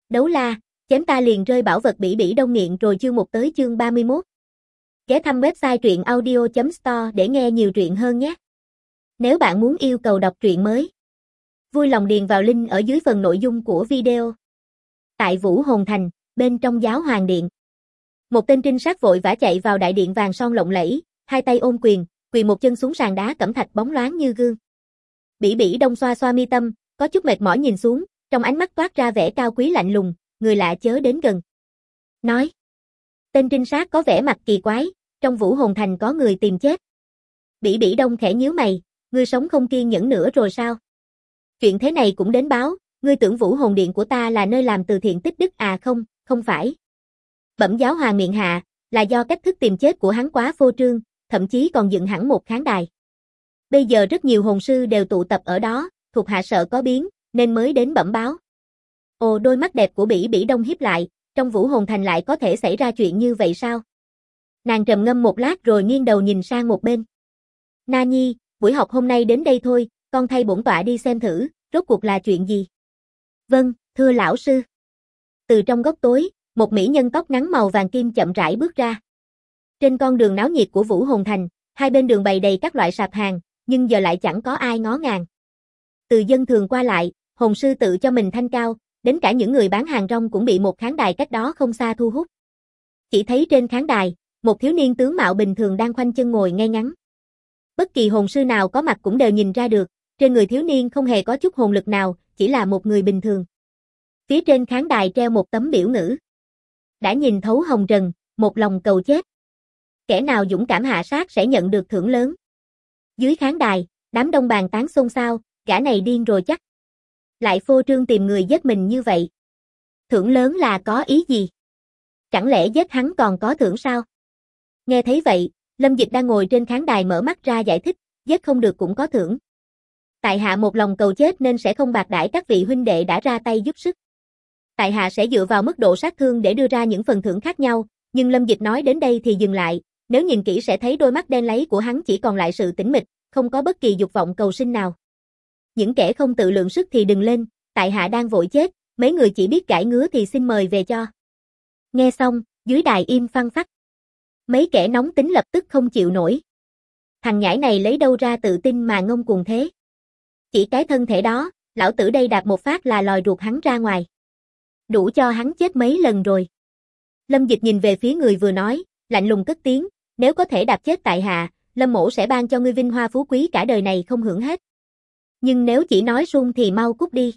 Đấu la, chém ta liền rơi bảo vật bỉ bỉ đông nghiện rồi chương 1 tới chương 31. Ghé thăm website truyện audio.store để nghe nhiều truyện hơn nhé. Nếu bạn muốn yêu cầu đọc truyện mới, vui lòng điền vào link ở dưới phần nội dung của video. Tại Vũ Hồn Thành, bên trong Giáo Hoàng Điện. Một tên trinh sát vội vã chạy vào đại điện vàng son lộng lẫy, hai tay ôm quyền, quỳ một chân xuống sàn đá cẩm thạch bóng loáng như gương. Bỉ bỉ đông xoa xoa mi tâm, có chút mệt mỏi nhìn xuống, trong ánh mắt toát ra vẻ cao quý lạnh lùng, người lạ chớ đến gần. Nói. Tên trinh sát có vẻ mặt kỳ quái, trong Vũ Hồn Thành có người tìm chết. Bỉ bỉ đông khẽ nhíu mày, ngươi sống không kiên nhẫn nữa rồi sao? Chuyện thế này cũng đến báo, ngươi tưởng Vũ Hồn Điện của ta là nơi làm từ thiện tích đức à? Không, không phải. Bẩm Giáo Hoàng miệng hạ, là do cách thức tìm chết của hắn quá phô trương, thậm chí còn dựng hẳn một khán đài. Bây giờ rất nhiều hồn sư đều tụ tập ở đó, thuộc hạ sợ có biến, nên mới đến bẩm báo. Ồ, đôi mắt đẹp của bỉ bỉ đông híp lại, trong Vũ Hồn Thành lại có thể xảy ra chuyện như vậy sao? Nàng trầm ngâm một lát rồi nghiêng đầu nhìn sang một bên. Na Nhi, buổi học hôm nay đến đây thôi, con thay bổn tọa đi xem thử, rốt cuộc là chuyện gì? Vâng, thưa lão sư. Từ trong góc tối, một mỹ nhân tóc ngắn màu vàng kim chậm rãi bước ra. Trên con đường náo nhiệt của Vũ Hồn Thành, hai bên đường bày đầy các loại sạp hàng, nhưng giờ lại chẳng có ai ngó ngàng. Từ dân thường qua lại, hồn sư tự cho mình thanh cao, đến cả những người bán hàng rong cũng bị một khán đài cách đó không xa thu hút. Chỉ thấy trên khán đài, một thiếu niên tướng mạo bình thường đang khoanh chân ngồi ngay ngắn. Bất kỳ hồn sư nào có mặt cũng đều nhìn ra được, trên người thiếu niên không hề có chút hồn lực nào, chỉ là một người bình thường. Phía trên khán đài treo một tấm biểu ngữ. Đã nhìn thấu hồng trần, một lòng cầu chết. Kẻ nào dũng cảm hạ sát sẽ nhận được thưởng lớn. Dưới khán đài, đám đông bàn tán xôn xao, gã này điên rồi chắc. Lại phô trương tìm người giết mình như vậy. Thưởng lớn là có ý gì? Chẳng lẽ giết hắn còn có thưởng sao? Nghe thấy vậy, Lâm Dịch đang ngồi trên khán đài mở mắt ra giải thích, giết không được cũng có thưởng. Tại hạ một lòng cầu chết nên sẽ không bạc đãi các vị huynh đệ đã ra tay giúp sức. Tại hạ sẽ dựa vào mức độ sát thương để đưa ra những phần thưởng khác nhau, nhưng Lâm Dịch nói đến đây thì dừng lại, nếu nhìn kỹ sẽ thấy đôi mắt đen láy của hắn chỉ còn lại sự tĩnh mịch, không có bất kỳ dục vọng cầu sinh nào. Những kẻ không tự lượng sức thì đừng lên, tại hạ đang vội chết, mấy người chỉ biết gãi ngứa thì xin mời về cho. Nghe xong, dưới đài im phăng phắc. Mấy kẻ nóng tính lập tức không chịu nổi. Thằng nhãi này lấy đâu ra tự tin mà ngông cuồng thế? Chỉ cái thân thể đó, lão tử đây đạp một phát là lòi ruột hắn ra ngoài. Đủ cho hắn chết mấy lần rồi. Lâm Dịch nhìn về phía người vừa nói, lạnh lùng cất tiếng, nếu có thể đạp chết tại hạ, Lâm mỗ sẽ ban cho ngươi vinh hoa phú quý cả đời này không hưởng hết. Nhưng nếu chỉ nói suông thì mau cút đi.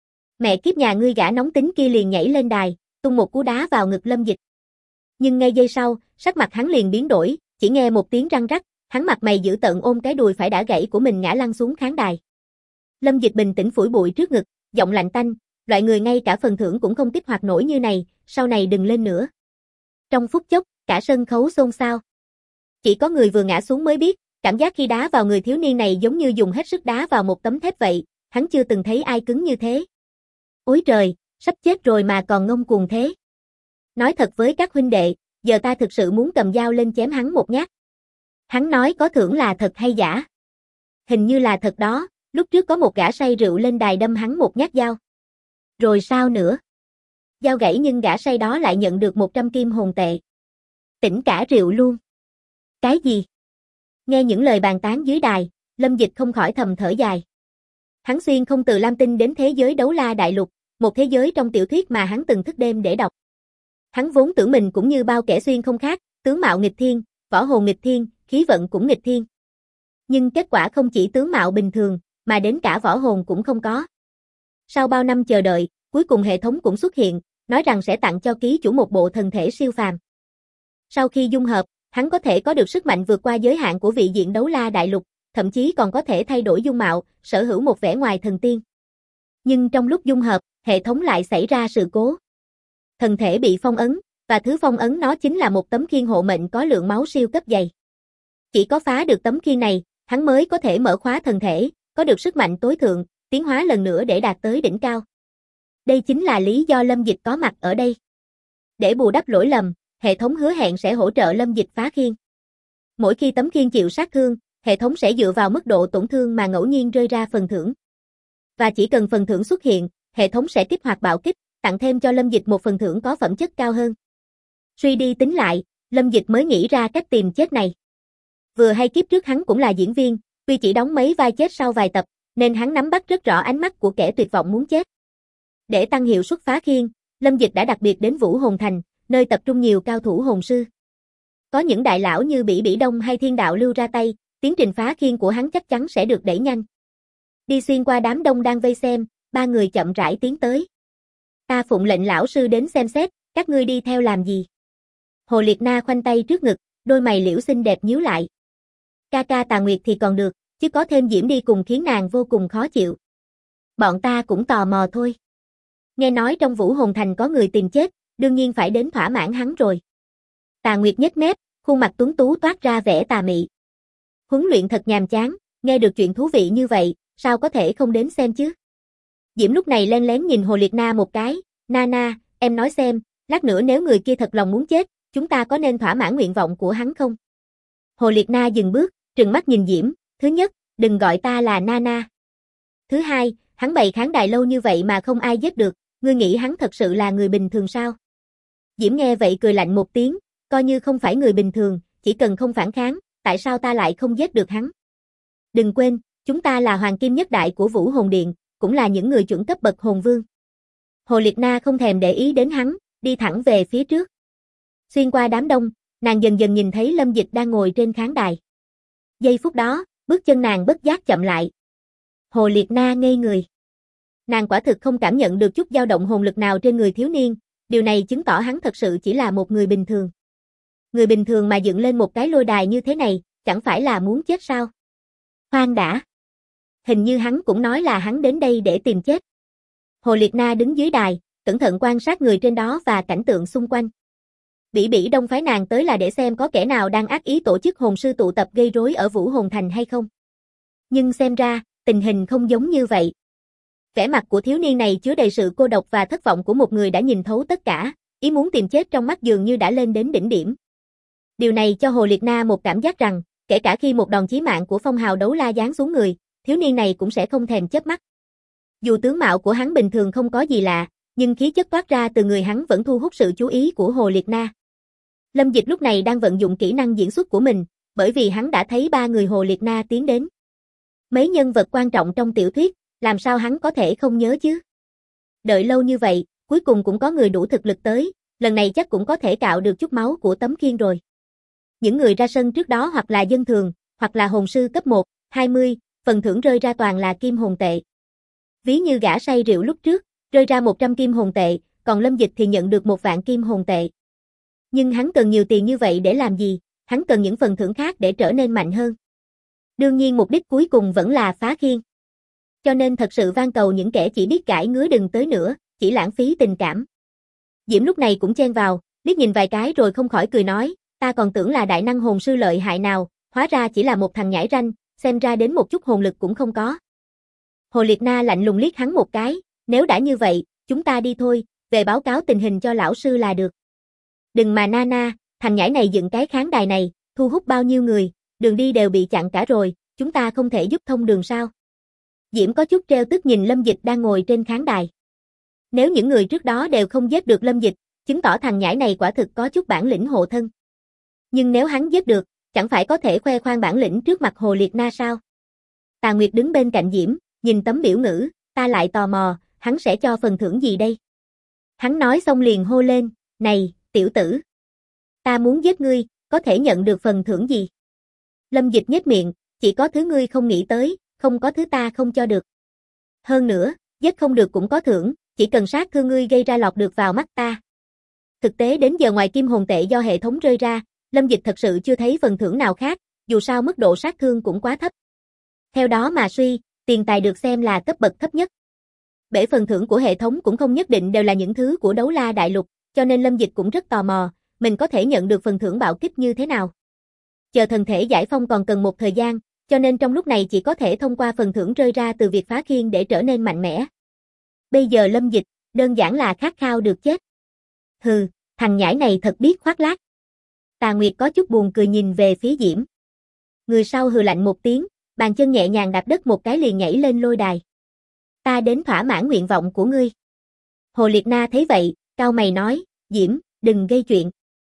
Mẹ kiếp nhà ngươi gã nóng tính kia liền nhảy lên đài, tung một cú đá vào ngực Lâm Dịch. Nhưng ngay giây sau, sắc mặt hắn liền biến đổi, chỉ nghe một tiếng răng rắc, hắn mặt mày dữ tợn ôm cái đùi phải đã gãy của mình ngã lăn xuống khán đài. Lâm Dịch bình tĩnh phủi bụi trước ngực, giọng lạnh tanh, loại người ngay cả phần thưởng cũng không kích hoạt nổi như này, sau này đừng lên nữa. Trong phút chốc, cả sân khấu xôn xao. Chỉ có người vừa ngã xuống mới biết, cảm giác khi đá vào người thiếu niên này giống như dùng hết sức đá vào một tấm thép vậy, hắn chưa từng thấy ai cứng như thế. Ôi trời, sắp chết rồi mà còn ngông cuồng thế. Nói thật với các huynh đệ, giờ ta thực sự muốn cầm dao lên chém hắn một nhát. Hắn nói có thưởng là thật hay giả? Hình như là thật đó, lúc trước có một gã say rượu lên đài đâm hắn một nhát dao. Rồi sao nữa? Dao gãy nhưng gã say đó lại nhận được 100 kim hồn tệ. Tỉnh cả rượu luôn. Cái gì? Nghe những lời bàn tán dưới đài, Lâm Dịch không khỏi thầm thở dài. Hắn xuyên không từ Lam Tinh đến thế giới đấu la đại lục, một thế giới trong tiểu thuyết mà hắn từng thức đêm để đọc. Hắn vốn tưởng mình cũng như bao kẻ xuyên không khác, tướng mạo nghịch thiên, võ hồn nghịch thiên, khí vận cũng nghịch thiên. Nhưng kết quả không chỉ tướng mạo bình thường, mà đến cả võ hồn cũng không có. Sau bao năm chờ đợi, cuối cùng hệ thống cũng xuất hiện, nói rằng sẽ tặng cho ký chủ một bộ thần thể siêu phàm. Sau khi dung hợp, hắn có thể có được sức mạnh vượt qua giới hạn của vị diện đấu la đại lục, thậm chí còn có thể thay đổi dung mạo, sở hữu một vẻ ngoài thần tiên. Nhưng trong lúc dung hợp, hệ thống lại xảy ra sự cố. Thần thể bị phong ấn, và thứ phong ấn nó chính là một tấm khiên hộ mệnh có lượng máu siêu cấp dày. Chỉ có phá được tấm khiên này, hắn mới có thể mở khóa thần thể, có được sức mạnh tối thượng, tiến hóa lần nữa để đạt tới đỉnh cao. Đây chính là lý do Lâm Dịch có mặt ở đây. Để bù đắp lỗi lầm, hệ thống hứa hẹn sẽ hỗ trợ Lâm Dịch phá khiên. Mỗi khi tấm khiên chịu sát thương, hệ thống sẽ dựa vào mức độ tổn thương mà ngẫu nhiên rơi ra phần thưởng. Và chỉ cần phần thưởng xuất hiện, hệ thống sẽ kích hoạt bạo kích, tặng thêm cho Lâm Dịch một phần thưởng có phẩm chất cao hơn. Suy đi tính lại, Lâm Dịch mới nghĩ ra cách tìm chết này. Vừa hay kiếp trước hắn cũng là diễn viên, tuy chỉ đóng mấy vai chết sau vài tập, nên hắn nắm bắt rất rõ ánh mắt của kẻ tuyệt vọng muốn chết. Để tăng hiệu suất phá khiên, Lâm Dịch đã đặc biệt đến Vũ Hồn Thành, nơi tập trung nhiều cao thủ hồn sư. Có những đại lão như Bỉ Bỉ Đông hay Thiên Đạo Lưu ra tay, tiến trình phá khiên của hắn chắc chắn sẽ được đẩy nhanh. Đi xuyên qua đám đông đang vây xem, ba người chậm rãi tiến tới. Ta phụng lệnh lão sư đến xem xét, các ngươi đi theo làm gì? Hồ Liệt Na khoanh tay trước ngực, đôi mày liễu xinh đẹp nhíu lại. Ca ca Tà Nguyệt thì còn được, chứ có thêm Diễm đi cùng khiến nàng vô cùng khó chịu. Bọn ta cũng tò mò thôi. Nghe nói trong Vũ Hồn Thành có người tìm chết, đương nhiên phải đến thỏa mãn hắn rồi. Tà Nguyệt nhếch mép, khuôn mặt tuấn tú toát ra vẻ tà mị. Huấn luyện thật nhàm chán, nghe được chuyện thú vị như vậy, sao có thể không đến xem chứ? Diễm lúc này len lén nhìn Hồ Liệt Na một cái, Na, em nói xem, lát nữa nếu người kia thật lòng muốn chết, chúng ta có nên thỏa mãn nguyện vọng của hắn không? Hồ Liệt Na dừng bước, trừng mắt nhìn Diễm, thứ nhất, đừng gọi ta là Na. Thứ hai, hắn bày khán đài lâu như vậy mà không ai giết được, ngươi nghĩ hắn thật sự là người bình thường sao? Diễm nghe vậy cười lạnh một tiếng, coi như không phải người bình thường, chỉ cần không phản kháng, tại sao ta lại không giết được hắn? Đừng quên, chúng ta là hoàng kim nhất đại của Vũ Hồn Điện, cũng là những người chuẩn cấp bậc hồn vương. Hồ Liệt Na không thèm để ý đến hắn, đi thẳng về phía trước. Xuyên qua đám đông, nàng dần dần nhìn thấy Lâm Dịch đang ngồi trên khán đài. Giây phút đó, bước chân nàng bất giác chậm lại. Hồ Liệt Na ngây người. Nàng quả thực không cảm nhận được chút dao động hồn lực nào trên người thiếu niên, điều này chứng tỏ hắn thật sự chỉ là một người bình thường. Người bình thường mà dựng lên một cái lôi đài như thế này, chẳng phải là muốn chết sao? Khoan đã. Hình như hắn cũng nói là hắn đến đây để tìm chết. Hồ Liệt Na đứng dưới đài, cẩn thận quan sát người trên đó và cảnh tượng xung quanh. Bỉ Bỉ Đông phái nàng tới là để xem có kẻ nào đang ác ý tổ chức hồn sư tụ tập gây rối ở Vũ Hồn Thành hay không. Nhưng xem ra, tình hình không giống như vậy. Vẻ mặt của thiếu niên này chứa đầy sự cô độc và thất vọng của một người đã nhìn thấu tất cả, ý muốn tìm chết trong mắt dường như đã lên đến đỉnh điểm. Điều này cho Hồ Liệt Na một cảm giác rằng, kể cả khi một đòn chí mạng của phong hào đấu la giáng xuống người, thiếu niên này cũng sẽ không thèm chớp mắt. Dù tướng mạo của hắn bình thường không có gì lạ, nhưng khí chất toát ra từ người hắn vẫn thu hút sự chú ý của Hồ Liệt Na. Lâm Dịch lúc này đang vận dụng kỹ năng diễn xuất của mình, bởi vì hắn đã thấy ba người Hồ Liệt Na tiến đến. Mấy nhân vật quan trọng trong tiểu thuyết, làm sao hắn có thể không nhớ chứ? Đợi lâu như vậy, cuối cùng cũng có người đủ thực lực tới, lần này chắc cũng có thể cạo được chút máu của tấm khiên rồi. Những người ra sân trước đó hoặc là dân thường, hoặc là hồn sư cấp 1, 20, phần thưởng rơi ra toàn là kim hồn tệ. Ví như gã say rượu lúc trước, rơi ra 100 kim hồn tệ, còn Lâm Dịch thì nhận được 1.000 kim hồn tệ. Nhưng hắn cần nhiều tiền như vậy để làm gì? Hắn cần những phần thưởng khác để trở nên mạnh hơn. Đương nhiên mục đích cuối cùng vẫn là phá khiên. Cho nên thật sự van cầu những kẻ chỉ biết cãi ngứa đừng tới nữa, chỉ lãng phí tình cảm. Diễm lúc này cũng chen vào, liếc nhìn vài cái rồi không khỏi cười nói, ta còn tưởng là đại năng hồn sư lợi hại nào, hóa ra chỉ là một thằng nhãi ranh, xem ra đến một chút hồn lực cũng không có. Hồ Liệt Na lạnh lùng liếc hắn một cái, nếu đã như vậy, chúng ta đi thôi, về báo cáo tình hình cho lão sư là được. Đừng mà Na, thằng nhãi này dựng cái khán đài này, thu hút bao nhiêu người, đường đi đều bị chặn cả rồi, chúng ta không thể giúp thông đường sao? Diễm có chút treo tức nhìn Lâm Dịch đang ngồi trên khán đài. Nếu những người trước đó đều không giết được Lâm Dịch, chứng tỏ thằng nhãi này quả thực có chút bản lĩnh hộ thân. Nhưng nếu hắn giết được, chẳng phải có thể khoe khoang bản lĩnh trước mặt Hồ Liệt Na sao? Tà Nguyệt đứng bên cạnh Diễm, nhìn tấm biểu ngữ, ta lại tò mò, hắn sẽ cho phần thưởng gì đây? Hắn nói xong liền hô lên, này, tiểu tử. Ta muốn giết ngươi, có thể nhận được phần thưởng gì? Lâm Dịch nhếch miệng, chỉ có thứ ngươi không nghĩ tới, không có thứ ta không cho được. Hơn nữa, giết không được cũng có thưởng, chỉ cần sát thương ngươi gây ra lọt được vào mắt ta. Thực tế đến giờ ngoài kim hồn tệ do hệ thống rơi ra, Lâm Dịch thật sự chưa thấy phần thưởng nào khác, dù sao mức độ sát thương cũng quá thấp. Theo đó mà suy, tiền tài được xem là cấp bậc thấp nhất. Bể phần thưởng của hệ thống cũng không nhất định đều là những thứ của Đấu La Đại Lục, cho nên Lâm Dịch cũng rất tò mò, mình có thể nhận được phần thưởng bạo kích như thế nào. Chờ thần thể giải phong còn cần một thời gian, cho nên trong lúc này chỉ có thể thông qua phần thưởng rơi ra từ việc phá khiên để trở nên mạnh mẽ. Bây giờ Lâm Dịch, đơn giản là khát khao được chết. Hừ, thằng nhãi này thật biết khoác lác. Tà Nguyệt có chút buồn cười nhìn về phía Diễm. Người sau hừ lạnh một tiếng, bàn chân nhẹ nhàng đạp đất một cái liền nhảy lên lôi đài. Ta đến thỏa mãn nguyện vọng của ngươi. Hồ Liệt Na thấy vậy, cau mày nói, Diễm, đừng gây chuyện.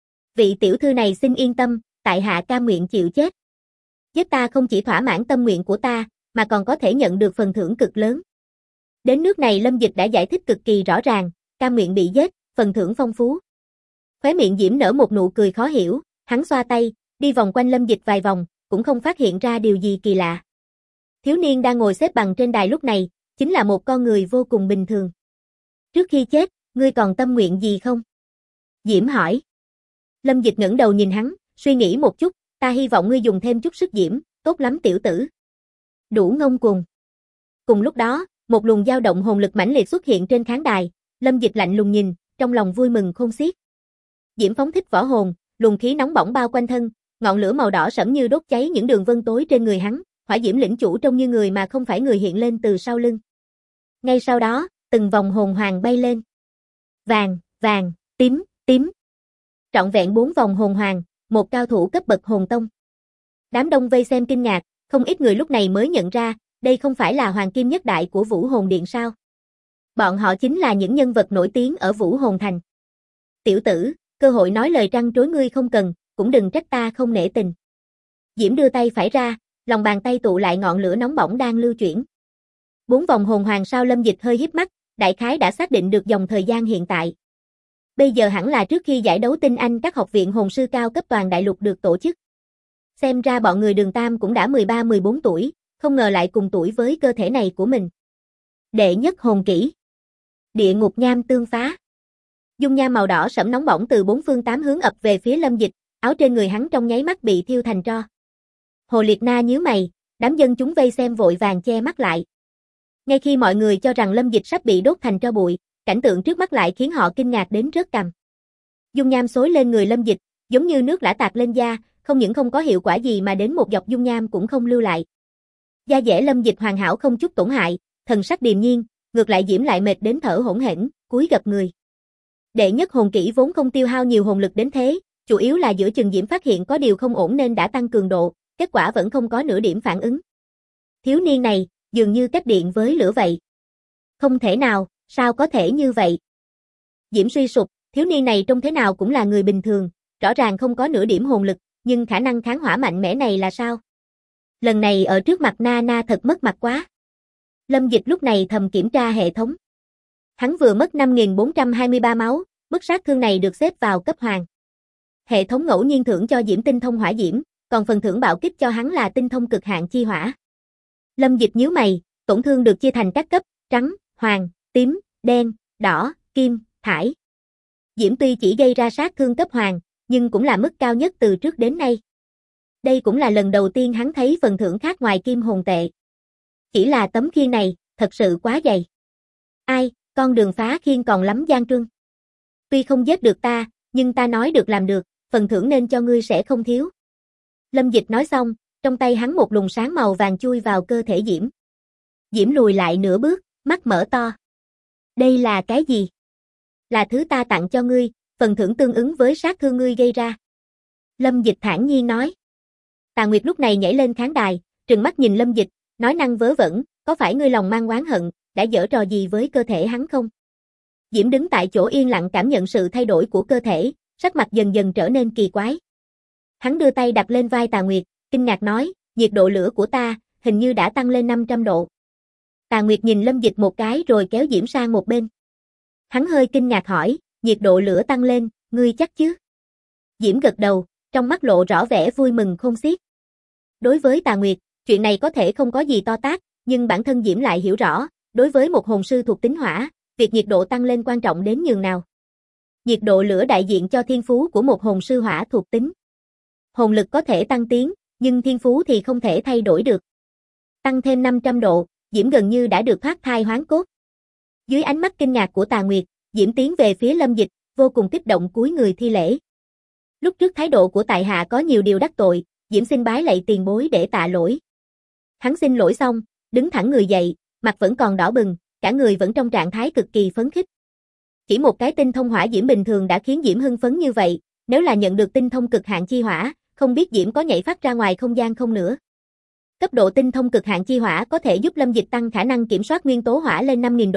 Vị tiểu thư này xin yên tâm, tại hạ cam nguyện chịu chết. Giết ta không chỉ thỏa mãn tâm nguyện của ta, mà còn có thể nhận được phần thưởng cực lớn. Đến nước này Lâm Dịch đã giải thích cực kỳ rõ ràng, cam nguyện bị giết, phần thưởng phong phú. Khóe miệng Diễm nở một nụ cười khó hiểu, hắn xoa tay, đi vòng quanh Lâm Dịch vài vòng, cũng không phát hiện ra điều gì kỳ lạ. Thiếu niên đang ngồi xếp bằng trên đài lúc này, chính là một con người vô cùng bình thường. Trước khi chết, ngươi còn tâm nguyện gì không? Diễm hỏi. Lâm Dịch ngẩng đầu nhìn hắn, suy nghĩ một chút, ta hy vọng ngươi dùng thêm chút sức Diễm, tốt lắm tiểu tử. Đủ ngông cuồng. Cùng lúc đó, một luồng dao động hồn lực mãnh liệt xuất hiện trên khán đài, Lâm Dịch lạnh lùng nhìn, trong lòng vui mừng khôn xiết. Diễm phóng thích võ hồn, luồng khí nóng bỏng bao quanh thân, ngọn lửa màu đỏ sẫm như đốt cháy những đường vân tối trên người hắn, hỏa diễm lĩnh chủ trông như người mà không phải người hiện lên từ sau lưng. Ngay sau đó, từng vòng hồn hoàng bay lên. Vàng, vàng, tím, tím. Trọn vẹn 4 vòng hồn hoàng, một cao thủ cấp bậc hồn tông. Đám đông vây xem kinh ngạc, không ít người lúc này mới nhận ra, đây không phải là hoàng kim nhất đại của Vũ Hồn Điện sao? Bọn họ chính là những nhân vật nổi tiếng ở Vũ Hồn Thành. Tiểu tử, cơ hội nói lời trăn trối ngươi không cần, cũng đừng trách ta không nể tình. Diễm đưa tay phải ra, lòng bàn tay tụ lại ngọn lửa nóng bỏng đang lưu chuyển. 4 vòng hồn hoàng sao Lâm Dịch hơi híp mắt, đại khái đã xác định được dòng thời gian hiện tại. Bây giờ hẳn là trước khi giải đấu tinh anh các học viện hồn sư cao cấp toàn đại lục được tổ chức. Xem ra bọn người Đường Tam cũng đã 13-14 tuổi, không ngờ lại cùng tuổi với cơ thể này của mình. Đệ nhất hồn kỹ. Địa ngục nham tương phá. Dung nham màu đỏ sẫm nóng bỏng từ 4 phương 8 hướng ập về phía Lâm Dịch, áo trên người hắn trong nháy mắt bị thiêu thành tro. Hồ Liệt Na nhíu mày, đám dân chúng vây xem vội vàng che mắt lại. Ngay khi mọi người cho rằng Lâm Dịch sắp bị đốt thành tro bụi, cảnh tượng trước mắt lại khiến họ kinh ngạc đến rớt cằm. Dung nham xối lên người Lâm Dịch, giống như nước lã tạt lên da, không những không có hiệu quả gì mà đến một giọt dung nham cũng không lưu lại. Da dẻ Lâm Dịch hoàn hảo không chút tổn hại, thần sắc điềm nhiên, ngược lại Diễm lại mệt đến thở hổn hển, cúi gập người. Đệ nhất hồn kỹ vốn không tiêu hao nhiều hồn lực đến thế, chủ yếu là giữa chừng Diễm phát hiện có điều không ổn nên đã tăng cường độ, kết quả vẫn không có nửa điểm phản ứng. Thiếu niên này, dường như cách điện với lửa vậy. Không thể nào, sao có thể như vậy? Diễm suy sụp, thiếu niên này trông thế nào cũng là người bình thường, rõ ràng không có nửa điểm hồn lực, nhưng khả năng kháng hỏa mạnh mẽ này là sao? Lần này ở trước mặt Na thật mất mặt quá. Lâm Dịch lúc này thầm kiểm tra hệ thống. Hắn vừa mất 5.423 máu, mức sát thương này được xếp vào cấp hoàng. Hệ thống ngẫu nhiên thưởng cho Diễm tinh thông hỏa diễm, còn phần thưởng bạo kích cho hắn là tinh thông cực hạn chi hỏa. Lâm Dịch nhíu mày, tổn thương được chia thành các cấp, trắng, hoàng, tím, đen, đỏ, kim, thải. Diễm tuy chỉ gây ra sát thương cấp hoàng, nhưng cũng là mức cao nhất từ trước đến nay. Đây cũng là lần đầu tiên hắn thấy phần thưởng khác ngoài kim hồn tệ. Chỉ là tấm khiên này, thật sự quá dày. Ai, con đường phá khiên còn lắm gian truân. Tuy không giết được ta, nhưng ta nói được làm được, phần thưởng nên cho ngươi sẽ không thiếu. Lâm Dịch nói xong, trong tay hắn một luồng sáng màu vàng chui vào cơ thể Diễm. Diễm lùi lại nửa bước, mắt mở to. Đây là cái gì? Là thứ ta tặng cho ngươi, phần thưởng tương ứng với sát thương ngươi gây ra. Lâm Dịch thản nhiên nói. Tà Nguyệt lúc này nhảy lên khán đài, trừng mắt nhìn Lâm Dịch, nói năng vớ vẩn, có phải ngươi lòng mang oán hận, đã giở trò gì với cơ thể hắn không? Diễm đứng tại chỗ yên lặng cảm nhận sự thay đổi của cơ thể, sắc mặt dần dần trở nên kỳ quái. Hắn đưa tay đặt lên vai Tà Nguyệt, kinh ngạc nói, nhiệt độ lửa của ta, hình như đã tăng lên 500 độ. Tà Nguyệt nhìn Lâm Dịch một cái rồi kéo Diễm sang một bên. Hắn hơi kinh ngạc hỏi, nhiệt độ lửa tăng lên, ngươi chắc chứ? Diễm gật đầu, trong mắt lộ rõ vẻ vui mừng khôn xiết. Đối với Tà Nguyệt, chuyện này có thể không có gì to tát, nhưng bản thân Diễm lại hiểu rõ, đối với một hồn sư thuộc tính hỏa, việc nhiệt độ tăng lên quan trọng đến nhường nào. Nhiệt độ lửa đại diện cho thiên phú của một hồn sư hỏa thuộc tính. Hồn lực có thể tăng tiến, nhưng thiên phú thì không thể thay đổi được. Tăng thêm 500 độ, Diễm gần như đã được thoát thai hoán cốt. Dưới ánh mắt kinh ngạc của Tà Nguyệt, Diễm tiến về phía Lâm Dịch, vô cùng kích động cúi người thi lễ. Lúc trước thái độ của tại hạ có nhiều điều đắc tội, Diễm xin bái lạy tiền bối để tạ lỗi. Hắn xin lỗi xong, đứng thẳng người dậy, mặt vẫn còn đỏ bừng, cả người vẫn trong trạng thái cực kỳ phấn khích. Chỉ một cái tinh thông hỏa diễm bình thường đã khiến Diễm hưng phấn như vậy, nếu là nhận được tinh thông cực hạn chi hỏa, không biết Diễm có nhảy phát ra ngoài không gian không nữa. Cấp độ tinh thông cực hạn chi hỏa có thể giúp Lâm Dịch tăng khả năng kiểm soát nguyên tố hỏa lên 5.000 độ,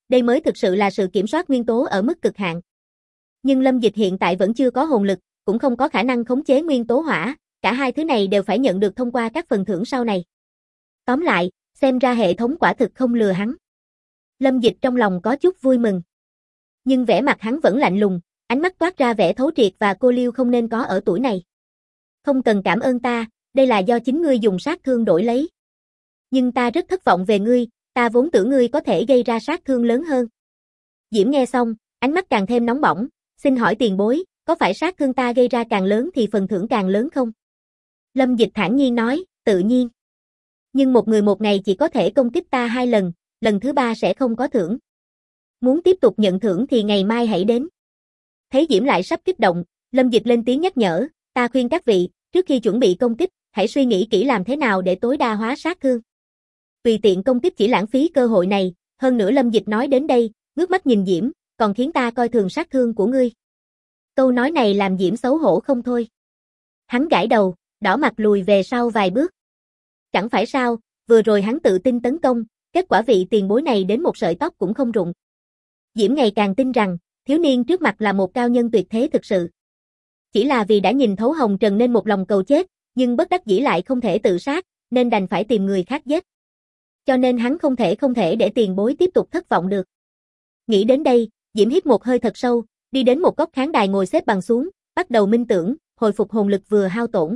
đây mới thực sự là sự kiểm soát nguyên tố ở mức cực hạn. Nhưng Lâm Dịch hiện tại vẫn chưa có hồn lực, cũng không có khả năng khống chế nguyên tố hỏa, cả hai thứ này đều phải nhận được thông qua các phần thưởng sau này. Tóm lại, xem ra hệ thống quả thực không lừa hắn. Lâm Dịch trong lòng có chút vui mừng. Nhưng vẻ mặt hắn vẫn lạnh lùng, ánh mắt toát ra vẻ thấu triệt và cô liêu không nên có ở tuổi này. Không cần cảm ơn ta, đây là do chính ngươi dùng sát thương đổi lấy. Nhưng ta rất thất vọng về ngươi, ta vốn tưởng ngươi có thể gây ra sát thương lớn hơn. Diễm nghe xong, ánh mắt càng thêm nóng bỏng, xin hỏi tiền bối, có phải sát thương ta gây ra càng lớn thì phần thưởng càng lớn không? Lâm Dịch thản nhiên nói, tự nhiên. Nhưng một người một ngày chỉ có thể công kích ta 2 lần, lần thứ 3 sẽ không có thưởng. Muốn tiếp tục nhận thưởng thì ngày mai hãy đến. Thấy Diễm lại sắp kích động, Lâm Dịch lên tiếng nhắc nhở, ta khuyên các vị, trước khi chuẩn bị công kích, hãy suy nghĩ kỹ làm thế nào để tối đa hóa sát thương. Tùy tiện công kích chỉ lãng phí cơ hội này, hơn nữa Lâm Dịch nói đến đây, ngước mắt nhìn Diễm, còn khiến ta coi thường sát thương của ngươi. Câu nói này làm Diễm xấu hổ không thôi. Hắn gãi đầu, đỏ mặt lùi về sau vài bước. Chẳng phải sao, vừa rồi hắn tự tin tấn công, kết quả vị tiền bối này đến một sợi tóc cũng không rụng. Diễm ngày càng tin rằng, thiếu niên trước mặt là một cao nhân tuyệt thế thực sự. Chỉ là vì đã nhìn thấu hồng trần nên một lòng cầu chết, nhưng bất đắc dĩ lại không thể tự sát, nên đành phải tìm người khác giết. Cho nên hắn không thể để tiền bối tiếp tục thất vọng được. Nghĩ đến đây, Diễm hít một hơi thật sâu, đi đến một góc khán đài ngồi xếp bằng xuống, bắt đầu minh tưởng, hồi phục hồn lực vừa hao tổn.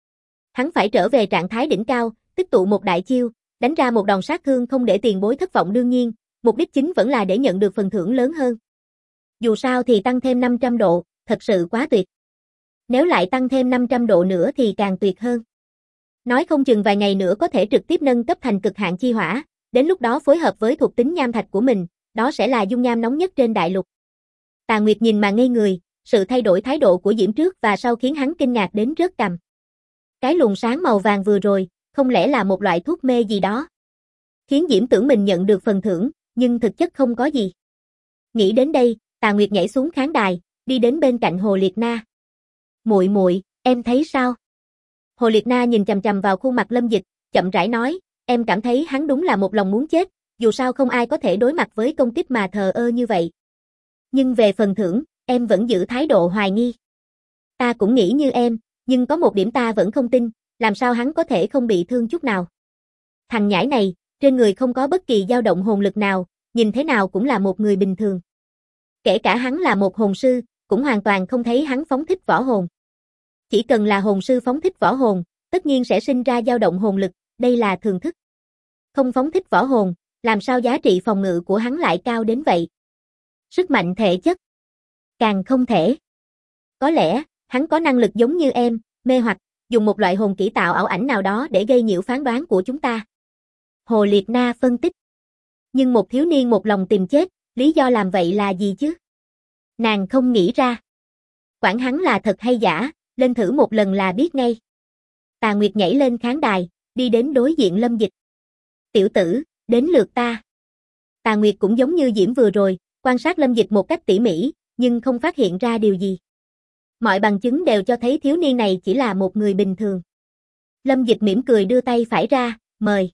Hắn phải trở về trạng thái đỉnh cao, tích tụ một đại chiêu, đánh ra một đòn sát thương không để tiền bối thất vọng đương nhiên, mục đích chính vẫn là để nhận được phần thưởng lớn hơn. Dù sao thì tăng thêm 500 độ, thật sự quá tuyệt. Nếu lại tăng thêm 500 độ nữa thì càng tuyệt hơn. Nói không chừng vài ngày nữa có thể trực tiếp nâng cấp thành cực hạn chi hỏa, đến lúc đó phối hợp với thuộc tính nham thạch của mình, đó sẽ là dung nham nóng nhất trên đại lục. Tà Nguyệt nhìn mà ngây người, sự thay đổi thái độ của Diễm trước và sau khiến hắn kinh ngạc đến rớt cằm. Cái luồng sáng màu vàng vừa rồi, không lẽ là một loại thuốc mê gì đó? Khiến Diễm tưởng mình nhận được phần thưởng, nhưng thực chất không có gì. Nghĩ đến đây, Tà Nguyệt nhảy xuống khán đài, đi đến bên cạnh Hồ Liệt Na. Muội muội, em thấy sao? Hồ Liệt Na nhìn chằm chằm vào khuôn mặt Lâm Dịch, chậm rãi nói, em cảm thấy hắn đúng là một lòng muốn chết, dù sao không ai có thể đối mặt với công kích mà thờ ơ như vậy. Nhưng về phần thưởng, em vẫn giữ thái độ hoài nghi. Ta cũng nghĩ như em, nhưng có một điểm ta vẫn không tin, làm sao hắn có thể không bị thương chút nào. Thằng nhãi này, trên người không có bất kỳ dao động hồn lực nào, nhìn thế nào cũng là một người bình thường. Kể cả hắn là một hồn sư, cũng hoàn toàn không thấy hắn phóng thích võ hồn. Chỉ cần là hồn sư phóng thích võ hồn, tất nhiên sẽ sinh ra dao động hồn lực, đây là thường thức. Không phóng thích võ hồn, làm sao giá trị phòng ngự của hắn lại cao đến vậy? Sức mạnh thể chất? Càng không thể. Có lẽ, hắn có năng lực giống như em, mê hoặc, dùng một loại hồn kỹ tạo ảo ảnh nào đó để gây nhiễu phán đoán của chúng ta. Hồ Liệt Na phân tích. Nhưng một thiếu niên một lòng tìm chết, lý do làm vậy là gì chứ? Nàng không nghĩ ra. Quản hắn là thật hay giả, lên thử một lần là biết ngay. Tà Nguyệt nhảy lên khán đài, đi đến đối diện Lâm Dịch. Tiểu tử, đến lượt ta. Tà Nguyệt cũng giống như Diễm vừa rồi, quan sát Lâm Dịch một cách tỉ mỉ, nhưng không phát hiện ra điều gì. Mọi bằng chứng đều cho thấy thiếu niên này chỉ là một người bình thường. Lâm Dịch mỉm cười đưa tay phải ra, mời.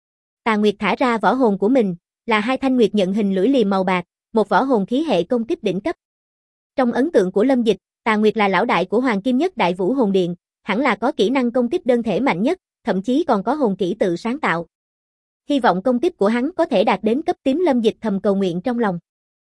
Tà Nguyệt thả ra võ hồn của mình, là 2 thanh nguyệt nhận hình lưỡi liềm màu bạc, một võ hồn khí hệ công kích đỉnh cấp. Trong ấn tượng của Lâm Dịch, Tà Nguyệt là lão đại của Hoàng Kim Nhất Đại Vũ Hồn Điện, hẳn là có kỹ năng công kích đơn thể mạnh nhất, thậm chí còn có hồn kỹ tự sáng tạo. Hy vọng công kích của hắn có thể đạt đến cấp tím. Lâm Dịch thầm cầu nguyện trong lòng.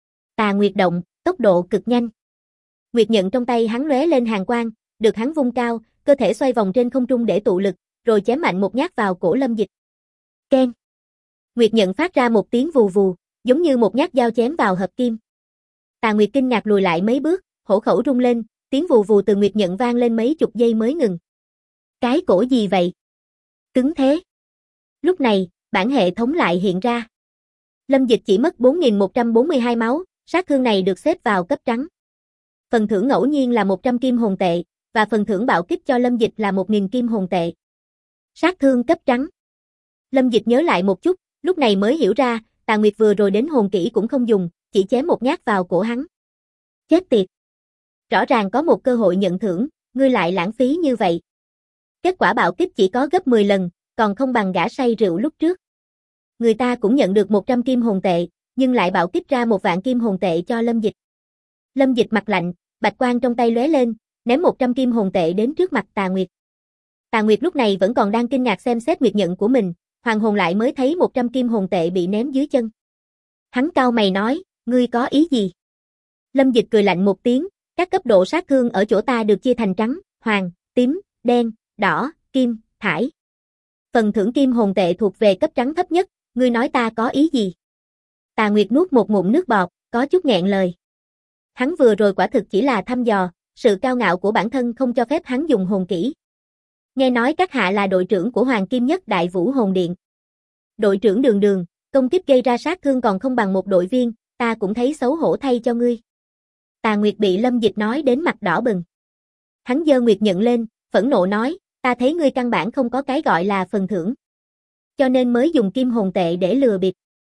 Tà Nguyệt động, tốc độ cực nhanh. Nguyệt nhận trong tay hắn lóe lên hàn quang, được hắn vung cao, cơ thể xoay vòng trên không trung để tụ lực, rồi chém mạnh một nhát vào cổ Lâm Dịch. Keng. Nguyệt nhận phát ra một tiếng vù vù, giống như một nhát dao chém vào hợp kim. Tà Nguyệt kinh ngạc lùi lại mấy bước, hổ khẩu rung lên, tiếng vù vù từ Nguyệt nhận vang lên mấy chục giây mới ngừng. Cái cổ gì vậy? Cứng thế. Lúc này, bản hệ thống lại hiện ra. Lâm Dịch chỉ mất 4.142 máu, sát thương này được xếp vào cấp trắng. Phần thưởng ngẫu nhiên là 100 kim hồn tệ, và phần thưởng bạo kích cho Lâm Dịch là 1.000 kim hồn tệ. Sát thương cấp trắng. Lâm Dịch nhớ lại một chút, lúc này mới hiểu ra, Tà Nguyệt vừa rồi đến hồn kỹ cũng không dùng, chỉ chém một nhát vào cổ hắn. Chết tiệt. Rõ ràng có một cơ hội nhận thưởng, ngươi lại lãng phí như vậy. Kết quả bạo kích chỉ có gấp 10 lần, còn không bằng gã say rượu lúc trước. Người ta cũng nhận được 100 kim hồn tệ, nhưng lại bạo kích ra 1 vạn kim hồn tệ cho Lâm Dịch. Lâm Dịch mặt lạnh, bạch quang trong tay lóe lên, ném 100 kim hồn tệ đến trước mặt Tà Nguyệt. Tà Nguyệt lúc này vẫn còn đang kinh ngạc xem xét nguyệt nhận của mình, hoàng hồn lại mới thấy 100 kim hồn tệ bị ném dưới chân. Hắn cau mày nói, ngươi có ý gì? Lâm Dịch cười lạnh một tiếng, các cấp độ sát thương ở chỗ ta được chia thành trắng, hoàng, tím, đen, đỏ, kim, thải. Phần thưởng kim hồn tệ thuộc về cấp trắng thấp nhất, ngươi nói ta có ý gì? Tà Nguyệt nuốt một ngụm nước bọt, có chút nghẹn lời. Hắn vừa rồi quả thực chỉ là thăm dò, sự cao ngạo của bản thân không cho phép hắn dùng hồn kỹ. Nghe nói các hạ là đội trưởng của Hoàng Kim Nhất Đại Vũ Hồn Điện. Đội trưởng Đường Đường, công kích gây ra sát thương còn không bằng một đội viên, ta cũng thấy xấu hổ thay cho ngươi. Tà Nguyệt bị Lâm Dịch nói đến mặt đỏ bừng. Hắn giơ nguyệt nhận lên, phẫn nộ nói, ta thấy ngươi căn bản không có cái gọi là phần thưởng. Cho nên mới dùng kim hồn tệ để lừa bịp.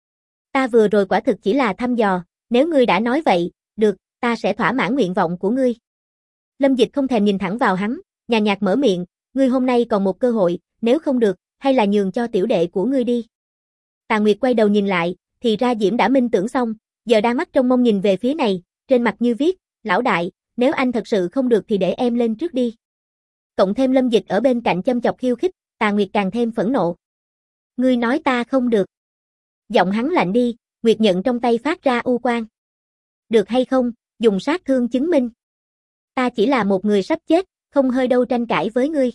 Ta vừa rồi quả thực chỉ là thăm dò, nếu ngươi đã nói vậy, được, ta sẽ thỏa mãn nguyện vọng của ngươi. Lâm Dịch không thèm nhìn thẳng vào hắn, nhàn nhạt mở miệng, ngươi hôm nay còn một cơ hội, nếu không được, hay là nhường cho tiểu đệ của ngươi đi. Tà Nguyệt quay đầu nhìn lại, thì ra Diễm đã minh tưởng xong, giờ đang mắt trông mong nhìn về phía này, trên mặt như viết, lão đại, nếu anh thật sự không được thì để em lên trước đi. Cộng thêm Lâm Dịch ở bên cạnh châm chọc khiêu khích, Tà Nguyệt càng thêm phẫn nộ. Ngươi nói ta không được. Giọng hắn lạnh đi, nguyệt nhận trong tay phát ra u quang. Được hay không, dùng sát thương chứng minh. Ta chỉ là một người sắp chết, không hơi đâu tranh cãi với ngươi.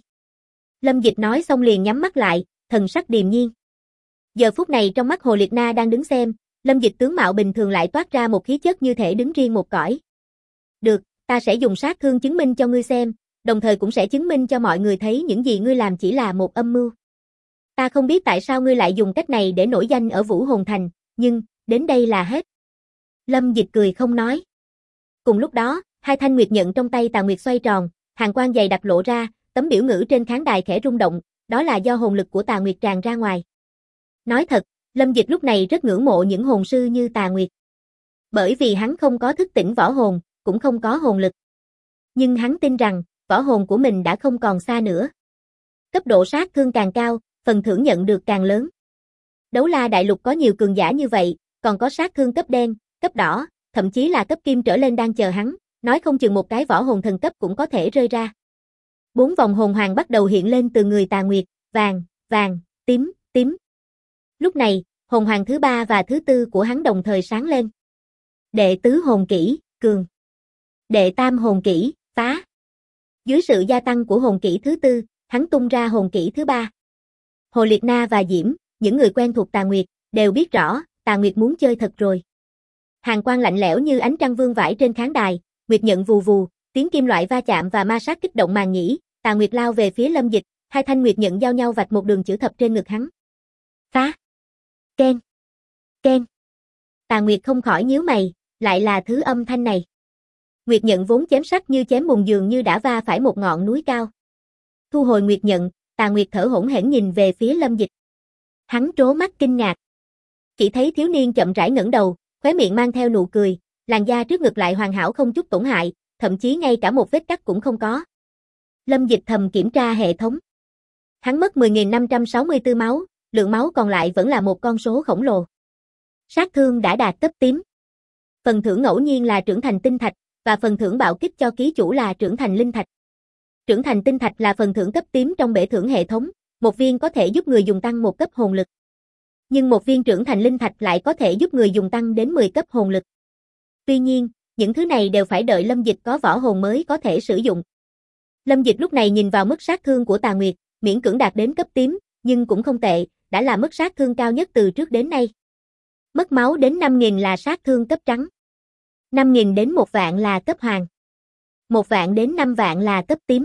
Lâm Dịch nói xong liền nhắm mắt lại, thần sắc điềm nhiên. Giờ phút này trong mắt Hồ Liệt Na đang đứng xem, Lâm Dịch tướng mạo bình thường lại toát ra một khí chất như thể đứng riêng một cõi. Được, ta sẽ dùng sát thương chứng minh cho ngươi xem, đồng thời cũng sẽ chứng minh cho mọi người thấy những gì ngươi làm chỉ là một âm mưu. Ta không biết tại sao ngươi lại dùng cách này để nổi danh ở Vũ Hồn Thành, nhưng, đến đây là hết. Lâm Dịch cười không nói. Cùng lúc đó, hai thanh nguyệt nhận trong tay Tà Nguyệt xoay tròn, hàn quang dày đặc lộ ra, tấm biểu ngữ trên khán đài khẽ rung động, đó là do hồn lực của Tà Nguyệt tràn ra ngoài. Nói thật, Lâm Dịch lúc này rất ngưỡng mộ những hồn sư như Tà Nguyệt. Bởi vì hắn không có thức tỉnh võ hồn, cũng không có hồn lực. Nhưng hắn tin rằng, võ hồn của mình đã không còn xa nữa. Cấp độ sát thương càng cao, phần thưởng nhận được càng lớn. Đấu La Đại Lục có nhiều cường giả như vậy, còn có sát thương cấp đen, cấp đỏ, thậm chí là cấp kim trở lên đang chờ hắn, nói không chừng một cái võ hồn thần cấp cũng có thể rơi ra. 4 vòng hồn hoàng bắt đầu hiện lên từ người Tà Nguyệt, vàng, vàng, tím, tím. Lúc này, hồn hoàng thứ 3 và thứ 4 của hắn đồng thời sáng lên. Đệ tứ hồn kỹ, cường. Đệ tam hồn kỹ, phá. Dưới sự gia tăng của hồn kỹ thứ 4, hắn tung ra hồn kỹ thứ 3. Hồ Liệt Na và Diễm, những người quen thuộc Tà Nguyệt, đều biết rõ, Tà Nguyệt muốn chơi thật rồi. Hàn quang lạnh lẽo như ánh trăng vương vãi trên khán đài, nguyệt nhận vù vù, tiếng kim loại va chạm và ma sát kích động màng nhĩ, Tà Nguyệt lao về phía Lâm Dịch, hai thanh nguyệt nhận giao nhau vạch một đường chữ thập trên ngực hắn. Phá! Ken! Ken! Tà Nguyệt không khỏi nhíu mày, lại là thứ âm thanh này. Nguyệt nhận vốn chém sắc như chém bùn dường như đã va phải một ngọn núi cao. Thu hồi nguyệt nhận, Tà Nguyệt thở hổn hển nhìn về phía Lâm Dịch. Hắn trố mắt kinh ngạc. Chỉ thấy thiếu niên chậm rãi ngẩng đầu, khóe miệng mang theo nụ cười, làn da trước ngực lại hoàn hảo không chút tổn hại, thậm chí ngay cả một vết cắt cũng không có. Lâm Dịch thầm kiểm tra hệ thống. Hắn mất 10.564 máu, lượng máu còn lại vẫn là một con số khổng lồ. Sát thương đã đạt cấp tím. Phần thưởng ngẫu nhiên là trưởng thành tinh thạch, và phần thưởng bạo kích cho ký chủ là trưởng thành linh thạch. Trưởng thành tinh thạch là phần thưởng cấp tím trong bể thưởng hệ thống, một viên có thể giúp người dùng tăng một cấp hồn lực. Nhưng một viên trưởng thành linh thạch lại có thể giúp người dùng tăng đến 10 cấp hồn lực. Tuy nhiên, những thứ này đều phải đợi Lâm Dịch có võ hồn mới có thể sử dụng. Lâm Dịch lúc này nhìn vào mức sát thương của Tà Nguyệt, miễn cưỡng đạt đến cấp tím, nhưng cũng không tệ, đã là mức sát thương cao nhất từ trước đến nay. Mất máu đến 5.000 là sát thương cấp trắng. 5.000 đến 1 vạn là cấp hoàng. 1 vạn đến 5 vạn là cấp tím.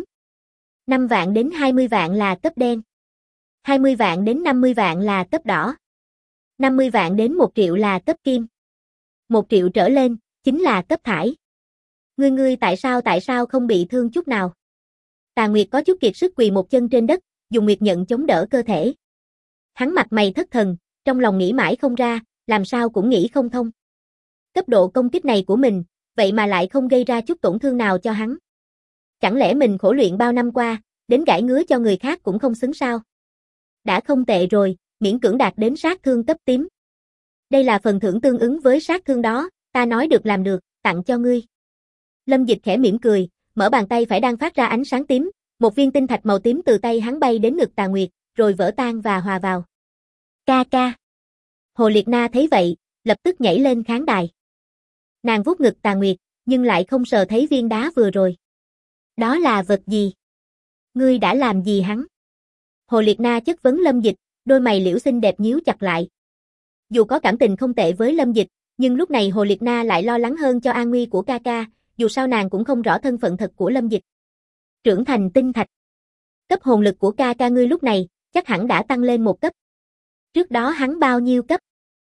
5 vạn đến 20 vạn là cấp đen. 20 vạn đến 50 vạn là cấp đỏ. 50 vạn đến 1 triệu là cấp kim. 1 triệu trở lên, chính là cấp thải. Ngươi tại sao không bị thương chút nào? Tà Nguyệt có chút kiệt sức quỳ một chân trên đất, dùng nguyệt nhận chống đỡ cơ thể. Hắn mặt mày thất thần, trong lòng nghĩ mãi không ra, làm sao cũng nghĩ không thông. Cấp độ công kích này của mình, vậy mà lại không gây ra chút tổn thương nào cho hắn. Chẳng lẽ mình khổ luyện bao năm qua, đến gãi ngứa cho người khác cũng không xứng sao? Đã không tệ rồi, miễn cưỡng đạt đến sát thương cấp tím. Đây là phần thưởng tương ứng với sát thương đó, ta nói được làm được, tặng cho ngươi. Lâm Dịch khẽ mỉm cười, mở bàn tay phải đang phát ra ánh sáng tím, một viên tinh thạch màu tím từ tay hắn bay đến ngực Tà Nguyệt, rồi vỡ tan và hòa vào. Ca ca. Hồ Liệt Na thấy vậy, lập tức nhảy lên khán đài. Nàng vuốt ngực Tà Nguyệt, nhưng lại không sờ thấy viên đá vừa rồi. Đó là vật gì? Ngươi đã làm gì hắn? Hồ Liệt Na chất vấn Lâm Dịch, đôi mày liễu xinh đẹp nhíu chặt lại. Dù có cảm tình không tệ với Lâm Dịch, nhưng lúc này Hồ Liệt Na lại lo lắng hơn cho an nguy của ca ca, dù sao nàng cũng không rõ thân phận thật của Lâm Dịch. Trưởng thành tinh thạch. Cấp hồn lực của ca ca ngươi lúc này, chắc hẳn đã tăng lên một cấp. Trước đó hắn bao nhiêu cấp?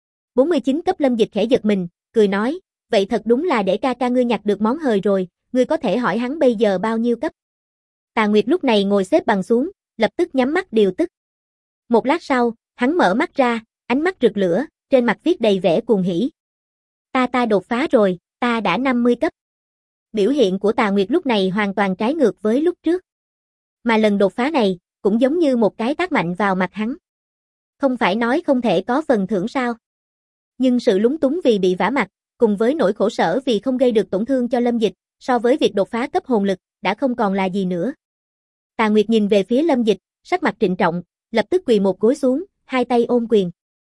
49 cấp. Lâm Dịch khẽ giật mình, cười nói, vậy thật đúng là để ca ca ngươi nhặt được món hời rồi, ngươi có thể hỏi hắn bây giờ bao nhiêu cấp. Tà Nguyệt lúc này ngồi xếp bằng xuống, lập tức nhắm mắt điều tức. Một lát sau, hắn mở mắt ra, ánh mắt rực lửa, trên mặt viết đầy vẻ cuồng hỉ. Ta đột phá rồi, ta đã 50 cấp. Biểu hiện của Tà Nguyệt lúc này hoàn toàn trái ngược với lúc trước. Mà lần đột phá này, cũng giống như một cái tát mạnh vào mặt hắn. Không phải nói không thể có phần thưởng sao? Nhưng sự lúng túng vì bị vả mặt, cùng với nỗi khổ sở vì không gây được tổn thương cho Lâm Dịch, so với việc đột phá cấp hồn lực, đã không còn là gì nữa. Tà Nguyệt nhìn về phía Lâm Dịch, sắc mặt trịnh trọng, lập tức quỳ một gối xuống, hai tay ôm quyền.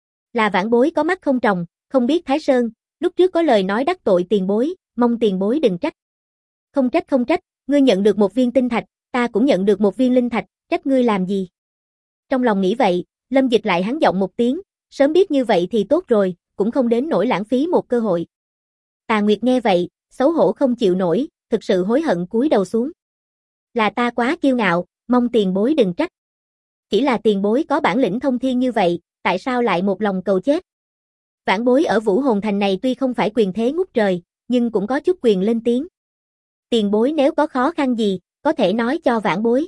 Là vãn bối có mắt không tròng, không biết Thái Sơn, lúc trước có lời nói đắc tội tiền bối, mong tiền bối đừng trách. Không trách, ngươi nhận được một viên tinh thạch, ta cũng nhận được một viên linh thạch, trách ngươi làm gì? Trong lòng nghĩ vậy, Lâm Dịch lại hắn giọng một tiếng, sớm biết như vậy thì tốt rồi, cũng không đến nỗi lãng phí một cơ hội. Tà Nguyệt nghe vậy, xấu hổ không chịu nổi, thực sự hối hận cúi đầu xuống. Là ta quá kiêu ngạo, mong tiền bối đừng trách. Chỉ là tiền bối có bản lĩnh thông thiên như vậy, tại sao lại một lòng cầu chết? Vãn bối ở Vũ Hồn Thành này tuy không phải quyền thế ngút trời, nhưng cũng có chút quyền lên tiếng. Tiền bối nếu có khó khăn gì, có thể nói cho vãn bối.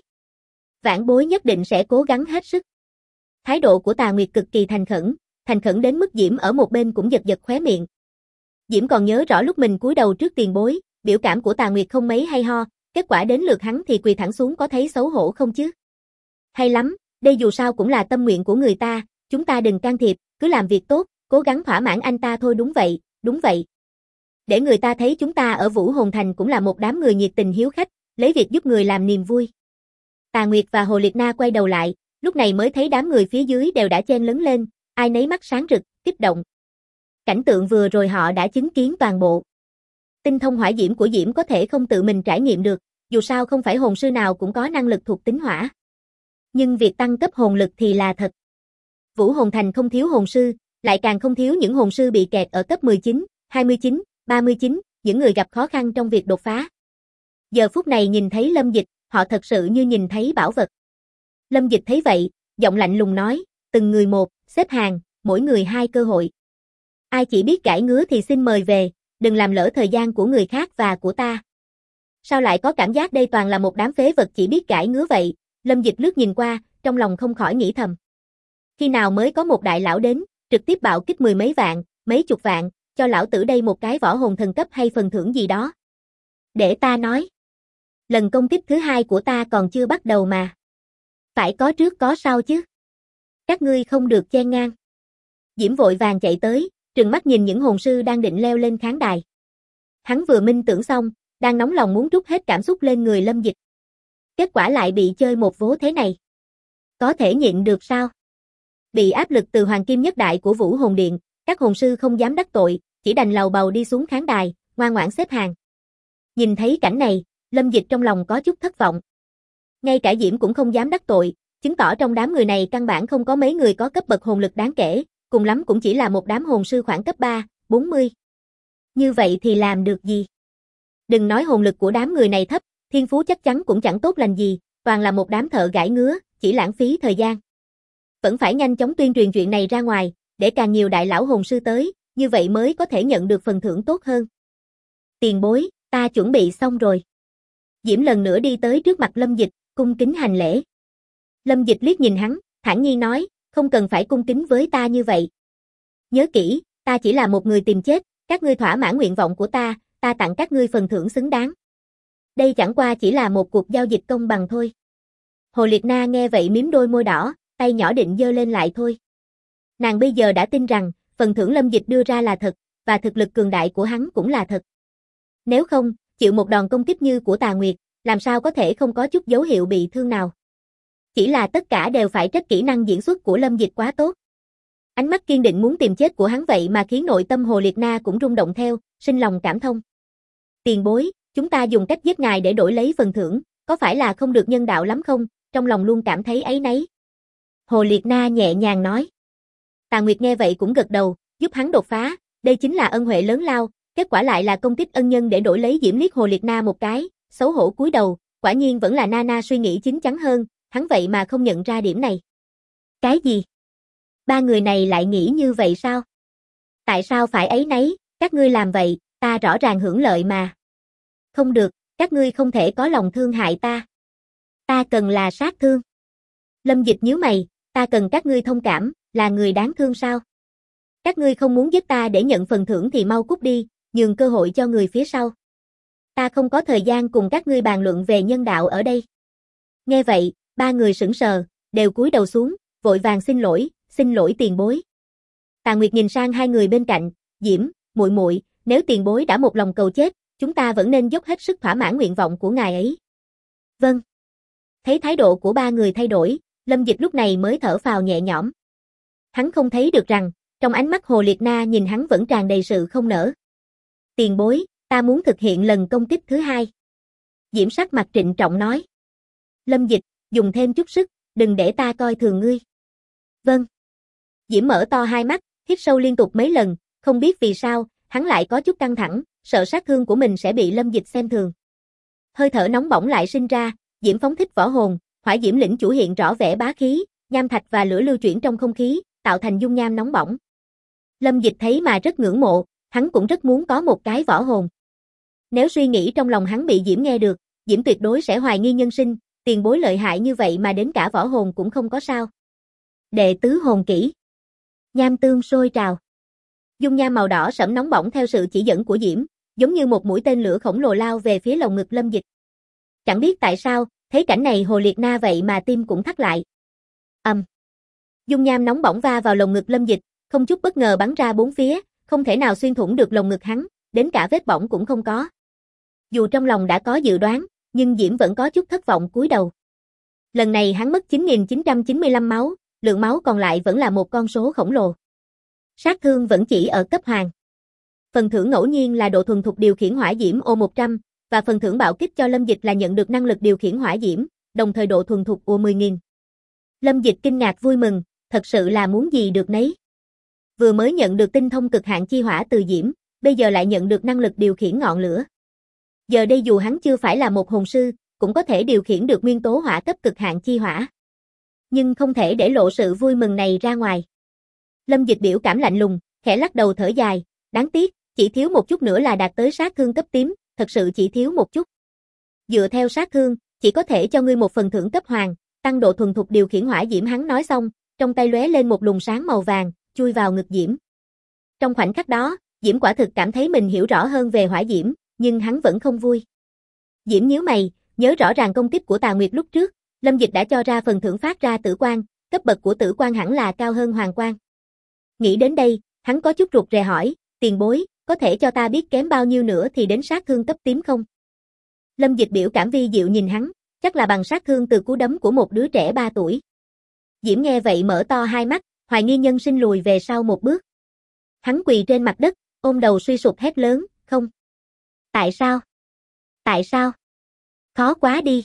Vãn bối nhất định sẽ cố gắng hết sức. Thái độ của Tà Nguyệt cực kỳ thành khẩn đến mức Diễm ở một bên cũng giật khóe miệng. Diễm còn nhớ rõ lúc mình cúi đầu trước tiền bối, biểu cảm của Tà Nguyệt không mấy hay ho, kết quả đến lượt hắn thì quỳ thẳng xuống, có thấy xấu hổ không chứ? Hay lắm, đây dù sao cũng là tâm nguyện của người ta, chúng ta đừng can thiệp, cứ làm việc tốt, cố gắng thỏa mãn anh ta thôi. Đúng vậy. Để người ta thấy chúng ta ở Vũ Hồn Thành cũng là một đám người nhiệt tình hiếu khách, lấy việc giúp người làm niềm vui. Tà Nguyệt và Hồ Liệt Na quay đầu lại, lúc này mới thấy đám người phía dưới đều đã chen lấn lên, ai nấy mắt sáng rực, kích động. Cảnh tượng vừa rồi họ đã chứng kiến toàn bộ. Tinh thông hỏa diễm của Diễm có thể không tự mình trải nghiệm được, dù sao không phải hồn sư nào cũng có năng lực thuộc tính hỏa. Nhưng việc tăng cấp hồn lực thì là thật. Vũ Hồn Thành không thiếu hồn sư, lại càng không thiếu những hồn sư bị kẹt ở cấp 19, 29, 39, những người gặp khó khăn trong việc đột phá. Giờ phút này nhìn thấy Lâm Dịch, họ thật sự như nhìn thấy bảo vật. Lâm Dịch thấy vậy, giọng lạnh lùng nói, từng người một, xếp hàng, mỗi người 2 cơ hội. Ai chỉ biết gãi ngứa thì xin mời về, đừng làm lỡ thời gian của người khác và của ta. Sao lại có cảm giác đây toàn là một đám phế vật chỉ biết gãi ngứa vậy? Lâm Dịch lướt nhìn qua, trong lòng không khỏi nghĩ thầm. Khi nào mới có một đại lão đến, trực tiếp bạo kích 10 mấy vạn, mấy chục vạn, cho lão tử đây một cái võ hồn thần cấp hay phần thưởng gì đó. Để ta nói. Lần công kích thứ 2 của ta còn chưa bắt đầu mà. Phải có trước có sau chứ. Các ngươi không được chen ngang. Diễm vội vàng chạy tới, trừng mắt nhìn những hồn sư đang định leo lên khán đài. Hắn vừa minh tưởng xong, đang nóng lòng muốn trút hết cảm xúc lên người Lâm Dịch. Kết quả lại bị chơi một vố thế này. Có thể nhịn được sao? Bị áp lực từ Hoàng Kim Nhất Đại của Vũ Hồn Điện, các hồn sư không dám đắc tội, chỉ đành lầu bầu đi xuống khán đài, ngoan ngoãn xếp hàng. Nhìn thấy cảnh này, Lâm Dịch trong lòng có chút thất vọng. Ngay cả Diễm cũng không dám đắc tội, chứng tỏ trong đám người này căn bản không có mấy người có cấp bậc hồn lực đáng kể, cùng lắm cũng chỉ là một đám hồn sư khoảng cấp 3, 40. Như vậy thì làm được gì? Đừng nói hồn lực của đám người này thấp, thiên phú chắc chắn cũng chẳng tốt lành gì, toàn là một đám thợ gãi ngứa, chỉ lãng phí thời gian. Vẫn phải nhanh chóng tuyên truyền chuyện này ra ngoài, để càng nhiều đại lão hồn sư tới, như vậy mới có thể nhận được phần thưởng tốt hơn. Tiền bối, ta chuẩn bị xong rồi. Diễm lần nữa đi tới trước mặt Lâm Dịch, cung kính hành lễ. Lâm Dịch liếc nhìn hắn, thản nhiên nói, không cần phải cung kính với ta như vậy. Nhớ kỹ, ta chỉ là một người tìm chết, các ngươi thỏa mãn nguyện vọng của ta tặng các ngươi phần thưởng xứng đáng. Đây chẳng qua chỉ là một cuộc giao dịch công bằng thôi. Hồ Liệt Na nghe vậy mím đôi môi đỏ, tay nhỏ định giơ lên lại thôi. Nàng bây giờ đã tin rằng, phần thưởng Lâm Dịch đưa ra là thật, và thực lực cường đại của hắn cũng là thật. Nếu không, chịu một đòn công kích như của Tà Nguyệt, làm sao có thể không có chút dấu hiệu bị thương nào. Chỉ là tất cả đều phải trách kỹ năng diễn xuất của Lâm Dịch quá tốt. Ánh mắt kiên định muốn tìm chết của hắn vậy mà khiến nội tâm Hồ Liệt Na cũng rung động theo, sinh lòng cảm thông. Tiền bối, chúng ta dùng cách giết ngài để đổi lấy phần thưởng, có phải là không được nhân đạo lắm không? Trong lòng luôn cảm thấy áy náy. Hồ Liệt Na nhẹ nhàng nói. Tà Nguyệt nghe vậy cũng gật đầu, giúp hắn đột phá, đây chính là ân huệ lớn lao, kết quả lại là công kích ân nhân để đổi lấy Diễm liếc Hồ Liệt Na một cái, xấu hổ cúi đầu, quả nhiên vẫn là Nana suy nghĩ chín chắn hơn, hắn vậy mà không nhận ra điểm này. Cái gì? Ba người này lại nghĩ như vậy sao? Tại sao phải áy náy, các ngươi làm vậy, ta rõ ràng hưởng lợi mà. Không được, các ngươi không thể có lòng thương hại ta. Ta cần là sát thương. Lâm Dịch nhíu mày, ta cần các ngươi thông cảm, là người đáng thương sao? Các ngươi không muốn giết ta để nhận phần thưởng thì mau cút đi, nhường cơ hội cho người phía sau. Ta không có thời gian cùng các ngươi bàn luận về nhân đạo ở đây. Nghe vậy, ba người sững sờ, đều cúi đầu xuống, vội vàng xin lỗi tiền bối. Tà Nguyệt nhìn sang hai người bên cạnh, Diễm, muội muội, nếu tiền bối đã một lòng cầu chết, chúng ta vẫn nên dốc hết sức thỏa mãn nguyện vọng của ngài ấy. Vâng. Thấy thái độ của ba người thay đổi, Lâm Dịch lúc này mới thở phào nhẹ nhõm. Hắn không thấy được rằng, trong ánh mắt Hồ Liệt Na nhìn hắn vẫn tràn đầy sự không nỡ. Tiền bối, ta muốn thực hiện lần công kích thứ hai. Diễm sắc mặt trịnh trọng nói. Lâm Dịch, dùng thêm chút sức, đừng để ta coi thường ngươi. Vâng. Diễm mở to hai mắt, hít sâu liên tục mấy lần, không biết vì sao, hắn lại có chút căng thẳng, sợ sát thương của mình sẽ bị Lâm Dịch xem thường. Hơi thở nóng bỏng lại sinh ra, Diễm phóng thích võ hồn, hỏa diễm lĩnh chủ hiện rõ vẻ bá khí, nham thạch và lửa lưu chuyển trong không khí, tạo thành dung nham nóng bỏng. Lâm Dịch thấy mà rất ngưỡng mộ, hắn cũng rất muốn có một cái võ hồn. Nếu suy nghĩ trong lòng hắn bị Diễm nghe được, Diễm tuyệt đối sẽ hoài nghi nhân sinh, tiền bối lợi hại như vậy mà đến cả võ hồn cũng không có sao. Đệ tứ hồn kỹ. Nham tương sôi trào. Dung nham màu đỏ sẫm nóng bỏng theo sự chỉ dẫn của Diễm, giống như một mũi tên lửa khổng lồ lao về phía lồng ngực Lâm Dịch. Chẳng biết tại sao, thấy cảnh này Hồ Liệt Na vậy mà tim cũng thắt lại. Dung nham nóng bỏng va vào lồng ngực Lâm Dịch, không chút bất ngờ bắn ra bốn phía, không thể nào xuyên thủng được lồng ngực hắn, đến cả vết bỏng cũng không có. Dù trong lòng đã có dự đoán, nhưng Diễm vẫn có chút thất vọng cúi đầu. Lần này hắn mất 9.995 máu, lượng máu còn lại vẫn là một con số khổng lồ. Sát thương vẫn chỉ ở cấp hoàng. Phần thưởng ngẫu nhiên là độ thuần thục điều khiển hỏa diễm O100, và phần thưởng bạo kích cho Lâm Dịch là nhận được năng lực điều khiển hỏa diễm, đồng thời độ thuần thục O10.000. Lâm Dịch kinh ngạc vui mừng, thật sự là muốn gì được nấy. Vừa mới nhận được tinh thông cực hạn chi hỏa từ Diễm, bây giờ lại nhận được năng lực điều khiển ngọn lửa. Giờ đây dù hắn chưa phải là một hồn sư, cũng có thể điều khiển được nguyên tố hỏa cấp cực hạn chi hỏa. Nhưng không thể để lộ sự vui mừng này ra ngoài. Lâm Dịch biểu cảm lạnh lùng, khẽ lắc đầu thở dài, đáng tiếc, chỉ thiếu một chút nữa là đạt tới sát thương cấp tím, thật sự chỉ thiếu một chút. Dựa theo sát thương, chỉ có thể cho ngươi một phần thưởng cấp hoàng, tăng độ thuần thục điều khiển hỏa diễm. Hắn nói xong, trong tay lóe lên một luồng sáng màu vàng, chui vào ngực Diễm. Trong khoảnh khắc đó, Diễm quả thực cảm thấy mình hiểu rõ hơn về hỏa diễm, nhưng hắn vẫn không vui. Diễm nhíu mày, nhớ rõ ràng công kích của Tà Nguyệt lúc trước, Lâm Dịch đã cho ra phần thưởng phát ra tử quang, cấp bậc của tử quang hẳn là cao hơn hoàng quang. Nghĩ đến đây, hắn có chút rụt rè hỏi, tiền bối, có thể cho ta biết kém bao nhiêu nữa thì đến sát thương cấp tím không? Lâm Dịch biểu cảm vi diệu nhìn hắn, chắc là bằng sát thương từ cú đấm của một đứa trẻ 3 tuổi. Diễm nghe vậy mở to hai mắt, hoài nghi nhân sinh lùi về sau một bước. Hắn quỳ trên mặt đất, ôm đầu suy sụp hét lớn, không. Tại sao? Tại sao? Khó quá đi.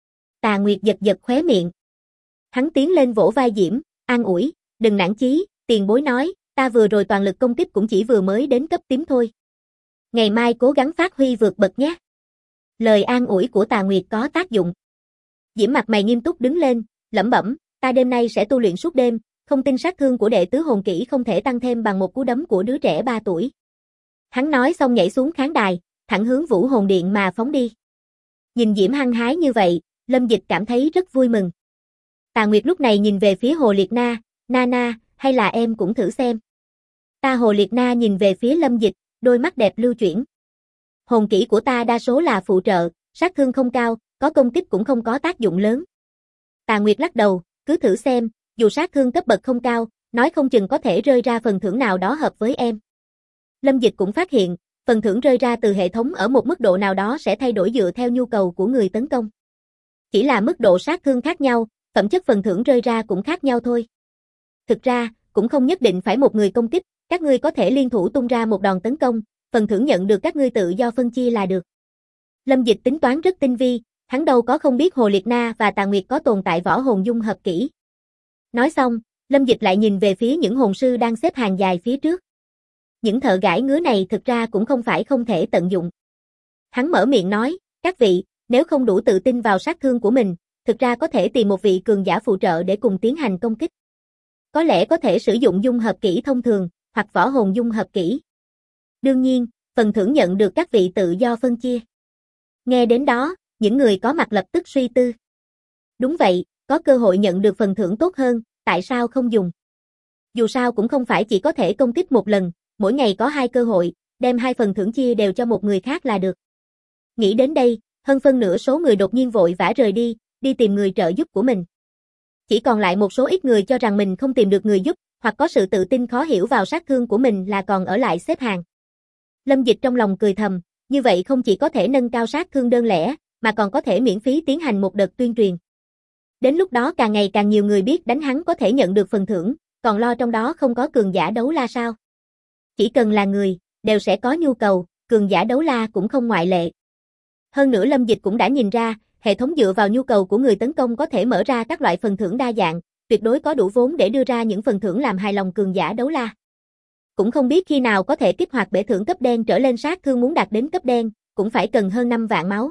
Tà Nguyệt giật giật khóe miệng. Hắn tiến lên vỗ vai Diễm, an ủi, đừng nản chí, tiền bối nói, ta vừa rồi toàn lực công kích cũng chỉ vừa mới đến cấp tím thôi. Ngày mai cố gắng phát huy vượt bậc nhé. Lời an ủi của Tà Nguyệt có tác dụng. Diễm mặt mày nghiêm túc đứng lên, lẩm bẩm, ta đêm nay sẽ tu luyện suốt đêm, không tin sát thương của đệ tứ hồn kỹ không thể tăng thêm bằng một cú đấm của đứa trẻ 3 tuổi. Hắn nói xong nhảy xuống khán đài, thẳng hướng Vũ Hồn Điện mà phóng đi. Nhìn Diễm hăng hái như vậy, Lâm Dịch cảm thấy rất vui mừng. Tà Nguyệt lúc này nhìn về phía Hồ Liệt Na, Nana, hay là em cũng thử xem. Ta Hồ Liệt Na nhìn về phía Lâm Dịch, đôi mắt đẹp lưu chuyển. Hồn kỹ của ta đa số là phụ trợ, sát thương không cao, có công kích cũng không có tác dụng lớn. Tà Nguyệt lắc đầu, cứ thử xem, dù sát thương cấp bậc không cao, nói không chừng có thể rơi ra phần thưởng nào đó hợp với em. Lâm Dịch cũng phát hiện, phần thưởng rơi ra từ hệ thống ở một mức độ nào đó sẽ thay đổi dựa theo nhu cầu của người tấn công. Chỉ là mức độ sát thương khác nhau, phẩm chất phần thưởng rơi ra cũng khác nhau thôi. Thực ra, cũng không nhất định phải một người công kích, các ngươi có thể liên thủ tung ra một đòn tấn công, phần thưởng nhận được các ngươi tự do phân chia là được. Lâm Dịch tính toán rất tinh vi, hắn đâu có không biết Hồ Liệt Na và Tà Nguyệt có tồn tại võ hồn dung hợp kỹ. Nói xong, Lâm Dịch lại nhìn về phía những hồn sư đang xếp hàng dài phía trước. Những thợ gãi ngứa này thực ra cũng không phải không thể tận dụng. Hắn mở miệng nói, các vị, nếu không đủ tự tin vào sát thương của mình, thực ra có thể tìm một vị cường giả phụ trợ để cùng tiến hành công kích. Có lẽ có thể sử dụng dung hợp kỹ thông thường, hoặc võ hồn dung hợp kỹ. Đương nhiên, phần thưởng nhận được các vị tự do phân chia. Nghe đến đó, những người có mặt lập tức suy tư. Đúng vậy, có cơ hội nhận được phần thưởng tốt hơn, tại sao không dùng? Dù sao cũng không phải chỉ có thể công kích một lần, mỗi ngày có 2 cơ hội, đem 2 phần thưởng chia đều cho một người khác là được. Nghĩ đến đây, hơn phân nửa số người đột nhiên vội vã rời đi tìm người trợ giúp của mình. Chỉ còn lại một số ít người cho rằng mình không tìm được người giúp, hoặc có sự tự tin khó hiểu vào sát thương của mình là còn ở lại xếp hàng. Lâm Dịch trong lòng cười thầm, như vậy không chỉ có thể nâng cao sát thương đơn lẻ, mà còn có thể miễn phí tiến hành một đợt tuyên truyền. Đến lúc đó càng ngày càng nhiều người biết đánh hắn có thể nhận được phần thưởng, còn lo trong đó không có cường giả đấu la sao. Chỉ cần là người, đều sẽ có nhu cầu, cường giả đấu la cũng không ngoại lệ. Hơn nữa Lâm Dịch cũng đã nhìn ra, hệ thống dựa vào nhu cầu của người tấn công có thể mở ra các loại phần thưởng đa dạng, tuyệt đối có đủ vốn để đưa ra những phần thưởng làm hài lòng cường giả đấu la. Cũng không biết khi nào có thể kích hoạt bể thưởng cấp đen trở lên, sát thương muốn đạt đến cấp đen, cũng phải cần hơn 5 vạn máu.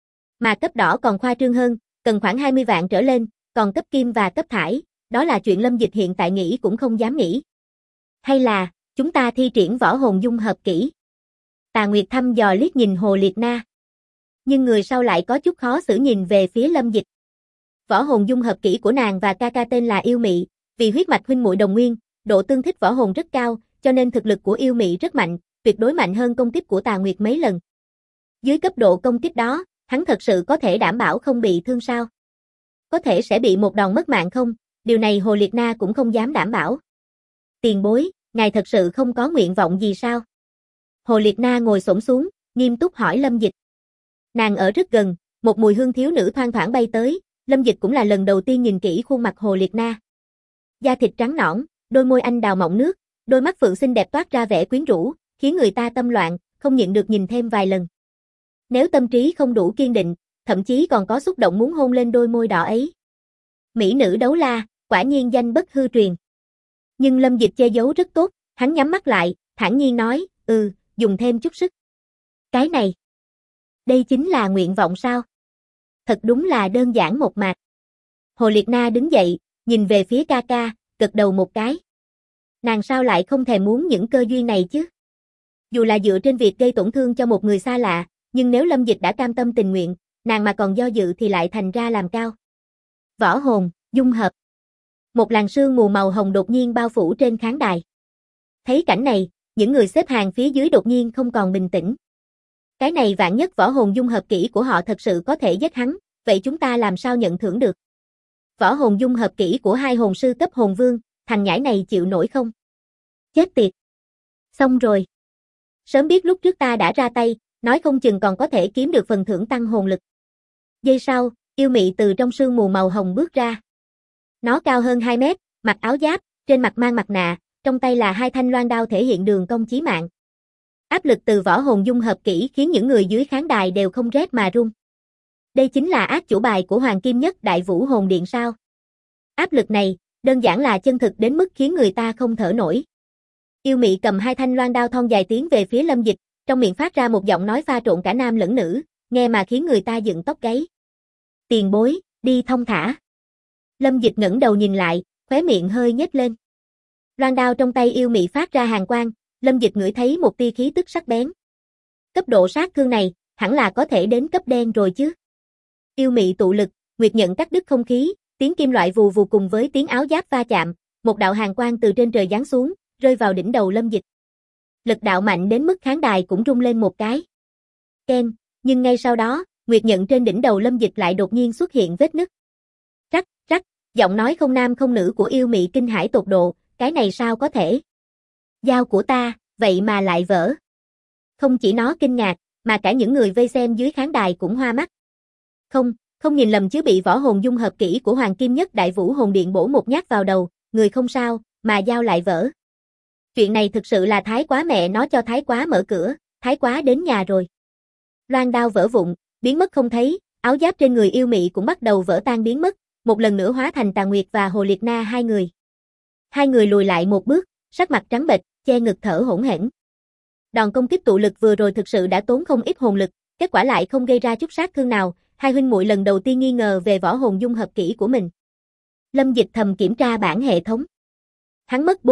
Mà cấp đỏ còn khoa trương hơn, cần khoảng 20 vạn trở lên, còn cấp kim và cấp thải, đó là chuyện Lâm Dịch hiện tại nghĩ cũng không dám nghĩ. Hay là, chúng ta thi triển võ hồn dung hợp kỹ? Tà Nguyệt thăm dò liếc nhìn Hồ Liệt Na. Nhưng người sau lại có chút khó xử nhìn về phía Lâm Dịch. Võ hồn dung hợp kỹ của nàng và ca ca tên là Yêu Mị, vì huyết mạch huynh muội đồng nguyên, độ tương thích võ hồn rất cao, cho nên thực lực của Yêu Mị rất mạnh, tuyệt đối mạnh hơn công kích của Tà Nguyệt mấy lần. Dưới cấp độ công kích đó, hắn thật sự có thể đảm bảo không bị thương sao? Có thể sẽ bị một đòn mất mạng không? Điều này Hồ Liệt Na cũng không dám đảm bảo. Tiền bối, ngài thật sự không có nguyện vọng gì sao? Hồ Liệt Na ngồi xổm xuống, nghiêm túc hỏi Lâm Dịch. Nàng ở rất gần, một mùi hương thiếu nữ thoang thoảng bay tới, Lâm Dịch cũng là lần đầu tiên nhìn kỹ khuôn mặt Hồ Liệt Na. Da thịt trắng nõn, đôi môi anh đào mọng nước, đôi mắt phượng xinh đẹp toát ra vẻ quyến rũ, khiến người ta tâm loạn, không nhịn được nhìn thêm vài lần. Nếu tâm trí không đủ kiên định, thậm chí còn có xúc động muốn hôn lên đôi môi đỏ ấy. Mỹ nữ đấu la, quả nhiên danh bất hư truyền. Nhưng Lâm Dịch che giấu rất tốt, hắn nhắm mắt lại, thản nhiên nói, dùng thêm chút sức. Cái này, đây chính là nguyện vọng sao? Thật đúng là đơn giản một mạc. Hồ Liệt Na đứng dậy, nhìn về phía ca ca, gật đầu một cái. Nàng sao lại không thèm muốn những cơ duyên này chứ? Dù là dựa trên việc gây tổn thương cho một người xa lạ, nhưng nếu Lâm Dịch đã cam tâm tình nguyện, nàng mà còn do dự thì lại thành ra làm cao. Võ hồn, dung hợp. Một làn sương mù màu hồng đột nhiên bao phủ trên khán đài. Thấy cảnh này, những người xếp hàng phía dưới đột nhiên không còn bình tĩnh. Cái này vạn nhất võ hồn dung hợp kỹ của họ thật sự có thể giết hắn, vậy chúng ta làm sao nhận thưởng được? Võ hồn dung hợp kỹ của 2 hồn sư cấp hồn vương, thằng nhãi này chịu nổi không? Chết tiệt. Xong rồi. Sớm biết lúc trước ta đã ra tay, nói không chừng còn có thể kiếm được phần thưởng tăng hồn lực. Giây sau, Yêu Mị từ trong sương mù màu hồng bước ra. Nó cao hơn 2 mét, mặc áo giáp, trên mặt mang mặt nạ, trong tay là 2 thanh loan đao thể hiện đường cong chí mạng. Áp lực từ võ hồn dung hợp kỹ khiến những người dưới khán đài đều không rét mà run. Đây chính là ác chủ bài của Hoàng Kim Nhất Đại Vũ Hồn Điện sao? Áp lực này, đơn giản là chân thực đến mức khiến người ta không thở nổi. Yêu Mị cầm 2 thanh loan đao thon dài tiến về phía Lâm Dịch, trong miệng phát ra một giọng nói pha trộn cả nam lẫn nữ, nghe mà khiến người ta dựng tóc gáy. Tiền bối, đi thong thả. Lâm Dịch ngẩng đầu nhìn lại, khóe miệng hơi nhếch lên. Loan đao trong tay Yêu Mị phát ra hàn quang, Lâm Dịch ngửi thấy một tia khí tức sắc bén. Cấp độ sát thương này, hẳn là có thể đến cấp đen rồi chứ. Yêu Mị tụ lực, nguyệt nhận cắt đứt không khí, tiếng kim loại vù vù cùng với tiếng áo giáp va chạm, một đạo hàn quang từ trên trời giáng xuống, rơi vào đỉnh đầu Lâm Dịch. Lực đạo mạnh đến mức khán đài cũng rung lên một cái. Ken, nhưng ngay sau đó, nguyệt nhận trên đỉnh đầu Lâm Dịch lại đột nhiên xuất hiện vết nứt. Rắc, rắc, giọng nói không nam không nữ của Yêu Mị kinh hãi tột độ, cái này sao có thể? Dao của ta, vậy mà lại vỡ. Không chỉ nó kinh ngạc, mà cả những người vây xem dưới khán đài cũng hoa mắt. Không nhìn lầm chứ, bị võ hồn dung hợp kỹ của Hoàng Kim Nhất Đại Vũ Hồn Điện bổ một nhát vào đầu, người không sao, mà dao lại vỡ. Chuyện này thực sự là thái quá, mẹ nó cho thái quá mở cửa, thái quá đến nhà rồi. Loan đao vỡ vụn, biến mất không thấy, áo giáp trên người yêu mị cũng bắt đầu vỡ tan biến mất, một lần nữa hóa thành Tà Nguyệt và Hồ Liệt Na hai người. Hai người lùi lại một bước, sắc mặt trắng bệch, che ngực thở hổn hển. Đòn công kích tụ lực vừa rồi thực sự đã tốn không ít hồn lực, kết quả lại không gây ra chút sát thương nào, hai huynh muội lần đầu tiên nghi ngờ về võ hồn dung hợp kỹ của mình. Lâm Dịch thầm kiểm tra bản hệ thống. Hắn mất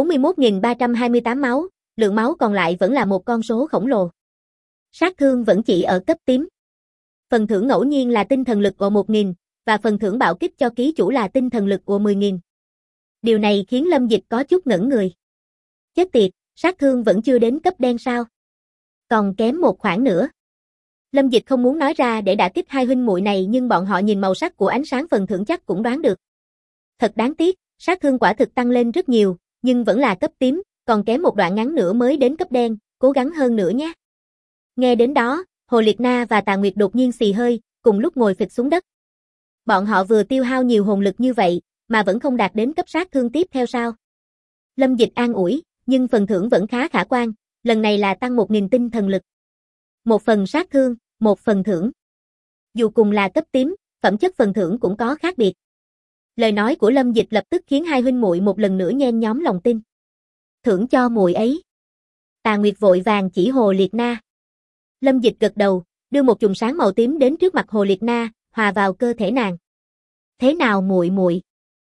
41.328 máu, lượng máu còn lại vẫn là một con số khổng lồ. Sát thương vẫn chỉ ở cấp tím. Phần thưởng ngẫu nhiên là tinh thần lực của 1.000, và phần thưởng bạo kích cho ký chủ là tinh thần lực của 10.000. Điều này khiến Lâm Dịch có chút ngẩn người. Chết tiệt, sát thương vẫn chưa đến cấp đen sao? Còn kém một khoảng nữa. Lâm Dịch không muốn nói ra để đả kích hai huynh muội này, nhưng bọn họ nhìn màu sắc của ánh sáng phần thưởng chắc cũng đoán được. Thật đáng tiếc, sát thương quả thực tăng lên rất nhiều, nhưng vẫn là cấp tím, còn kém một đoạn ngắn nữa mới đến cấp đen, cố gắng hơn nữa nhé. Nghe đến đó, Hồ Liệt Na và Tà Nguyệt đột nhiên xì hơi, cùng lúc ngồi phịch xuống đất. Bọn họ vừa tiêu hao nhiều hồn lực như vậy, mà vẫn không đạt đến cấp sát thương tiếp theo sao? Lâm Dịch an ủi, nhưng phần thưởng vẫn khá khả quan, lần này là tăng 1.000 tinh thần lực. Một phần sát thương, một phần thưởng. Dù cùng là cấp tím, phẩm chất phần thưởng cũng có khác biệt. Lời nói của Lâm Dịch lập tức khiến hai huynh muội một lần nữa nhen nhóm lòng tin. Thưởng cho muội ấy. Tà Nguyệt vội vàng chỉ Hồ Liệt Na. Lâm Dịch gật đầu, đưa một chùm sáng màu tím đến trước mặt Hồ Liệt Na, hòa vào cơ thể nàng. Thế nào muội muội?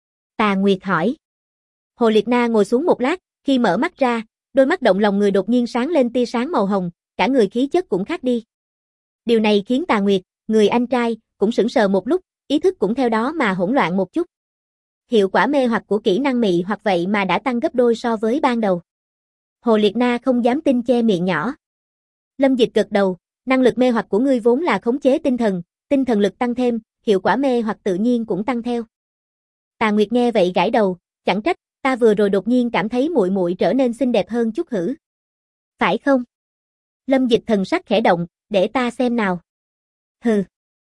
Tà Nguyệt hỏi. Hồ Liệt Na ngồi xuống một lát, khi mở mắt ra, đôi mắt động lòng người đột nhiên sáng lên tia sáng màu hồng, cả người khí chất cũng khác đi. Điều này khiến Tà Nguyệt, người anh trai, cũng sững sờ một lúc, ý thức cũng theo đó mà hỗn loạn một chút. Hiệu quả mê hoặc của kỹ năng mị hoặc vậy mà đã tăng gấp đôi so với ban đầu. Hồ Liệt Na không dám tin, che miệng nhỏ. Lâm Dịch gật đầu, năng lực mê hoặc của ngươi vốn là khống chế tinh thần lực tăng thêm, hiệu quả mê hoặc tự nhiên cũng tăng theo. Tà Nguyệt nghe vậy gãi đầu, chẳng trách, ta vừa rồi đột nhiên cảm thấy muội muội trở nên xinh đẹp hơn chút hử. Phải không? Lâm Dịch thần sắc khẽ động, để ta xem nào. Hừ.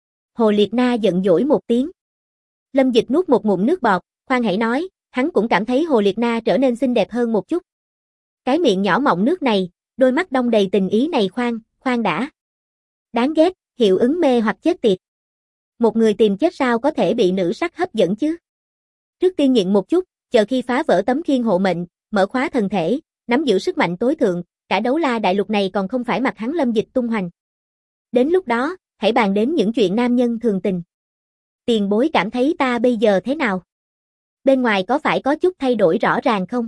Hồ Liệt Na giận dỗi một tiếng. Lâm Dịch nuốt một ngụm nước bọt, khoan hãy nói, hắn cũng cảm thấy Hồ Liệt Na trở nên xinh đẹp hơn một chút. Cái miệng nhỏ mọng nước này, đôi mắt đong đầy tình ý này, khoan đã. Đáng ghét, hiệu ứng mê hoặc chết tiệt. Một người tìm chết sao có thể bị nữ sắc hấp dẫn chứ? Trước tiên nhịn một chút, chờ khi phá vỡ tấm khiên hộ mệnh, mở khóa thần thể, nắm giữ sức mạnh tối thượng, cả đấu la đại lục này còn không phải mặt hắn Lâm Dịch tung hoành. Đến lúc đó, hãy bàn đến những chuyện nam nhân thường tình. Tiền bối cảm thấy ta bây giờ thế nào? Bên ngoài có phải có chút thay đổi rõ ràng không?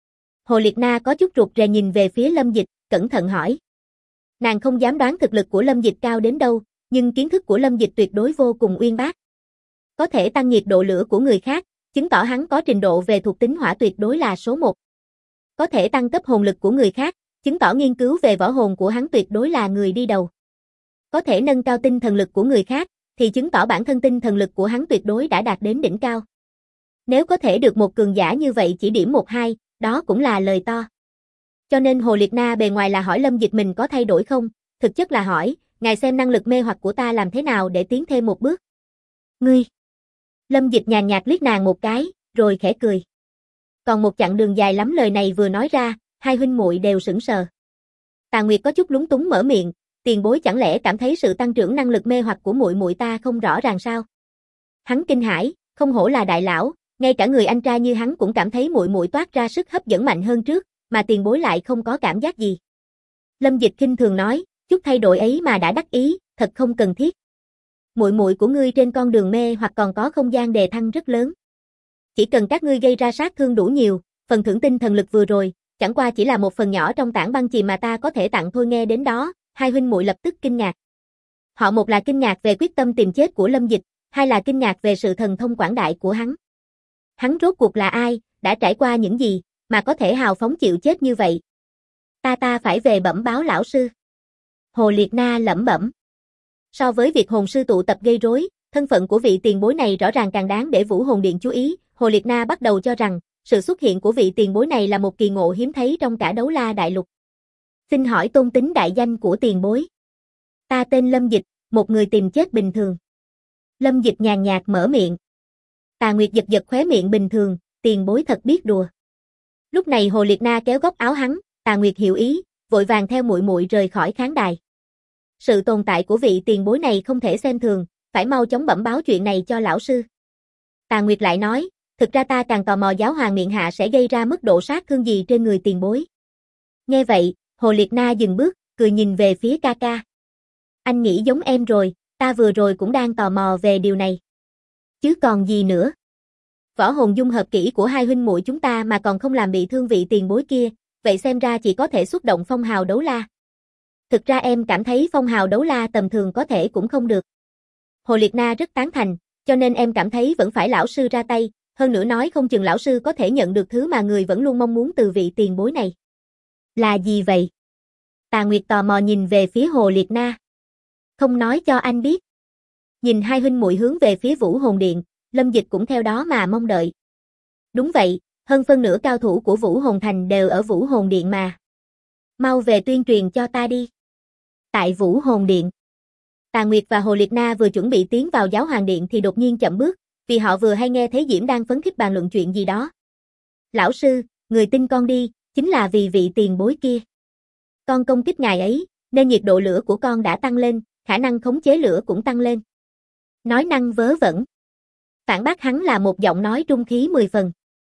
Hồ Liệt Na có chút rụt rè nhìn về phía Lâm Dịch, cẩn thận hỏi. Nàng không dám đoán thực lực của Lâm Dịch cao đến đâu, nhưng kiến thức của Lâm Dịch tuyệt đối vô cùng uyên bác. Có thể tăng nhiệt độ lửa của người khác, chứng tỏ hắn có trình độ về thuộc tính hỏa tuyệt đối là số 1. Có thể tăng cấp hồn lực của người khác, chứng tỏ nghiên cứu về võ hồn của hắn tuyệt đối là người đi đầu. Có thể nâng cao tinh thần lực của người khác, thì chứng tỏ bản thân tinh thần lực của hắn tuyệt đối đã đạt đến đỉnh cao. Nếu có thể được một cường giả như vậy chỉ điểm 1-2, đó cũng là lời to. Cho nên Hồ Liệt Na bề ngoài là hỏi Lâm Dịch mình có thay đổi không, thực chất là hỏi, ngài xem năng lực mê hoặc của ta làm thế nào để tiến thêm một bước. Ngươi. Lâm Dịch nhàn nhạt liếc nàng một cái, rồi khẽ cười. Còn một chặng đường dài lắm, lời này vừa nói ra, hai huynh muội đều sững sờ. Tà Nguyệt có chút lúng túng mở miệng, tiền bối chẳng lẽ cảm thấy sự tăng trưởng năng lực mê hoặc của muội muội ta không rõ ràng sao? Hắn kinh hãi, không hổ là đại lão, ngay cả người anh trai như hắn cũng cảm thấy muội muội toát ra sức hấp dẫn mạnh hơn trước, mà tiền bối lại không có cảm giác gì. Lâm Dịch khinh thường nói, chút thay đổi ấy mà đã đắc ý, thật không cần thiết. Muội muội của ngươi trên con đường mê hoặc còn có không gian đề thăng rất lớn. Chỉ cần các ngươi gây ra sát thương đủ nhiều, phần thưởng tinh thần lực vừa rồi, chẳng qua chỉ là một phần nhỏ trong tảng băng chìm mà ta có thể tặng thôi. Nghe đến đó, hai huynh muội lập tức kinh ngạc. Họ một là kinh ngạc về quyết tâm tìm chết của Lâm Dịch, hai là kinh ngạc về sự thần thông quảng đại của hắn. Hắn rốt cuộc là ai, đã trải qua những gì, mà có thể hào phóng chịu chết như vậy? Ta phải về bẩm báo lão sư. Hồ Liệt Na lẩm bẩm. So với việc hồn sư tụ tập gây rối, thân phận của vị tiền bối này rõ ràng càng đáng để Vũ Hồn Điện chú ý. Hồ Liệt Na bắt đầu cho rằng, Sự xuất hiện của vị tiền bối này là một kỳ ngộ hiếm thấy trong cả Đấu La Đại Lục. Xin hỏi tôn tính đại danh của tiền bối. Ta tên Lâm Dịch, một người tìm chết bình thường. Lâm Dịch nhàn nhạt mở miệng. Tà Nguyệt giật giật khóe miệng bình thường, tiền bối thật biết đùa. Lúc này Hồ Liệt Na kéo góc áo hắn, Tà Nguyệt hiểu ý, vội vàng theo muội muội rời khỏi khán đài. Sự tồn tại của vị tiền bối này không thể xem thường, phải mau chóng bẩm báo chuyện này cho lão sư. Tà Nguyệt lại nói, thực ra ta càng tò mò giáo hoàng miệng hạ sẽ gây ra mức độ sát thương gì trên người tiền bối. Nghe vậy, Hồ Liệt Na dừng bước, cười nhìn về phía ca ca. Anh nghĩ giống em rồi, ta vừa rồi cũng đang tò mò về điều này. Chứ còn gì nữa. Võ hồn dung hợp kỹ của hai huynh muội chúng ta mà còn không làm bị thương vị tiền bối kia, vậy xem ra chỉ có thể xuất động phong hào đấu la. Thực ra em cảm thấy phong hào đấu la tầm thường có thể cũng không được. Hồ Liệt Na rất tán thành, cho nên em cảm thấy vẫn phải lão sư ra tay, hơn nữa nói không chừng lão sư có thể nhận được thứ mà người vẫn luôn mong muốn từ vị tiền bối này. Là gì vậy? Tà Nguyệt tò mò nhìn về phía Hồ Liệt Na. Không nói cho anh biết. Nhìn hai huynh muội hướng về phía Vũ Hồn Điện, Lâm Dịch cũng theo đó mà mong đợi. Đúng vậy, hơn phân nửa cao thủ của Vũ Hồn Thành đều ở Vũ Hồn Điện mà. Mau về tuyên truyền cho ta đi. Tại Vũ Hồn Điện. Tà Nguyệt và Hồ Liệt Na vừa chuẩn bị tiến vào Giáo Hoàng Điện thì đột nhiên chậm bước, vì họ vừa hay nghe thấy Diễm đang phấn khích bàn luận chuyện gì đó. Lão sư, người tin con đi, chính là vì vị tiền bối kia. Con công kích ngài ấy, nên nhiệt độ lửa của con đã tăng lên, khả năng khống chế lửa cũng tăng lên. Nói năng vớ vẩn. Phản bác hắn là một giọng nói trung khí 10 phần.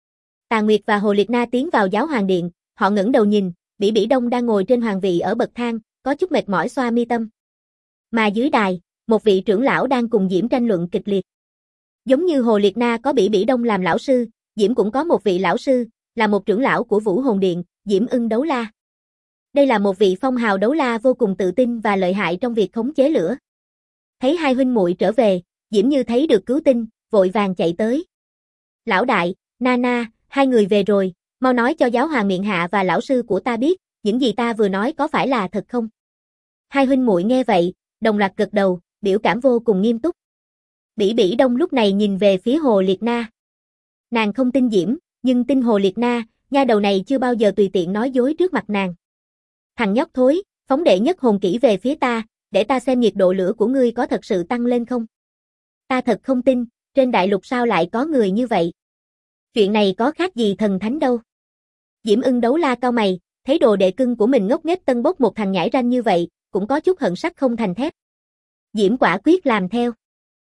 Tà Nguyệt và Hồ Liệt Na tiến vào Giáo Hoàng Điện, họ ngẩng đầu nhìn, Bỉ Bỉ Đông đang ngồi trên hoàng vị ở bậc thang, có chút mệt mỏi xoa mi tâm. Mà dưới đài, một vị trưởng lão đang cùng Diễm tranh luận kịch liệt. Giống như Hồ Liệt Na có Bỉ Bỉ Đông làm lão sư, Diễm cũng có một vị lão sư, là một trưởng lão của Vũ Hồn Điện, Diễm Ưng Đấu La. Đây là một vị phong hào đấu la vô cùng tự tin và lợi hại trong việc khống chế lửa. Thấy hai huynh muội trở về, Diễm như thấy được cứu tinh, vội vàng chạy tới. Lão đại, Nana, hai người về rồi, mau nói cho giáo hoàng miệng hạ và lão sư của ta biết, những gì ta vừa nói có phải là thật không? Hai huynh muội nghe vậy, đồng loạt gật đầu, biểu cảm vô cùng nghiêm túc. Bỉ Bỉ Đông lúc này nhìn về phía Hồ Liệt Na. Nàng không tin Diễm, nhưng tin Hồ Liệt Na, nha đầu này chưa bao giờ tùy tiện nói dối trước mặt nàng. Thằng nhóc thối, phóng đệ nhất hồn kỹ về phía ta, để ta xem nhiệt độ lửa của ngươi có thật sự tăng lên không? Ta thật không tin, trên đại lục sao lại có người như vậy? Chuyện này có khác gì thần thánh đâu. Diễm Ưng Đấu La cau mày, thấy đồ đệ cưng của mình ngốc nghếch tân bốc một thằng nhãi ranh như vậy, cũng có chút hận sắt không thành thép. Diễm quả quyết làm theo.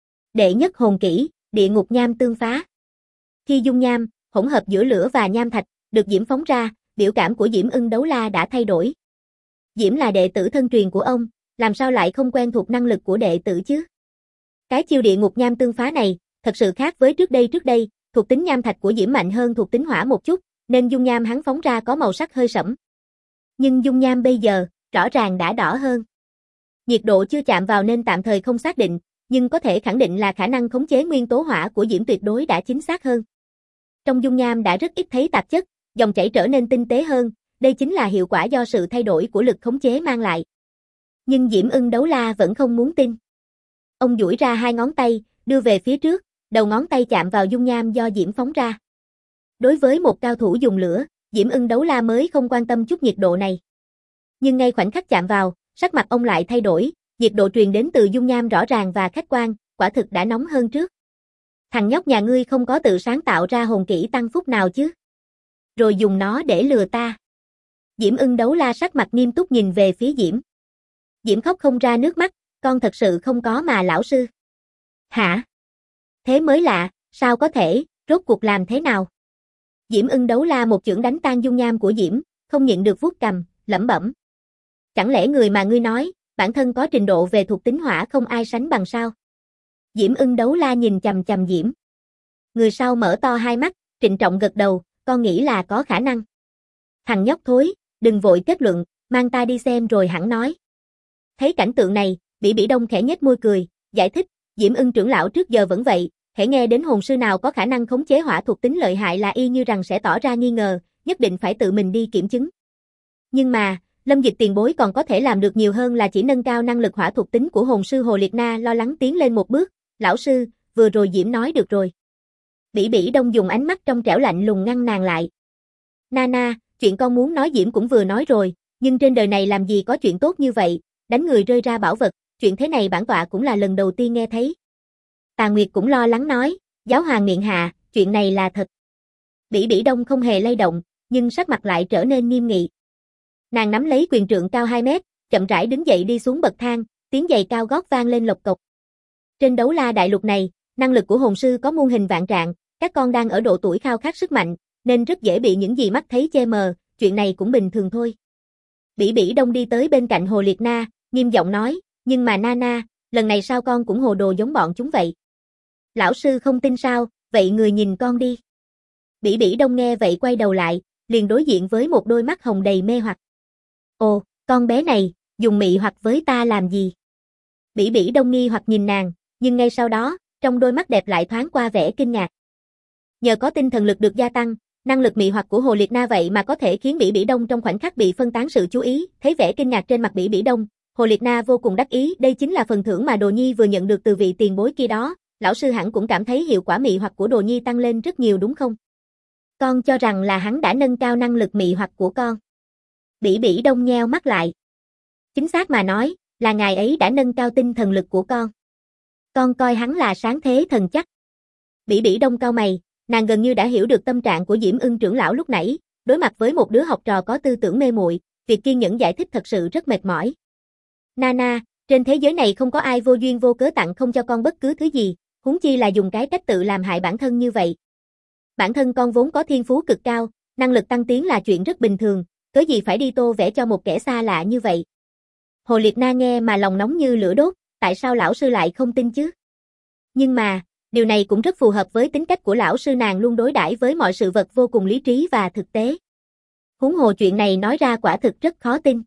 Đệ nhất hồn kỹ, địa ngục nham tương phá. Khi dung nham, hỗn hợp giữa lửa và nham thạch, được Diễm phóng ra, biểu cảm của Diễm Ưng Đấu La đã thay đổi. Diễm là đệ tử thân truyền của ông, làm sao lại không quen thuộc năng lực của đệ tử chứ? Cái chiêu địa ngục nham tương phá này, thật sự khác với trước đây, thuộc tính nham thạch của Diễm mạnh hơn thuộc tính hỏa một chút, nên dung nham hắn phóng ra có màu sắc hơi sẫm. Nhưng dung nham bây giờ, rõ ràng đã đỏ hơn. Nhiệt độ chưa chạm vào nên tạm thời không xác định, nhưng có thể khẳng định là khả năng khống chế nguyên tố hỏa của Diễm tuyệt đối đã chính xác hơn. Trong dung nham đã rất ít thấy tạp chất, dòng chảy trở nên tinh tế hơn, đây chính là hiệu quả do sự thay đổi của lực khống chế mang lại. Nhưng Diễm Ưng Đấu La vẫn không muốn tin. Ông duỗi ra hai ngón tay, đưa về phía trước, đầu ngón tay chạm vào dung nham do Diễm phóng ra. Đối với một cao thủ dùng lửa, Diễm Ưng Đấu La mới không quan tâm chút nhiệt độ này. Nhưng ngay khoảnh khắc chạm vào, sắc mặt ông lại thay đổi, nhiệt độ truyền đến từ dung nham rõ ràng và khách quan, quả thực đã nóng hơn trước. Thằng nhóc nhà ngươi không có tự sáng tạo ra hồn kỹ tăng phúc nào chứ? Rồi dùng nó để lừa ta. Diễm Ưng Đấu La sắc mặt nghiêm túc nhìn về phía Diễm. Diễm khóc không ra nước mắt, con thật sự không có mà lão sư. Hả? Thế mới lạ, sao có thể, rốt cuộc làm thế nào? Diễm Ưng Đấu La một chưởng đánh tan dung nham của Diễm, không nhịn được vuốt cằm, lẩm bẩm. Chẳng lẽ người mà ngươi nói, bản thân có trình độ về thuộc tính hỏa không ai sánh bằng sao? Diễm Ưng Đấu La nhìn chằm chằm Diễm. Người sau mở to hai mắt, trịnh trọng gật đầu, con nghĩ là có khả năng. Thằng nhóc thối, đừng vội kết luận, mang ta đi xem rồi hẳn nói. Thấy cảnh tượng này, Bỉ Bỉ Đông khẽ nhếch môi cười, giải thích, Diễm Ưng trưởng lão trước giờ vẫn vậy, hễ nghe đến hồn sư nào có khả năng khống chế hỏa thuộc tính lợi hại là y như rằng sẽ tỏ ra nghi ngờ, nhất định phải tự mình đi kiểm chứng. Nhưng mà, Lâm Dịch tiền bối còn có thể làm được nhiều hơn là chỉ nâng cao năng lực hỏa thuộc tính của hồn sư Hồ Liệt Na lo lắng tiến lên một bước, lão sư, vừa rồi Diễm nói được rồi. Bỉ Bỉ Đông dùng ánh mắt trong trẻo lạnh lùng ngăn nàng lại. Nana, chuyện con muốn nói Diễm cũng vừa nói rồi, nhưng trên đời này làm gì có chuyện tốt như vậy, đánh người rơi ra bảo vật, chuyện thế này bản tọa cũng là lần đầu tiên nghe thấy. Tà Nguyệt cũng lo lắng nói, giáo hoàng miệng hạ, chuyện này là thật. Bỉ Bỉ Đông không hề lay động, nhưng sắc mặt lại trở nên nghiêm nghị. Nàng nắm lấy quyền trượng cao 2 mét, chậm rãi đứng dậy đi xuống bậc thang, tiếng giày cao gót vang lên lộc cộc. Trên đấu la đại lục này, năng lực của hồn sư có muôn hình vạn trạng, các con đang ở độ tuổi khao khát sức mạnh, nên rất dễ bị những gì mắt thấy che mờ, chuyện này cũng bình thường thôi. Bỉ Bỉ Đông đi tới bên cạnh Hồ Liệt Na, nghiêm giọng nói, nhưng mà Nana, lần này sao con cũng hồ đồ giống bọn chúng vậy? Lão sư không tin sao, vậy người nhìn con đi. Bỉ Bỉ Đông nghe vậy quay đầu lại, liền đối diện với một đôi mắt hồng đầy mê hoặc. Ồ, con bé này, dùng mị hoặc với ta làm gì? Bỉ Bỉ Đông nghi hoặc nhìn nàng, nhưng ngay sau đó, trong đôi mắt đẹp lại thoáng qua vẻ kinh ngạc. Nhờ có tinh thần lực được gia tăng, năng lực mị hoặc của Hồ Liệt Na vậy mà có thể khiến Bỉ Bỉ Đông trong khoảnh khắc bị phân tán sự chú ý, thấy vẻ kinh ngạc trên mặt Bỉ Bỉ Đông, Hồ Liệt Na vô cùng đắc ý, đây chính là phần thưởng mà Đồ Nhi vừa nhận được từ vị tiền bối kia đó, lão sư hẳn cũng cảm thấy hiệu quả mị hoặc của Đồ Nhi tăng lên rất nhiều đúng không? Con cho rằng là hắn đã nâng cao năng lực mị hoặc của con. Bỉ Bỉ Đông nheo mắt lại. Chính xác mà nói, là ngài ấy đã nâng cao tinh thần lực của con. Con coi hắn là sáng thế thần chắc. Bỉ Bỉ Đông cau mày, nàng gần như đã hiểu được tâm trạng của Diễm Ưng trưởng lão lúc nãy, đối mặt với một đứa học trò có tư tưởng mê muội, việc kiên nhẫn giải thích thật sự rất mệt mỏi. Nana, trên thế giới này không có ai vô duyên vô cớ tặng không cho con bất cứ thứ gì, huống chi là dùng cái cách tự làm hại bản thân như vậy. Bản thân con vốn có thiên phú cực cao, năng lực tăng tiến là chuyện rất bình thường, cớ gì phải đi tô vẽ cho một kẻ xa lạ như vậy. Hồ Liệt Na nghe mà lòng nóng như lửa đốt, tại sao lão sư lại không tin chứ? Nhưng mà, điều này cũng rất phù hợp với tính cách của lão sư, nàng luôn đối đãi với mọi sự vật vô cùng lý trí và thực tế. Huống hồ chuyện này nói ra quả thực rất khó tin.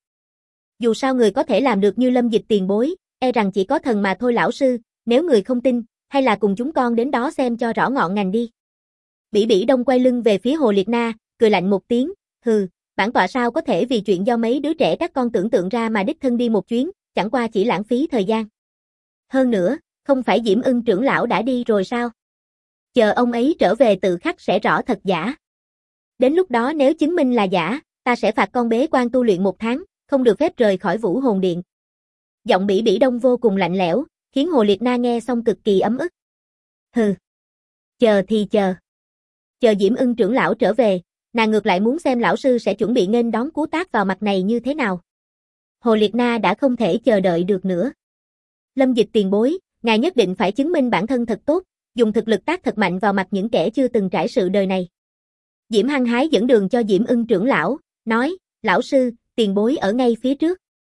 Dù sao người có thể làm được như Lâm Dịch tiền bối, e rằng chỉ có thần mà thôi lão sư, nếu người không tin, hay là cùng chúng con đến đó xem cho rõ ngọn ngành đi. Bỉ Bỉ Đông quay lưng về phía Hồ Liệt Na, cười lạnh một tiếng, hừ, bản tọa sao có thể vì chuyện do mấy đứa trẻ các con tưởng tượng ra mà đích thân đi một chuyến, chẳng qua chỉ lãng phí thời gian. Hơn nữa, không phải Diễm Ưng trưởng lão đã đi rồi sao? Chờ ông ấy trở về tự khắc sẽ rõ thật giả. Đến lúc đó nếu chứng minh là giả, ta sẽ phạt con bế quan tu luyện 1 tháng, không được phép rời khỏi Vũ Hồn Điện. Giọng Bỉ Bỉ Đông vô cùng lạnh lẽo, khiến Hồ Liệt Na nghe xong cực kỳ ấm ức. Hừ. Chờ thì chờ. Chờ Diễm Ưng trưởng lão trở về, nàng ngược lại muốn xem lão sư sẽ chuẩn bị nghênh đón cú tát vào mặt này như thế nào. Hồ Liệt Na đã không thể chờ đợi được nữa. Lâm Dịch tiền bối, ngài nhất định phải chứng minh bản thân thật tốt, dùng thực lực tác thật mạnh vào mặt những kẻ chưa từng trải sự đời này. Diễm hăng hái dẫn đường cho Diễm Ưng trưởng lão, nói, lão sư, tiền bối ở ngay phía trước.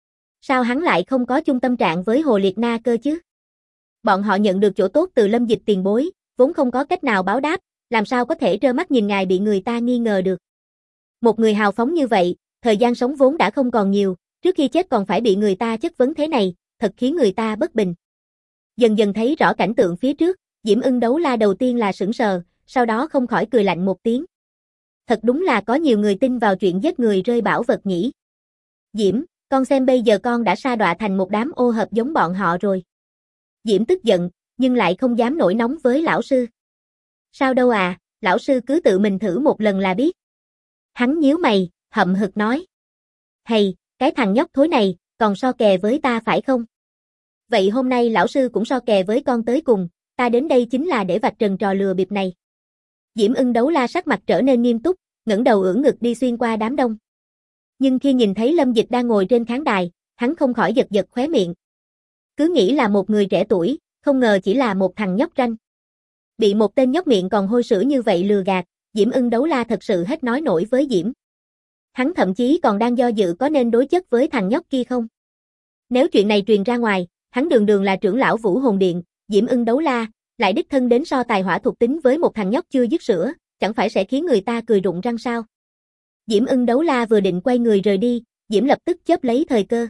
Sao hắn lại không có chung tâm trạng với Hồ Liệt Na cơ chứ? Bọn họ nhận được chỗ tốt từ Lâm Dịch tiền bối, vốn không có cách nào báo đáp, làm sao có thể trơ mắt nhìn ngài bị người ta nghi ngờ được. Một người hào phóng như vậy, thời gian sống vốn đã không còn nhiều, trước khi chết còn phải bị người ta chất vấn thế này, thật khiến người ta bất bình. Dần dần thấy rõ cảnh tượng phía trước, Diễm Ưng đấu la đầu tiên là sững sờ, sau đó không khỏi cười lạnh một tiếng. Thật đúng là có nhiều người tin vào chuyện giết người rơi bảo vật nhỉ. Diễm, con xem bây giờ con đã sa đọa thành một đám ô hợp giống bọn họ rồi. Diễm tức giận, nhưng lại không dám nổi nóng với lão sư. Sao đâu à, lão sư cứ tự mình thử một lần là biết. Hắn nhíu mày, hậm hực nói. Hay, cái thằng nhóc thối này, còn so kè với ta phải không? Vậy hôm nay lão sư cũng so kè với con tới cùng, ta đến đây chính là để vạch trần trò lừa bịp này. Diễm Ưng đấu la sắc mặt trở nên nghiêm túc, ngẩng đầu ưỡn ngực đi xuyên qua đám đông. Nhưng khi nhìn thấy Lâm Dịch đang ngồi trên khán đài, hắn không khỏi giật giật khóe miệng. Cứ nghĩ là một người trẻ tuổi, không ngờ chỉ là một thằng nhóc ranh. Bị một tên nhóc miệng còn hôi sữa như vậy lừa gạt, Diễm Ưng đấu la thật sự hết nói nổi với Diễm. Hắn thậm chí còn đang do dự có nên đối chất với thằng nhóc kia không. Nếu chuyện này truyền ra ngoài, hắn đường đường là trưởng lão Vũ Hồn Điện, Diễm Ưng đấu la, lại đích thân đến so tài hỏa thuộc tính với một thằng nhóc chưa dứt sữa, chẳng phải sẽ khiến người ta cười rụng răng sao. Diễm Ưng đấu la vừa định quay người rời đi, Diễm lập tức chớp lấy thời cơ.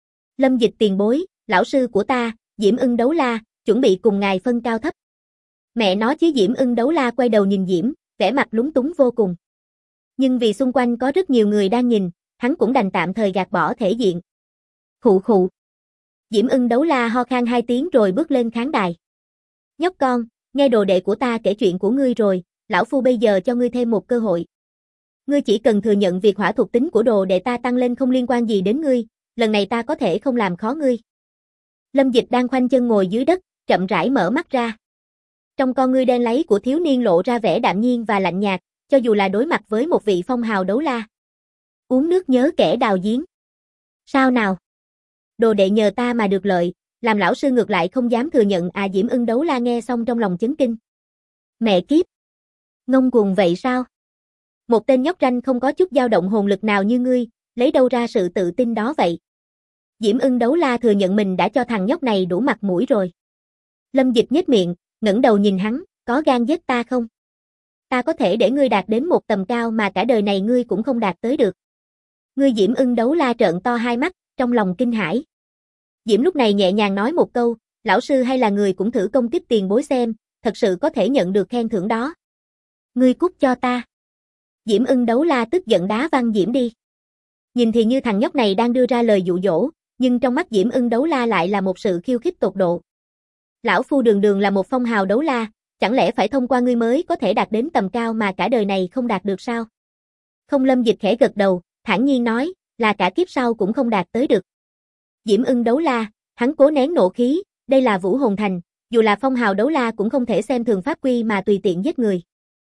Lâm Dịch tiền bối, lão sư của ta, Diễm Ưng đấu la, chuẩn bị cùng ngài phân cao thấp. Mẹ nó chứ, Diễm Ưng đấu la quay đầu nhìn Diễm, vẻ mặt lúng túng vô cùng. Nhưng vì xung quanh có rất nhiều người đang nhìn, hắn cũng đành tạm thời gạt bỏ thể diện. Khụ khụ. Diễm Ưng đấu la ho khan 2 tiếng rồi bước lên khán đài. Nhóc con, nghe đồ đệ của ta kể chuyện của ngươi rồi, lão phu bây giờ cho ngươi thêm một cơ hội. Ngươi chỉ cần thừa nhận việc hỏa thuộc tính của đồ đệ ta tăng lên không liên quan gì đến ngươi, lần này ta có thể không làm khó ngươi. Lâm Dịch đang khoanh chân ngồi dưới đất, chậm rãi mở mắt ra. Trong con ngươi đen láy của thiếu niên lộ ra vẻ đạm nhiên và lạnh nhạt, cho dù là đối mặt với một vị phong hào đấu la. Uống nước nhớ kẻ đào giếng. Sao nào? Đồ đệ nhờ ta mà được lợi, làm lão sư ngược lại không dám thừa nhận à? Diễm Ưng đấu la nghe xong trong lòng chấn kinh. Mẹ kiếp! Ngông cuồng vậy sao? Một tên nhóc ranh không có chút dao động hồn lực nào như ngươi, lấy đâu ra sự tự tin đó vậy? Diễm Ưng đấu la thừa nhận mình đã cho thằng nhóc này đủ mặt mũi rồi. Lâm Dịch nhếch miệng, ngẩng đầu nhìn hắn, có gan giết ta không? Ta có thể để ngươi đạt đến một tầm cao mà cả đời này ngươi cũng không đạt tới được. Ngươi Diễm Ưng đấu la trợn to hai mắt, trong lòng kinh hãi. Diễm lúc này nhẹ nhàng nói một câu, lão sư hay là người cũng thử công kích tiền bối xem, thật sự có thể nhận được khen thưởng đó. Ngươi cút cho ta. Diễm Ưng đấu la tức giận đá văng Diễm đi. Nhìn thì như thằng nhóc này đang đưa ra lời dụ dỗ, nhưng trong mắt Diễm Ưng đấu la lại là một sự khiêu khích tột độ. Lão phu đường đường là một phong hào đấu la, chẳng lẽ phải thông qua ngươi mới có thể đạt đến tầm cao mà cả đời này không đạt được sao? Không. Lâm Dịch khẽ gật đầu, thản nhiên nói, là cả kiếp sau cũng không đạt tới được. Diễm Ưng đấu la, hắn cố nén nộ khí, đây là Vũ Hồn Thành, dù là phong hào đấu la cũng không thể xem thường pháp quy mà tùy tiện giết người.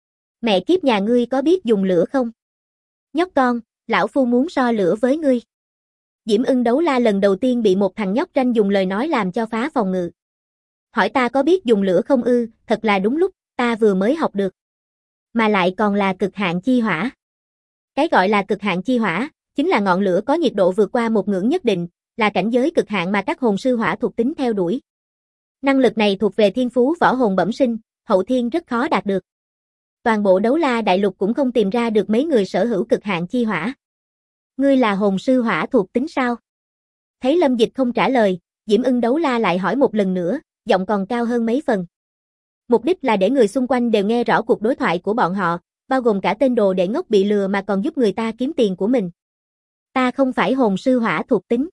Mẹ kiếp nhà ngươi có biết dùng lửa không? Nhóc con, lão phu muốn so lửa với ngươi. Diễm Ưng đấu la lần đầu tiên bị một thằng nhóc ranh dùng lời nói làm cho phá phòng ngự. Hỏi ta có biết dùng lửa không ư? Thật là đúng lúc, ta vừa mới học được. Mà lại còn là cực hạn chi hỏa. Cái gọi là cực hạn chi hỏa, chính là ngọn lửa có nhiệt độ vượt qua một ngưỡng nhất định, là cảnh giới cực hạn mà các hồn sư hỏa thuộc tính theo đuổi. Năng lực này thuộc về thiên phú võ hồn bẩm sinh, hậu thiên rất khó đạt được. Toàn bộ đấu la đại lục cũng không tìm ra được mấy người sở hữu cực hạn chi hỏa. Ngươi là hồn sư hỏa thuộc tính sao? Thấy Lâm Dịch không trả lời, Diễm Ưng đấu la lại hỏi một lần nữa, giọng còn cao hơn mấy phần. Mục đích là để người xung quanh đều nghe rõ cuộc đối thoại của bọn họ, bao gồm cả tên đồ đệ ngốc bị lừa mà còn giúp người ta kiếm tiền của mình. Ta không phải hồn sư hỏa thuộc tính.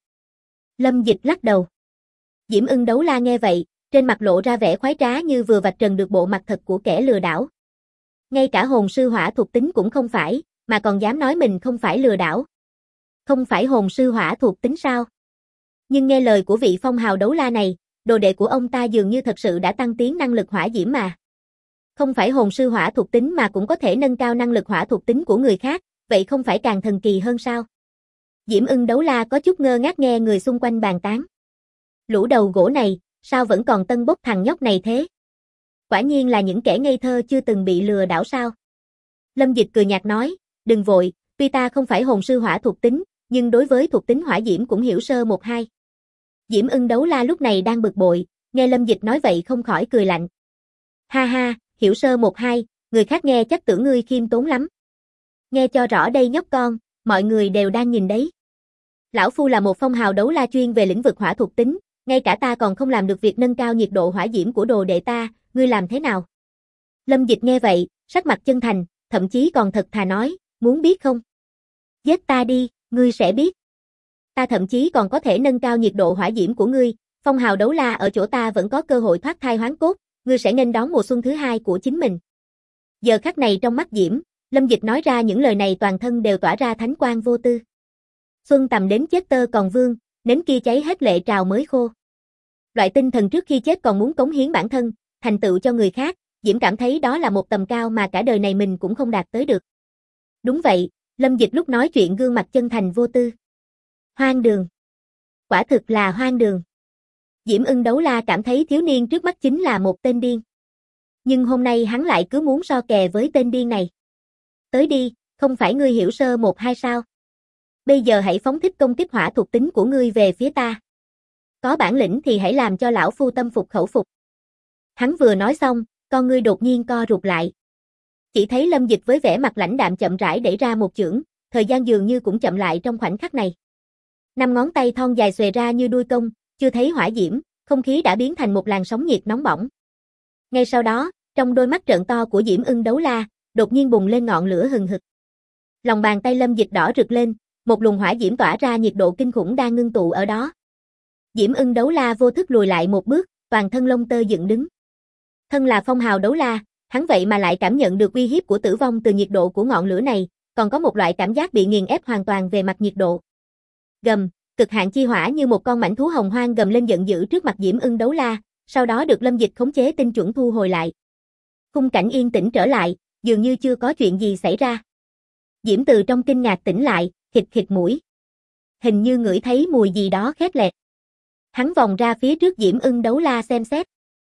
Lâm Dịch lắc đầu. Diễm Ưng đấu la nghe vậy, trên mặt lộ ra vẻ khoái trá như vừa vạch trần được bộ mặt thật của kẻ lừa đảo. Ngay cả hồn sư hỏa thuộc tính cũng không phải, mà còn dám nói mình không phải lừa đảo. Không phải hồn sư hỏa thuộc tính sao? Nhưng nghe lời của vị phong hào đấu la này, đồ đệ của ông ta dường như thật sự đã tăng tiến năng lực hỏa diễm mà. Không phải hồn sư hỏa thuộc tính mà cũng có thể nâng cao năng lực hỏa thuộc tính của người khác, vậy không phải càng thần kỳ hơn sao? Diễm Ưng đấu la có chút ngơ ngác nghe người xung quanh bàn tán. Lũ đầu gỗ này, sao vẫn còn tân bốc thằng nhóc này thế? Quả nhiên là những kẻ ngây thơ chưa từng bị lừa đảo sao? Lâm Dịch cười nhạt nói, đừng vội, tuy ta không phải hồn sư hỏa thuộc tính, nhưng đối với thuộc tính hỏa diễm cũng hiểu sơ một hai. Diễm Ưng đấu la lúc này đang bực bội, nghe Lâm Dịch nói vậy không khỏi cười lạnh. Ha ha, hiểu sơ một hai, người khác nghe chắc tưởng ngươi khiêm tốn lắm. Nghe cho rõ đây nhóc con, mọi người đều đang nhìn đấy. Lão phu là một phong hào đấu la chuyên về lĩnh vực hỏa thuộc tính, ngay cả ta còn không làm được việc nâng cao nhiệt độ hỏa diễm của đồ đệ ta, ngươi làm thế nào? Lâm Dịch nghe vậy, sắc mặt chân thành, thậm chí còn thật thà nói, muốn biết không? Giết ta đi, ngươi sẽ biết. Ta thậm chí còn có thể nâng cao nhiệt độ hỏa diễm của ngươi, phong hào đấu la ở chỗ ta vẫn có cơ hội thoát thai hoán cốt, ngươi sẽ nghênh đón mùa xuân thứ hai của chính mình. Giờ khắc này trong mắt Diễm, Lâm Dịch nói ra những lời này toàn thân đều tỏa ra thánh quang vô tư. Xuân tầm đến chết tơ còn vương, nến kia cháy hết lệ trào mới khô. Loại tinh thần trước khi chết còn muốn cống hiến bản thân, thành tựu cho người khác, Diễm cảm thấy đó là một tầm cao mà cả đời này mình cũng không đạt tới được. Đúng vậy, Lâm Dịch lúc nói chuyện gương mặt chân thành vô tư. Hoang đường. Quả thực là hoang đường. Diễm Ưng đấu la cảm thấy thiếu niên trước mắt chính là một tên điên. Nhưng hôm nay hắn lại cứ muốn so kè với tên điên này. Tới đi, không phải ngươi hiểu sơ một hai sao? Bây giờ hãy phóng thích công kích hỏa thuộc tính của ngươi về phía ta. Có bản lĩnh thì hãy làm cho lão phu tâm phục khẩu phục. Hắn vừa nói xong, con ngươi đột nhiên co rụt lại. Chỉ thấy Lâm Dịch với vẻ mặt lãnh đạm chậm rãi đẩy ra một chưởng, thời gian dường như cũng chậm lại trong khoảnh khắc này. 5 ngón tay thon dài xòe ra như đuôi công, chưa thấy hỏa diễm, không khí đã biến thành một làn sóng nhiệt nóng bỏng. Ngay sau đó, trong đôi mắt trợn to của Diễm Ưng đấu la, đột nhiên bùng lên ngọn lửa hừng hực. Lòng bàn tay Lâm Dịch đỏ rực lên, một luồng hỏa diễm tỏa ra nhiệt độ kinh khủng đang ngưng tụ ở đó. Diễm Ưng đấu la vô thức lùi lại một bước, toàn thân lông tơ dựng đứng. Thân là phong hào đấu la, hắn vậy mà lại cảm nhận được uy hiếp của tử vong từ nhiệt độ của ngọn lửa này, còn có một loại cảm giác bị nghiền ép hoàn toàn về mặt nhiệt độ. Gầm, cực hạn chi hỏa như một con mãnh thú hồng hoang gầm lên giận dữ trước mặt Diễm Ưng đấu la, sau đó được Lâm Dịch khống chế tinh chuẩn thu hồi lại. Khung cảnh yên tĩnh trở lại, dường như chưa có chuyện gì xảy ra. Diễm từ trong kinh ngạc tỉnh lại, khịt khịt mũi. Hình như ngửi thấy mùi gì đó khét lẹt. Hắn vòng ra phía trước Diễm Ưng đấu la xem xét.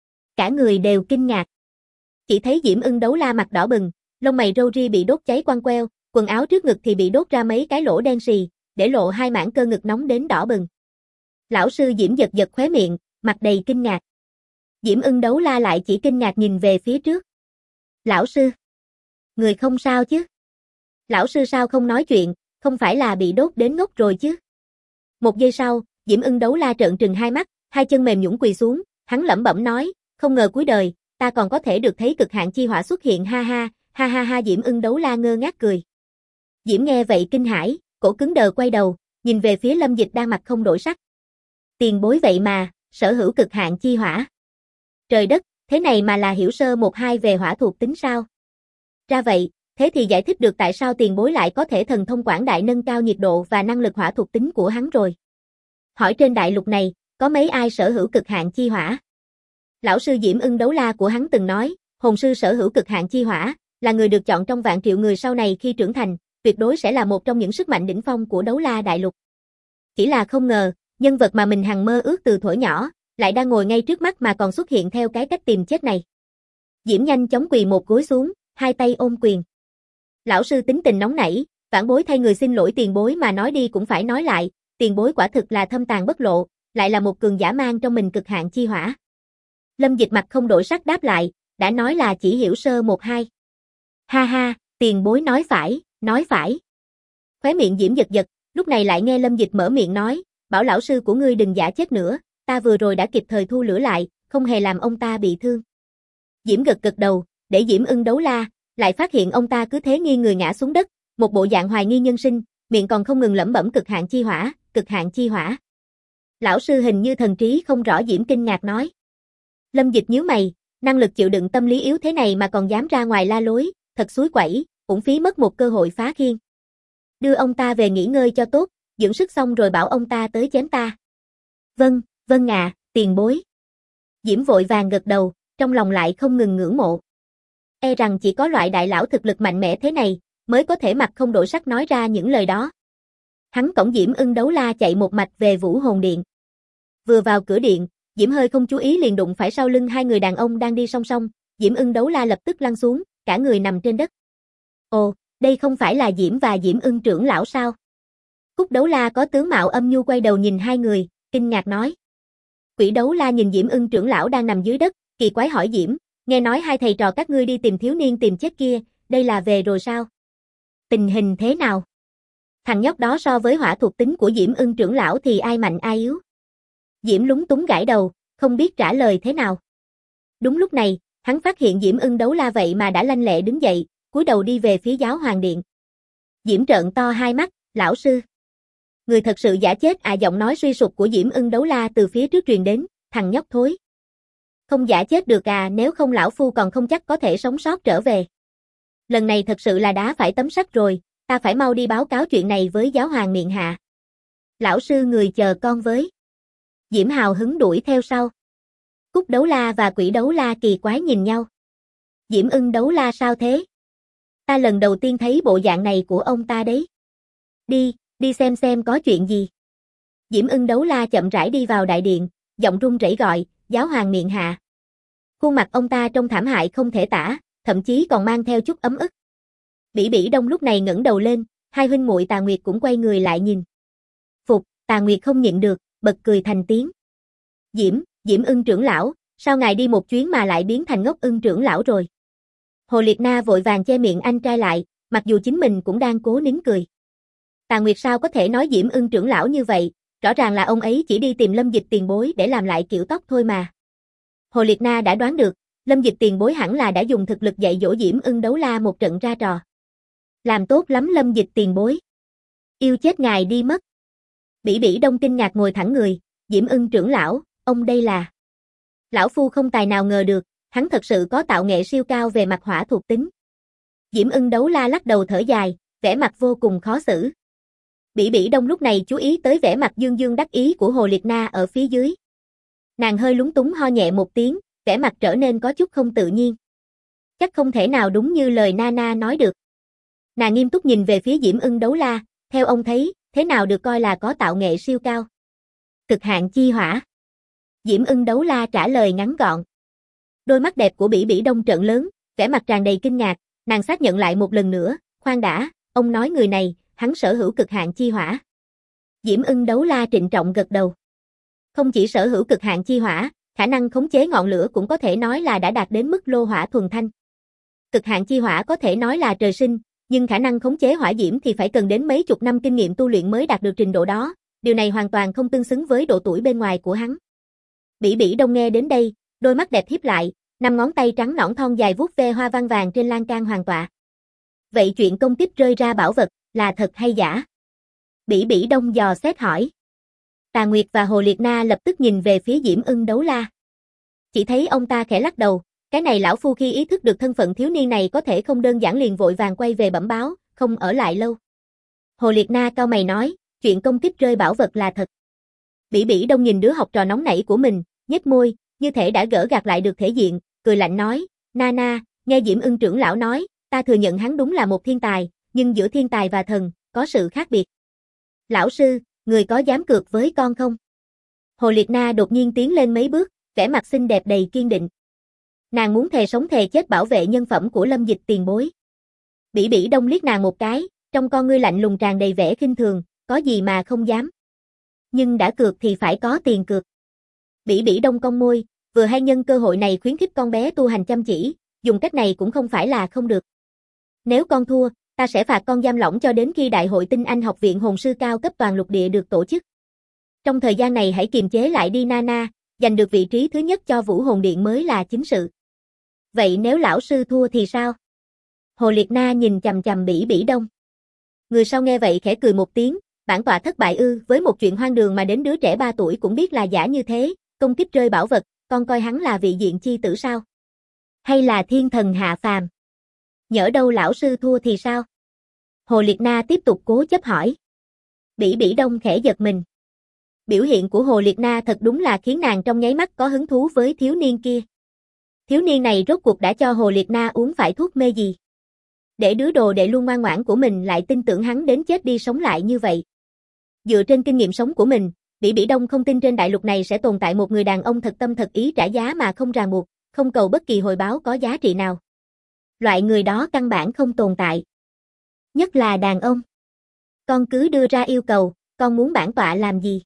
Cả người đều kinh ngạc. Chỉ thấy Diễm Ưng đấu la mặt đỏ bừng, lông mày râu ria bị đốt cháy quăng queo, quần áo trước ngực thì bị đốt ra mấy cái lỗ đen sì, để lộ hai mảng cơ ngực nóng đến đỏ bừng. Lão sư Diễm giật giật khóe miệng, mặt đầy kinh ngạc. Diễm Ưng đấu la lại chỉ kinh ngạc nhìn về phía trước. Lão sư, người không sao chứ? Lão sư sao không nói chuyện, không phải là bị đốt đến ngốc rồi chứ? Một giây sau, Diễm Ưng đấu la trợn trừng hai mắt, hai chân mềm nhũn quỳ xuống, hắn lẩm bẩm nói, không ngờ cuối đời, ta còn có thể được thấy cực hạn chi hỏa xuất hiện ha ha, ha ha ha. Diễm Ưng đấu la ngơ ngác cười. Diễm nghe vậy kinh hãi, cổ cứng đờ quay đầu, nhìn về phía Lâm Dịch đang mặt không đổi sắc. Tiền bối vậy mà, sở hữu cực hạn chi hỏa. Trời đất, thế này mà là hiểu sơ một hai về hỏa thuộc tính sao? Ra vậy, thế thì giải thích được tại sao tiền bối lại có thể thần thông quảng đại nâng cao nhiệt độ và năng lực hỏa thuộc tính của hắn rồi. Hỏi trên đại lục này, có mấy ai sở hữu cực hạn chi hỏa? Lão sư Diễm Ưng đấu la của hắn từng nói, hồn sư sở hữu cực hạn chi hỏa, là người được chọn trong vạn triệu người sau này khi trưởng thành, tuyệt đối sẽ là một trong những sức mạnh đỉnh phong của đấu la đại lục. Chỉ là không ngờ, nhân vật mà mình hằng mơ ước từ thuở nhỏ, lại đang ngồi ngay trước mắt mà còn xuất hiện theo cái cách tìm chết này. Diễm nhanh chóng quỳ một gối xuống, hai tay ôm quyền. Lão sư tính tình nóng nảy, vãn bối thay người xin lỗi tiền bối mà nói đi cũng phải nói lại, tiền bối quả thực là thâm tàn bất lộ, lại là một cường giả mang trong mình cực hạn chi hỏa. Lâm Dịch mặt không đổi sắc đáp lại, đã nói là chỉ hiểu sơ một hai. Ha ha, tiền bối nói phải, nói phải. Khóe miệng Diễm giật giật, lúc này lại nghe Lâm Dịch mở miệng nói, bảo lão sư của ngươi đừng giả chết nữa, ta vừa rồi đã kịp thời thu lửa lại, không hề làm ông ta bị thương. Diễm gật gật đầu, để Diễm Ưng đấu la, lại phát hiện ông ta cứ thế nghiêng người ngã xuống đất, một bộ dạng hoài nghi nhân sinh, miệng còn không ngừng lẩm bẩm cực hạn chi hỏa, cực hạn chi hỏa. Lão sư hình như thần trí không rõ. Diễm kinh ngạc nói. Lâm Dịch nhíu mày, năng lực chịu đựng tâm lý yếu thế này mà còn dám ra ngoài la lối, thật xúi quẩy, uổng phí mất một cơ hội phá khiên. Đưa ông ta về nghỉ ngơi cho tốt, dưỡng sức xong rồi bảo ông ta tới chém ta. Vâng, vâng à, tiền bối. Diễm vội vàng gật đầu, trong lòng lại không ngừng ngưỡng mộ. E rằng chỉ có loại đại lão thực lực mạnh mẽ thế này, mới có thể mặt không đổi sắc nói ra những lời đó. Hắn cõng Diễm Ưng đấu la chạy một mạch về Vũ Hồn Điện. Vừa vào cửa điện, Diễm hơi không chú ý liền đụng phải sau lưng hai người đàn ông đang đi song song, Diễm Ưng đấu la lập tức lăn xuống, cả người nằm trên đất. Ồ, đây không phải là Diễm và Diễm Ưng trưởng lão sao? Cúc đấu la có tướng mạo âm nhu quay đầu nhìn hai người, kinh ngạc nói. Quỷ đấu la nhìn Diễm Ưng trưởng lão đang nằm dưới đất, kỳ quái hỏi Diễm, nghe nói hai thầy trò các ngươi đi tìm thiếu niên tìm chết kia, đây là về rồi sao? Tình hình thế nào? Thằng nhóc đó so với hỏa thuộc tính của Diễm Ưng trưởng lão thì ai mạnh ai yếu? Diễm lúng túng gãi đầu, không biết trả lời thế nào. Đúng lúc này, hắn phát hiện Diễm Ưng đấu la vậy mà đã lanh lẹ đứng dậy, cúi đầu đi về phía giáo hoàng điện. Diễm trợn to hai mắt, lão sư. Người thật sự giả chết à? Giọng nói suy sụp của Diễm Ưng đấu la từ phía trước truyền đến, thằng nhóc thối. Không giả chết được à, nếu không lão phu còn không chắc có thể sống sót trở về. Lần này thật sự là đá phải tấm sắt rồi, ta phải mau đi báo cáo chuyện này với giáo hoàng miện hạ. Lão sư người chờ con với. Diễm hào hứng đuổi theo sau. Cúc đấu la và quỷ đấu la kỳ quái nhìn nhau. Diễm Ưng đấu la sao thế? Ta lần đầu tiên thấy bộ dạng này của ông ta đấy. Đi xem có chuyện gì. Diễm Ưng đấu la chậm rãi đi vào đại điện, giọng run rẩy gọi, giáo hoàng miện hạ. Khuôn mặt ông ta trông thảm hại không thể tả, thậm chí còn mang theo chút ấm ức. Bỉ Bỉ Đông lúc này ngẩng đầu lên, hai huynh muội Tà Nguyệt cũng quay người lại nhìn. Phục, Tà Nguyệt không nhịn được, bật cười thành tiếng. Diễm Ưng trưởng lão, sao ngài đi một chuyến mà lại biến thành Ngốc Ưng trưởng lão rồi? Hồ Liệt Na vội vàng che miệng anh trai lại, mặc dù chính mình cũng đang cố nín cười. Tà Nguyệt sao có thể nói Diễm Ưng trưởng lão như vậy, rõ ràng là ông ấy chỉ đi tìm Lâm Dịch tiền bối để làm lại kiểu tóc thôi mà. Hồ Liệt Na đã đoán được, Lâm Dịch tiền bối hẳn là đã dùng thực lực dạy dỗ Diễm Ưng đấu la một trận ra trò. Làm tốt lắm Lâm Dịch tiền bối. Yêu chết ngài đi mất. Bỉ Bỉ Đông kinh ngạc ngồi thẳng người, Diễm Ưng trưởng lão, ông đây là. Lão phu không tài nào ngờ được, Hắn thật sự có tạo nghệ siêu cao về mặt hỏa thuộc tính. Diễm Ưng Đấu La lắc đầu thở dài, vẻ mặt vô cùng khó xử. Bỉ Bỉ Đông lúc này chú ý tới vẻ mặt dương dương đắc ý của Hồ Liệt Na ở phía dưới. Nàng hơi lúng túng ho nhẹ một tiếng, vẻ mặt trở nên có chút không tự nhiên. Chắc không thể nào đúng như lời Nana nói được. Nàng nghiêm túc nhìn về phía Diễm Ưng Đấu La, theo ông thấy, thế nào được coi là có tạo nghệ siêu cao? Cực hạn chi hỏa. Diễm Ưng Đấu La trả lời ngắn gọn. Đôi mắt đẹp của Bỉ Bỉ Đông trợn lớn, vẻ mặt tràn đầy kinh ngạc, nàng xác nhận lại một lần nữa, khoan đã, ông nói người này, hắn sở hữu cực hạn chi hỏa. Diễm Ưng Đấu La trịnh trọng gật đầu. Không chỉ sở hữu cực hạn chi hỏa, khả năng khống chế ngọn lửa cũng có thể nói là đã đạt đến mức lô hỏa thuần thanh. Cực hạn chi hỏa có thể nói là trời sinh, nhưng khả năng khống chế hỏa diễm thì phải cần đến mấy chục năm kinh nghiệm tu luyện mới đạt được trình độ đó, điều này hoàn toàn không tương xứng với độ tuổi bên ngoài của hắn. Bỉ Bỉ Đông nghe đến đây, đôi mắt đẹp híp lại, 5 ngón tay trắng nõn thon dài vuốt ve hoa văn vàng trên lan can hoàng tọa. Vậy chuyện công kích rơi ra bảo vật, là thật hay giả? Bỉ Bỉ Đông dò xét hỏi. Tà Nguyệt và Hồ Liệt Na lập tức nhìn về phía Diễm Ưng Đấu La. Chỉ thấy ông ta khẽ lắc đầu, cái này lão phu khi ý thức được thân phận thiếu niên này có thể không đơn giản liền vội vàng quay về bẩm báo, không ở lại lâu. Hồ Liệt Na cau mày nói, chuyện công kích rơi bảo vật là thật. Bỉ Bỉ Đông nhìn đứa học trò nóng nảy của mình, nhếch môi, như thể đã gỡ gạc lại được thể diện, cười lạnh nói, Nana, nghe Diễm Ưng trưởng lão nói, ta thừa nhận hắn đúng là một thiên tài, nhưng giữa thiên tài và thần, có sự khác biệt. Lão sư, người có dám cược với con không? Hồ Liệt Na đột nhiên tiến lên mấy bước, vẻ mặt xinh đẹp đầy kiên định. Nàng muốn thề sống thề chết bảo vệ nhân phẩm của Lâm Dịch tiền bối. Bỉ Bỉ Đông liếc nàng một cái, trong con ngươi lạnh lùng tràn đầy vẻ khinh thường, có gì mà không dám. Nhưng đã cược thì phải có tiền cược. Bỉ Bỉ Đông cong môi, vừa hay nhân cơ hội này khuyến khích con bé tu hành chăm chỉ, dùng cách này cũng không phải là không được. Nếu con thua, ta sẽ phạt con giam lỏng cho đến khi Đại hội Tinh Anh Học viện Hồn sư cao cấp toàn lục địa được tổ chức. Trong thời gian này hãy kiềm chế lại đi Nana, giành được vị trí thứ nhất cho Vũ Hồn Điện mới là chính sự. Vậy nếu lão sư thua thì sao? Hồ Liệt Na nhìn chằm chằm Bỉ Bỉ Đông. Người sau nghe vậy khẽ cười một tiếng, bản tọa thất bại ư, với một chuyện hoang đường mà đến đứa trẻ 3 tuổi cũng biết là giả như thế, công kích rơi bảo vật, con coi hắn là vị diện chi tử sao? Hay là thiên thần hạ phàm? Nhỡ đâu lão sư thua thì sao? Hồ Liệt Na tiếp tục cố chấp hỏi. Bỉ Bỉ Đông khẽ giật mình. Biểu hiện của Hồ Liệt Na thật đúng là khiến nàng trong nháy mắt có hứng thú với thiếu niên kia. Thiếu niên này rốt cuộc đã cho Hồ Liệt Na uống phải thuốc mê gì? Để đứa đồ đệ luôn ngoan ngoãn của mình lại tin tưởng hắn đến chết đi sống lại như vậy. Dựa trên kinh nghiệm sống của mình, Bỉ Bỉ Đông không tin trên đại lục này sẽ tồn tại một người đàn ông thật tâm thật ý trả giá mà không ràng buộc, không cầu bất kỳ hồi báo có giá trị nào. Loại người đó căn bản không tồn tại. Nhất là đàn ông. Con cứ đưa ra yêu cầu, con muốn bản tọa làm gì?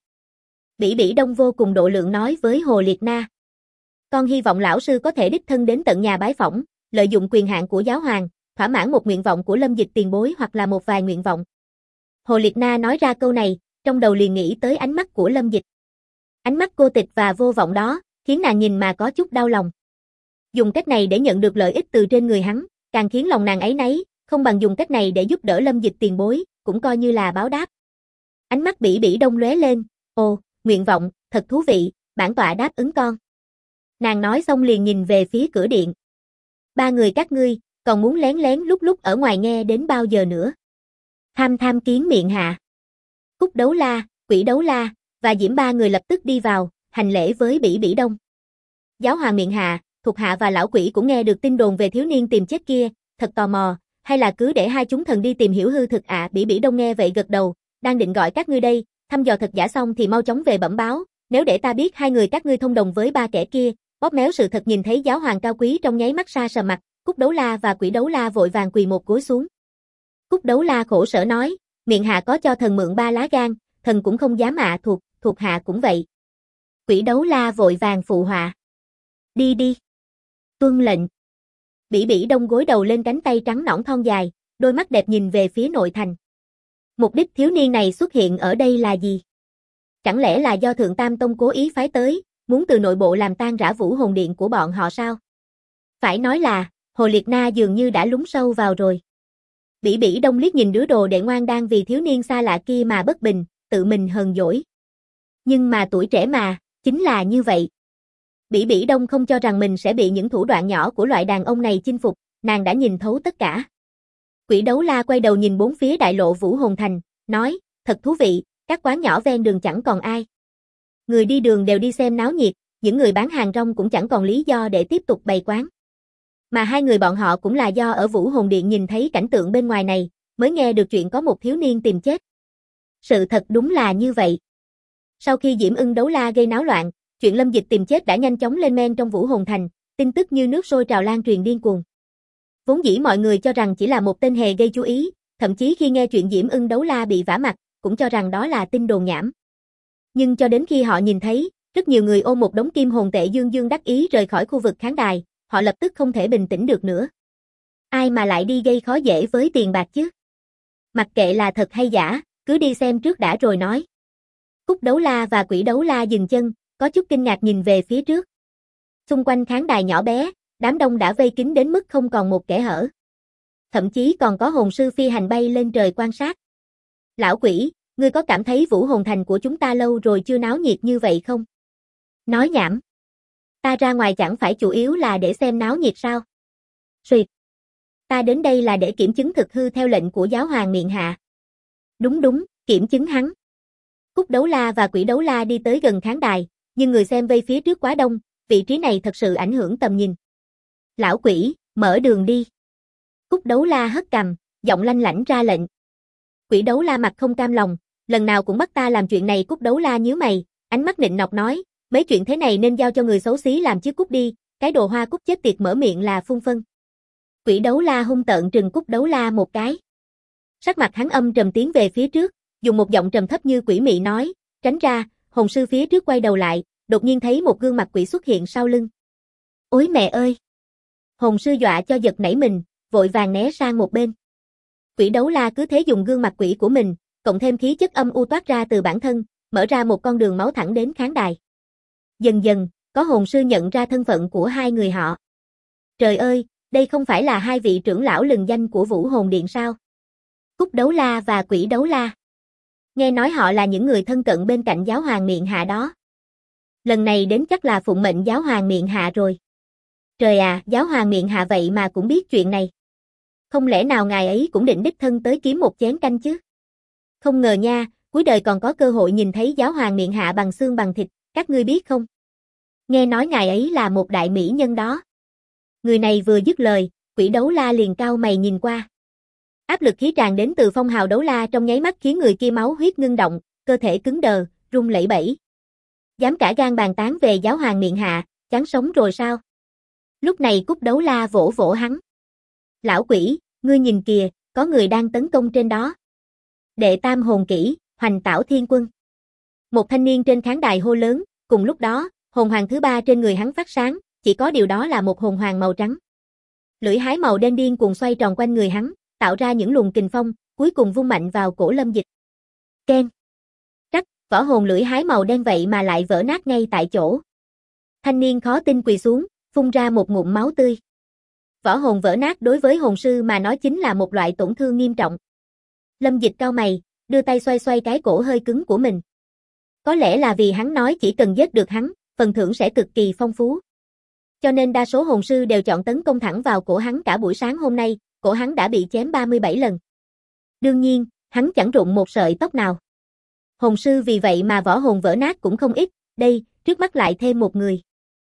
Bỉ Bỉ Đông vô cùng độ lượng nói với Hồ Liệt Na. Con hy vọng lão sư có thể đích thân đến tận nhà bái phỏng, lợi dụng quyền hạn của giáo hoàng, thỏa mãn một nguyện vọng của Lâm Dịch tiền bối hoặc là một vài nguyện vọng. Hồ Liệt Na nói ra câu này, trong đầu liền nghĩ tới ánh mắt của Lâm Dịch. Ánh mắt cô tịch và vô vọng đó, khiến nàng nhìn mà có chút đau lòng. Dùng cách này để nhận được lợi ích từ trên người hắn, càng khiến lòng nàng áy náy, không bằng dùng cách này để giúp đỡ Lâm Dịch tiền bối, cũng coi như là báo đáp. Ánh mắt Bỉ Bỉ Đông lóe lên, ồ, nguyện vọng, thật thú vị, bản tọa đáp ứng con. Nàng nói xong liền nhìn về phía cửa điện. 3 người các ngươi, còn muốn lén lén lúc lúc ở ngoài nghe đến bao giờ nữa? Tham tham kiến miệng hạ. Cúc Đấu La, Quỷ Đấu La, và Diễm 3 người lập tức đi vào, hành lễ với Bỉ Bỉ Đông. Giáo hoàng miệng hạ, thuộc hạ và lão quỷ cũng nghe được tin đồn về thiếu niên tìm chết kia, thật tò mò, hay là cứ để hai chúng thần đi tìm hiểu hư thực ạ? Bỉ Bỉ Đông nghe vậy gật đầu, đang định gọi các ngươi đây, thăm dò thật giả xong thì mau chóng về bẩm báo, nếu để ta biết hai người các ngươi thông đồng với 3 kẻ kia, bóp méo sự thật. Nhìn thấy giáo hoàng cao quý trong nháy mắt sa sờ mặt, Cúc Đấu La và Quỷ Đấu La vội vàng quỳ một gối xuống. Cúc Đấu La khổ sở nói, miệng hạ có cho thần mượn 3 lá gan, thần cũng không dám ạ, thuộc hạ cũng vậy. Quỷ Đấu La vội vàng phụ họa. Đi đi. Tuân lệnh. Bỉ Bỉ Đông gối đầu lên cánh tay trắng nõn thon dài, đôi mắt đẹp nhìn về phía nội thành. Mục đích thiếu niên này xuất hiện ở đây là gì? Chẳng lẽ là do Thượng Tam Tông cố ý phái tới, muốn từ nội bộ làm tan rã Vũ Hồn Điện của bọn họ sao? Phải nói là, Hồ Liệt Na dường như đã lún sâu vào rồi. Bỉ Bỉ Đông liếc nhìn đứa đồ đệ ngoan đang vì thiếu niên xa lạ kia mà bất bình, tự mình hờn dỗi. Nhưng mà tuổi trẻ mà, chính là như vậy. Bỉ Bỉ Đông không cho rằng mình sẽ bị những thủ đoạn nhỏ của loại đàn ông này chinh phục, nàng đã nhìn thấu tất cả. Quỷ Đấu La quay đầu nhìn bốn phía đại lộ Vũ Hồn Thành, nói, thật thú vị, các quán nhỏ ven đường chẳng còn ai. Người đi đường đều đi xem náo nhiệt, những người bán hàng rong cũng chẳng còn lý do để tiếp tục bày quán. Mà hai người bọn họ cũng là do ở Vũ Hồn Điện nhìn thấy cảnh tượng bên ngoài này, mới nghe được chuyện có một thiếu niên tìm chết. Sự thật đúng là như vậy. Sau khi Diễm Ưng Đấu La gây náo loạn, chuyện Lâm Dịch tìm chết đã nhanh chóng lên men trong Vũ Hồn Thành, tin tức như nước sôi trào lan truyền điên cuồng. Vốn dĩ mọi người cho rằng chỉ là một tên hề gây chú ý, thậm chí khi nghe chuyện Diễm Ưng Đấu La bị vả mặt, cũng cho rằng đó là tin đồn nhảm. Nhưng cho đến khi họ nhìn thấy, rất nhiều người ôm một đống kim hồn tệ dương dương đắc ý rời khỏi khu vực khán đài, họ lập tức không thể bình tĩnh được nữa. Ai mà lại đi gây khó dễ với tiền bạc chứ? Mặc kệ là thật hay giả, cứ đi xem trước đã rồi nói. Cúc Đấu La và Quỷ Đấu La dừng chân, có chút kinh ngạc nhìn về phía trước. Xung quanh khán đài nhỏ bé, đám đông đã vây kín đến mức không còn một kẽ hở. Thậm chí còn có hồn sư phi hành bay lên trời quan sát. Lão Quỷ, ngươi có cảm thấy Vũ Hồn Thành của chúng ta lâu rồi chưa náo nhiệt như vậy không? Nói nhảm. Ta ra ngoài chẳng phải chủ yếu là để xem náo nhiệt sao? Xuyệt. Ta đến đây là để kiểm chứng thực hư theo lệnh của giáo hoàng miện hạ. Đúng, kiểm chứng hắn. Cúc Đấu La và Quỷ Đấu La đi tới gần khán đài, nhưng người xem vây phía trước quá đông, vị trí này thật sự ảnh hưởng tầm nhìn. Lão Quỷ, mở đường đi. Cúc Đấu La hất cằm, giọng lanh lảnh ra lệnh. Quỷ Đấu La mặt không cam lòng, lần nào cũng bắt ta làm chuyện này. Cúc Đấu La nhíu mày, ánh mắt nịnh nọt nói, mấy chuyện thế này nên giao cho người xấu xí làm chứ cút đi, cái đồ hoa cúc chết tiệt mở miệng là phun phân. Quỷ Đấu La hung tợn trừng Cúc Đấu La một cái. Sắc mặt hắn âm trầm tiến về phía trước, dùng một giọng trầm thấp như quỷ mị nói, tránh ra. Hồn sư phía trước quay đầu lại, đột nhiên thấy một gương mặt quỷ xuất hiện sau lưng. Ôi mẹ ơi! Hồn sư dọa cho giật nảy mình, vội vàng né sang một bên. Quỷ Đấu La cứ thế dùng gương mặt quỷ của mình, cộng thêm khí chất âm u toát ra từ bản thân, mở ra một con đường máu thẳng đến khán đài. Dần dần, có hồn sư nhận ra thân phận của hai người họ. Trời ơi, đây không phải là hai vị trưởng lão lừng danh của Vũ Hồn Điện sao? Cúc Đấu La và Quỷ Đấu La. Nghe nói họ là những người thân cận bên cạnh giáo hoàng miện hạ đó. Lần này đến chắc là phụng mệnh giáo hoàng miện hạ rồi. Trời à, giáo hoàng miện hạ vậy mà cũng biết chuyện này. Không lẽ nào ngài ấy cũng định đích thân tới kiếm một chén canh chứ? Không ngờ nha, cuối đời còn có cơ hội nhìn thấy giáo hoàng miện hạ bằng xương bằng thịt, các ngươi biết không? Nghe nói ngài ấy là một đại mỹ nhân đó. Người này vừa dứt lời, Quỷ Đấu La liền cau mày nhìn qua. Áp lực khí tràn đến từ phong hào Đấu La trong nháy mắt khiến người kia máu huyết ngưng động, cơ thể cứng đờ, run lẩy bẩy. Dám cả gan bàn tán về giáo hoàng miện hạ, chán sống rồi sao? Lúc này Cúc Đấu La vỗ vỗ hắn. Lão Quỷ, ngươi nhìn kìa, có người đang tấn công trên đó. Đệ tam hồn kỹ, Hoành Tảo Thiên Quân. Một thanh niên trên khán đài hô lớn, cùng lúc đó, hồn hoàng thứ ba trên người hắn phát sáng, chỉ có điều đó là một hồn hoàng màu trắng. Lưỡi hái màu đen điên cuồng xoay tròn quanh người hắn, tạo ra những luồng kình phong, cuối cùng vung mạnh vào cổ Lâm Dịch. Keng. Trắc, võ hồn lưỡi hái màu đen vậy mà lại vỡ nát ngay tại chỗ. Thanh niên khó tin quỳ xuống, phun ra một ngụm máu tươi. Võ hồn vỡ nát đối với hồn sư mà nói chính là một loại tổn thương nghiêm trọng. Lâm Dịch cau mày, đưa tay xoay xoay cái cổ hơi cứng của mình. Có lẽ là vì hắn nói chỉ cần giết được hắn, phần thưởng sẽ cực kỳ phong phú. Cho nên đa số hồn sư đều chọn tấn công thẳng vào cổ hắn. Cả buổi sáng hôm nay, cổ hắn đã bị chém 37 lần. Đương nhiên, hắn chẳng rụng một sợi tóc nào. Hồn sư vì vậy mà võ hồn vỡ nát cũng không ít, đây, trước mắt lại thêm một người.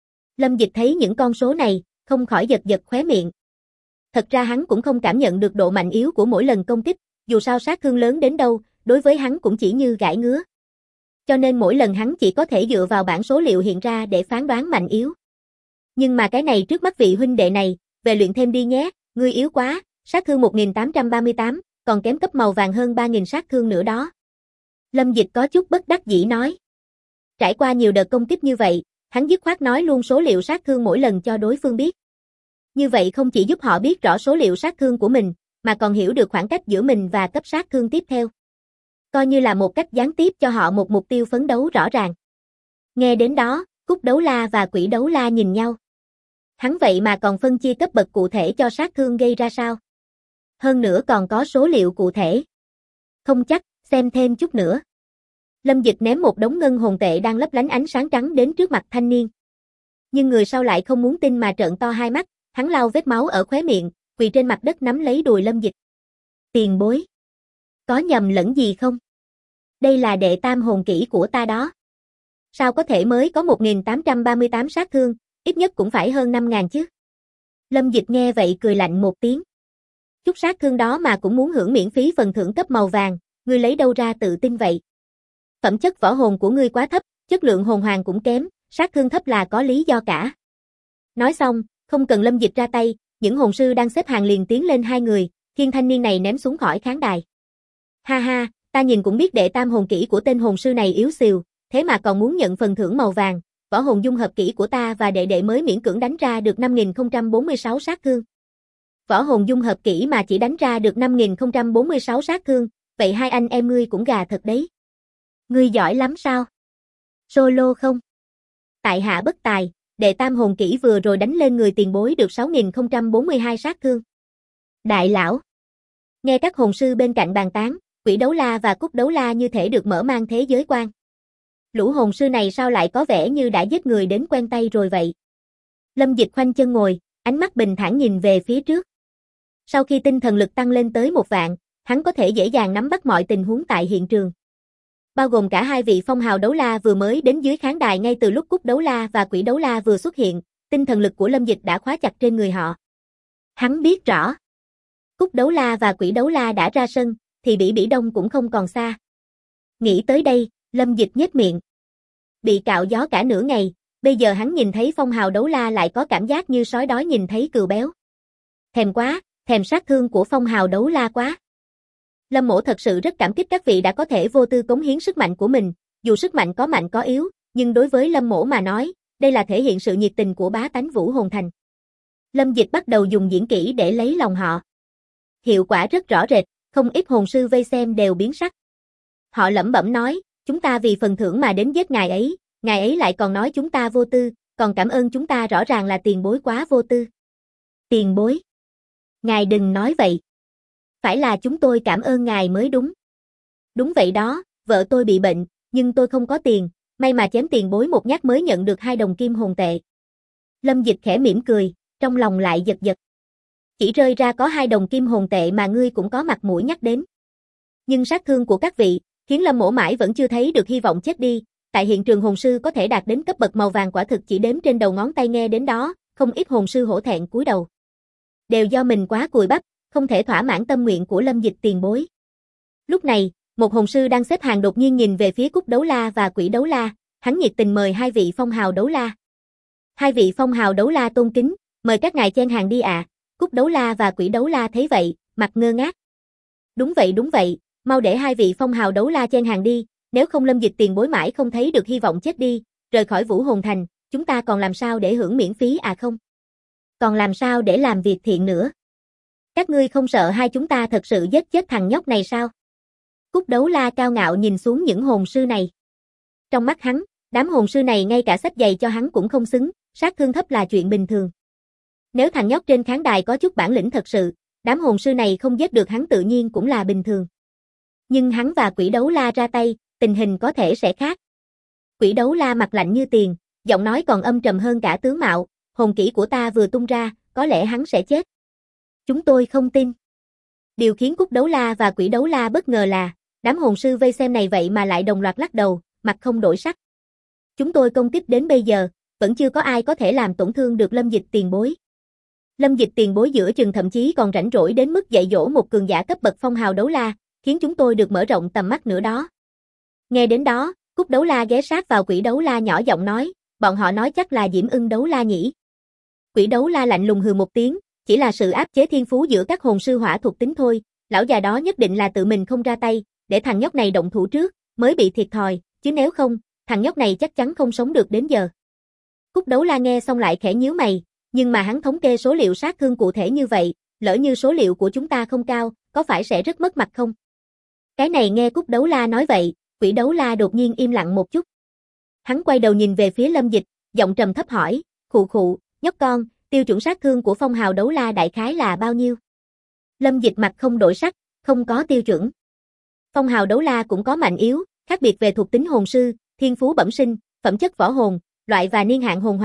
Lâm Dịch thấy những con số này, không khỏi giật giật khóe miệng. Thật ra hắn cũng không cảm nhận được độ mạnh yếu của mỗi lần công kích, dù sao sát thương lớn đến đâu, đối với hắn cũng chỉ như gãi ngứa. Cho nên mỗi lần hắn chỉ có thể dựa vào bảng số liệu hiện ra để phán đoán mạnh yếu. Nhưng mà cái này trước mắt vị huynh đệ này, về luyện thêm đi nhé, ngươi yếu quá, sát thương 1838, còn kém cấp màu vàng hơn 3000 sát thương nữa đó. Lâm Dịch có chút bất đắc dĩ nói. Trải qua nhiều đợt công kích như vậy, hắn dứt khoát nói luôn số liệu sát thương mỗi lần cho đối phương biết. Như vậy không chỉ giúp họ biết rõ số liệu sát thương của mình, mà còn hiểu được khoảng cách giữa mình và cấp sát thương tiếp theo. Coi như là một cách gián tiếp cho họ một mục tiêu phấn đấu rõ ràng. Nghe đến đó, Cúc Đấu La và Quỷ Đấu La nhìn nhau. Hắn vậy mà còn phân chia cấp bậc cụ thể cho sát thương gây ra sao? Hơn nữa còn có số liệu cụ thể. Không chắc, xem thêm chút nữa. Lâm Dịch ném một đống ngân hồn tệ đang lấp lánh ánh sáng trắng đến trước mặt thanh niên. Nhưng người sau lại không muốn tin mà trợn to hai mắt, hắn lau vết máu ở khóe miệng, quỳ trên mặt đất nắm lấy đùi Lâm Dịch. Tiền bối. Có nhầm lẫn gì không? Đây là đệ tam hồn kỹ của ta đó. Sao có thể mới có 1838 sát thương, ít nhất cũng phải hơn 5.000 chứ. Lâm Dịch nghe vậy cười lạnh một tiếng. Chút sát thương đó mà cũng muốn hưởng miễn phí phần thưởng cấp màu vàng, ngươi lấy đâu ra tự tin vậy? Phẩm chất võ hồn của ngươi quá thấp, chất lượng hồn hoàng cũng kém, sát thương thấp là có lý do cả. Nói xong, không cần Lâm Dịch ra tay, những hồn sư đang xếp hàng liền tiến lên hai người, thiên thanh niên này ném xuống khỏi khán đài. Ha ha, ta nhìn cũng biết đệ tam hồn kỹ của tên hồn sư này yếu xìu, thế mà còn muốn nhận phần thưởng màu vàng, võ hồn dung hợp kỹ của ta và đệ đệ mới miễn cưỡng đánh ra được 5046 sát thương. Võ hồn dung hợp kỹ mà chỉ đánh ra được 5046 sát thương, vậy hai anh em ngươi cũng gà thật đấy. Ngươi giỏi lắm sao? Solo không? Tại hạ bất tài, đệ tam hồn kỹ vừa rồi đánh lên người tiền bối được 6042 sát thương. Đại lão. Nghe các hồn sư bên cạnh bàn tán, Quỷ Đấu La và Cúc Đấu La như thể được mở mang thế giới quan. Lũ hồn sư này sao lại có vẻ như đã giết người đến quen tay rồi vậy? Lâm Dịch khoanh chân ngồi, ánh mắt bình thản nhìn về phía trước. Sau khi tinh thần lực tăng lên tới 1 vạn, hắn có thể dễ dàng nắm bắt mọi tình huống tại hiện trường. Bao gồm cả hai vị phong hào đấu la vừa mới đến dưới khán đài ngay từ lúc Cúc Đấu La và Quỷ Đấu La vừa xuất hiện, tinh thần lực của Lâm Dịch đã khóa chặt trên người họ. Hắn biết rõ. Cúc Đấu La và Quỷ Đấu La đã ra sân, thì Bỉ Bỉ Đông cũng không còn xa. Nghĩ tới đây, Lâm Dịch nhếch miệng. Bị cạo gió cả nửa ngày, bây giờ hắn nhìn thấy phong hào đấu la lại có cảm giác như sói đói nhìn thấy cừu béo. Thèm quá, thèm sát thương của phong hào đấu la quá. Lâm Mỗ thật sự rất cảm kích các vị đã có thể vô tư cống hiến sức mạnh của mình, dù sức mạnh có mạnh có yếu, nhưng đối với Lâm Mỗ mà nói, đây là thể hiện sự nhiệt tình của bá tánh Vũ Hồn Thành. Lâm Dịch bắt đầu dùng diễn kỹ để lấy lòng họ. Hiệu quả rất rõ rệt, không ít hồn sư vây xem đều biến sắc. Họ lẩm bẩm nói, chúng ta vì phần thưởng mà đến giết ngài ấy lại còn nói chúng ta vô tư, còn cảm ơn chúng ta rõ ràng là tiền bối quá vô tư. Tiền bối? Ngài đừng nói vậy. Phải là chúng tôi cảm ơn ngài mới đúng. Đúng vậy đó, vợ tôi bị bệnh, nhưng tôi không có tiền, may mà chém tiền bối một nhát mới nhận được 2 đồng kim hồn tệ. Lâm Dịch khẽ mỉm cười, trong lòng lại giật giật. Chỉ rơi ra có 2 đồng kim hồn tệ mà ngươi cũng có mặt mũi nhắc đến. Nhưng sát thương của các vị, khiến Lâm Mỗ mãi vẫn chưa thấy được hy vọng chết đi, tại hiện trường hồn sư có thể đạt đến cấp bậc màu vàng quả thực chỉ đếm trên đầu ngón tay, nghe đến đó, không ít hồn sư hổ thẹn cúi đầu. Đều do mình quá cùi bắp, không thể thỏa mãn tâm nguyện của Lâm Dịch tiền bối. Lúc này, một hồn sư đang xếp hàng đột nhiên nhìn về phía Cúc Đấu La và Quỷ Đấu La, hắn nhiệt tình mời hai vị phong hào đấu la. Hai vị phong hào đấu la tôn kính, mời các ngài chen hàng đi ạ. Cúc Đấu La và Quỷ Đấu La thấy vậy, mặt ngơ ngác. Đúng vậy, mau để hai vị phong hào đấu la chen hàng đi, nếu không Lâm Dịch tiền bối mãi không thấy được hy vọng chết đi, rời khỏi Vũ Hồn Thành, chúng ta còn làm sao để hưởng miễn phí à không? Còn làm sao để làm việc thiện nữa? Các ngươi không sợ hai chúng ta thật sự giết chết thằng nhóc này sao? Cúc Đấu La cao ngạo nhìn xuống những hồn sư này. Trong mắt hắn, đám hồn sư này ngay cả xách giày cho hắn cũng không xứng, sát thương thấp là chuyện bình thường. Nếu thằng nhóc trên khán đài có chút bản lĩnh thật sự, đám hồn sư này không giết được hắn tự nhiên cũng là bình thường. Nhưng hắn và Quỷ Đấu La ra tay, tình hình có thể sẽ khác. Quỷ Đấu La mặt lạnh như tiền, giọng nói còn âm trầm hơn cả tướng mạo, hồn kỹ của ta vừa tung ra, có lẽ hắn sẽ chết. Chúng tôi không tin. Điều khiến Cúc Đấu La và Quỷ Đấu La bất ngờ là, đám hồn sư vây xem này vậy mà lại đồng loạt lắc đầu, mặt không đổi sắc. Chúng tôi công kích đến bây giờ, vẫn chưa có ai có thể làm tổn thương được Lâm Dịch tiền bối. Lâm Dịch tiền bối giữa chừng thậm chí còn rảnh rỗi đến mức dạy dỗ một cường giả cấp bậc phong hào đấu la, khiến chúng tôi được mở rộng tầm mắt nữa đó. Nghe đến đó, Cúc Đấu La ghé sát vào Quỷ Đấu La nhỏ giọng nói, bọn họ nói chắc là Diễm Ưng Đấu La nhỉ. Quỷ Đấu La lạnh lùng hừ một tiếng, chỉ là sự áp chế thiên phú giữa các hồn sư hỏa thuộc tính thôi, lão già đó nhất định là tự mình không ra tay, để thằng nhóc này động thủ trước, mới bị thiệt thòi, chứ nếu không, thằng nhóc này chắc chắn không sống được đến giờ. Cúc Đấu La nghe xong lại khẽ nhíu mày, nhưng mà hắn thống kê số liệu sát thương cụ thể như vậy, lỡ như số liệu của chúng ta không cao, có phải sẽ rất mất mặt không? Cái này nghe Cúc Đấu La nói vậy, Quỷ Đấu La đột nhiên im lặng một chút. Hắn quay đầu nhìn về phía Lâm Dịch, giọng trầm thấp hỏi, khụ, nhóc con, tiêu chuẩn sát thương của phong hào đấu la đại khái là bao nhiêu? Lâm Dịch mặt không đổi sắc, không có tiêu chuẩn. Phong hào đấu la cũng có mạnh yếu, khác biệt về thuộc tính hồn sư, thiên phú bẩm sinh, phẩm chất võ hồn, loại và niên hạn hồn hoàng,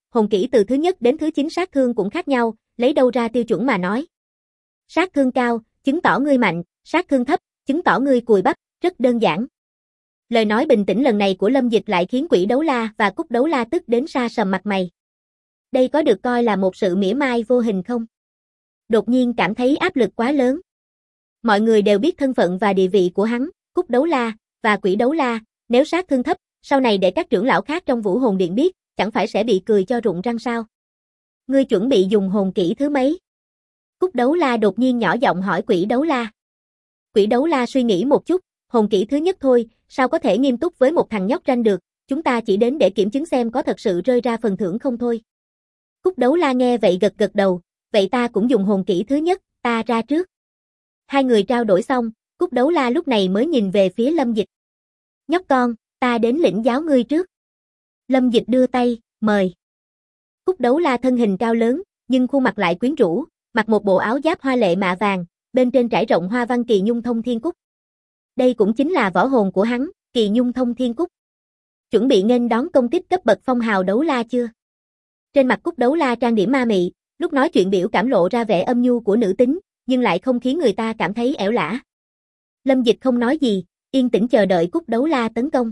hồn kỹ từ thứ nhất đến thứ 9 sát thương cũng khác nhau, lấy đâu ra tiêu chuẩn mà nói. Sát thương cao, chứng tỏ ngươi mạnh, sát thương thấp, chứng tỏ ngươi cùi bắp, rất đơn giản. Lời nói bình tĩnh lần này của Lâm Dịch lại khiến Quỷ Đấu La và Cúc Đấu La tức đến sa sầm mặt mày. Đây có được coi là một sự mỉa mai vô hình không? Đột nhiên cảm thấy áp lực quá lớn. Mọi người đều biết thân phận và địa vị của hắn, Cúc Đấu La và Quỷ Đấu La, nếu sát thương thấp, sau này để các trưởng lão khác trong Vũ Hồn Điện biết, chẳng phải sẽ bị cười cho rụng răng sao? Ngươi chuẩn bị dùng hồn kỹ thứ mấy? Cúc Đấu La đột nhiên nhỏ giọng hỏi Quỷ Đấu La. Quỷ Đấu La suy nghĩ một chút, hồn kỹ thứ nhất thôi, sao có thể nghiêm túc với một thằng nhóc ranh được, chúng ta chỉ đến để kiểm chứng xem có thật sự rơi ra phần thưởng không thôi. Cúc Đấu La nghe vậy gật gật đầu, vậy ta cũng dùng hồn kỹ thứ nhất, ta ra trước. Hai người trao đổi xong, Cúc Đấu La lúc này mới nhìn về phía Lâm Dịch. Nhóc con, ta đến lĩnh giáo ngươi trước. Lâm Dịch đưa tay, mời. Cúc Đấu La thân hình cao lớn, nhưng khuôn mặt lại quyến rũ, mặc một bộ áo giáp hoa lệ mạ vàng, bên trên trải rộng hoa văn Kỳ Nhung Thông Thiên Cúc. Đây cũng chính là võ hồn của hắn, Kỳ Nhung Thông Thiên Cúc. Chuẩn bị nghênh đón công kích cấp bậc phong hào Đấu La chưa? Trên mặt Cúc Đấu La trang điểm ma mị, lúc nói chuyện biểu cảm lộ ra vẻ âm nhu của nữ tính, nhưng lại không khiến người ta cảm thấy ẻo lả. Lâm Dịch không nói gì, yên tĩnh chờ đợi Cúc Đấu La tấn công.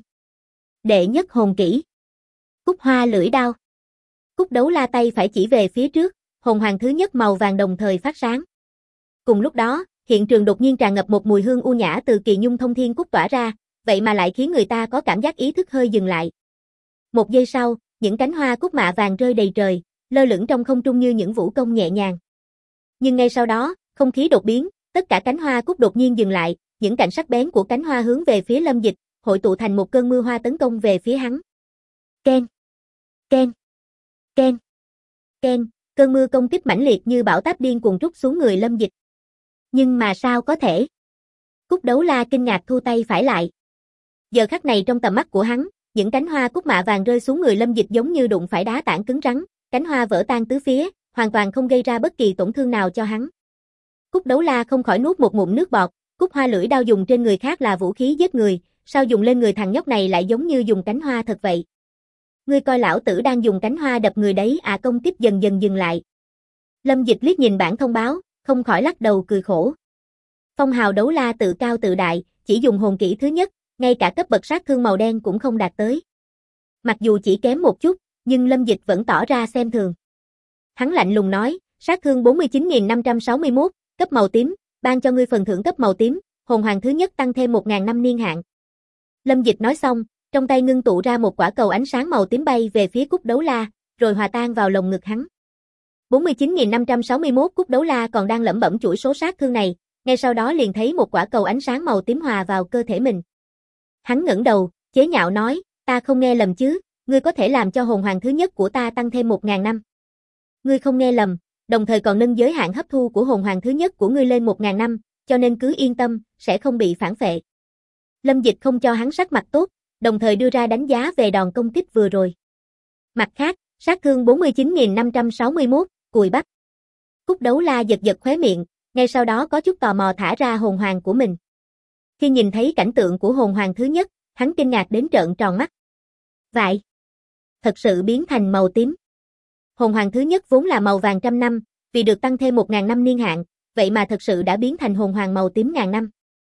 Đệ nhất hồn kỹ. Cúc Hoa Lưỡi Đao. Cúc Đấu La tay phải chỉ về phía trước, hồn hoàng thứ nhất màu vàng đồng thời phát sáng. Cùng lúc đó, hiện trường đột nhiên tràn ngập một mùi hương u nhã từ Kỳ Nhung Thông Thiên Cúc tỏa ra, vậy mà lại khiến người ta có cảm giác ý thức hơi dừng lại. Một giây sau, những cánh hoa cúc mạ vàng rơi đầy trời, lơ lửng trong không trung như những vũ công nhẹ nhàng. Nhưng ngay sau đó, không khí đột biến, tất cả cánh hoa cúc đột nhiên dừng lại, những cạnh sắc bén của cánh hoa hướng về phía Lâm Dịch, hội tụ thành một cơn mưa hoa tấn công về phía hắn. Ken, ken, ken, ken, cơn mưa công kích mãnh liệt như bão táp điên cuồng trút xuống người Lâm Dịch. Nhưng mà sao có thể? Cúc Đấu La kinh ngạc thu tay phải lại. Giờ khắc này trong tầm mắt của hắn, những cánh hoa cúc mạ vàng rơi xuống người Lâm Dịch giống như đụng phải đá tảng cứng rắn, cánh hoa vỡ tan tứ phía, hoàn toàn không gây ra bất kỳ tổn thương nào cho hắn. Cúc Đấu La không khỏi nuốt một ngụm nước bọt, Cúc Hoa Lưỡi Đao dùng trên người khác là vũ khí giết người, sao dùng lên người thằng nhóc này lại giống như dùng cánh hoa thật vậy? Ngươi coi lão tử đang dùng cánh hoa đập người đấy à? Công kích dần dần dừng lại. Lâm Dịch liếc nhìn bản thông báo, không khỏi lắc đầu cười khổ. Phong hào Đấu La tự cao tự đại, chỉ dùng hồn kỹ thứ nhất, ngay cả cấp bậc sát thương màu đen cũng không đạt tới. Mặc dù chỉ kém một chút, nhưng Lâm Dịch vẫn tỏ ra xem thường. Hắn lạnh lùng nói, sát thương 49.561, cấp màu tím, ban cho ngươi phần thưởng cấp màu tím, hồn hoàng thứ nhất tăng thêm 1.000 năm niên hạn. Lâm Dịch nói xong, trong tay ngưng tụ ra một quả cầu ánh sáng màu tím bay về phía Cúc Đấu La, rồi hòa tan vào lồng ngực hắn. 49.561 Cúc Đấu La còn đang lẩm bẩm chuỗi số sát thương này, ngay sau đó liền thấy một quả cầu ánh sáng màu tím hòa vào cơ thể mình. Hắn ngẩng đầu, chế nhạo nói, ta không nghe lầm chứ, ngươi có thể làm cho hồn hoàng thứ nhất của ta tăng thêm 1.000 năm. Ngươi không nghe lầm, đồng thời còn nâng giới hạn hấp thu của hồn hoàng thứ nhất của ngươi lên 1.000 năm, cho nên cứ yên tâm, sẽ không bị phản phệ. Lâm Dịch không cho hắn sắc mặt tốt, đồng thời đưa ra đánh giá về đòn công kích vừa rồi. Mặt khác, sát thương 49.561, cùi bắp. Cúc Đấu La giật giật khóe miệng, ngay sau đó có chút tò mò thả ra hồn hoàng của mình. Khi nhìn thấy cảnh tượng của hồn hoàng thứ nhất, hắn kinh ngạc đến trợn tròn mắt. Vậy, thật sự biến thành màu tím. Hồn hoàng thứ nhất vốn là màu vàng trăm năm, vì được tăng thêm 1.000 năm niên hạn, vậy mà thật sự đã biến thành hồn hoàng màu tím ngàn năm.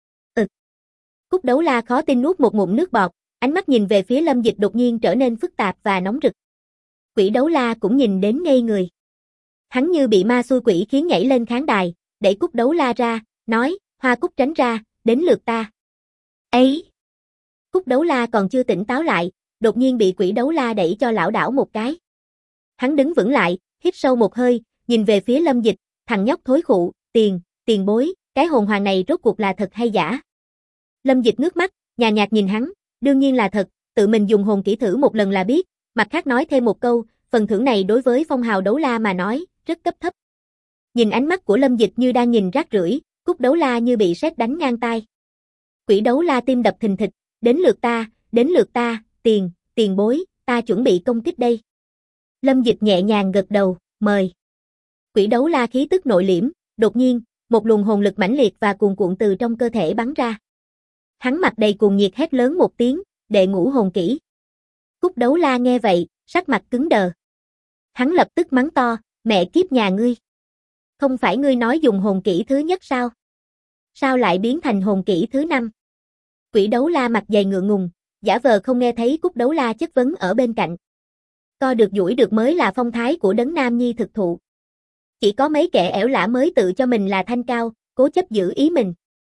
Cúc Đấu La khó tin nuốt một ngụm nước bọt, ánh mắt nhìn về phía Lâm Dịch đột nhiên trở nên phức tạp và nóng rực. Quỷ Đấu La cũng nhìn đến ngây người. Hắn như bị ma xui quỷ khiến nhảy lên khán đài, đẩy Cúc Đấu La ra, nói, Hoa Cúc tránh ra, đến lượt ta. Ấy! Cúc Đấu La còn chưa tỉnh táo lại, đột nhiên bị Quỷ Đấu La đẩy cho lảo đảo một cái. Hắn đứng vững lại, hít sâu một hơi, nhìn về phía Lâm Dịch, thằng nhóc thối khụ, tiền bối, cái hồn hoàng này rốt cuộc là thật hay giả? Lâm Dịch ngước mắt, nhàn nhạt nhìn hắn, đương nhiên là thật, tự mình dùng hồn kỹ thử một lần là biết, mặt khác nói thêm một câu, phần thưởng này đối với phong hào Đấu La mà nói, rất cấp thấp. Nhìn ánh mắt của Lâm Dịch như đang nhìn rác rưởi, Cúc Đấu La như bị sét đánh ngang tai. Quỷ Đấu La tim đập thình thịch, đến lượt ta, tiền bối, ta chuẩn bị công kích đây. Lâm Dịch nhẹ nhàng gật đầu, mời. Quỷ Đấu La khí tức nội liễm, đột nhiên, một luồng hồn lực mãnh liệt và cuồn cuộn từ trong cơ thể bắn ra. Hắn mặt đầy cuồng nhiệt hét lớn một tiếng, đệ ngũ hồn kỹ. Cúc Đấu La nghe vậy, sắc mặt cứng đờ. Hắn lập tức mắng to, mẹ kiếp nhà ngươi. Không phải ngươi nói dùng hồn kỹ thứ nhất sao? Sao lại biến thành hồn kỹ thứ 5? Quỷ đấu la mặt dày ngượng ngùng, giả vờ không nghe thấy Cúc Đấu La chất vấn ở bên cạnh. Co được duỗi được mới là phong thái của đấng nam nhi thực thụ. Chỉ có mấy kẻ ẻo lả mới tự cho mình là thanh cao, cố chấp giữ ý mình.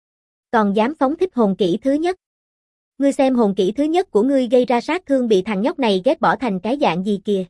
Còn dám phóng thích hồn kỹ thứ nhất. Ngươi xem hồn kỹ thứ nhất của ngươi gây ra sát thương bị thằng nhóc này ghét bỏ thành cái dạng gì kìa.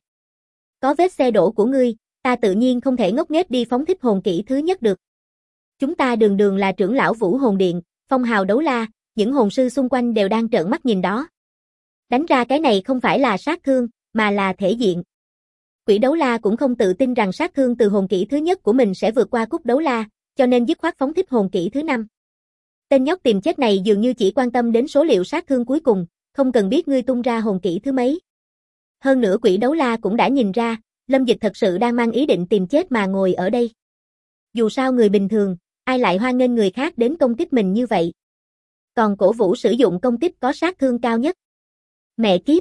Có vết xe đổ của ngươi, ta tự nhiên không thể ngốc nghếch đi phóng thích hồn kỹ thứ nhất được. Chúng ta đường đường là trưởng lão Vũ Hồn Điện, phong hào đấu la, những hồn sư xung quanh đều đang trợn mắt nhìn đó. Đánh ra cái này không phải là sát thương, mà là thể diện. Quỷ đấu la cũng không tự tin rằng sát thương từ hồn kỹ thứ nhất của mình sẽ vượt qua Cúc Đấu La, cho nên dứt khoát phóng thích hồn kỹ thứ 5. Tên nhóc tìm chết này dường như chỉ quan tâm đến số liệu sát thương cuối cùng, không cần biết ngươi tung ra hồn kỹ thứ mấy. Hơn nữa quỷ đấu la cũng đã nhìn ra, Lâm Dịch thật sự đang mang ý định tìm chết mà ngồi ở đây. Dù sao người bình thường, ai lại hoan nghênh người khác đến công kích mình như vậy. Còn cổ vũ sử dụng công kích có sát thương cao nhất. Mẹ kiếp!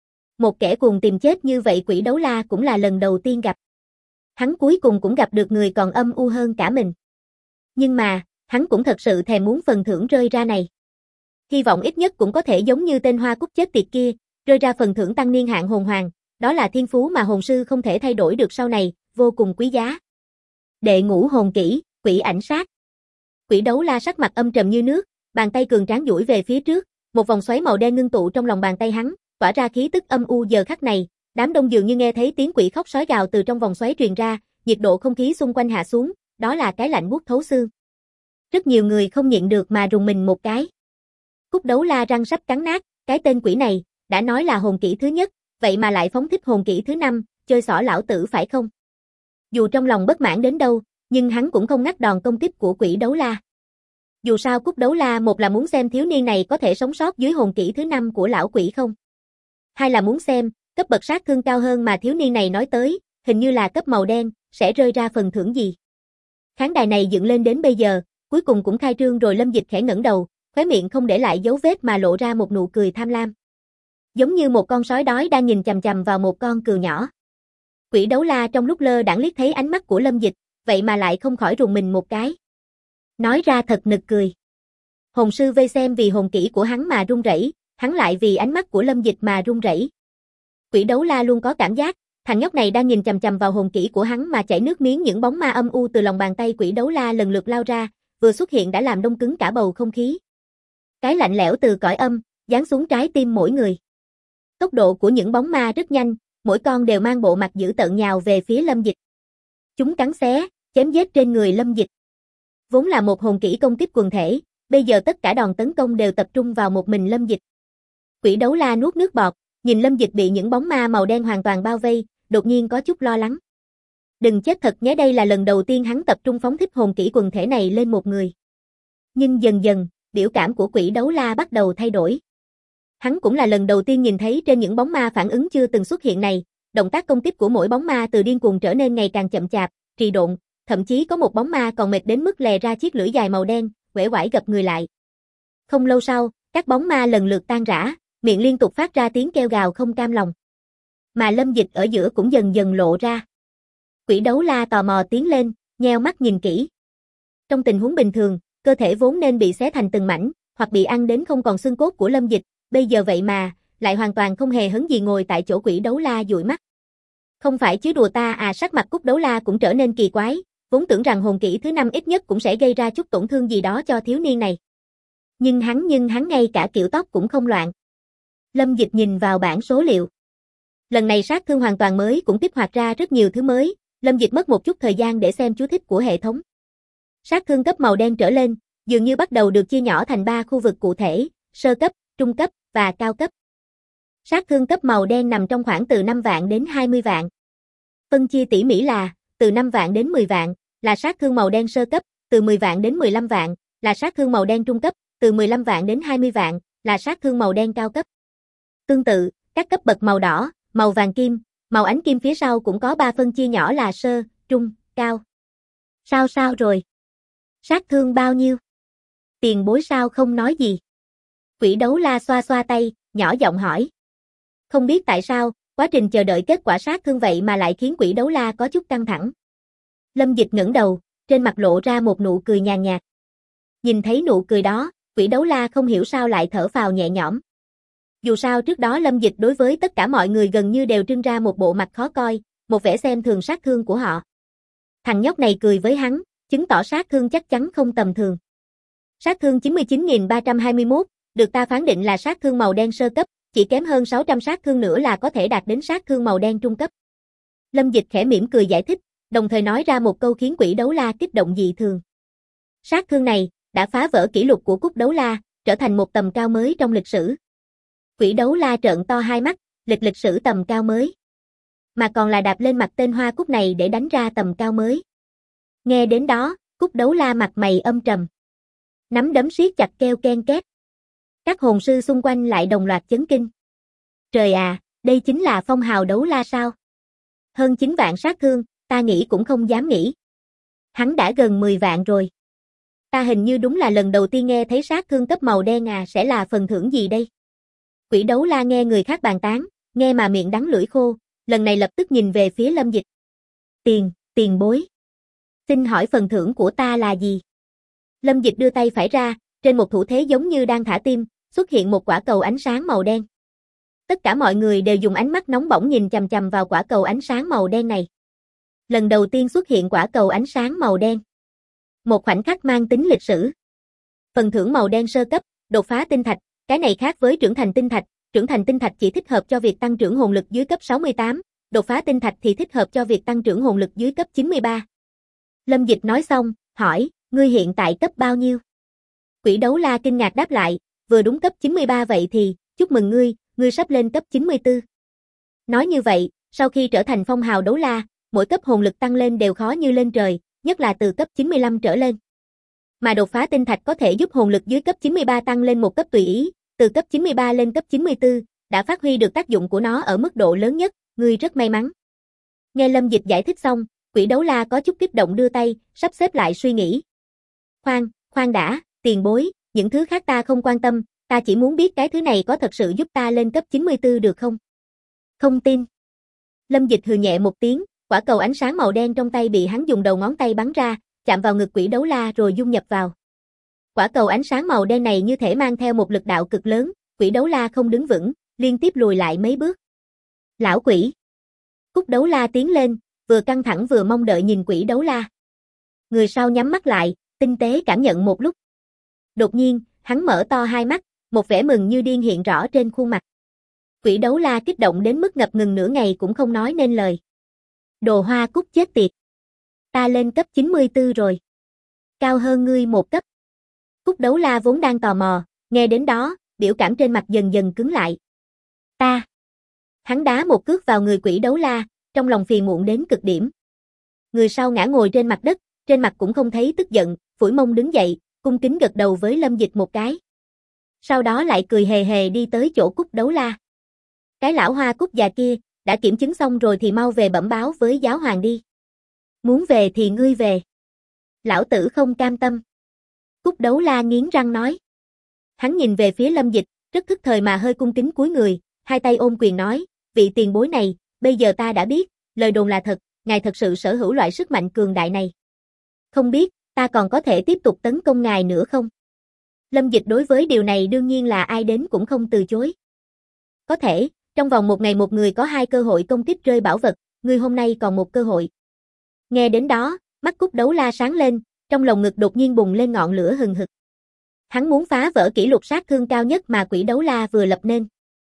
Một kẻ cuồng tìm chết như vậy quỷ đấu la cũng là lần đầu tiên gặp. Hắn cuối cùng cũng gặp được người còn âm u hơn cả mình. Nhưng mà, hắn cũng thật sự thèm muốn phần thưởng rơi ra này. Hy vọng ít nhất cũng có thể giống như tên hoa cúc chết tiệt kia, rơi ra phần thưởng tăng niên hạn hồn hoàng, đó là thiên phú mà hồn sư không thể thay đổi được sau này, vô cùng quý giá. Đệ ngũ hồn kỹ, quỷ ảnh sát. Quỷ đấu la sắc mặt âm trầm như nước, bàn tay cường tráng duỗi về phía trước, một vòng xoáy màu đen ngưng tụ trong lòng bàn tay hắn, tỏa ra khí tức âm u. Giờ khắc này, đám đông dường như nghe thấy tiếng quỷ khóc sói gào từ trong vòng xoáy truyền ra, nhiệt độ không khí xung quanh hạ xuống, đó là cái lạnh buốt thấu xương. Rất nhiều người không nhịn được mà rùng mình một cái. Cúc đấu la răng sắp cắn nát, cái tên quỷ này, đã nói là hồn kỹ thứ nhất, vậy mà lại phóng thích hồn kỹ thứ 5, chơi xỏ lão tử phải không? Dù trong lòng bất mãn đến đâu, nhưng hắn cũng không ngắt đòn công kích của quỷ đấu la. Dù sao Cúc đấu la một là muốn xem thiếu niên này có thể sống sót dưới hồn kỹ thứ 5 của lão quỷ không. Hai là muốn xem, cấp bậc sát thương cao hơn mà thiếu niên này nói tới, hình như là cấp màu đen, sẽ rơi ra phần thưởng gì. Khán đài này dựng lên đến bây giờ, cuối cùng cũng khai trương rồi. Lâm Dịch khẽ ngẩng đầu, khóe miệng không để lại dấu vết mà lộ ra một nụ cười tham lam. Giống như một con sói đói đang nhìn chằm chằm vào một con cừu nhỏ. Quỷ đấu la trong lúc lơ đãng liếc thấy ánh mắt của Lâm Dịch, vậy mà lại không khỏi rùng mình một cái. Nói ra thật nực cười. Hồn sư vây xem vì hồn kỹ của hắn mà run rẩy, hắn lại vì ánh mắt của Lâm Dịch mà run rẩy. Quỷ đấu la luôn có cảm giác, thằng nhóc này đang nhìn chằm chằm vào hồn kỹ của hắn mà chảy nước miếng. Những bóng ma âm u từ lòng bàn tay quỷ đấu la lần lượt lao ra, vừa xuất hiện đã làm đông cứng cả bầu không khí. Cái lạnh lẽo từ cõi âm, giáng xuống trái tim mỗi người. Tốc độ của những bóng ma rất nhanh, mỗi con đều mang bộ mặt dữ tợn nhào về phía Lâm Dịch. Chúng cắn xé, chém giết trên người Lâm Dịch. Vốn là một hồn kỹ công kích quần thể, bây giờ tất cả đòn tấn công đều tập trung vào một mình Lâm Dịch. Quỷ đấu la nuốt nước bọt, nhìn Lâm Dịch bị những bóng ma màu đen hoàn toàn bao vây, đột nhiên có chút lo lắng. Đừng chết thật nhé, đây là lần đầu tiên hắn tập trung phóng thích hồn kỹ quần thể này lên một người. Nhưng dần dần, biểu cảm của quỷ đấu la bắt đầu thay đổi. Hắn cũng là lần đầu tiên nhìn thấy trên những bóng ma phản ứng chưa từng xuất hiện này, động tác công kích của mỗi bóng ma từ điên cuồng trở nên ngày càng chậm chạp, trì độn, thậm chí có một bóng ma còn mệt đến mức lè ra chiếc lưỡi dài màu đen, uể oải gập người lại. Không lâu sau, các bóng ma lần lượt tan rã, miệng liên tục phát ra tiếng kêu gào không cam lòng. Mà Lâm Dịch ở giữa cũng dần dần lộ ra. Quỷ đấu la tò mò tiến lên, nheo mắt nhìn kỹ. Trong tình huống bình thường, cơ thể vốn nên bị xé thành từng mảnh, hoặc bị ăn đến không còn xương cốt của Lâm Dịch, bây giờ vậy mà, lại hoàn toàn không hề hấn gì ngồi tại chỗ. Quỷ đấu la dụi mắt. Không phải chứ đùa ta à? Sắc mặt Cúc đấu la cũng trở nên kỳ quái, vốn tưởng rằng hồn kỹ thứ 5 ít nhất cũng sẽ gây ra chút tổn thương gì đó cho thiếu niên này. Nhưng hắn ngay cả kiểu tóc cũng không loạn. Lâm Dịch nhìn vào bảng số liệu. Lần này sát thương hoàn toàn mới cũng kích hoạt ra rất nhiều thứ mới, Lâm Dịch mất một chút thời gian để xem chú thích của hệ thống. Sát thương cấp màu đen trở lên, dường như bắt đầu được chia nhỏ thành 3 khu vực cụ thể, sơ cấp, trung cấp và cao cấp. Sát thương cấp màu đen nằm trong khoảng từ 5 vạn đến 20 vạn. Phân chia tỉ mỉ là, từ 5 vạn đến 10 vạn, là sát thương màu đen sơ cấp, từ 10 vạn đến 15 vạn, là sát thương màu đen trung cấp, từ 15 vạn đến 20 vạn, là sát thương màu đen cao cấp. Tương tự, các cấp bậc màu đỏ, màu vàng kim, màu ánh kim phía sau cũng có 3 phân chia nhỏ là sơ, trung, cao. Sao rồi? Sát thương bao nhiêu? Tiền bối sao không nói gì? Quỷ đấu la xoa xoa tay, nhỏ giọng hỏi. Không biết tại sao, Quá trình chờ đợi kết quả sát thương vậy mà lại khiến Quỷ Đấu La có chút căng thẳng. Lâm Dịch ngẩng đầu, trên mặt lộ ra một nụ cười nhàn nhạt. Nhìn thấy nụ cười đó, Quỷ Đấu La không hiểu sao lại thở phào nhẹ nhõm. Dù sao trước đó Lâm Dịch đối với tất cả mọi người gần như đều trưng ra một bộ mặt khó coi, một vẻ xem thường sát thương của họ. Thằng nhóc này cười với hắn, chứng tỏ sát thương chắc chắn không tầm thường. Sát thương 99.321, được ta phán định là sát thương màu đen sơ cấp, chỉ kém hơn 600 sát thương nữa là có thể đạt đến sát thương màu đen trung cấp. Lâm Dịch khẽ mỉm cười giải thích, đồng thời nói ra một câu khiến Quỷ Đấu La kích động dị thường. Sát thương này đã phá vỡ kỷ lục của Cúp Đấu La, trở thành một tầm cao mới trong lịch sử. Quỷ Đấu La trợn to hai mắt, lịch sử tầm cao mới. Mà còn là đạp lên mặt tên Hoa Cúc này để đánh ra tầm cao mới. Nghe đến đó, Cúp Đấu La mặt mày âm trầm. Nắm đấm siết chặt kêu ken két. Các hồn sư xung quanh lại đồng loạt chấn kinh. Trời à, đây chính là phong hào Đấu La sao? Hơn 9 vạn sát thương, ta nghĩ cũng không dám nghĩ. Hắn đã gần 10 vạn rồi. Ta hình như đúng là lần đầu tiên nghe thấy sát thương cấp màu đen à, sẽ là phần thưởng gì đây? Quỷ Đấu La nghe người khác bàn tán, nghe mà miệng đắng lưỡi khô, lần này lập tức nhìn về phía Lâm Dịch. Tiền bối. Xin hỏi phần thưởng của ta là gì? Lâm Dịch đưa tay phải ra, trên một thủ thế giống như đang thả tim, xuất hiện một quả cầu ánh sáng màu đen. Tất cả mọi người đều dùng ánh mắt nóng bỏng nhìn chằm chằm vào quả cầu ánh sáng màu đen này. Lần đầu tiên xuất hiện quả cầu ánh sáng màu đen. Một khoảnh khắc mang tính lịch sử. Phần thưởng màu đen sơ cấp, đột phá tinh thạch, cái này khác với trưởng thành tinh thạch chỉ thích hợp cho việc tăng trưởng hồn lực dưới cấp 68, đột phá tinh thạch thì thích hợp cho việc tăng trưởng hồn lực dưới cấp 93. Lâm Dịch nói xong, hỏi, ngươi hiện tại cấp bao nhiêu? Quỷ Đấu La kinh ngạc đáp lại, vừa đúng cấp 93 vậy thì, chúc mừng ngươi sắp lên cấp 94. Nói như vậy, sau khi trở thành phong hào Đấu La, mỗi cấp hồn lực tăng lên đều khó như lên trời, nhất là từ cấp 95 trở lên. Mà đột phá tinh thạch có thể giúp hồn lực dưới cấp 93 tăng lên một cấp tùy ý, từ cấp 93 lên cấp 94, đã phát huy được tác dụng của nó ở mức độ lớn nhất, ngươi rất may mắn. Nghe Lâm Dịch giải thích xong, Quỷ Đấu La có chút kích động đưa tay, sắp xếp lại suy nghĩ. Khoan đã, tiền bối, những thứ khác ta không quan tâm, ta chỉ muốn biết cái thứ này có thật sự giúp ta lên cấp 94 được không? Không tin. Lâm Dịch hừ nhẹ một tiếng, quả cầu ánh sáng màu đen trong tay bị hắn dùng đầu ngón tay bắn ra, chạm vào ngực Quỷ Đấu La rồi dung nhập vào. Quả cầu ánh sáng màu đen này như thể mang theo một lực đạo cực lớn, Quỷ Đấu La không đứng vững, liên tiếp lùi lại mấy bước. Lão quỷ. Cúp Đấu La tiến lên, vừa căng thẳng vừa mong đợi nhìn Quỷ Đấu La. Người sau nhắm mắt lại, tinh tế cảm nhận một lúc. Đột nhiên, hắn mở to hai mắt, một vẻ mừng như điên hiện rõ trên khuôn mặt. Quỷ Đấu La kích động đến mức ngập ngừng nửa ngày cũng không nói nên lời. Đồ Hoa Cúc chết tiệt. Ta lên cấp 94 rồi. Cao hơn ngươi một cấp. Cúp Đấu La vốn đang tò mò, nghe đến đó, biểu cảm trên mặt dần dần cứng lại. Ta. Hắn đá một cước vào người Quỷ Đấu La, trong lòng phiền muộn đến cực điểm. Người sau ngã ngồi trên mặt đất, trên mặt cũng không thấy tức giận, phủi mông đứng dậy, cung kính gật đầu với Lâm Dịch một cái. Sau đó lại cười hề hề đi tới chỗ Cúp Đấu La. Cái lão Hoa Cúc già kia, đã kiểm chứng xong rồi thì mau về bẩm báo với giáo hoàng đi. Muốn về thì ngươi về. Lão tử không cam tâm. Cúp Đấu La nghiến răng nói. Hắn nhìn về phía Lâm Dịch, rất thức thời mà hơi cung kính cúi người, hai tay ôm quyền nói, vị tiền bối này, bây giờ ta đã biết, lời đồn là thật, ngài thật sự sở hữu loại sức mạnh cường đại này. Không biết, ta còn có thể tiếp tục tấn công ngài nữa không? Lâm Dịch đối với điều này đương nhiên là ai đến cũng không từ chối. Có thể, trong vòng một ngày một người có 2 cơ hội công kích rơi bảo vật, ngươi hôm nay còn một cơ hội. Nghe đến đó, mắt Cúp Đấu La sáng lên, trong lồng ngực đột nhiên bùng lên ngọn lửa hừng hực. Hắn muốn phá vỡ kỷ lục sát thương cao nhất mà Quỷ Đấu La vừa lập nên.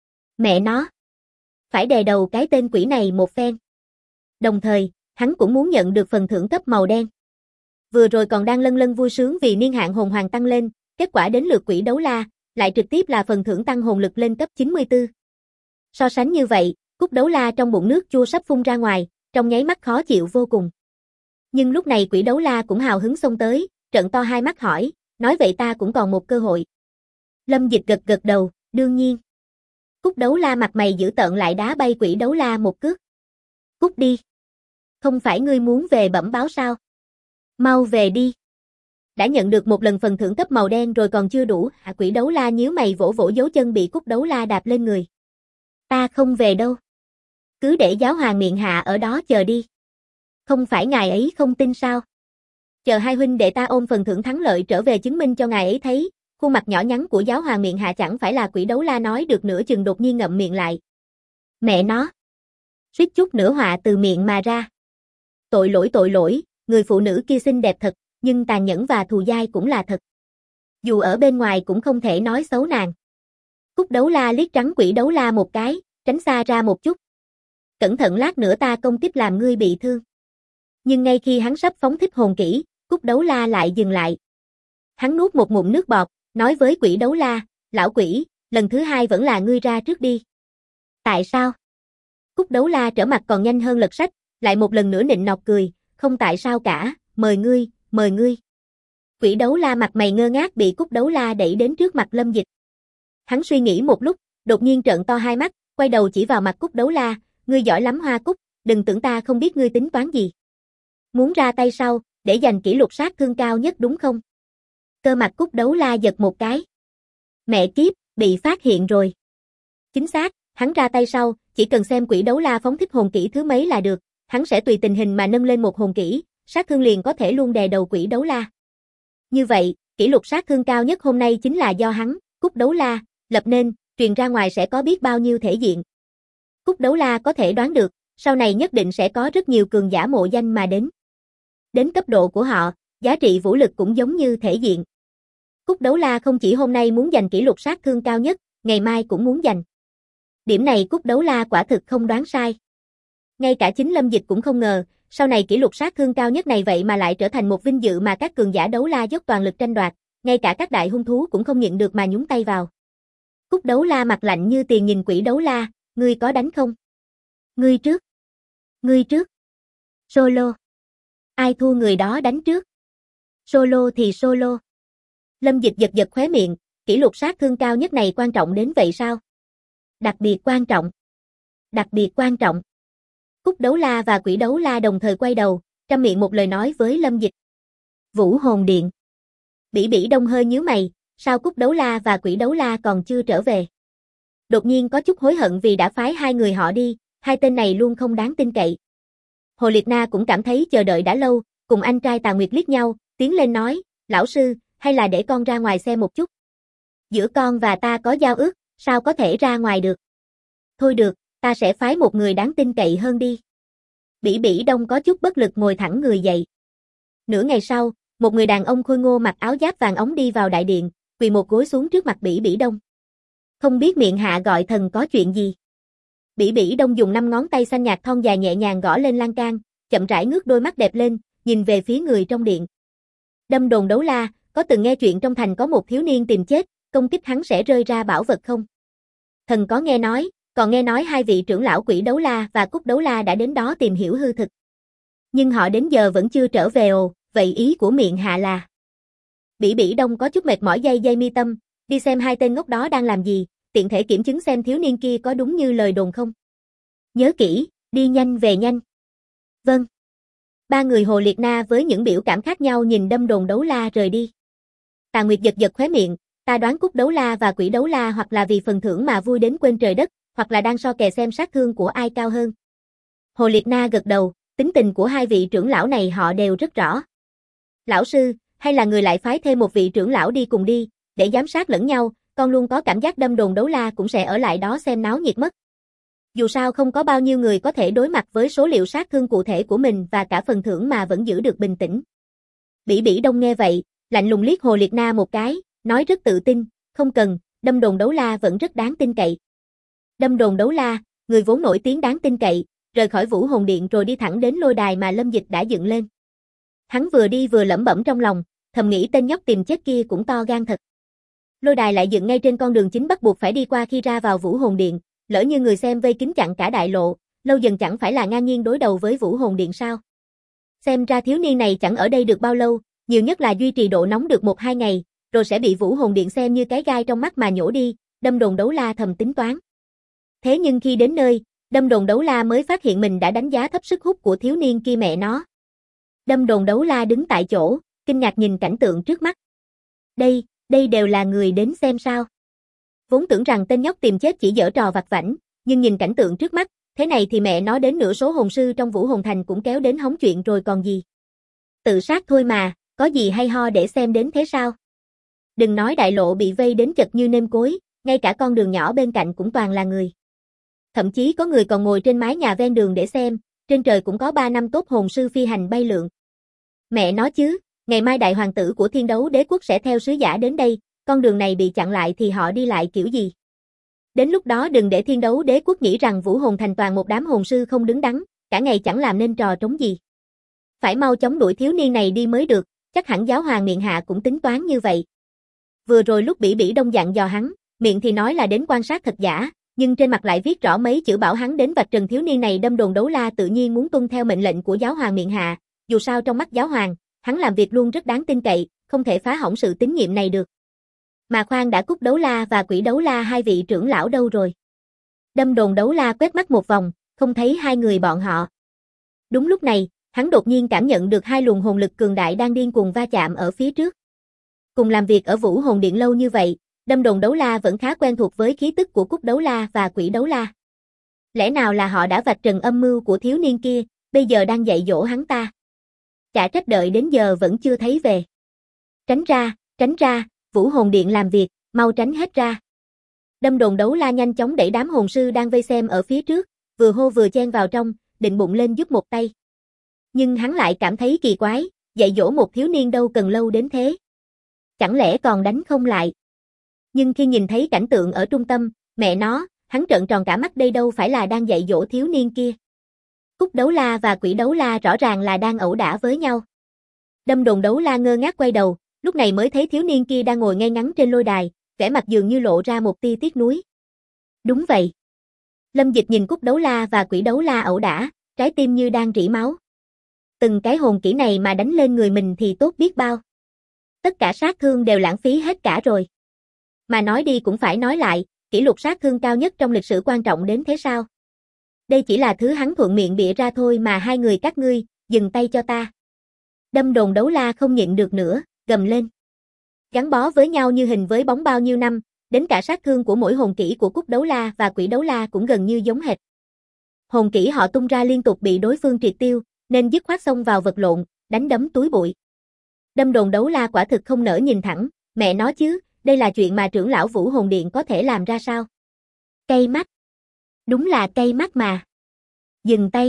Mẹ nó! Phải đè đầu cái tên quỷ này một phen. Đồng thời, hắn cũng muốn nhận được phần thưởng cấp màu đen. Vừa rồi còn đang lân lân vui sướng vì niên hạn hồn hoàng tăng lên, kết quả đến lượt Quỷ Đấu La, lại trực tiếp là phần thưởng tăng hồn lực lên cấp 94. So sánh như vậy, Cúp Đấu La trong bụng nước chua sắp phun ra ngoài, trong nháy mắt khó chịu vô cùng. Nhưng lúc này Quỷ Đấu La cũng hào hứng xông tới, trợn to hai mắt hỏi, nói vậy ta cũng còn một cơ hội. Lâm Dịch gật đầu, đương nhiên. Cúp Đấu La mặt mày dữ tợn lại đá bay Quỷ Đấu La một cước. Cút đi. Không phải ngươi muốn về bẩm báo sao? Mau về đi. Đã nhận được một lần phần thưởng cấp màu đen rồi còn chưa đủ, Quỷ Đấu La nhíu mày vỗ vỗ dấu chân bị Cúp Đấu La đạp lên người. Ta không về đâu. Cứ để giáo hoàng miệng hạ ở đó chờ đi. Không phải ngài ấy không tin sao? Chờ hai huynh đệ ta ôm phần thưởng thắng lợi trở về chứng minh cho ngài ấy thấy. Khuôn mặt nhỏ nhắn của giáo hoàng miệng hạ chẳng phải là Quỷ Đấu La nói được nửa chừng đột nhiên ngậm miệng lại. Mẹ nó! Suýt chút nữa họa từ miệng mà ra. Tội lỗi, người phụ nữ kia xinh đẹp thật, nhưng tàn nhẫn và thù dai cũng là thật. Dù ở bên ngoài cũng không thể nói xấu nàng. Cúc Đấu La liếc trắng Quỷ Đấu La một cái, tránh xa ra một chút. Cẩn thận lát nữa ta công kích làm ngươi bị thương. Nhưng ngay khi hắn sắp phóng thích hồn kỹ, Cúc Đấu La lại dừng lại. Hắn nuốt một ngụm nước bọt, nói với Quỷ Đấu La, lão quỷ, lần thứ hai vẫn là ngươi ra trước đi. Tại sao? Cúc Đấu La trở mặt còn nhanh hơn lật sách, lại một lần nữa nịnh nọt cười, không tại sao cả, mời ngươi. Quỷ Đấu La mặt mày ngơ ngác bị Cúc Đấu La đẩy đến trước mặt Lâm Dịch. Hắn suy nghĩ một lúc, đột nhiên trợn to hai mắt, quay đầu chỉ vào mặt Cúc Đấu La, ngươi giỏi lắm Hoa Cúc, đừng tưởng ta không biết ngươi tính toán gì. Muốn ra tay sau, để giành kỷ lục sát thương cao nhất đúng không? Cơ mặt Cúc Đấu La giật một cái. Mẹ kiếp, bị phát hiện rồi. Chính xác, hắn ra tay sau, chỉ cần xem Quỷ Đấu La phóng thích hồn kỹ thứ mấy là được, hắn sẽ tùy tình hình mà nâng lên một hồn kỹ, sát thương liền có thể luôn đè đầu Quỷ Đấu La. Như vậy, kỷ lục sát thương cao nhất hôm nay chính là do hắn, Cúc Đấu La, lập nên, truyền ra ngoài sẽ có biết bao nhiêu thể diện. Cúc Đấu La có thể đoán được, sau này nhất định sẽ có rất nhiều cường giả mộ danh mà đến. Đến cấp độ của họ, giá trị vũ lực cũng giống như thể diện. Cúc Đấu La không chỉ hôm nay muốn giành kỷ lục sát thương cao nhất, ngày mai cũng muốn giành. Điểm này Cúc Đấu La quả thực không đoán sai. Ngay cả chính Lâm Dịch cũng không ngờ, sau này kỷ lục sát thương cao nhất này vậy mà lại trở thành một vinh dự mà các cường giả đấu la dốc toàn lực tranh đoạt, ngay cả các đại hung thú cũng không nhịn được mà nhúng tay vào. Cúc Đấu La mặt lạnh như tiền nhìn Quỷ Đấu La, ngươi có đánh không? Ngươi trước. Solo. Ai thua người đó đánh trước. Solo thì solo. Lâm Dịch giật khóe miệng, kỷ lục sát thương cao nhất này quan trọng đến vậy sao? Đặc biệt quan trọng. Cúc Đấu La và Quỷ Đấu La đồng thời quay đầu, trăm miệng một lời nói với Lâm Dịch. Vũ Hồn Điện. Bỉ Bỉ Đông hơi nhíu mày, sao Cúc Đấu La và Quỷ Đấu La còn chưa trở về? Đột nhiên có chút hối hận vì đã phái hai người họ đi, hai tên này luôn không đáng tin cậy. Hồ Liệt Na cũng cảm thấy chờ đợi đã lâu, cùng anh trai Tà Nguyệt liếc nhau, tiến lên nói, lão sư, hay là để con ra ngoài xem một chút. Giữa con và ta có giao ước, sao có thể ra ngoài được? Thôi được, ta sẽ phái một người đáng tin cậy hơn đi. Bỉ Bỉ Đông có chút bất lực ngồi thẳng người dậy. Nửa ngày sau, một người đàn ông khôi ngô mặc áo giáp vàng ống đi vào đại điện, quỳ một gối xuống trước mặt Bỉ Bỉ Đông. Không biết miệng hạ gọi thần có chuyện gì. Bỉ Bỉ Đông dùng 5 ngón tay xanh nhạt thon dài nhẹ nhàng gõ lên lan can, chậm rãi ngước đôi mắt đẹp lên, nhìn về phía người trong điện. Đâm Đồn Đấu La, có từng nghe chuyện trong thành có một thiếu niên tìm chết, công kích hắn sẽ rơi ra bảo vật không? Thần có nghe nói, còn nghe nói hai vị trưởng lão Quỷ Đấu La và Cúc Đấu La đã đến đó tìm hiểu hư thực. Nhưng họ đến giờ vẫn chưa trở về ồ, vậy ý của miệng hạ là. Bỉ Bỉ Đông có chút mệt mỏi dây mi tâm, đi xem hai tên ngốc đó đang làm gì, tiện thể kiểm chứng xem thiếu niên kia có đúng như lời đồn không. Nhớ kỹ, đi nhanh về nhanh. Vâng. Ba người Hồ Liệt Na với những biểu cảm khác nhau nhìn Đâm Đồn Đấu La rời đi. Tà Nguyệt giật khóe miệng, ta đoán Cúc Đấu La và Quỷ Đấu La hoặc là vì phần thưởng mà vui đến quên trời đất, hoặc là đang so kè xem sát thương của ai cao hơn. Hồ Liệt Na gật đầu, tính tình của hai vị trưởng lão này họ đều rất rõ. Lão sư, hay là người lại phái thêm một vị trưởng lão đi cùng đi, để giám sát lẫn nhau, con luôn có cảm giác Đâm Đồn Đấu La cũng sẽ ở lại đó xem náo nhiệt mất. Dù sao không có bao nhiêu người có thể đối mặt với số liệu sát thương cụ thể của mình và cả phần thưởng mà vẫn giữ được bình tĩnh. Bỉ Bỉ Đông nghe vậy, lạnh lùng liếc Hồ Liệt Na một cái, nói rất tự tin, không cần, Đâm Đồn Đấu La vẫn rất đáng tin cậy. Đâm Đồn Đấu La, người vốn nổi tiếng đáng tin cậy, rời khỏi Vũ Hồn Điện rồi đi thẳng đến lôi đài mà Lâm Dịch đã dựng lên. Hắn vừa đi vừa lẩm bẩm trong lòng, thầm nghĩ tên nhóc tìm chết kia cũng to gan thật. Lôi đài lại dựng ngay trên con đường chính bắt buộc phải đi qua khi ra vào Vũ Hồn Điện, lỡ như người xem vây kín chặn cả đại lộ, lâu dần chẳng phải là ngang nhiên đối đầu với Vũ Hồn Điện sao? Xem ra thiếu niên này chẳng ở đây được bao lâu, nhiều nhất là duy trì độ nóng được 1-2 ngày, rồi sẽ bị Vũ Hồn Điện xem như cái gai trong mắt mà nhổ đi, Đâm Đồn Đấu La thầm tính toán. Thế nhưng khi đến nơi, Đâm Đồn Đấu La mới phát hiện mình đã đánh giá thấp sức hút của thiếu niên kia mẹ nó. Đâm Đồn Đấu La đứng tại chỗ, kinh ngạc nhìn cảnh tượng trước mắt. Đây đều là người đến xem sao. Vốn tưởng rằng tên nhóc tìm chết chỉ giở trò vặt vãnh, nhưng nhìn cảnh tượng trước mắt, Thế này thì mẹ nó đến nửa số hồn sư trong Vũ Hồn Thành cũng kéo đến hóng chuyện rồi còn gì. Tự sát thôi mà, có gì hay ho để xem đến thế sao? Đừng nói đại lộ bị vây đến chật như nêm cối, ngay cả con đường nhỏ bên cạnh cũng toàn là người. Thậm chí có người còn ngồi trên mái nhà ven đường để xem, trên trời cũng có 3 năm tốt hồn sư phi hành bay lượn. Mẹ nó chứ, ngày mai đại hoàng tử của Thiên Đấu Đế Quốc sẽ theo sứ giả đến đây, con đường này bị chặn lại thì họ đi lại kiểu gì? Đến lúc đó đừng để Thiên Đấu Đế Quốc nghĩ rằng Vũ Hồn Thành toàn một đám hồn sư không đứng đắn, cả ngày chẳng làm nên trò trống gì. Phải mau chóng đuổi thiếu niên này đi mới được, chắc hẳn giáo hoàng miệng hạ cũng tính toán như vậy. Vừa rồi lúc Bỉ Bỉ Đông dặn dò hắn, miệng thì nói là đến quan sát thật giả, nhưng trên mặt lại viết rõ mấy chữ bảo hắn đến vạch trần thiếu niên này đâm đồn đấu la tự nhiên muốn tuân theo mệnh lệnh của giáo hoàng miệng hạ, dù sao trong mắt giáo hoàng, hắn làm việc luôn rất đáng tin cậy, không thể phá hỏng sự tín nhiệm này được. Mà khoan đã, Cúc Đấu La và Quỷ Đấu La hai vị trưởng lão đâu rồi? Đâm đồn đấu la quét mắt một vòng, không thấy hai người bọn họ. Đúng lúc này, hắn đột nhiên cảm nhận được hai luồng hồn lực cường đại đang điên cuồng va chạm ở phía trước. Cùng làm việc ở Vũ Hồn Điện lâu như vậy, đâm đồn đấu la vẫn khá quen thuộc với khí tức của Cúc Đấu La và Quỷ Đấu La. Lẽ nào là họ đã vạch trần âm mưu của thiếu niên kia, bây giờ đang dạy dỗ hắn ta? Chả trách đợi đến giờ vẫn chưa thấy về. Tránh ra, Vũ Hồn Điện làm việc, mau tránh hết ra. Đâm đồn đấu la nhanh chóng đẩy đám hồn sư đang vây xem ở phía trước, vừa hô vừa chen vào trong, định bụng lên giúp một tay. Nhưng hắn lại cảm thấy kỳ quái, dạy dỗ một thiếu niên đâu cần lâu đến thế. Chẳng lẽ còn đánh không lại? Nhưng khi nhìn thấy cảnh tượng ở trung tâm, mẹ nó, hắn trợn tròn cả mắt, đây đâu phải là đang dạy dỗ thiếu niên kia. Cúc Đấu La và Quỷ Đấu La rõ ràng là đang ẩu đả với nhau. Đâm đồn đấu la ngơ ngác quay đầu, lúc này mới thấy thiếu niên kia đang ngồi ngay ngắn trên lôi đài, vẻ mặt dường như lộ ra một tia tiếc nuối. Đúng vậy. Lâm Dịch nhìn Cúc Đấu La và Quỷ Đấu La ẩu đả, trái tim như đang rỉ máu. Từng cái hồn kỹ này mà đánh lên người mình thì tốt biết bao. Tất cả sát thương đều lãng phí hết cả rồi. Mà nói đi cũng phải nói lại, kỷ lục sát thương cao nhất trong lịch sử quan trọng đến thế sao? Đây chỉ là thứ hắn thuận miệng bịa ra thôi mà, hai người các ngươi, dừng tay cho ta. Đâm đồn đấu la không nhịn được nữa, gầm lên. Gắn bó với nhau như hình với bóng bao nhiêu năm, đến cả sát thương của mỗi hồn kỹ của Cúc Đấu La và Quỷ Đấu La cũng gần như giống hệt. Hồn kỹ họ tung ra liên tục bị đối phương triệt tiêu, nên dứt khoát xông vào vật lộn, đánh đấm túi bụi. Đâm đồn đấu la quả thực không nỡ nhìn thẳng, mẹ nó chứ, đây là chuyện mà trưởng lão Vũ Hồn Điện có thể làm ra sao? Cay mắt. Đúng là cay mắt mà. Dừng tay.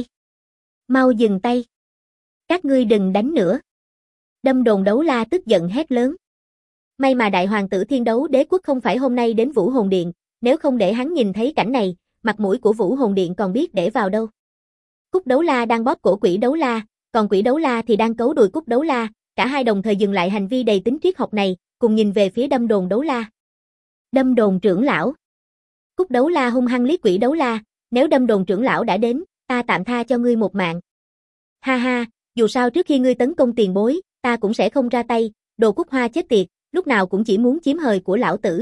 Mau dừng tay. Các ngươi đừng đánh nữa. Đâm đồn đấu la tức giận hét lớn. May mà đại hoàng tử Thiên Đấu Đế Quốc không phải hôm nay đến Vũ Hồn Điện, nếu không để hắn nhìn thấy cảnh này, mặt mũi của Vũ Hồn Điện còn biết để vào đâu. Cúc Đấu La đang bóp cổ Quỷ Đấu La, còn Quỷ Đấu La thì đang cấu đùi Cúc Đấu La, cả hai đồng thời dừng lại hành vi đầy tính triết học này, cùng nhìn về phía đâm đồn đấu la. Đâm đồn trưởng lão. Cúc Đấu La hung hăng liếc Quỷ Đấu La, nếu đâm đồn trưởng lão đã đến, ta tạm tha cho ngươi một mạng. Ha ha, dù sao trước khi ngươi tấn công tiền bối, ta cũng sẽ không ra tay, đồ Cúc Hoa chết tiệt, lúc nào cũng chỉ muốn chiếm hời của lão tử.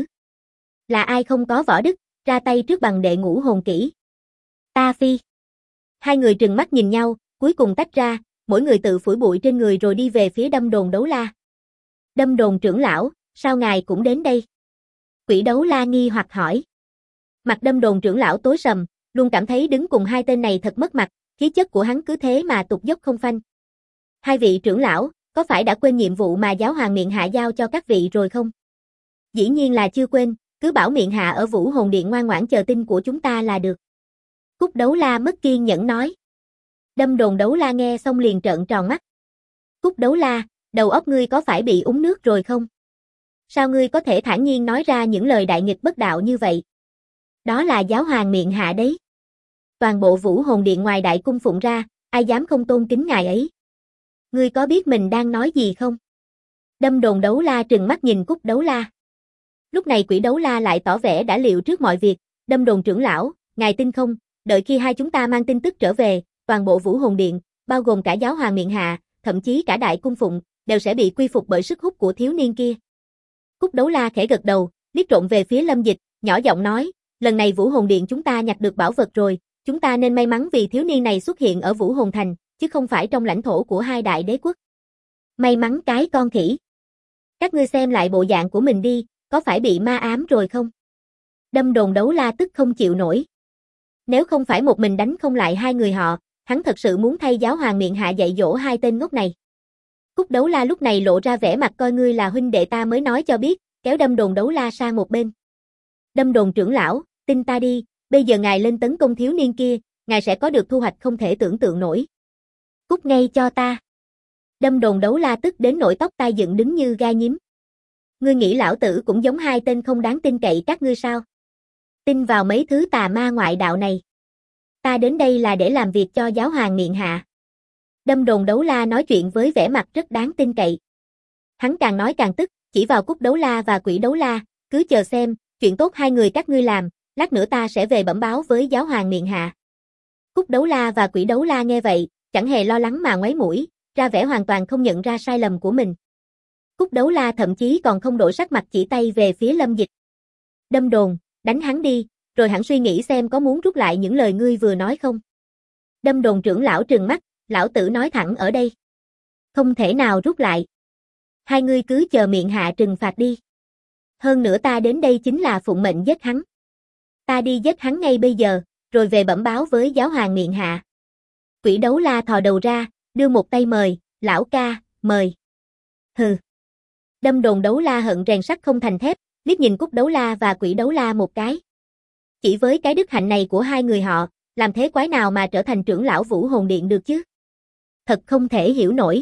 Là ai không có võ đức, ra tay trước bằng đệ ngũ hồn kỹ. Ta phi. Hai người trừng mắt nhìn nhau, cuối cùng tách ra, mỗi người tự phủi bụi trên người rồi đi về phía đâm đồn đấu la. Đâm đồn trưởng lão, sao ngài cũng đến đây? Quỷ Đấu La nghi hoặc hỏi. Mặt đâm đồn trưởng lão tối sầm, luôn cảm thấy đứng cùng hai tên này thật mất mặt, khí chất của hắn cứ thế mà tụt dốc không phanh. Hai vị trưởng lão, có phải đã quên nhiệm vụ mà giáo hoàng miệng hạ giao cho các vị rồi không? Dĩ nhiên là chưa quên, cứ bảo miệng hạ ở Vũ Hồn Điện ngoan ngoãn chờ tin của chúng ta là được. Cúc Đấu La mất kiên nhẫn nói. Đâm đồn đấu la nghe xong liền trợn tròn mắt. Cúc Đấu La, đầu óc ngươi có phải bị uống nước rồi không? Sao ngươi có thể thản nhiên nói ra những lời đại nghịch bất đạo như vậy? Đó là giáo hoàng miệng hạ đấy. Toàn bộ Vũ Hồn Điện ngoài đại cung phụng ra, ai dám không tôn kính ngài ấy? Ngươi có biết mình đang nói gì không? Đâm đồn đấu la trừng mắt nhìn Cúc Đấu La. Lúc này Quỷ Đấu La lại tỏ vẻ đã liệu trước mọi việc, đâm đồn trưởng lão, ngài tin không, đợi khi hai chúng ta mang tin tức trở về, toàn bộ Vũ Hồn Điện, bao gồm cả giáo hoàng miệng hạ, thậm chí cả đại cung phụng, đều sẽ bị quy phục bởi sức hút của thiếu niên kia. Cúc Đấu La khẽ gật đầu, liếc trộm về phía Lâm Dịch, nhỏ giọng nói, lần này Vũ Hồn Điện chúng ta nhặt được bảo vật rồi, chúng ta nên may mắn vì thiếu niên này xuất hiện ở Vũ Hồn Thành, chứ không phải trong lãnh thổ của hai đại đế quốc. May mắn cái con khỉ. Các ngươi xem lại bộ dạng của mình đi, có phải bị ma ám rồi không? Đâm đồn đấu la tức không chịu nổi. Nếu không phải một mình đánh không lại hai người họ, hắn thật sự muốn thay giáo hoàng miệng hạ dạy dỗ hai tên ngốc này. Cúc Đấu La lúc này lộ ra vẻ mặt coi ngươi là huynh đệ ta mới nói cho biết, kéo Đâm Đồn Đấu La sang một bên. Đâm Đồn trưởng lão, tin ta đi, bây giờ ngài lên tấn công thiếu niên kia, ngài sẽ có được thu hoạch không thể tưởng tượng nổi. Cút ngay cho ta. Đâm Đồn Đấu La tức đến nỗi tóc tai dựng đứng như gai nhím. Ngươi nghĩ lão tử cũng giống hai tên không đáng tin cậy các ngươi sao? Tin vào mấy thứ tà ma ngoại đạo này. Ta đến đây là để làm việc cho giáo hoàng miệng hạ. Đâm Đồn Đấu La nói chuyện với vẻ mặt rất đáng tin cậy. Hắn càng nói càng tức, chỉ vào Cúc Đấu La và Quỷ Đấu La, cứ chờ xem, chuyện tốt hai người các ngươi làm, lát nữa ta sẽ về bẩm báo với giáo hoàng miệng hạ. Cúc Đấu La và Quỷ Đấu La nghe vậy, chẳng hề lo lắng mà ngoáy mũi, ra vẻ hoàn toàn không nhận ra sai lầm của mình. Cúc Đấu La thậm chí còn không đổi sắc mặt chỉ tay về phía Lâm Dịch. Đâm Đồn, đánh hắn đi, rồi hẳn suy nghĩ xem có muốn rút lại những lời ngươi vừa nói không. Đâm Đồn trưởng lão trừng mắt, lão tử nói thẳng ở đây. Không thể nào rút lại. Hai ngươi cứ chờ miệng hạ trừng phạt đi. Hơn nữa ta đến đây chính là phụng mệnh giết hắn. Ta đi giết hắn ngay bây giờ, rồi về bẩm báo với giáo hoàng miệng hạ. Quỷ Đấu La thò đầu ra, đưa một tay mời, lão ca, mời. Hừ. Đâm Đồn Đấu La hận rèn sắt không thành thép, liếc nhìn Cúc Đấu La và Quỷ Đấu La một cái. Chỉ với cái đức hạnh này của hai người họ, làm thế quái nào mà trở thành trưởng lão Vũ Hồn Điện được chứ? Thật không thể hiểu nổi.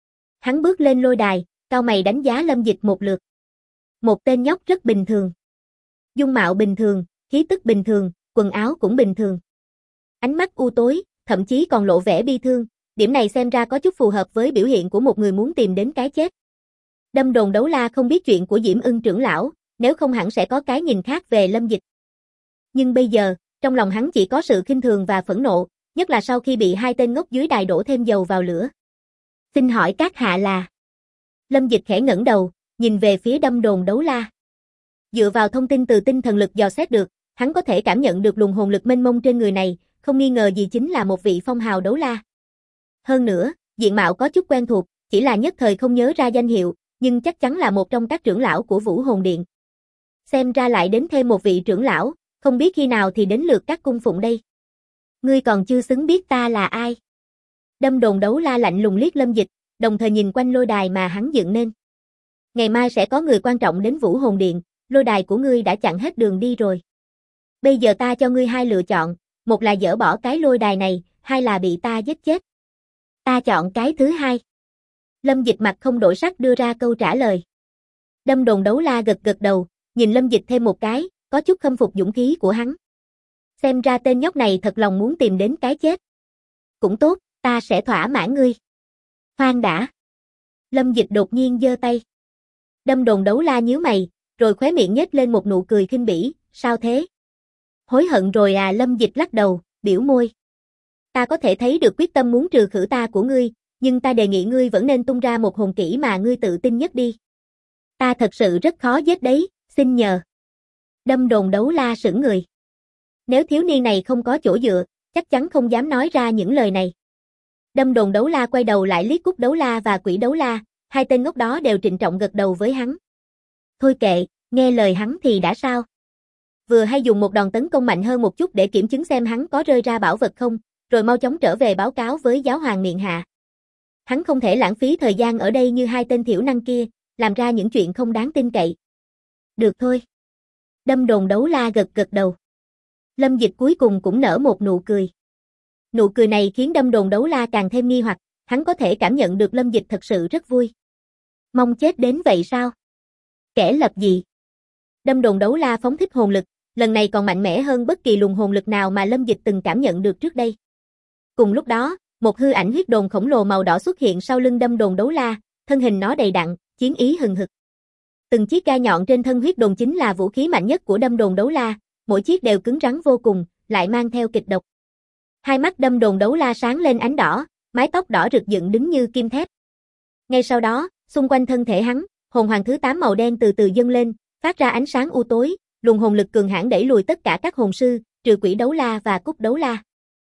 Hắn bước lên lôi đài, cau mày đánh giá Lâm Dịch một lượt. Một tên nhóc rất bình thường. Dung mạo bình thường, khí tức bình thường, quần áo cũng bình thường. Ánh mắt u tối, thậm chí còn lộ vẻ bi thương, điểm này xem ra có chút phù hợp với biểu hiện của một người muốn tìm đến cái chết. Đâm Đồn Đấu La không biết chuyện của Diễm Ưng trưởng lão, nếu không hẳn sẽ có cái nhìn khác về Lâm Dịch. Nhưng bây giờ, trong lòng hắn chỉ có sự khinh thường và phẫn nộ, nhất là sau khi bị hai tên ngốc dưới đài đổ thêm dầu vào lửa. Xin hỏi các hạ là? Lâm Dịch khẽ ngẩng đầu, nhìn về phía Đâm Đồn Đấu La. Dựa vào thông tin từ tinh thần lực dò xét được, hắn có thể cảm nhận được luồng hồn lực mênh mông trên người này, không nghi ngờ gì chính là một vị phong hào đấu la. Hơn nữa, diện mạo có chút quen thuộc, chỉ là nhất thời không nhớ ra danh hiệu, nhưng chắc chắn là một trong các trưởng lão của Vũ Hồn Điện. Xem ra lại đến thêm một vị trưởng lão, không biết khi nào thì đến lượt các cung phụng đây. Ngươi còn chưa xứng biết ta là ai. Đâm Đồn Đấu La lạnh lùng liếc Lâm Dịch, đồng thời nhìn quanh lôi đài mà hắn dựng nên. Ngày mai sẽ có người quan trọng đến Vũ Hồn Điện, lôi đài của ngươi đã chặn hết đường đi rồi. Bây giờ ta cho ngươi hai lựa chọn, một là dỡ bỏ cái lôi đài này, hai là bị ta giết chết. Ta chọn cái thứ hai. Lâm Dịch mặt không đổi sắc đưa ra câu trả lời. Đâm Đồn Đấu La gật gật đầu, nhìn Lâm Dịch thêm một cái, có chút khâm phục dũng khí của hắn. Xem ra tên nhóc này thật lòng muốn tìm đến cái chết. Cũng tốt, ta sẽ thỏa mãn ngươi. Khoan đã. Lâm Dịch đột nhiên giơ tay. Đâm Đồn Đấu La nhíu mày, rồi khóe miệng nhếch lên một nụ cười khinh bỉ, sao thế? Hối hận rồi à? Lâm Dịch lắc đầu, biểu môi. Ta có thể thấy được quyết tâm muốn trừ khử ta của ngươi, nhưng ta đề nghị ngươi vẫn nên tung ra một hồn kỹ mà ngươi tự tin nhất đi. Ta thật sự rất khó giết đấy, xin nhờ. Đâm Đồn Đấu La sững người. Nếu thiếu niên này không có chỗ dựa, chắc chắn không dám nói ra những lời này. Đâm Đồn Đấu La quay đầu lại liếc Cúc Đấu La và Quỷ Đấu La, hai tên ngốc đó đều trịnh trọng gật đầu với hắn. Thôi kệ, nghe lời hắn thì đã sao? Vừa hay dùng một đòn tấn công mạnh hơn một chút để kiểm chứng xem hắn có rơi ra bảo vật không, rồi mau chóng trở về báo cáo với giáo hoàng miệng hạ. Hắn không thể lãng phí thời gian ở đây như hai tên thiểu năng kia, làm ra những chuyện không đáng tin cậy. Được thôi. Đâm Đồn Đấu La gật gật đầu. Lâm Dịch cuối cùng cũng nở một nụ cười. Nụ cười này khiến Đâm Đồn Đấu La càng thêm nghi hoặc, hắn có thể cảm nhận được Lâm Dịch thật sự rất vui. Mong chết đến vậy sao? Kẻ lập gì? Đâm Đồn Đấu La phóng thích hồn lực, lần này còn mạnh mẽ hơn bất kỳ luồng hồn lực nào mà Lâm Dịch từng cảm nhận được trước đây. Cùng lúc đó, một hư ảnh huyết đồn khổng lồ màu đỏ xuất hiện sau lưng Đâm Đồn Đấu La, thân hình nó đầy đặn, chiến ý hừng hực. Từng chiếc gai nhọn trên thân huyết đồn chính là vũ khí mạnh nhất của Đâm Đồn Đấu La, mỗi chiếc đều cứng rắn vô cùng, lại mang theo kịch độc. Hai mắt Đâm Đồn Đấu La sáng lên ánh đỏ, mái tóc đỏ rực dựng đứng như kim thép. Ngay sau đó, xung quanh thân thể hắn, hồn hoàng thứ 8 màu đen từ từ dâng lên, phát ra ánh sáng u tối, luồng hồn lực cường hãn đẩy lùi tất cả các hồn sư, trừ Quỷ Đấu La và Cúc Đấu La.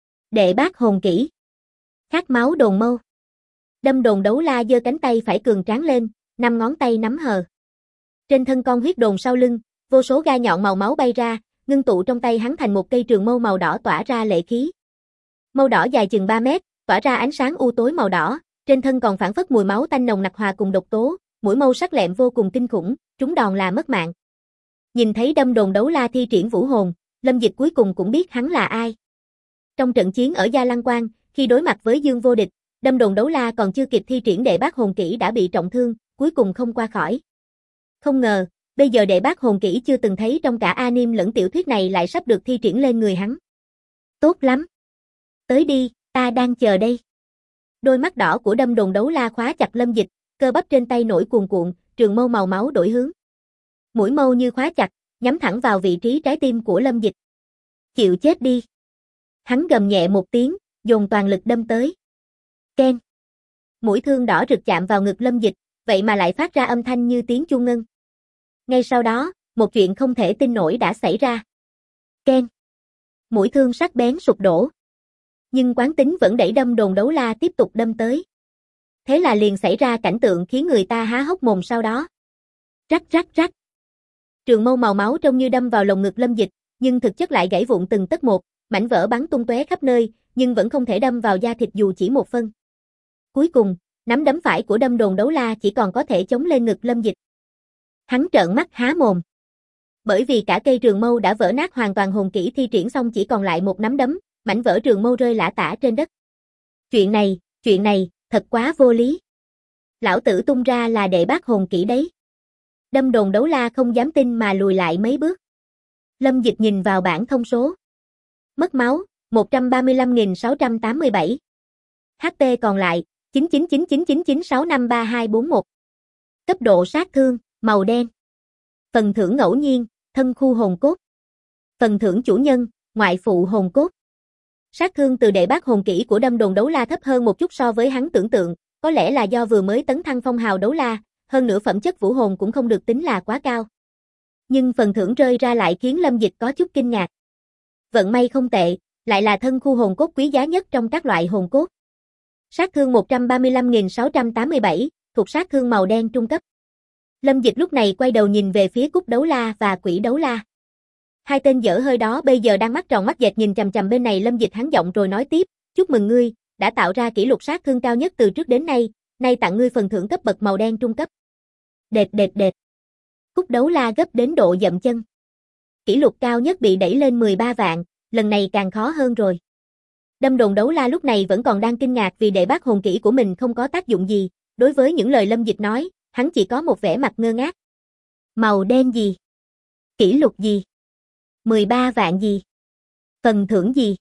Đệ bát hồn kỹ. Khát máu đồn mâu. Đâm Đồn Đấu La giơ cánh tay phải cường tráng lên, 5 ngón tay nắm hờ. Trên thân con huyết đồn sau lưng, vô số gai nhọn màu máu bay ra, ngưng tụ trong tay hắn thành một cây trường mâu màu đỏ tỏa ra lệ khí. Mâu đỏ dài chừng 3 mét, tỏa ra ánh sáng u tối màu đỏ, trên thân còn phảng phất mùi máu tanh nồng nặc hòa cùng độc tố, mũi mâu sắc lẹm vô cùng kinh khủng, trúng đòn là mất mạng. Nhìn thấy Đâm Đồn Đấu La thi triển vũ hồn, Lâm Dịch cuối cùng cũng biết hắn là ai. Trong trận chiến ở Gia Lăng Quan, khi đối mặt với Dương Vô Địch, Đâm Đồn Đấu La còn chưa kịp thi triển đệ bát hồn kỹ đã bị trọng thương, cuối cùng không qua khỏi. Không ngờ, bây giờ đệ bát hồn kỹ chưa từng thấy trong cả anime lẫn tiểu thuyết này lại sắp được thi triển lên người hắn. Tốt lắm. Tới đi, ta đang chờ đây. Đôi mắt đỏ của Đâm Đồn Đấu La khóa chặt Lâm Dịch, cơ bắp trên tay nổi cuồn cuộn, trường mâu màu máu đổi hướng. Mũi mâu như khóa chặt, nhắm thẳng vào vị trí trái tim của Lâm Dịch. Chịu chết đi. Hắn gầm nhẹ một tiếng, dồn toàn lực đâm tới. Keng. Mũi thương đỏ rực chạm vào ngực Lâm Dịch, vậy mà lại phát ra âm thanh như tiếng chuông ngân. Ngay sau đó, một chuyện không thể tin nổi đã xảy ra. Keng. Mũi thương sắc bén sụp đổ. Nhưng quán tính vẫn đẩy Đâm Đồn Đấu La tiếp tục đâm tới. Thế là liền xảy ra cảnh tượng khiến người ta há hốc mồm sau đó. Rắc rắc rắc. Trường mâu màu máu trông như đâm vào lồng ngực Lâm Dịch, nhưng thực chất lại gãy vụn từng tấc một, mảnh vỡ bắn tung tóe khắp nơi, nhưng vẫn không thể đâm vào da thịt dù chỉ một phân. Cuối cùng, nắm đấm phải của Đâm Đồn Đấu La chỉ còn có thể chống lên ngực Lâm Dịch. Hắn trợn mắt há mồm. Bởi vì cả cây trường mâu đã vỡ nát hoàn toàn, hồn kỹ thi triển xong chỉ còn lại một nắm đấm, mảnh vỡ trường mâu rơi lả tả trên đất. Chuyện này, thật quá vô lý. Lão tử tung ra là đệ bát hồn kỹ đấy. Đâm Đồn Đấu La không dám tin mà lùi lại mấy bước. Lâm Dịch nhìn vào bảng thông số. Mất máu, 135.687. HP còn lại, 99999965241. Cấp độ sát thương, màu đen. Phần thưởng ngẫu nhiên, thân khu hồn cốt. Phần thưởng chủ nhân, ngoại phụ hồn cốt. Sát thương từ đệ bát hồn kỹ của Đâm Đồn Đấu La thấp hơn một chút so với hắn tưởng tượng, có lẽ là do vừa mới tấn thăng phong hào đấu la, hơn nữa phẩm chất vũ hồn cũng không được tính là quá cao. Nhưng phần thưởng rơi ra lại khiến Lâm Dịch có chút kinh ngạc. Vận may không tệ, lại là thân khu hồn cốt quý giá nhất trong các loại hồn cốt. Sát thương 135.687, thuộc sát thương màu đen trung cấp. Lâm Dịch lúc này quay đầu nhìn về phía Cúc Đấu La và Quỷ Đấu La. Hai tên dở hơi đó bây giờ đang mắt tròn mắt dẹt nhìn chằm chằm bên này Lâm Dịch, hắn giọng rồi nói tiếp, chúc mừng ngươi, đã tạo ra kỷ lục sát thương cao nhất từ trước đến nay, nay tặng ngươi phần thưởng cấp bậc màu đen trung cấp. Đệt. Cúc Đấu La gấp đến độ dậm chân. Kỷ lục cao nhất bị đẩy lên 13 vạn, lần này càng khó hơn rồi. Đâm Đồn Đấu La lúc này vẫn còn đang kinh ngạc vì đệ bát hồn kỹ của mình không có tác dụng gì, đối với những lời Lâm Dịch nói, hắn chỉ có một vẻ mặt ngơ ngác. Màu đen gì? Kỷ lục gì? 13 vạn gì? Phần thưởng gì?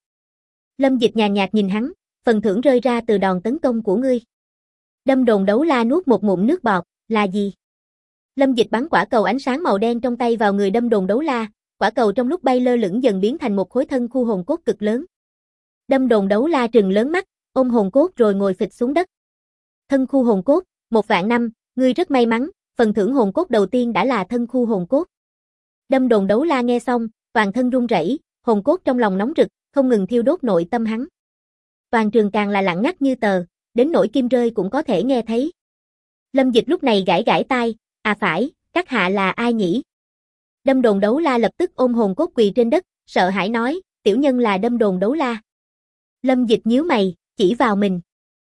Lâm Dịch nhàn nhạt nhìn hắn, phần thưởng rơi ra từ đòn tấn công của ngươi. Đâm Đồn Đấu La nuốt một ngụm nước bọt, là gì? Lâm Dịch bắn quả cầu ánh sáng màu đen trong tay vào người Đâm Đồn Đấu La, quả cầu trong lúc bay lơ lửng dần biến thành một khối thân khu hồn cốt cực lớn. Đâm Đồn Đấu La trừng lớn mắt, ôm hồn cốt rồi ngồi phịch xuống đất. Thân khu hồn cốt, 1.000.000, ngươi rất may mắn, phần thưởng hồn cốt đầu tiên đã là thân khu hồn cốt. Đâm Đồn Đấu La nghe xong, toàn thân run rẩy, hồn cốt trong lòng nóng rực, không ngừng thiêu đốt nội tâm hắn. Toàn trường càng là lặng ngắt như tờ, đến nỗi kim rơi cũng có thể nghe thấy. Lâm Dịch lúc này gãi gãi tai, à phải, các hạ là ai nhỉ? Đâm Đồn Đấu La lập tức ôm hồn cốt quỳ trên đất, sợ hãi nói, tiểu nhân là Đâm Đồn Đấu La. Lâm Dịch nhíu mày, chỉ vào mình.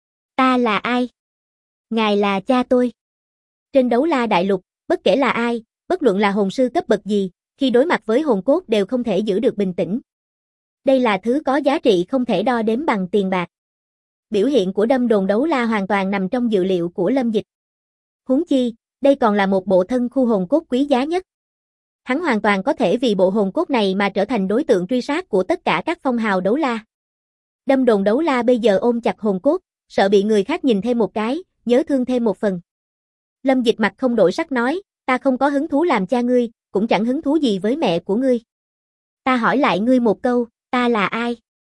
Ta là ai? Ngài là cha tôi. Trên Đấu La Đại Lục, bất kể là ai, bất luận là hồn sư cấp bậc gì, khi đối mặt với hồn cốt đều không thể giữ được bình tĩnh. Đây là thứ có giá trị không thể đo đếm bằng tiền bạc. Biểu hiện của Đâm Đồn Đấu La hoàn toàn nằm trong dự liệu của Lâm Dịch. Huống chi, đây còn là một bộ thân khu hồn cốt quý giá nhất. Hắn hoàn toàn có thể vì bộ hồn cốt này mà trở thành đối tượng truy sát của tất cả các phong hào đấu la. Đâm Đồn Đấu La bây giờ ôm chặt hồn cốt, sợ bị người khác nhìn thêm một cái, nhớ thương thêm một phần. Lâm Dịch mặt không đổi sắc nói, ta không có hứng thú làm cha ngươi, cũng chẳng hứng thú gì với mẹ của ngươi. Ta hỏi lại ngươi một câu, ta là ai?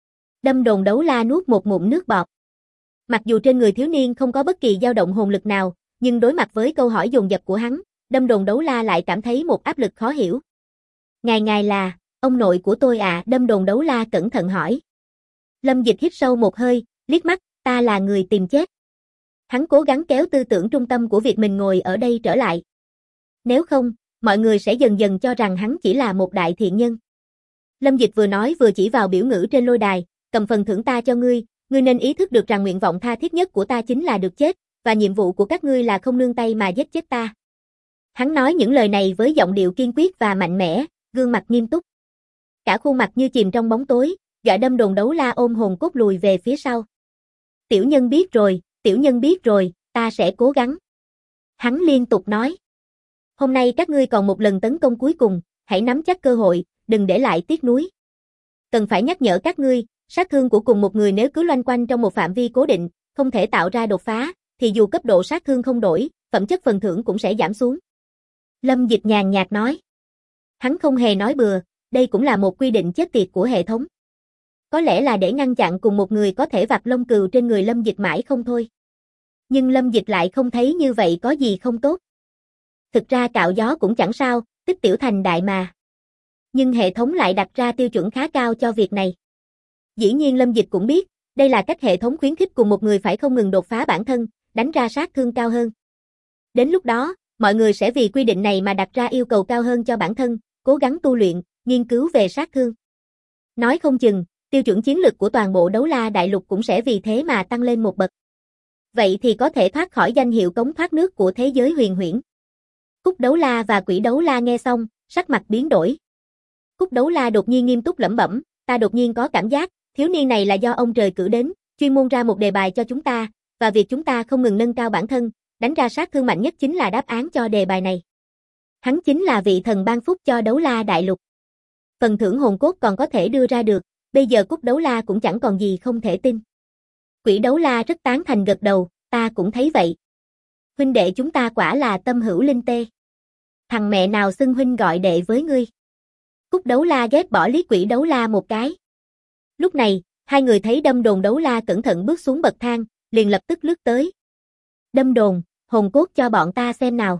Đâm Đồn Đấu La nuốt một ngụm nước bọt. Mặc dù trên người thiếu niên không có bất kỳ dao động hồn lực nào, nhưng đối mặt với câu hỏi dồn dập của hắn, Đâm Đồn Đấu La lại cảm thấy một áp lực khó hiểu. Ngài là, ông nội của tôi à? Đâm Đồn Đấu La cẩn thận hỏi. Lâm Dịch hít sâu một hơi, liếc mắt, ta là người tìm chết. Hắn cố gắng kéo tư tưởng trung tâm của việc mình ngồi ở đây trở lại. Nếu không, mọi người sẽ dần dần cho rằng hắn chỉ là một đại thiện nhân. Lâm Dịch vừa nói vừa chỉ vào biểu ngữ trên lôi đài, cầm phần thưởng ta cho ngươi nên ý thức được rằng nguyện vọng tha thiết nhất của ta chính là được chết, và nhiệm vụ của các ngươi là không nương tay mà giết chết ta. Hắn nói những lời này với giọng điệu kiên quyết và mạnh mẽ, gương mặt nghiêm túc. Cả khuôn mặt như chìm trong bóng tối, dọa Đâm Đồn Đấu La ôm hồn cốt lùi về phía sau. Tiểu nhân biết rồi, ta sẽ cố gắng. Hắn liên tục nói. Hôm nay các ngươi còn một lần tấn công cuối cùng, hãy nắm chắc cơ hội, đừng để lại tiếc nuối. Cần phải nhắc nhở các ngươi, sát thương của cùng một người nếu cứ loanh quanh trong một phạm vi cố định, không thể tạo ra đột phá, thì dù cấp độ sát thương không đổi, phẩm chất phần thưởng cũng sẽ giảm xuống. Lâm Dịch nhàn nhạt nói. Hắn không hề nói bừa, đây cũng là một quy định chết tiệt của hệ thống. Có lẽ là để ngăn chặn cùng một người có thể vặt lông cừu trên người Lâm Dịch mãi không thôi. Nhưng Lâm Dịch lại không thấy như vậy có gì không tốt. Thực ra cạo gió cũng chẳng sao, tích tiểu thành đại mà. Nhưng hệ thống lại đặt ra tiêu chuẩn khá cao cho việc này. Dĩ nhiên Lâm Dịch cũng biết, đây là cách hệ thống khuyến khích cùng một người phải không ngừng đột phá bản thân, đánh ra sát thương cao hơn. Đến lúc đó, mọi người sẽ vì quy định này mà đặt ra yêu cầu cao hơn cho bản thân, cố gắng tu luyện, nghiên cứu về sát thương. Nói không chừng, tiêu chuẩn chiến lực của toàn bộ Đấu La Đại Lục cũng sẽ vì thế mà tăng lên một bậc. Vậy thì có thể thoát khỏi danh hiệu cống thoát nước của thế giới huyền huyễn. Cúc Đấu La và Quỷ Đấu La nghe xong, sắc mặt biến đổi. Cúc Đấu La đột nhiên nghiêm túc lẩm bẩm, ta đột nhiên có cảm giác, thiếu niên này là do ông trời cử đến, chuyên môn ra một đề bài cho chúng ta, và việc chúng ta không ngừng nâng cao bản thân, đánh ra sát thương mạnh nhất chính là đáp án cho đề bài này. Hắn chính là vị thần ban phúc cho Đấu La Đại Lục. Phần thưởng hồn cốt còn có thể đưa ra được, bây giờ Cúc Đấu La cũng chẳng còn gì không thể tin. Quỷ Đấu La rất tán thành gật đầu, ta cũng thấy vậy. Huynh đệ chúng ta quả là tâm hữu linh tê. Thằng mẹ nào xưng huynh gọi đệ với ngươi. Cúc Đấu La ghét bỏ liếc Quỷ Đấu La một cái. Lúc này, hai người thấy Đâm Đồn Đấu La cẩn thận bước xuống bậc thang, liền lập tức lướt tới. Đâm Đồn, hồn cốt cho bọn ta xem nào.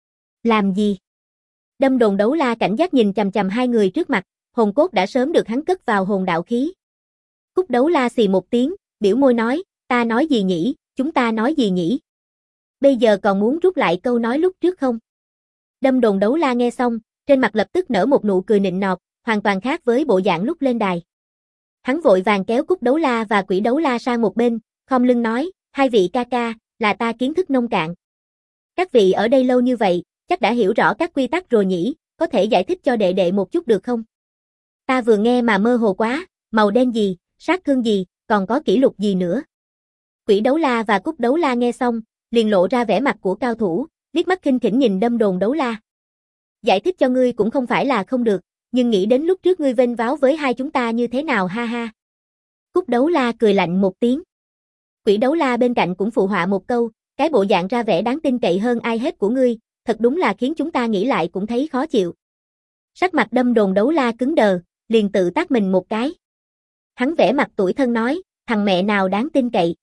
Làm gì? Đâm Đồn Đấu La cảnh giác nhìn chằm chằm hai người trước mặt, hồn cốt đã sớm được hắn cất vào hồn đạo khí. Cúc Đấu La xì một tiếng, biểu môi nói, ta nói gì nhỉ, chúng ta nói gì nhỉ? Bây giờ còn muốn rút lại câu nói lúc trước không? Đâm Đồn Đấu La nghe xong, trên mặt lập tức nở một nụ cười nịnh nọt, hoàn toàn khác với bộ dạng lúc lên đài. Hắn vội vàng kéo Cúc Đấu La và Quỷ Đấu La sang một bên, khom lưng nói, hai vị ca ca, là ta kiến thức nông cạn. Các vị ở đây lâu như vậy, chắc đã hiểu rõ các quy tắc rồi nhỉ, có thể giải thích cho đệ đệ một chút được không? Ta vừa nghe mà mơ hồ quá, màu đen gì, sát thương gì, còn có kỷ lục gì nữa. Quỷ Đấu La và Cúc Đấu La nghe xong, liền lộ ra vẻ mặt của cao thủ, liếc mắt khinh khỉnh nhìn Đâm Đồn Đấu La. Giải thích cho ngươi cũng không phải là không được, nhưng nghĩ đến lúc trước ngươi vênh váo với hai chúng ta như thế nào ha ha. Cúc Đấu La cười lạnh một tiếng. Quỷ Đấu La bên cạnh cũng phụ họa một câu, cái bộ dạng ra vẻ đáng tin cậy hơn ai hết của ngươi, thật đúng là khiến chúng ta nghĩ lại cũng thấy khó chịu. Sắc mặt Đâm Đồn Đấu La cứng đờ, liền tự tát mình một cái. Hắn vẻ mặt tủi thân nói, thằng mẹ nào đáng tin cậy.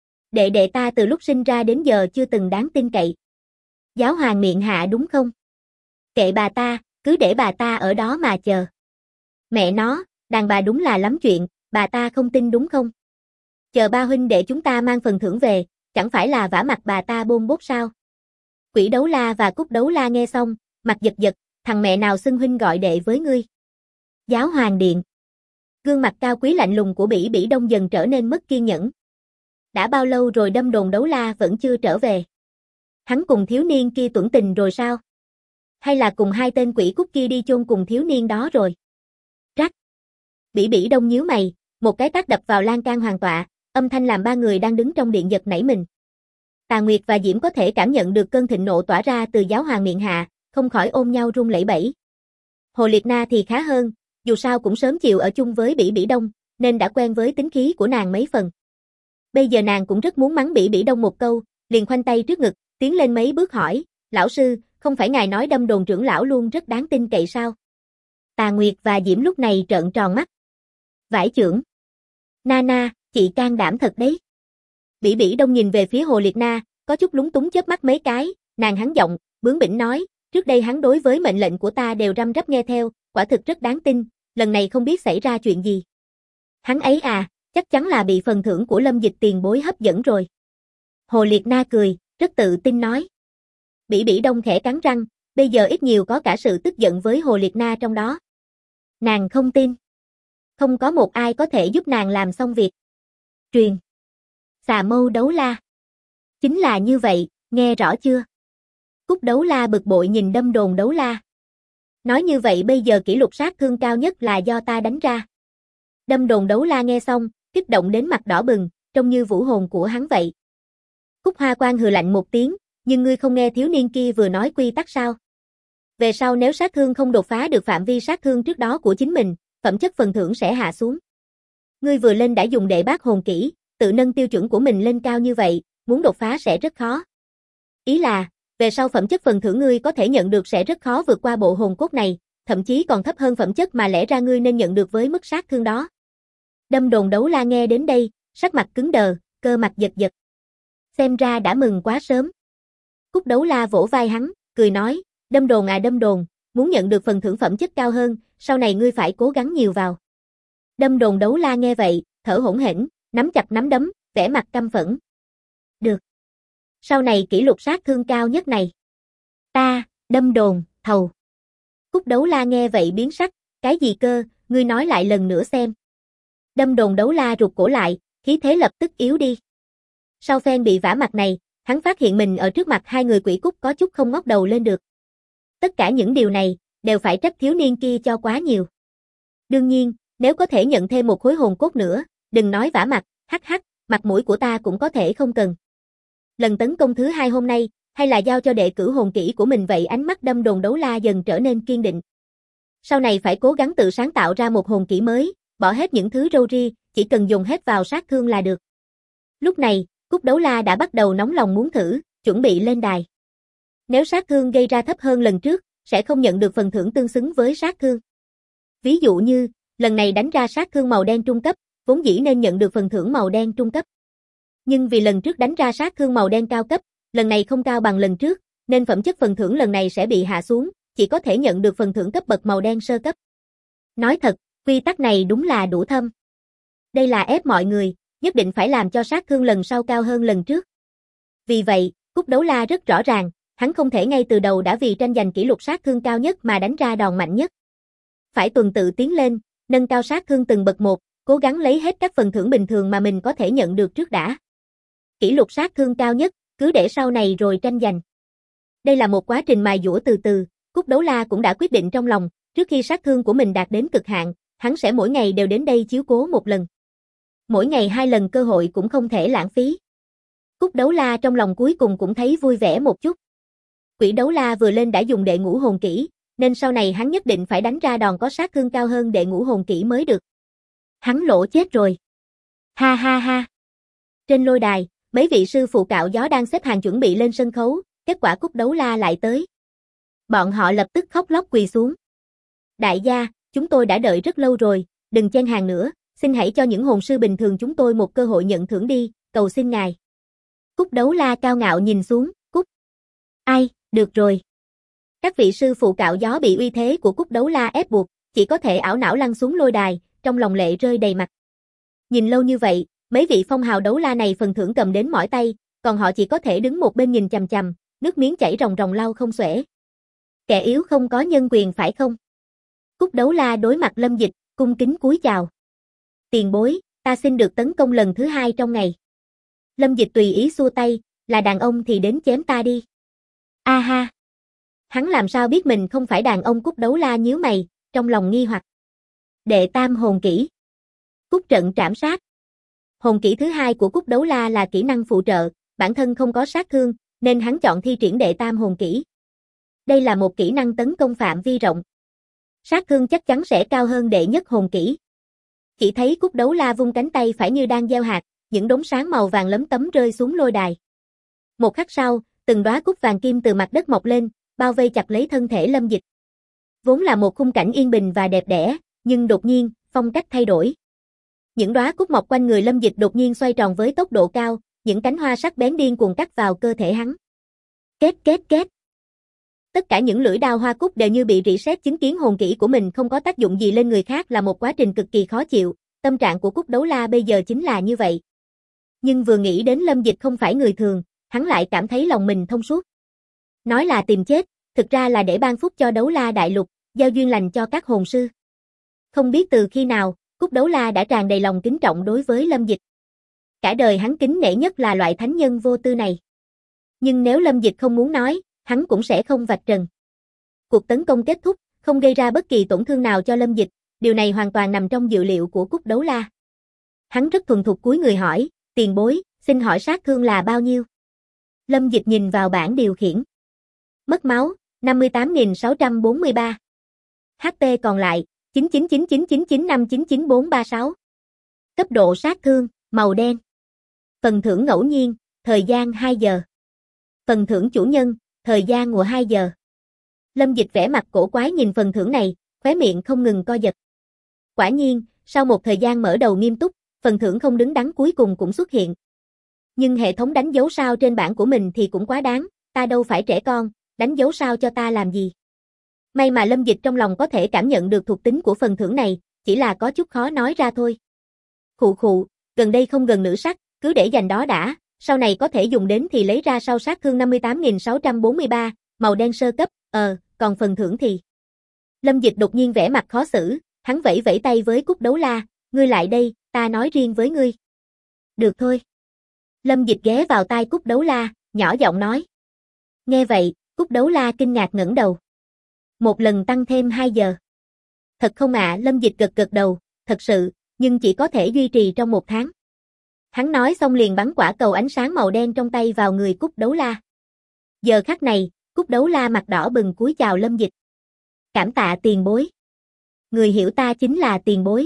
Đệ đệ ta từ lúc sinh ra đến giờ chưa từng đáng tin cậy. Giáo hoàng miệng hạ đúng không? Kệ bà ta, cứ để bà ta ở đó mà chờ. Mẹ nó, đàn bà đúng là lắm chuyện, bà ta không tin đúng không? Chờ ba huynh để chúng ta mang phần thưởng về, chẳng phải là vả mặt bà ta bôn bốt sao? Quỷ Đấu La và Cúc Đấu La nghe xong, mặt giật giật, thằng mẹ nào xưng huynh gọi đệ với ngươi? Giáo hoàng điện. Gương mặt cao quý lạnh lùng của Bỉ Bỉ Đông dần trở nên mất kiên nhẫn. Đã bao lâu rồi Đâm Đồn Đấu La vẫn chưa trở về? Hắn cùng thiếu niên kia tuẫn tình rồi sao? Hay là cùng hai tên quỷ cúc kia đi chôn cùng thiếu niên đó rồi? Rắc. Bỉ Bỉ Đông nhíu mày, một cái tát đập vào lan can hoàng tọa, âm thanh làm ba người đang đứng trong điện giật nảy mình. Tà Nguyệt và Diễm có thể cảm nhận được cơn thịnh nộ tỏa ra từ giáo hoàng miệng hạ, không khỏi ôm nhau run lẩy bẩy. Hồ Liệt Na thì khá hơn, dù sao cũng sớm chịu ở chung với Bỉ Bỉ Đông, nên đã quen với tính khí của nàng mấy phần. Bây giờ nàng cũng rất muốn mắng Bỉ Bỉ Đông một câu, liền khoanh tay trước ngực, tiến lên mấy bước hỏi, lão sư, không phải ngài nói Đâm Đồn trưởng lão luôn rất đáng tin cậy sao? Tà Nguyệt và Diễm lúc này trợn tròn mắt. Vải chưởng. Nana, chị can đảm thật đấy. Bỉ Bỉ Đông nhìn về phía Hồ Liệt Na, có chút lúng túng chớp mắt mấy cái, nàng hắn giọng, bướng bỉnh nói, trước đây hắn đối với mệnh lệnh của ta đều răm rắp nghe theo, quả thực rất đáng tin, lần này không biết xảy ra chuyện gì. Hắn ấy à, chắc chắn là bị phần thưởng của Lâm Dịch tiền bối hấp dẫn rồi. Hồ Liệt Na cười, rất tự tin nói. Bỉ Bỉ Đông khẽ cắn răng, bây giờ ít nhiều có cả sự tức giận với Hồ Liệt Na trong đó. Nàng không tin. Không có một ai có thể giúp nàng làm xong việc. Truyền. Xà mâu đấu la. Chính là như vậy, nghe rõ chưa? Cúc đấu la bực bội nhìn Đâm Đồn đấu la. Nói như vậy bây giờ kỷ lục sát thương cao nhất là do ta đánh ra. Đâm Đồn đấu la nghe xong, kích động đến mặt đỏ bừng, trông như vũ hồn của hắn vậy. Cúc Hoa Quan hừ lạnh một tiếng, nhưng ngươi không nghe thiếu niên kia vừa nói quy tắc sao? Về sau nếu sát thương không đột phá được phạm vi sát thương trước đó của chính mình, phẩm chất phần thưởng sẽ hạ xuống. Ngươi vừa lên đã dùng đệ bát hồn kỹ, tự nâng tiêu chuẩn của mình lên cao như vậy, muốn đột phá sẽ rất khó. Ý là, về sau phẩm chất phần thưởng ngươi có thể nhận được sẽ rất khó vượt qua bộ hồn cốt này, thậm chí còn thấp hơn phẩm chất mà lẽ ra ngươi nên nhận được với mức sát thương đó. Đâm Đồn đấu la nghe đến đây, sắc mặt cứng đờ, cơ mặt giật giật. Xem ra đã mừng quá sớm. Cúc đấu la vỗ vai hắn, cười nói, Đâm Đồn à Đâm Đồn, muốn nhận được phần thưởng phẩm chất cao hơn, sau này ngươi phải cố gắng nhiều vào. Đâm Đồn đấu la nghe vậy, thở hổn hển, nắm chặt nắm đấm, vẻ mặt căm phẫn. Được. Sau này kỷ lục sát thương cao nhất này. Ta, Đâm Đồn, thầu. Cúc đấu la nghe vậy biến sắc, cái gì cơ, ngươi nói lại lần nữa xem. Đâm Đồn đấu la rụt cổ lại, khí thế lập tức yếu đi. Sau phen bị vả mặt này, hắn phát hiện mình ở trước mặt hai người quỷ Cúc có chút không ngóc đầu lên được. Tất cả những điều này, đều phải trách thiếu niên kia cho quá nhiều. Đương nhiên, nếu có thể nhận thêm một khối hồn cốt nữa, đừng nói vả mặt, hắc hắc, mặt mũi của ta cũng có thể không cần. Lần tấn công thứ hai hôm nay, hay là giao cho đệ cử hồn kỹ của mình vậy. Ánh mắt Đâm Đồn đấu la dần trở nên kiên định. Sau này phải cố gắng tự sáng tạo ra một hồn kỹ mới, bỏ hết những thứ râu ria, chỉ cần dùng hết vào sát thương là được. Lúc này, Cúc đấu la đã bắt đầu nóng lòng muốn thử, chuẩn bị lên đài. Nếu sát thương gây ra thấp hơn lần trước, sẽ không nhận được phần thưởng tương xứng với sát thương. Ví dụ như, lần này đánh ra sát thương màu đen trung cấp, vốn dĩ nên nhận được phần thưởng màu đen trung cấp. Nhưng vì lần trước đánh ra sát thương màu đen cao cấp, lần này không cao bằng lần trước, nên phẩm chất phần thưởng lần này sẽ bị hạ xuống, chỉ có thể nhận được phần thưởng cấp bậc màu đen sơ cấp. Nói thật, quy tắc này đúng là đủ thâm. Đây là ép mọi người, nhất định phải làm cho sát thương lần sau cao hơn lần trước. Vì vậy, Cúc đấu la rất rõ ràng, hắn không thể ngay từ đầu đã vì tranh giành kỷ lục sát thương cao nhất mà đánh ra đòn mạnh nhất. Phải tuần tự tiến lên, nâng cao sát thương từng bậc một, cố gắng lấy hết các phần thưởng bình thường mà mình có thể nhận được trước đã. Kỷ lục sát thương cao nhất, cứ để sau này rồi tranh giành. Đây là một quá trình mài dũa từ từ, Cúc đấu la cũng đã quyết định trong lòng, trước khi sát thương của mình đạt đến cực hạn, hắn sẽ mỗi ngày đều đến đây chiếu cố một lần. Mỗi ngày 2 lần cơ hội cũng không thể lãng phí. Cúc đấu la trong lòng cuối cùng cũng thấy vui vẻ một chút. Quỷ đấu la vừa lên đã dùng đệ ngũ hồn kỹ, nên sau này hắn nhất định phải đánh ra đòn có sát thương cao hơn đệ ngũ hồn kỹ mới được. Hắn lỗ chết rồi. Ha ha ha. Trên lôi đài, mấy vị sư phụ cạo gió đang xếp hàng chuẩn bị lên sân khấu, kết quả Cúc đấu la lại tới. Bọn họ lập tức khóc lóc quỳ xuống. Đại gia, chúng tôi đã đợi rất lâu rồi, đừng chen hàng nữa, xin hãy cho những hồn sư bình thường chúng tôi một cơ hội nhận thưởng đi, cầu xin ngài. Cúc đấu la cao ngạo nhìn xuống, Cúc. Ai, được rồi. Các vị sư phụ cạo gió bị uy thế của Cúc đấu la ép buộc, chỉ có thể ảo não lăn xuống lôi đài, trong lòng lệ rơi đầy mặt. Nhìn lâu như vậy, mấy vị phong hào đấu la này phần thưởng cầm đến mỏi tay, còn họ chỉ có thể đứng một bên nhìn chằm chằm, nước miếng chảy ròng ròng lau không xuể. Kẻ yếu không có nhân quyền phải không? Cúc đấu la đối mặt Lâm Dịch, cung kính cúi chào. Tiền bối, ta xin được tấn công lần thứ 2 trong ngày. Lâm Dịch tùy ý xua tay, là đàn ông thì đến chém ta đi. A ha. Hắn làm sao biết mình không phải đàn ông? Cúc đấu la nhíu mày, trong lòng nghi hoặc. Đệ tam hồn kỹ. Cúc trận trảm sát. Hồn kỹ thứ 2 của Cúc đấu la là kỹ năng phụ trợ, bản thân không có sát thương, nên hắn chọn thi triển đệ tam hồn kỹ. Đây là một kỹ năng tấn công phạm vi rộng. Sát thương chắc chắn sẽ cao hơn đệ nhất hồn kỹ. Chỉ thấy Cúc đấu la vung cánh tay phải như đang gieo hạt, những đốm sáng màu vàng lấm tấm rơi xuống lôi đài. Một khắc sau, từng đóa cúc vàng kim từ mặt đất mọc lên, bao vây chặt lấy thân thể Lâm Dịch. Vốn là một khung cảnh yên bình và đẹp đẽ, nhưng đột nhiên, phong cách thay đổi. Những đóa cúc mọc quanh người Lâm Dịch đột nhiên xoay tròn với tốc độ cao, những cánh hoa sắc bén điên cuồng cắt vào cơ thể hắn. Két két két. Tất cả những lưỡi đao hoa cúc đều như bị reset, chứng kiến hồn kỹ của mình không có tác dụng gì lên người khác là một quá trình cực kỳ khó chịu, tâm trạng của Cúc đấu la bây giờ chính là như vậy. Nhưng vừa nghĩ đến Lâm Dịch không phải người thường, hắn lại cảm thấy lòng mình thông suốt. Nói là tìm chết, thực ra là để ban phúc cho đấu la đại lục, giao duyên lành cho các hồn sư. Không biết từ khi nào, Cúc Đấu La đã tràn đầy lòng kính trọng đối với Lâm Dịch. Cả đời hắn kính nể nhất là loại thánh nhân vô tư này. Nhưng nếu Lâm Dịch không muốn nói, hắn cũng sẽ không vạch trần. Cuộc tấn công kết thúc, không gây ra bất kỳ tổn thương nào cho Lâm Dịch, điều này hoàn toàn nằm trong dự liệu của Cúc Đấu La. Hắn rất thuần thục cúi người hỏi, tiền bối, xin hỏi sát thương là bao nhiêu? Lâm Dịch nhìn vào bảng điều khiển. Mất máu, 58.643. HP còn lại, 9999995999436. Cấp độ sát thương, màu đen. Phần thưởng ngẫu nhiên, thời gian 2 giờ. Phần thưởng chủ nhân, thời gian ngủ 2 giờ. Lâm Dịch vẻ mặt cổ quái nhìn phần thưởng này, khóe miệng không ngừng co giật. Quả nhiên, sau một thời gian mở đầu nghiêm túc, phần thưởng không đứng đắn cuối cùng cũng xuất hiện. Nhưng hệ thống đánh dấu sao trên bảng của mình thì cũng quá đáng, ta đâu phải trẻ con, đánh dấu sao cho ta làm gì. May mà Lâm Dịch trong lòng có thể cảm nhận được thuộc tính của phần thưởng này, chỉ là có chút khó nói ra thôi. Khụ khụ, gần đây không gần nữ sắc, cứ để dành đó đã, sau này có thể dùng đến thì lấy ra sau. Sát thương 58.643, màu đen sơ cấp, còn phần thưởng thì... Lâm Dịch đột nhiên vẻ mặt khó xử, hắn vẫy vẫy tay với Cúc Đấu La, ngươi lại đây, ta nói riêng với ngươi. Được thôi. Lâm Dịch ghé vào tai Cúc Đấu La, nhỏ giọng nói. Nghe vậy, Cúc Đấu La kinh ngạc ngẩng đầu. Một lần tăng thêm 2 giờ. Thật không ạ? Lâm Dịch gật gật đầu, thật sự, nhưng chỉ có thể duy trì trong 1 tháng. Hắn nói xong liền bắn quả cầu ánh sáng màu đen trong tay vào người Cúc Đấu La. Giờ khắc này, Cúc Đấu La mặt đỏ bừng cúi chào Lâm Dịch. Cảm tạ tiền bối. Người hiểu ta chính là tiền bối.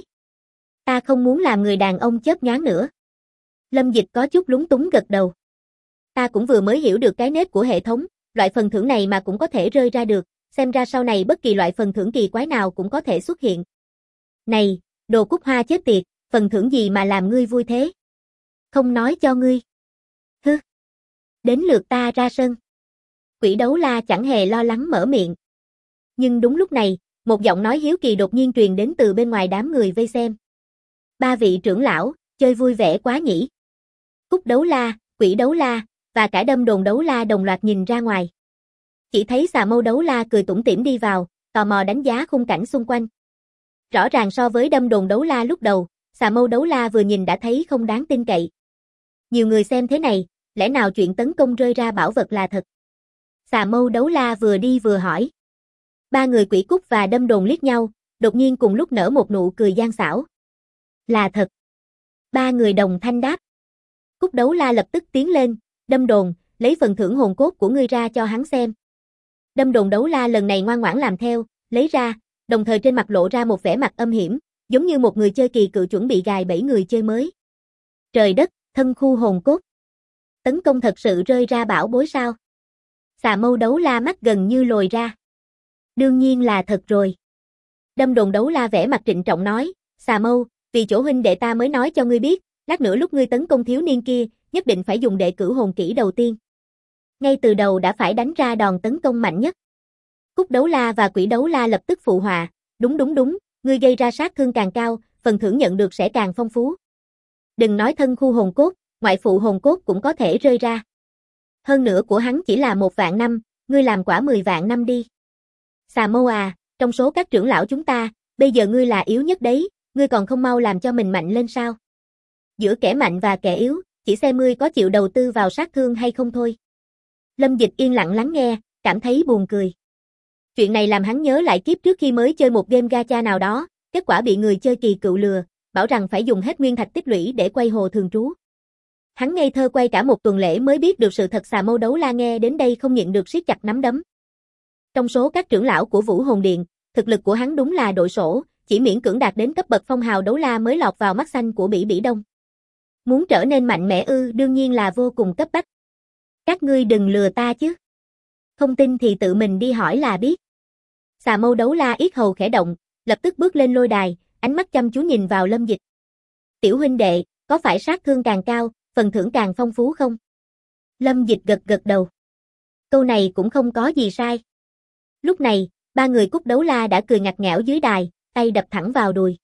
Ta không muốn làm người đàn ông chớp nhoáng nữa. Lâm Dịch có chút lúng túng gật đầu. Ta cũng vừa mới hiểu được cái nết của hệ thống, loại phần thưởng này mà cũng có thể rơi ra được, xem ra sau này bất kỳ loại phần thưởng kỳ quái nào cũng có thể xuất hiện. Này, đồ Cúc Hoa chết tiệt, phần thưởng gì mà làm ngươi vui thế? Không nói cho ngươi. Hứ. Đến lượt ta ra sân. Quỷ Đấu La chẳng hề lo lắng mở miệng. Nhưng đúng lúc này, một giọng nói hiếu kỳ đột nhiên truyền đến từ bên ngoài đám người vây xem. 3 vị trưởng lão, chơi vui vẻ quá nhỉ. Cúc Đấu La, Quỷ Đấu La, và cả Đâm Đồn Đấu La đồng loạt nhìn ra ngoài. Chỉ thấy Xà Mâu Đấu La cười tủm tỉm đi vào, tò mò đánh giá khung cảnh xung quanh. Rõ ràng so với Đâm Đồn Đấu La lúc đầu, Xà Mâu Đấu La vừa nhìn đã thấy không đáng tin cậy. Nhiều người xem thế này, lẽ nào chuyện tấn công rơi ra bảo vật là thật? Xà Mâu Đấu La vừa đi vừa hỏi. 3 người Quỷ Cúc và Đâm Đồn liếc nhau, đột nhiên cùng lúc nở một nụ cười gian xảo. Là thật. 3 người đồng thanh đáp. Cúc Đấu La lập tức tiến lên, Đâm Đồn, lấy phần thưởng hồn cốt của ngươi ra cho hắn xem. Đâm Đồn Đấu La lần này ngoan ngoãn làm theo, lấy ra, đồng thời trên mặt lộ ra một vẻ mặt âm hiểm, giống như một người chơi kỳ cựu chuẩn bị gài bẫy người chơi mới. Trời đất, thân khu hồn cốt. Tấn công thật sự rơi ra bảo bối sao? Xà Mâu Đấu La mắt gần như lồi ra. Đương nhiên là thật rồi. Đâm Đồn Đấu La vẻ mặt trịnh trọng nói, Xà Mâu, vì chỗ huynh đệ ta mới nói cho ngươi biết, lát nữa lúc ngươi tấn công thiếu niên kia, nhất định phải dùng đệ cửu hồn kỹ đầu tiên. Ngay từ đầu đã phải đánh ra đòn tấn công mạnh nhất. Cúc Đấu La và Quỷ Đấu La lập tức phụ họa, đúng, ngươi gây ra sát thương càng cao, phần thưởng nhận được sẽ càng phong phú. Đừng nói thân khu hồn cốt, ngoại phụ hồn cốt cũng có thể rơi ra. Hơn nữa của hắn chỉ là 1 vạn năm, ngươi làm quả 10 vạn năm đi. Xà Mâu à, trong số các trưởng lão chúng ta, bây giờ ngươi là yếu nhất đấy, ngươi còn không mau làm cho mình mạnh lên sao? Giữa kẻ mạnh và kẻ yếu, chỉ xem ngươi có chịu đầu tư vào sát thương hay không thôi. Lâm Dịch yên lặng lắng nghe, cảm thấy buồn cười. Chuyện này làm hắn nhớ lại kiếp trước khi mới chơi một game gacha nào đó, kết quả bị người chơi kỳ cựu lừa, bảo rằng phải dùng hết nguyên thạch tích lũy để quay hồ thường trú. Hắn ngây thơ quay cả 1 tuần lễ mới biết được sự thật. Xà Mâu Đấu La nghe đến đây không nhịn được siết chặt nắm đấm. Trong số các trưởng lão của Vũ Hồn Điện, thực lực của hắn đúng là đội sổ, chỉ miễn cưỡng đạt đến cấp bậc phong hào đấu la mới lọt vào mắt xanh của Bỉ Bỉ Đông. Muốn trở nên mạnh mẽ đương nhiên là vô cùng cấp bách. Các ngươi đừng lừa ta chứ. Không tin thì tự mình đi hỏi là biết. Xà Mâu Đấu La yết hầu khẽ động, lập tức bước lên lôi đài, ánh mắt chăm chú nhìn vào Lâm Dịch. Tiểu huynh đệ, có phải sát thương càng cao, phần thưởng càng phong phú không? Lâm Dịch gật gật đầu. Câu này cũng không có gì sai. Lúc này, 3 người Cúc Đấu La đã cười ngặt nghẽo dưới đài, tay đập thẳng vào đùi.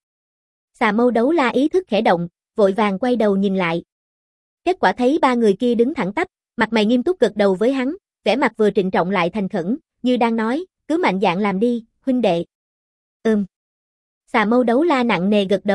Xà Mâu Đấu La ý thức khẽ động, vội vàng quay đầu nhìn lại. Kết quả thấy 3 người kia đứng thẳng tắp, mặt mày nghiêm túc gật đầu với hắn, vẻ mặt vừa trịnh trọng lại thành khẩn, như đang nói, cứ mạnh dạn làm đi, huynh đệ. Xà Mâu Đấu La nặng nề gật đầu,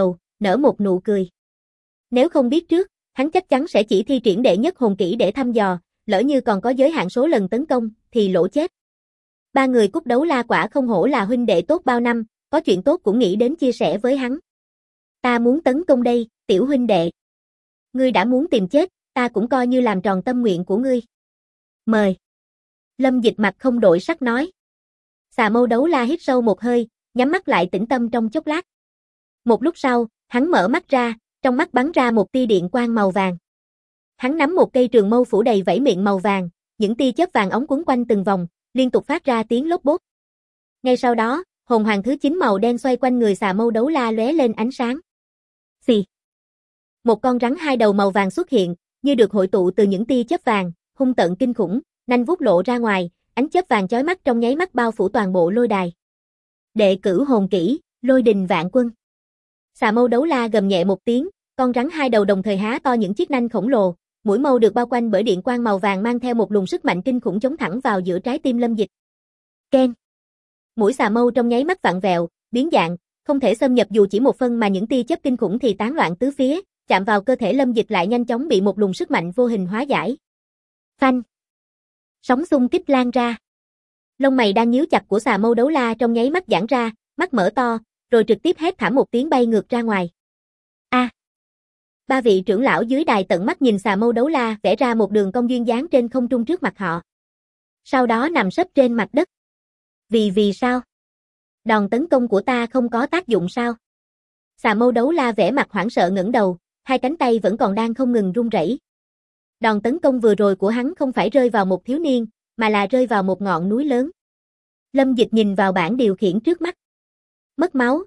nở một nụ cười. Nếu không biết trước, hắn chắc chắn sẽ chỉ thi triển đệ nhất hồn kỹ để thăm dò, lỡ như còn có giới hạn số lần tấn công, thì lỗ chết. Ba người Cúc Đấu La quả không hổ là huynh đệ tốt bao năm, có chuyện tốt cũng nghĩ đến chia sẻ với hắn. Ta muốn tấn công đây, tiểu huynh đệ. Ngươi đã muốn tìm chết, ta cũng coi như làm tròn tâm nguyện của ngươi. Mời. Lâm Dịch mặt không đổi sắc nói. Xà Mâu Đấu La hít sâu một hơi, nhắm mắt lại tĩnh tâm trong chốc lát. Một lúc sau, hắn mở mắt ra, trong mắt bắn ra một tia điện quang màu vàng. Hắn nắm một cây trường mâu phủ đầy vảy miệng màu vàng, những tia chớp vàng óng quấn quanh từng vòng, liên tục phát ra tiếng lốp bốp. Ngay sau đó, hồn hoàng thứ 9 màu đen xoay quanh người Xà Mâu Đấu La lóe lên ánh sáng. Xì. Một con rắn hai đầu màu vàng xuất hiện, như được hội tụ từ những tia chớp vàng, hung tợn kinh khủng, nanh vuốt lộ ra ngoài, ánh chớp vàng chói mắt trong nháy mắt bao phủ toàn bộ lôi đài. Đệ cửu hồn kỹ, Lôi Đình Vạn Quân. Xà Mâu Đấu La gầm nhẹ một tiếng, con rắn hai đầu đồng thời há to những chiếc nanh khổng lồ, mũi mâu được bao quanh bởi điện quang màu vàng mang theo một luồng sức mạnh kinh khủng chống thẳng vào giữa trái tim Lâm Dịch. Keng. Mũi xà mâu trong nháy mắt vặn vẹo, biến dạng, không thể xâm nhập dù chỉ một phân mà những tia chớp kinh khủng thì tán loạn tứ phía, chạm vào cơ thể Lâm Dịch lại nhanh chóng bị một luồng sức mạnh vô hình hóa giải. Phanh. Sóng xung kích lan ra. Lông mày đang nhíu chặt của Xà Mâu Đấu La trong nháy mắt giãn ra, mắt mở to, rồi trực tiếp hét thảm một tiếng bay ngược ra ngoài. A. Ba vị trưởng lão dưới đài tận mắt nhìn Xà Mâu Đấu La vẽ ra một đường cong duyên dáng trên không trung trước mặt họ. Sau đó nằm sấp trên mặt đất. Vì sao? Đòn tấn công của ta không có tác dụng sao? Xà Mâu Đấu La vẻ mặt hoảng sợ ngẩng đầu, hai cánh tay vẫn còn đang không ngừng run rẩy. Đòn tấn công vừa rồi của hắn không phải rơi vào một thiếu niên, mà là rơi vào một ngọn núi lớn. Lâm Dịch nhìn vào bảng điều khiển trước mắt. Mất máu,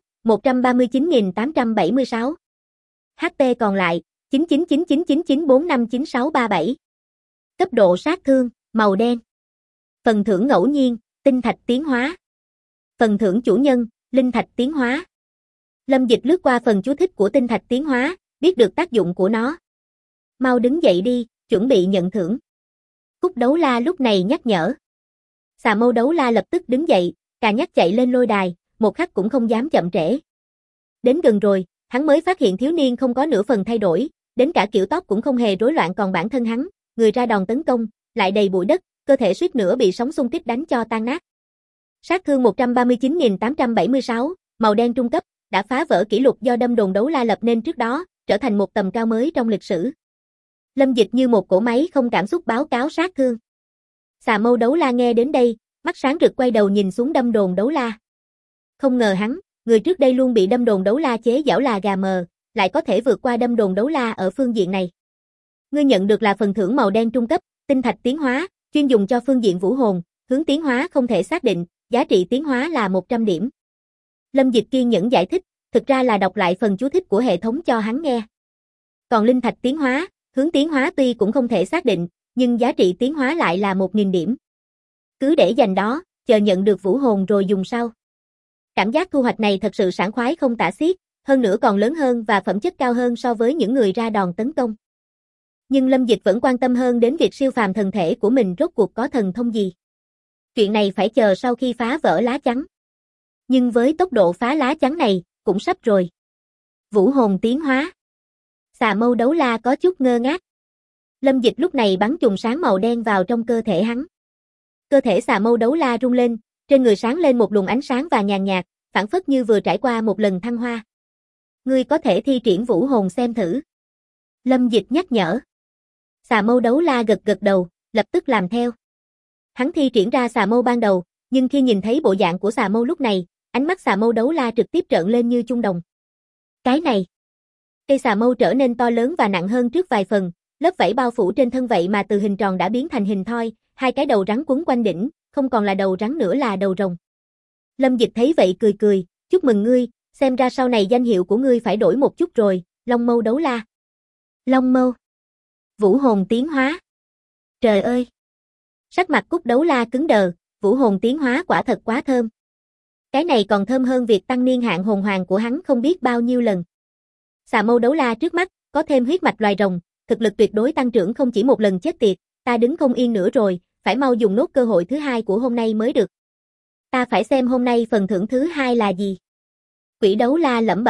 139.876. HP còn lại, 999999459637. Cấp độ sát thương, màu đen. Phần thưởng ngẫu nhiên, tinh thạch tiến hóa. Phần thưởng chủ nhân, linh thạch tiến hóa. Lâm Dịch lướt qua phần chú thích của tinh thạch tiến hóa, biết được tác dụng của nó. Mau đứng dậy đi, chuẩn bị nhận thưởng. Cúc Đấu La lúc này nhắc nhở. Xà Mâu Đấu La lập tức đứng dậy, cà nhắc chạy lên lôi đài, một khắc cũng không dám chậm trễ. Đến gần rồi, hắn mới phát hiện thiếu niên không có nửa phần thay đổi, đến cả kiểu tóc cũng không hề rối loạn, còn bản thân hắn, người ra đòn tấn công, lại đầy bụi đất, cơ thể suýt nữa bị sóng xung kích đánh cho tan nát. Sát thương 139.876, màu đen trung cấp, đã phá vỡ kỷ lục do Đâm Đồn Đấu La lập nên trước đó, trở thành một tầm cao mới trong lịch sử. Lâm Dịch như một cỗ máy không cảm xúc báo cáo sát thương. Xà Mâu Đấu La nghe đến đây, mắt sáng rực quay đầu nhìn xuống Đâm Đồn Đấu La. Không ngờ hắn, người trước đây luôn bị Đâm Đồn Đấu La chế giảo là gà mờ, lại có thể vượt qua Đâm Đồn Đấu La ở phương diện này. Ngươi nhận được là phần thưởng màu đen trung cấp, tinh thạch tiến hóa, chuyên dùng cho phương diện vũ hồn, hướng tiến hóa không thể xác định, giá trị tiến hóa là 100 điểm. Lâm Dịch kiên nhẫn giải thích, thực ra là đọc lại phần chú thích của hệ thống cho hắn nghe. Còn linh thạch tiến hóa, hướng tiến hóa tuy cũng không thể xác định, nhưng giá trị tiến hóa lại là 1000 điểm. Cứ để dành đó, chờ nhận được vũ hồn rồi dùng sau. Cảm giác thu hoạch này thật sự sảng khoái không tả xiết, hơn nữa còn lớn hơn và phẩm chất cao hơn so với những người ra đòn tấn công. Nhưng Lâm Dịch vẫn quan tâm hơn đến việc siêu phàm thần thể của mình rốt cuộc có thần thông gì. Chuyện này phải chờ sau khi phá vỡ lá chắn. Nhưng với tốc độ phá lá chắn này, cũng sắp rồi. Vũ hồn tiến hóa. Xà Mâu Đấu La có chút ngơ ngác. Lâm Dịch lúc này bắn chùm sáng màu đen vào trong cơ thể hắn. Cơ thể Xà Mâu Đấu La rung lên, trên người sáng lên một luồng ánh sáng và nhàn nhạt, phảng phất như vừa trải qua một lần thăng hoa. Ngươi có thể thi triển vũ hồn xem thử. Lâm Dịch nhắc nhở. Xà Mâu Đấu La gật gật đầu, lập tức làm theo. Hắn thi triển ra xà mâu ban đầu, nhưng khi nhìn thấy bộ dạng của xà mâu lúc này, ánh mắt Xà Mâu Đấu La trực tiếp trợn lên như chuông đồng. Cái này. Cây xà mâu trở nên to lớn và nặng hơn trước vài phần, lớp vảy bao phủ trên thân vậy mà từ hình tròn đã biến thành hình thoi, hai cái đầu rắn quấn quanh đỉnh, không còn là đầu rắn nữa là đầu rồng. Lâm Dịch thấy vậy cười cười, chúc mừng ngươi, xem ra sau này danh hiệu của ngươi phải đổi một chút rồi, Long Mâu Đấu La. Long Mâu. Vũ hồn tiến hóa. Trời ơi. Sắc mặt Cúc Đấu La cứng đờ, vũ hồn tiến hóa quả thật quá thơm. Cái này còn thơm hơn việc tăng niên hạn hồn hoàng của hắn không biết bao nhiêu lần. Xà Mâu Đấu La trước mắt, có thêm huyết mạch loài rồng, thực lực tuyệt đối tăng trưởng không chỉ một lần chết tiệt, ta đứng không yên nữa rồi, phải mau dùng nốt cơ hội thứ hai của hôm nay mới được. Ta phải xem hôm nay phần thưởng thứ hai là gì. Quỷ Đấu La lẩm bẩm,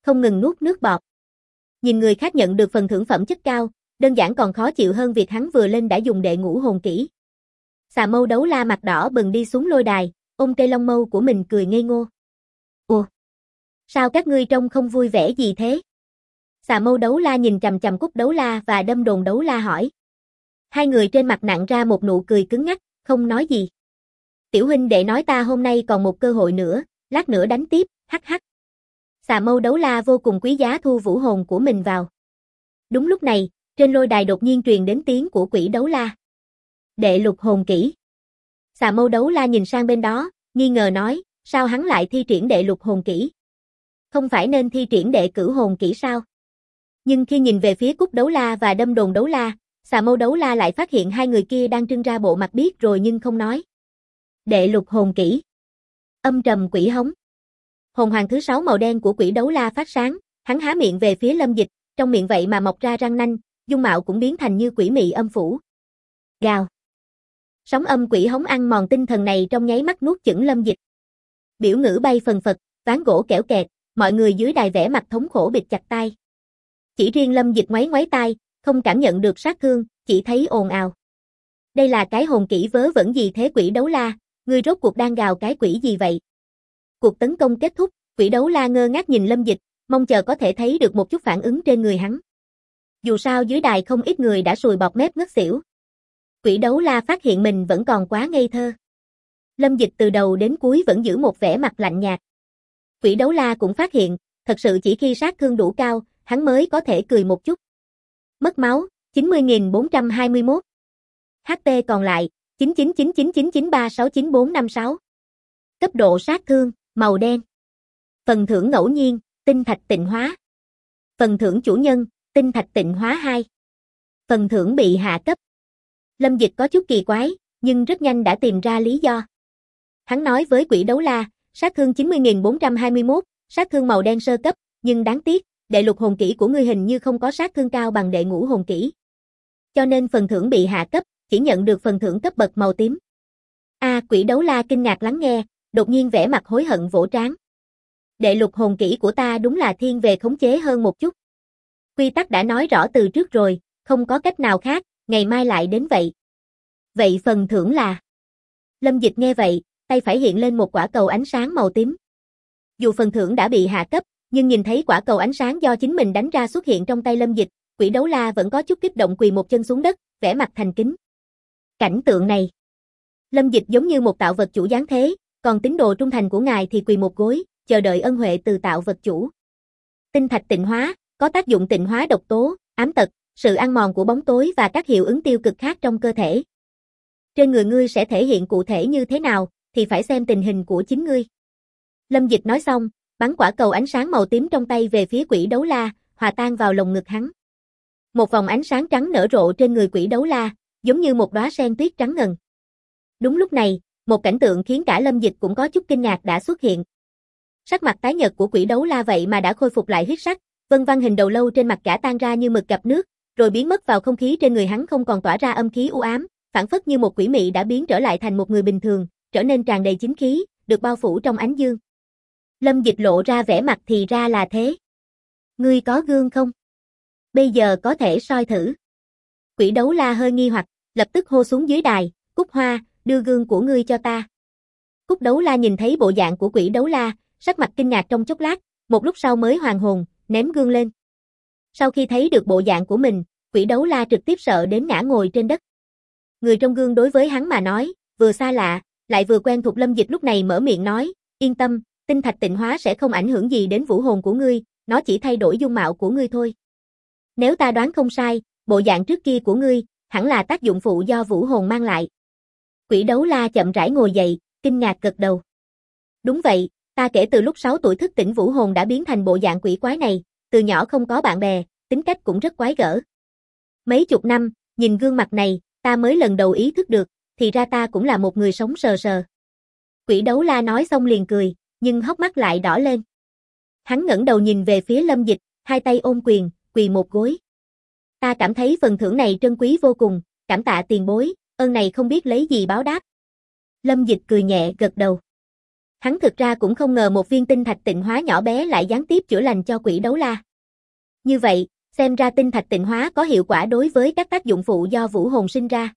không ngừng nuốt nước bọt. Nhìn người khác nhận được phần thưởng phẩm chất cao, đơn giản còn khó chịu hơn việc hắn vừa lên đã dùng đệ ngũ hồn kỹ. Xà Mâu Đấu La mặt đỏ bừng đi xuống lôi đài, ôm cây long mâu của mình cười ngây ngô. Ủa? Sao các ngươi trông không vui vẻ gì thế? Xà Mâu Đấu La nhìn chằm chằm Cúc Đấu La và Đâm Đồn Đấu La hỏi. Hai người trên mặt nặn ra một nụ cười cứng ngắc, không nói gì. Tiểu huynh đệ nói ta hôm nay còn một cơ hội nữa, lát nữa đánh tiếp, hắc hắc. Xà Mâu Đấu La vô cùng quý giá thu vũ hồn của mình vào. Đúng lúc này, trên lôi đài đột nhiên truyền đến tiếng của Quỷ Đấu La. Đệ lục hồn kỹ. Xà Mâu Đấu La nhìn sang bên đó, nghi ngờ nói, sao hắn lại thi triển đệ lục hồn kỹ? Không phải nên thi triển đệ cửu hồn kỹ sao? Nhưng khi nhìn về phía Cúc Đấu La và Đâm Đồn Đấu La, Xà Mâu Đấu La lại phát hiện hai người kia đang trưng ra bộ mặt biết rồi nhưng không nói. Đệ lục hồn kỹ. Âm trầm quỷ hống. Hồn hoàng thứ 6 màu đen của Quỷ Đấu La phát sáng, hắn há miệng về phía Lâm Dịch, trong miệng vậy mà mọc ra răng nanh, dung mạo cũng biến thành như quỷ mị âm phủ. Gào. Sóng âm quỷ hống ăn mòn tinh thần này trong nháy mắt nuốt chửng Lâm Dịch. Biểu ngữ bay phần phật, ván gỗ kẽo kẹt, mọi người dưới đài vẽ mặt thống khổ bịt chặt tai. Chỉ riêng Lâm Dịch ngoáy ngoáy tai, không cảm nhận được sát thương, chỉ thấy ồn ào. Đây là cái hồn kỹ vớ vẩn gì thế Quỷ Đấu La, ngươi rốt cuộc đang gào cái quỷ gì vậy? Cuộc tấn công kết thúc, Quỷ Đấu La ngơ ngác nhìn Lâm Dịch, mong chờ có thể thấy được một chút phản ứng trên người hắn. Dù sao dưới đài không ít người đã sùi bọt mép ngất xỉu. Quỷ Đấu La phát hiện mình vẫn còn quá ngây thơ. Lâm Dịch từ đầu đến cuối vẫn giữ một vẻ mặt lạnh nhạt. Quỷ Đấu La cũng phát hiện, thật sự chỉ khi sát thương đủ cao, hắn mới có thể cười một chút. Mất máu, 90.421. HP còn lại, 999999369456. Cấp độ sát thương, màu đen. Phần thưởng ngẫu nhiên, tinh thạch tịnh hóa. Phần thưởng chủ nhân, tinh thạch tịnh hóa 2. Phần thưởng bị hạ cấp. Lâm Dịch có chút kỳ quái, nhưng rất nhanh đã tìm ra lý do. Hắn nói với Quỷ Đấu La, sát thương 90.421, sát thương màu đen sơ cấp, nhưng đáng tiếc, đệ lục hồn kỹ của ngươi hình như không có sát thương cao bằng đệ ngũ hồn kỹ. Cho nên phần thưởng bị hạ cấp, chỉ nhận được phần thưởng cấp bậc màu tím. Quỷ Đấu La kinh ngạc lắng nghe, đột nhiên vẻ mặt hối hận vỗ trán. Đệ lục hồn kỹ của ta đúng là thiên về khống chế hơn một chút. Quy tắc đã nói rõ từ trước rồi, không có cách nào khác, ngày mai lại đến vậy. Vậy phần thưởng là? Lâm Dịch nghe vậy, tay phải hiện lên một quả cầu ánh sáng màu tím. Dù phần thưởng đã bị hạ cấp, nhưng nhìn thấy quả cầu ánh sáng do chính mình đánh ra xuất hiện trong tay Lâm Dịch, Quỷ Đấu La vẫn có chút kích động quỳ một chân xuống đất, vẻ mặt thành kính. Cảnh tượng này, Lâm Dịch giống như một tạo vật chủ giáng thế, còn tín đồ trung thành của ngài thì quỳ một gối, chờ đợi ân huệ từ tạo vật chủ. Tinh thạch tịnh hóa, có tác dụng tịnh hóa độc tố, ám tật, sự ăn mòn của bóng tối và các hiệu ứng tiêu cực khác trong cơ thể. Trên người ngươi sẽ thể hiện cụ thể như thế nào, thì phải xem tình hình của chính ngươi. Lâm Dịch nói xong, bắn quả cầu ánh sáng màu tím trong tay về phía Quỷ Đấu La, hòa tan vào lồng ngực hắn. Một vòng ánh sáng trắng nở rộ trên người Quỷ Đấu La, giống như một đóa sen tuyết trắng ngần. Đúng lúc này, một cảnh tượng khiến cả Lâm Dịch cũng có chút kinh ngạc đã xuất hiện. Sắc mặt tái nhợt của Quỷ Đấu La vậy mà đã khôi phục lại huyết sắc, vân vân hình đầu lâu trên mặt cả tan ra như mực gặp nước, rồi biến mất vào không khí trên người hắn không còn tỏa ra âm khí u ám, phảng phất như một quỷ mị đã biến trở lại thành một người bình thường, trở nên tràn đầy chính khí, được bao phủ trong ánh dương. Lâm Dịch lộ ra vẻ mặt thì ra là thế. Ngươi có gương không? Bây giờ có thể soi thử. Quỷ Đấu La hơi nghi hoặc, lập tức hô xuống dưới đài, Cúc Hoa, đưa gương của ngươi cho ta. Cúc Đấu La nhìn thấy bộ dạng của Quỷ Đấu La, sắc mặt kinh ngạc trong chốc lát, một lúc sau mới hoàn hồn, ném gương lên. Sau khi thấy được bộ dạng của mình, Quỷ Đấu La trực tiếp sợ đến ngã ngồi trên đất. Người trong gương đối với hắn mà nói, vừa xa lạ, lại vừa quen thuộc. Lâm Dịch lúc này mở miệng nói, yên tâm, tinh thạch tịnh hóa sẽ không ảnh hưởng gì đến vũ hồn của ngươi, nó chỉ thay đổi dung mạo của ngươi thôi. Nếu ta đoán không sai, bộ dạng trước kia của ngươi, hẳn là tác dụng phụ do vũ hồn mang lại. Quỷ Đấu La chậm rãi ngồi dậy, kinh ngạc gật đầu. Đúng vậy, ta kể từ lúc 6 tuổi thức tỉnh vũ hồn đã biến thành bộ dạng quỷ quái này, từ nhỏ không có bạn bè, tính cách cũng rất quái gở. Mấy chục năm, nhìn gương mặt này, ta mới lần đầu ý thức được, thì ra ta cũng là một người sống sờ sờ. Quỷ Đấu La nói xong liền cười, nhưng hốc mắt lại đỏ lên. Hắn ngẩng đầu nhìn về phía Lâm Dịch, hai tay ôm quyền, quỳ một gối. Ta cảm thấy phần thưởng này trân quý vô cùng, cảm tạ tiền bối, ơn này không biết lấy gì báo đáp. Lâm Dịch cười nhẹ gật đầu. Hắn thực ra cũng không ngờ một viên tinh thạch tịnh hóa nhỏ bé lại gián tiếp chữa lành cho quỷ đấu la. Như vậy, xem ra tinh thạch tịnh hóa có hiệu quả đối với các tác dụng phụ do vũ hồn sinh ra.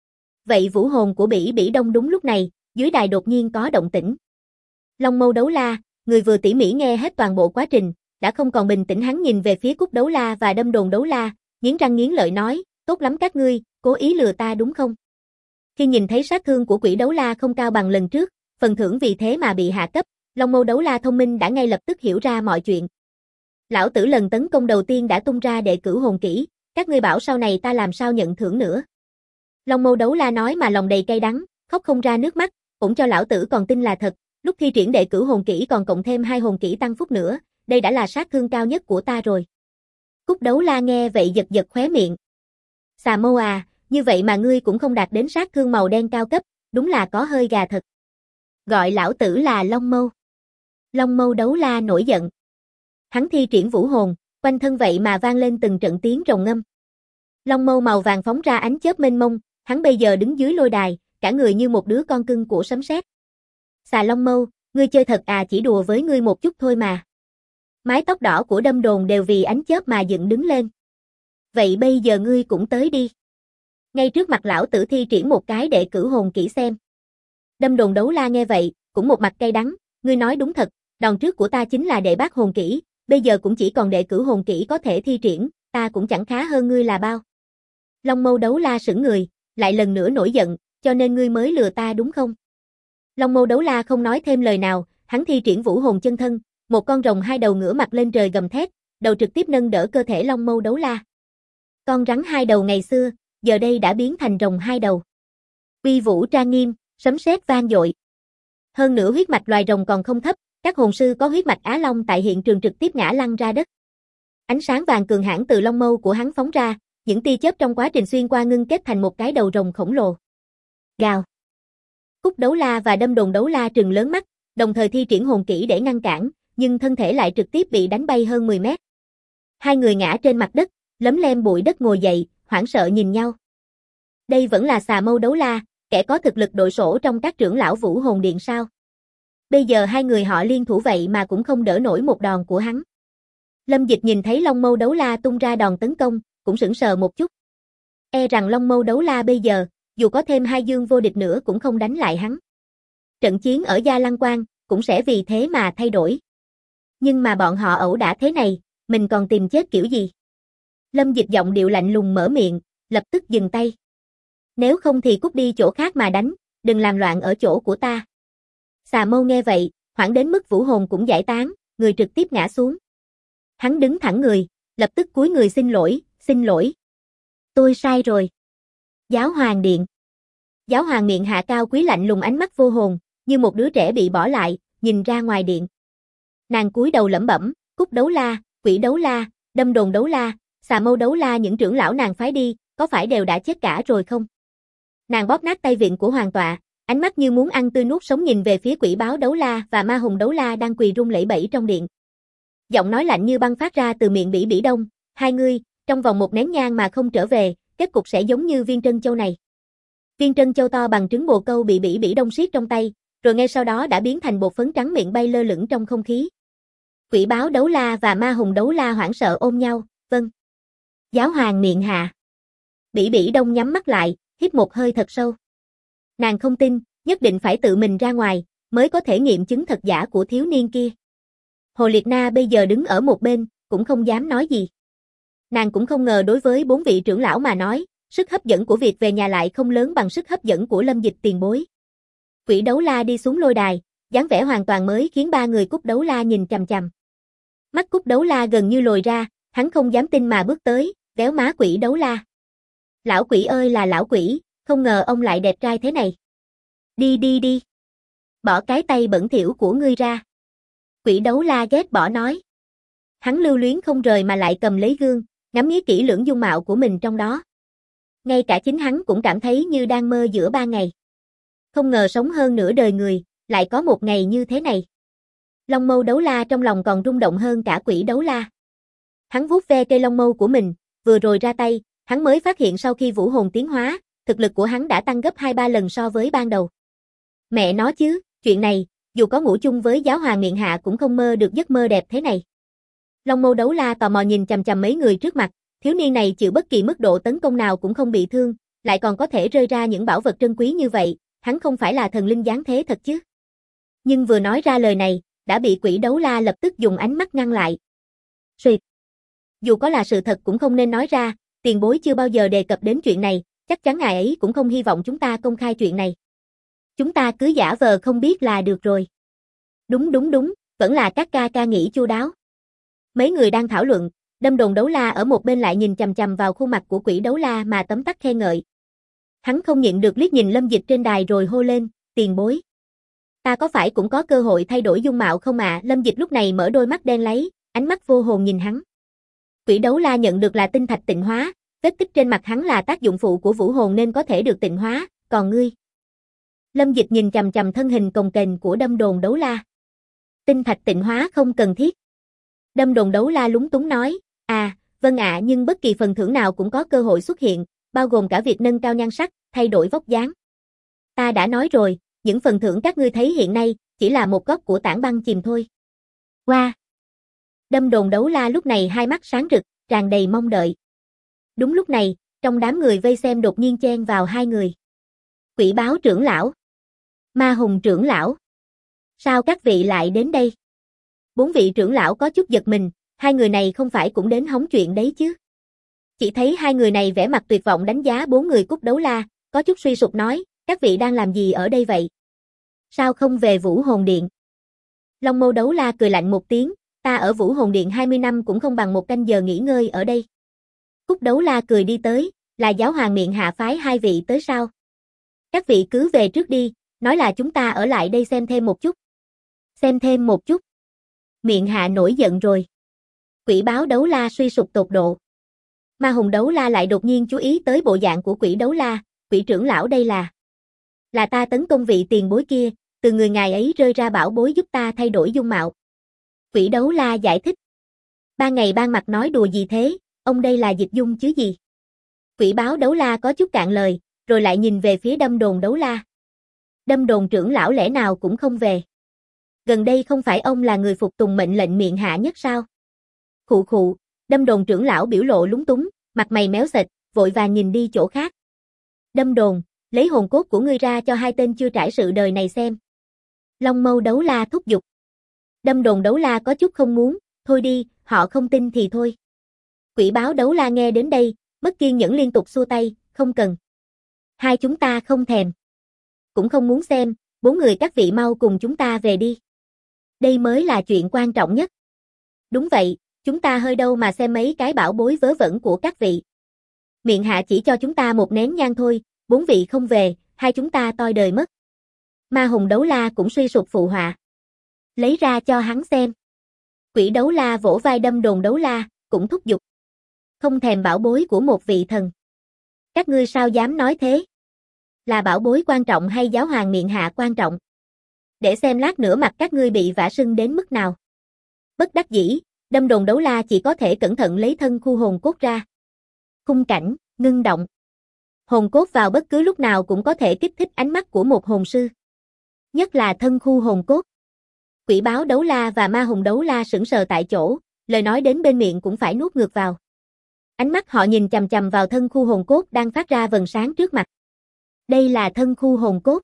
Vậy vũ hồn của Bỉ Bỉ Đông đúng lúc này, dưới đài đột nhiên có động tĩnh. Long Mâu Đấu La, người vừa tỉ mỉ nghe hết toàn bộ quá trình, đã không còn bình tĩnh, hắn nhìn về phía Cúc Đấu La và Đâm Đồn Đấu La, nghiến răng nghiến lợi nói, tốt lắm các ngươi, cố ý lừa ta đúng không? Khi nhìn thấy sát thương của quỷ đấu la không cao bằng lần trước, phần thưởng vì thế mà bị hạ cấp, Long Mâu Đấu La thông minh đã ngay lập tức hiểu ra mọi chuyện. Lão tử lần tấn công đầu tiên đã tung ra đệ cửu hồn kỹ, các ngươi bảo sau này ta làm sao nhận thưởng nữa. Long Mâu Đấu La nói mà lòng đầy cay đắng, khóc không ra nước mắt, cũng cho lão tử còn tin là thật, lúc thi triển đệ cửu hồn kỹ còn cộng thêm 2 hồn kỹ tăng phúc nữa, đây đã là sát thương cao nhất của ta rồi. Cúc Đấu La nghe vậy giật giật khóe miệng. Xà Mâu à, như vậy mà ngươi cũng không đạt đến sát thương màu đen cao cấp, đúng là có hơi gà thật. Gọi lão tử là Long Mâu. Long Mâu Đấu La nổi giận. Hắn thi triển vũ hồn, quanh thân vậy mà vang lên từng trận tiếng rồng ngâm. Long Mâu màu vàng phóng ra ánh chớp mênh mông, hắn bây giờ đứng dưới lôi đài, cả người như một đứa con cưng của sấm sét. Xà Long Mâu, ngươi chơi thật à, chỉ đùa với ngươi một chút thôi mà. Mái tóc đỏ của Đâm Đồn đều vì ánh chớp mà dựng đứng lên. Vậy bây giờ ngươi cũng tới đi. Ngay trước mặt lão tử thi triển một cái đệ cửu hồn kỹ xem. Đâm Đồn Đấu La nghe vậy, cũng một mặt cay đắng, ngươi nói đúng thật, đòn trước của ta chính là đệ bát hồn kỹ, bây giờ cũng chỉ còn đệ cửu hồn kỹ có thể thi triển, ta cũng chẳng khá hơn ngươi là bao. Long Mâu Đấu La sững người, lại lần nữa nổi giận, cho nên ngươi mới lừa ta đúng không? Long Mâu Đấu La không nói thêm lời nào, hắn thi triển vũ hồn chân thân, một con rồng 2 đầu ngửa mặt lên trời gầm thét, đầu trực tiếp nâng đỡ cơ thể Long Mâu Đấu La. Con rắn 2 đầu ngày xưa, giờ đây đã biến thành rồng 2 đầu. Uy vũ trang nghiêm, sấm sét vang dội. Hơn nữa huyết mạch loài rồng còn không thấp, các hồn sư có huyết mạch Á Long tại hiện trường trực tiếp ngã lăn ra đất. Ánh sáng vàng cường hãn từ long mâu của hắn phóng ra, những tia chớp trong quá trình xuyên qua ngưng kết thành một cái đầu rồng khổng lồ. Gào. Cúc Đấu La và Đâm Đồn Đấu La trừng lớn mắt, đồng thời thi triển hồn kỹ để ngăn cản, nhưng thân thể lại trực tiếp bị đánh bay hơn 10 mét. Hai người ngã trên mặt đất, lấm lem bụi đất ngồi dậy, hoảng sợ nhìn nhau. Đây vẫn là Xà Mâu Đấu La, kẻ có thực lực đội sổ trong các trưởng lão Vũ Hồn Điện sao? Bây giờ hai người họ liên thủ vậy mà cũng không đỡ nổi một đòn của hắn. Lâm Dịch nhìn thấy Long Mâu Đấu La tung ra đòn tấn công, cũng sững sờ một chút. E rằng Long Mâu Đấu La bây giờ, dù có thêm 2 dương vô địch nữa cũng không đánh lại hắn. Trận chiến ở Gia Lăng Quan, cũng sẽ vì thế mà thay đổi. Nhưng mà bọn họ ẩu đả thế này, mình còn tìm chết kiểu gì? Lâm Dịch giọng điệu lạnh lùng mở miệng, lập tức dừng tay. Nếu không thì cút đi chỗ khác mà đánh, đừng làm loạn ở chỗ của ta. Xà Mâu nghe vậy, hoảng đến mức vũ hồn cũng giải tán, người trực tiếp ngã xuống. Hắn đứng thẳng người, lập tức cúi người xin lỗi. Tôi sai rồi. Giáo Hoàng Điện. Giáo Hoàng miệng hạ cao quý lạnh lùng, ánh mắt vô hồn, như một đứa trẻ bị bỏ lại, nhìn ra ngoài điện. Nàng cúi đầu lẩm bẩm, Cúc Đấu La, Quỷ Đấu La, Đâm Đồn Đấu La, Xà Mâu Đấu La, những trưởng lão nàng phái đi, có phải đều đã chết cả rồi không? Nàng bóp nát tay vịn của hoàng tọa, ánh mắt như muốn ăn tươi nuốt sống nhìn về phía Quỷ Báo Đấu La và Ma Hùng Đấu La đang quỳ run lẩy bẩy trong điện. Giọng nói lạnh như băng phát ra từ miệng Bỉ Bỉ Đông, hai ngươi, trong vòng một nén nhang mà không trở về, kết cục sẽ giống như viên trân châu này. Viên trân châu to bằng trứng bồ câu bị Bỉ Bỉ Đông siết trong tay, rồi ngay sau đó đã biến thành bột phấn trắng miệng bay lơ lửng trong không khí. Quỷ Báo Đấu La và Ma Hùng Đấu La hoảng sợ ôm nhau, vâng. Giáo Hoàng miệng hạ. Bỉ Bỉ Đông nhắm mắt lại, hít một hơi thật sâu. Nàng không tin, nhất định phải tự mình ra ngoài, mới có thể nghiệm chứng thật giả của thiếu niên kia. Hồ Liệt Na bây giờ đứng ở một bên, cũng không dám nói gì. Nàng cũng không ngờ đối với 4 vị trưởng lão mà nói, sức hấp dẫn của việc về nhà lại không lớn bằng sức hấp dẫn của Lâm Dịch tiền bối. Quỷ Đấu La đi xuống lôi đài, dáng vẻ hoàn toàn mới khiến 3 người Cúc Đấu La nhìn chằm chằm. Mắt Cúc Đấu La gần như lồi ra, hắn không dám tin mà bước tới, véo má Quỷ Đấu La. Lão quỷ ơi là lão quỷ, không ngờ ông lại đẹp trai thế này. Đi. Bỏ cái tay bẩn thỉu của ngươi ra. Quỷ Đấu La ghét bỏ nói. Hắn lưu luyến không rời mà lại cầm lấy gương, ngắm nghía kỹ lưỡng dung mạo của mình trong đó. Ngay cả chính hắn cũng cảm thấy như đang mơ giữa ban ngày. Không ngờ sống hơn nửa đời người, lại có một ngày như thế này. Long Mâu Đấu La trong lòng còn rung động hơn cả Quỷ Đấu La. Hắn vuốt ve cây long mâu của mình, vừa rồi ra tay, hắn mới phát hiện sau khi vũ hồn tiến hóa, thực lực của hắn đã tăng gấp 2-3 lần so với ban đầu. Mẹ nó chứ, chuyện này, dù có ngủ chung với giáo hoàng miện hạ cũng không mơ được giấc mơ đẹp thế này. Long Mâu Đấu La tò mò nhìn chằm chằm mấy người trước mặt, thiếu niên này chịu bất kỳ mức độ tấn công nào cũng không bị thương, lại còn có thể rơi ra những bảo vật trân quý như vậy, hắn không phải là thần linh giáng thế thật chứ. Nhưng vừa nói ra lời này, đã bị Quỷ Đấu La lập tức dùng ánh mắt ngăn lại. Xuyệt. Dù có là sự thật cũng không nên nói ra, tiền bối chưa bao giờ đề cập đến chuyện này, chắc chắn ngài ấy cũng không hy vọng chúng ta công khai chuyện này. Chúng ta cứ giả vờ không biết là được rồi. Đúng, vẫn là các ca nghĩ chu đáo. Mấy người đang thảo luận, Đâm Đồn Đấu La ở một bên lại nhìn chằm chằm vào khuôn mặt của Quỷ Đấu La mà tấm tắc khen ngợi. Hắn không nhịn được liếc nhìn Lâm Dịch trên đài rồi hô lên, tiền bối. Ta có phải cũng có cơ hội thay đổi dung mạo không ạ? Lâm Dịch lúc này mở đôi mắt đen láy, ánh mắt vô hồn nhìn hắn. Quỷ Đấu La nhận được là tinh thạch tịnh hóa, vết tích trên mặt hắn là tác dụng phụ của vũ hồn nên có thể được tịnh hóa, còn ngươi? Lâm Dịch nhìn chằm chằm thân hình cồng kềnh của Đâm Đồn Đấu La. Tinh thạch tịnh hóa không cần thiết. Đâm Đồn Đấu La lúng túng nói, vâng ạ, nhưng bất kỳ phần thưởng nào cũng có cơ hội xuất hiện, bao gồm cả việc nâng cao nhan sắc, thay đổi vóc dáng. Ta đã nói rồi, những phần thưởng các ngươi thấy hiện nay, chỉ là một góc của tảng băng chìm thôi. Wow! Đâm Đồn Đấu La lúc này hai mắt sáng rực, tràn đầy mong đợi. Đúng lúc này, trong đám người vây xem đột nhiên chen vào hai người. Quỷ Báo trưởng lão. Ma Hùng trưởng lão. Sao các vị lại đến đây? 4 vị trưởng lão có chút giật mình, hai người này không phải cũng đến hóng chuyện đấy chứ. Chỉ thấy hai người này vẻ mặt tuyệt vọng đánh giá 4 người Cúc Đấu La, có chút suy sụp nói, các vị đang làm gì ở đây vậy? Sao không về Vũ Hồn Điện? Long Mâu Đấu La cười lạnh một tiếng, ta ở Vũ Hồn Điện 20 năm cũng không bằng một canh giờ nghỉ ngơi ở đây. Cúc Đấu La cười đi tới, là giáo hoàng miện hạ phái hai vị tới sao? Các vị cứ về trước đi, nói là chúng ta ở lại đây xem thêm một chút. Xem thêm một chút. Miện hạ nổi giận rồi. Quỷ Báo Đấu La suy sụp tột độ. Ma Hùng Đấu La lại đột nhiên chú ý tới bộ dạng của Quỷ Đấu La, Quỷ trưởng lão đây là ta tấn công vị tiền bối kia, từ người ngài ấy rơi ra bảo bối giúp ta thay đổi dung mạo. Quỷ Đấu La giải thích. Ban ngày ban mặt nói đùa gì thế, ông đây là dịch dung chứ gì. Quỷ Báo Đấu La có chút cạn lời, rồi lại nhìn về phía Đâm Đồn Đấu La. Đâm Đồn trưởng lão lẽ nào cũng không về. Gần đây không phải ông là người phục tùng mệnh lệnh miện hạ nhất sao? Khụ, Đâm Đồn trưởng lão biểu lộ lúng túng, mặt mày méo sệt, vội vàng nhìn đi chỗ khác. Đâm Đồn, lấy hồn cốt của ngươi ra cho hai tên chưa trải sự đời này xem. Long Mâu Đấu La thúc giục. Đâm Đồn Đấu La có chút không muốn, thôi đi, họ không tin thì thôi. Quỷ Báo Đấu La nghe đến đây, mất kiên nhẫn liên tục xua tay, không cần. Hai chúng ta không thèm. Cũng không muốn xem, 4 người các vị mau cùng chúng ta về đi. Đây mới là chuyện quan trọng nhất. Đúng vậy, chúng ta hơi đâu mà xem mấy cái bảo bối vớ vẩn của các vị. Miện hạ chỉ cho chúng ta một nén nhang thôi, 4 vị không về, hai chúng ta toi đời mất. Ma Hùng Đấu La cũng suy sụp phụ họa. Lấy ra cho hắn xem. Quỷ Đấu La vỗ vai Đâm Đồn Đấu La, cũng thúc giục. Không thèm bảo bối của một vị thần. Các ngươi sao dám nói thế? Là bảo bối quan trọng hay giáo hoàng miện hạ quan trọng? Để xem lát nữa mặt các ngươi bị vả sưng đến mức nào. Bất đắc dĩ, Đâm Đồn Đấu La chỉ có thể cẩn thận lấy thân khu hồn cốt ra. Khung cảnh, ngưng động. Hồn cốt vào bất cứ lúc nào cũng có thể kích thích ánh mắt của một hồn sư. Nhất là thân khu hồn cốt. Quỷ Báo Đấu La và Ma Hùng Đấu La sững sờ tại chỗ, lời nói đến bên miệng cũng phải nuốt ngược vào. Ánh mắt họ nhìn chằm chằm vào thân khu hồn cốt đang phát ra vầng sáng trước mặt. Đây là thân khu hồn cốt.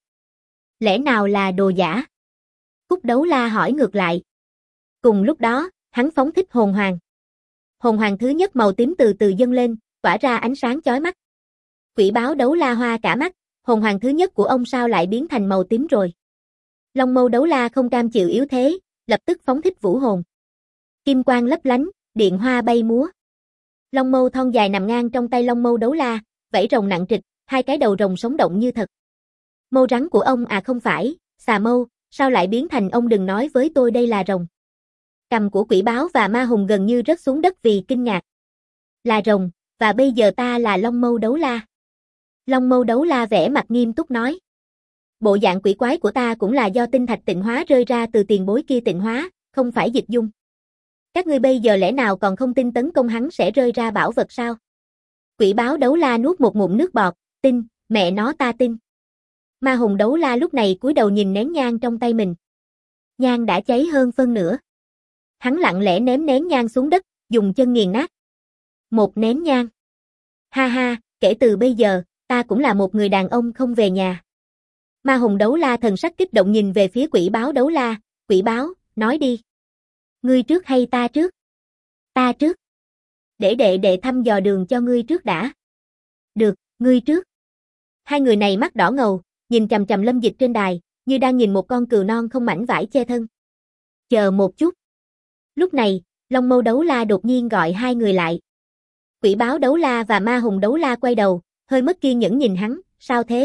Lẽ nào là đồ giả? Cúc Đấu La hỏi ngược lại. Cùng lúc đó, hắn phóng thích hồn hoàng. Hồn hoàng thứ nhất màu tím từ từ dâng lên, tỏa ra ánh sáng chói mắt. Quỷ Báo Đấu La hoa cả mắt, hồn hoàng thứ nhất của ông sao lại biến thành màu tím rồi? Long Mâu Đấu La không cam chịu yếu thế, lập tức phóng thích vũ hồn. Kim quang lấp lánh, điện hoa bay múa. Long mâu thon dài nằm ngang trong tay Long Mâu Đấu La, vảy rồng nặng trịch, hai cái đầu rồng sống động như thật. Mâu rắn của ông không phải, xà mâu, sao lại biến thành ông đừng nói với tôi đây là rồng. Cằm của Quỷ Báo và Ma Hùng gần như rớt xuống đất vì kinh ngạc. Là rồng, và bây giờ ta là Long Mâu Đấu La. Long Mâu Đấu La vẻ mặt nghiêm túc nói. Bộ dạng quỷ quái của ta cũng là do tinh thạch tịnh hóa rơi ra từ tiền bối kia tịnh hóa, không phải dịch dung. Các ngươi bây giờ lẽ nào còn không tin tấn công hắn sẽ rơi ra bảo vật sao? Quỷ Báo Đấu La nuốt một ngụm nước bọt, tin, mẹ nó ta tin. Ma Hùng Đấu La lúc này cúi đầu nhìn nén nhang trong tay mình. Nhang đã cháy hơn phân nửa. Hắn lặng lẽ ném nén nhang xuống đất, dùng chân nghiền nát. Một nén nhang. Ha ha, kể từ bây giờ, ta cũng là một người đàn ông không về nhà. Ma hùng đấu la thần sắc kích động nhìn về phía quỷ báo đấu la. Quỷ báo, nói đi. Ngươi trước hay ta trước? Ta trước. Để đệ thăm dò đường cho ngươi trước đã. Được, ngươi trước. Hai người này mắt đỏ ngầu, nhìn chằm chằm Lâm Dịch trên đài, như đang nhìn một con cừu non không mảnh vải che thân. Chờ một chút. Lúc này, Long Mâu đấu la đột nhiên gọi hai người lại. Quỷ báo đấu la và ma hùng đấu la quay đầu, hơi mất kiên nhẫn nhìn hắn, sao thế?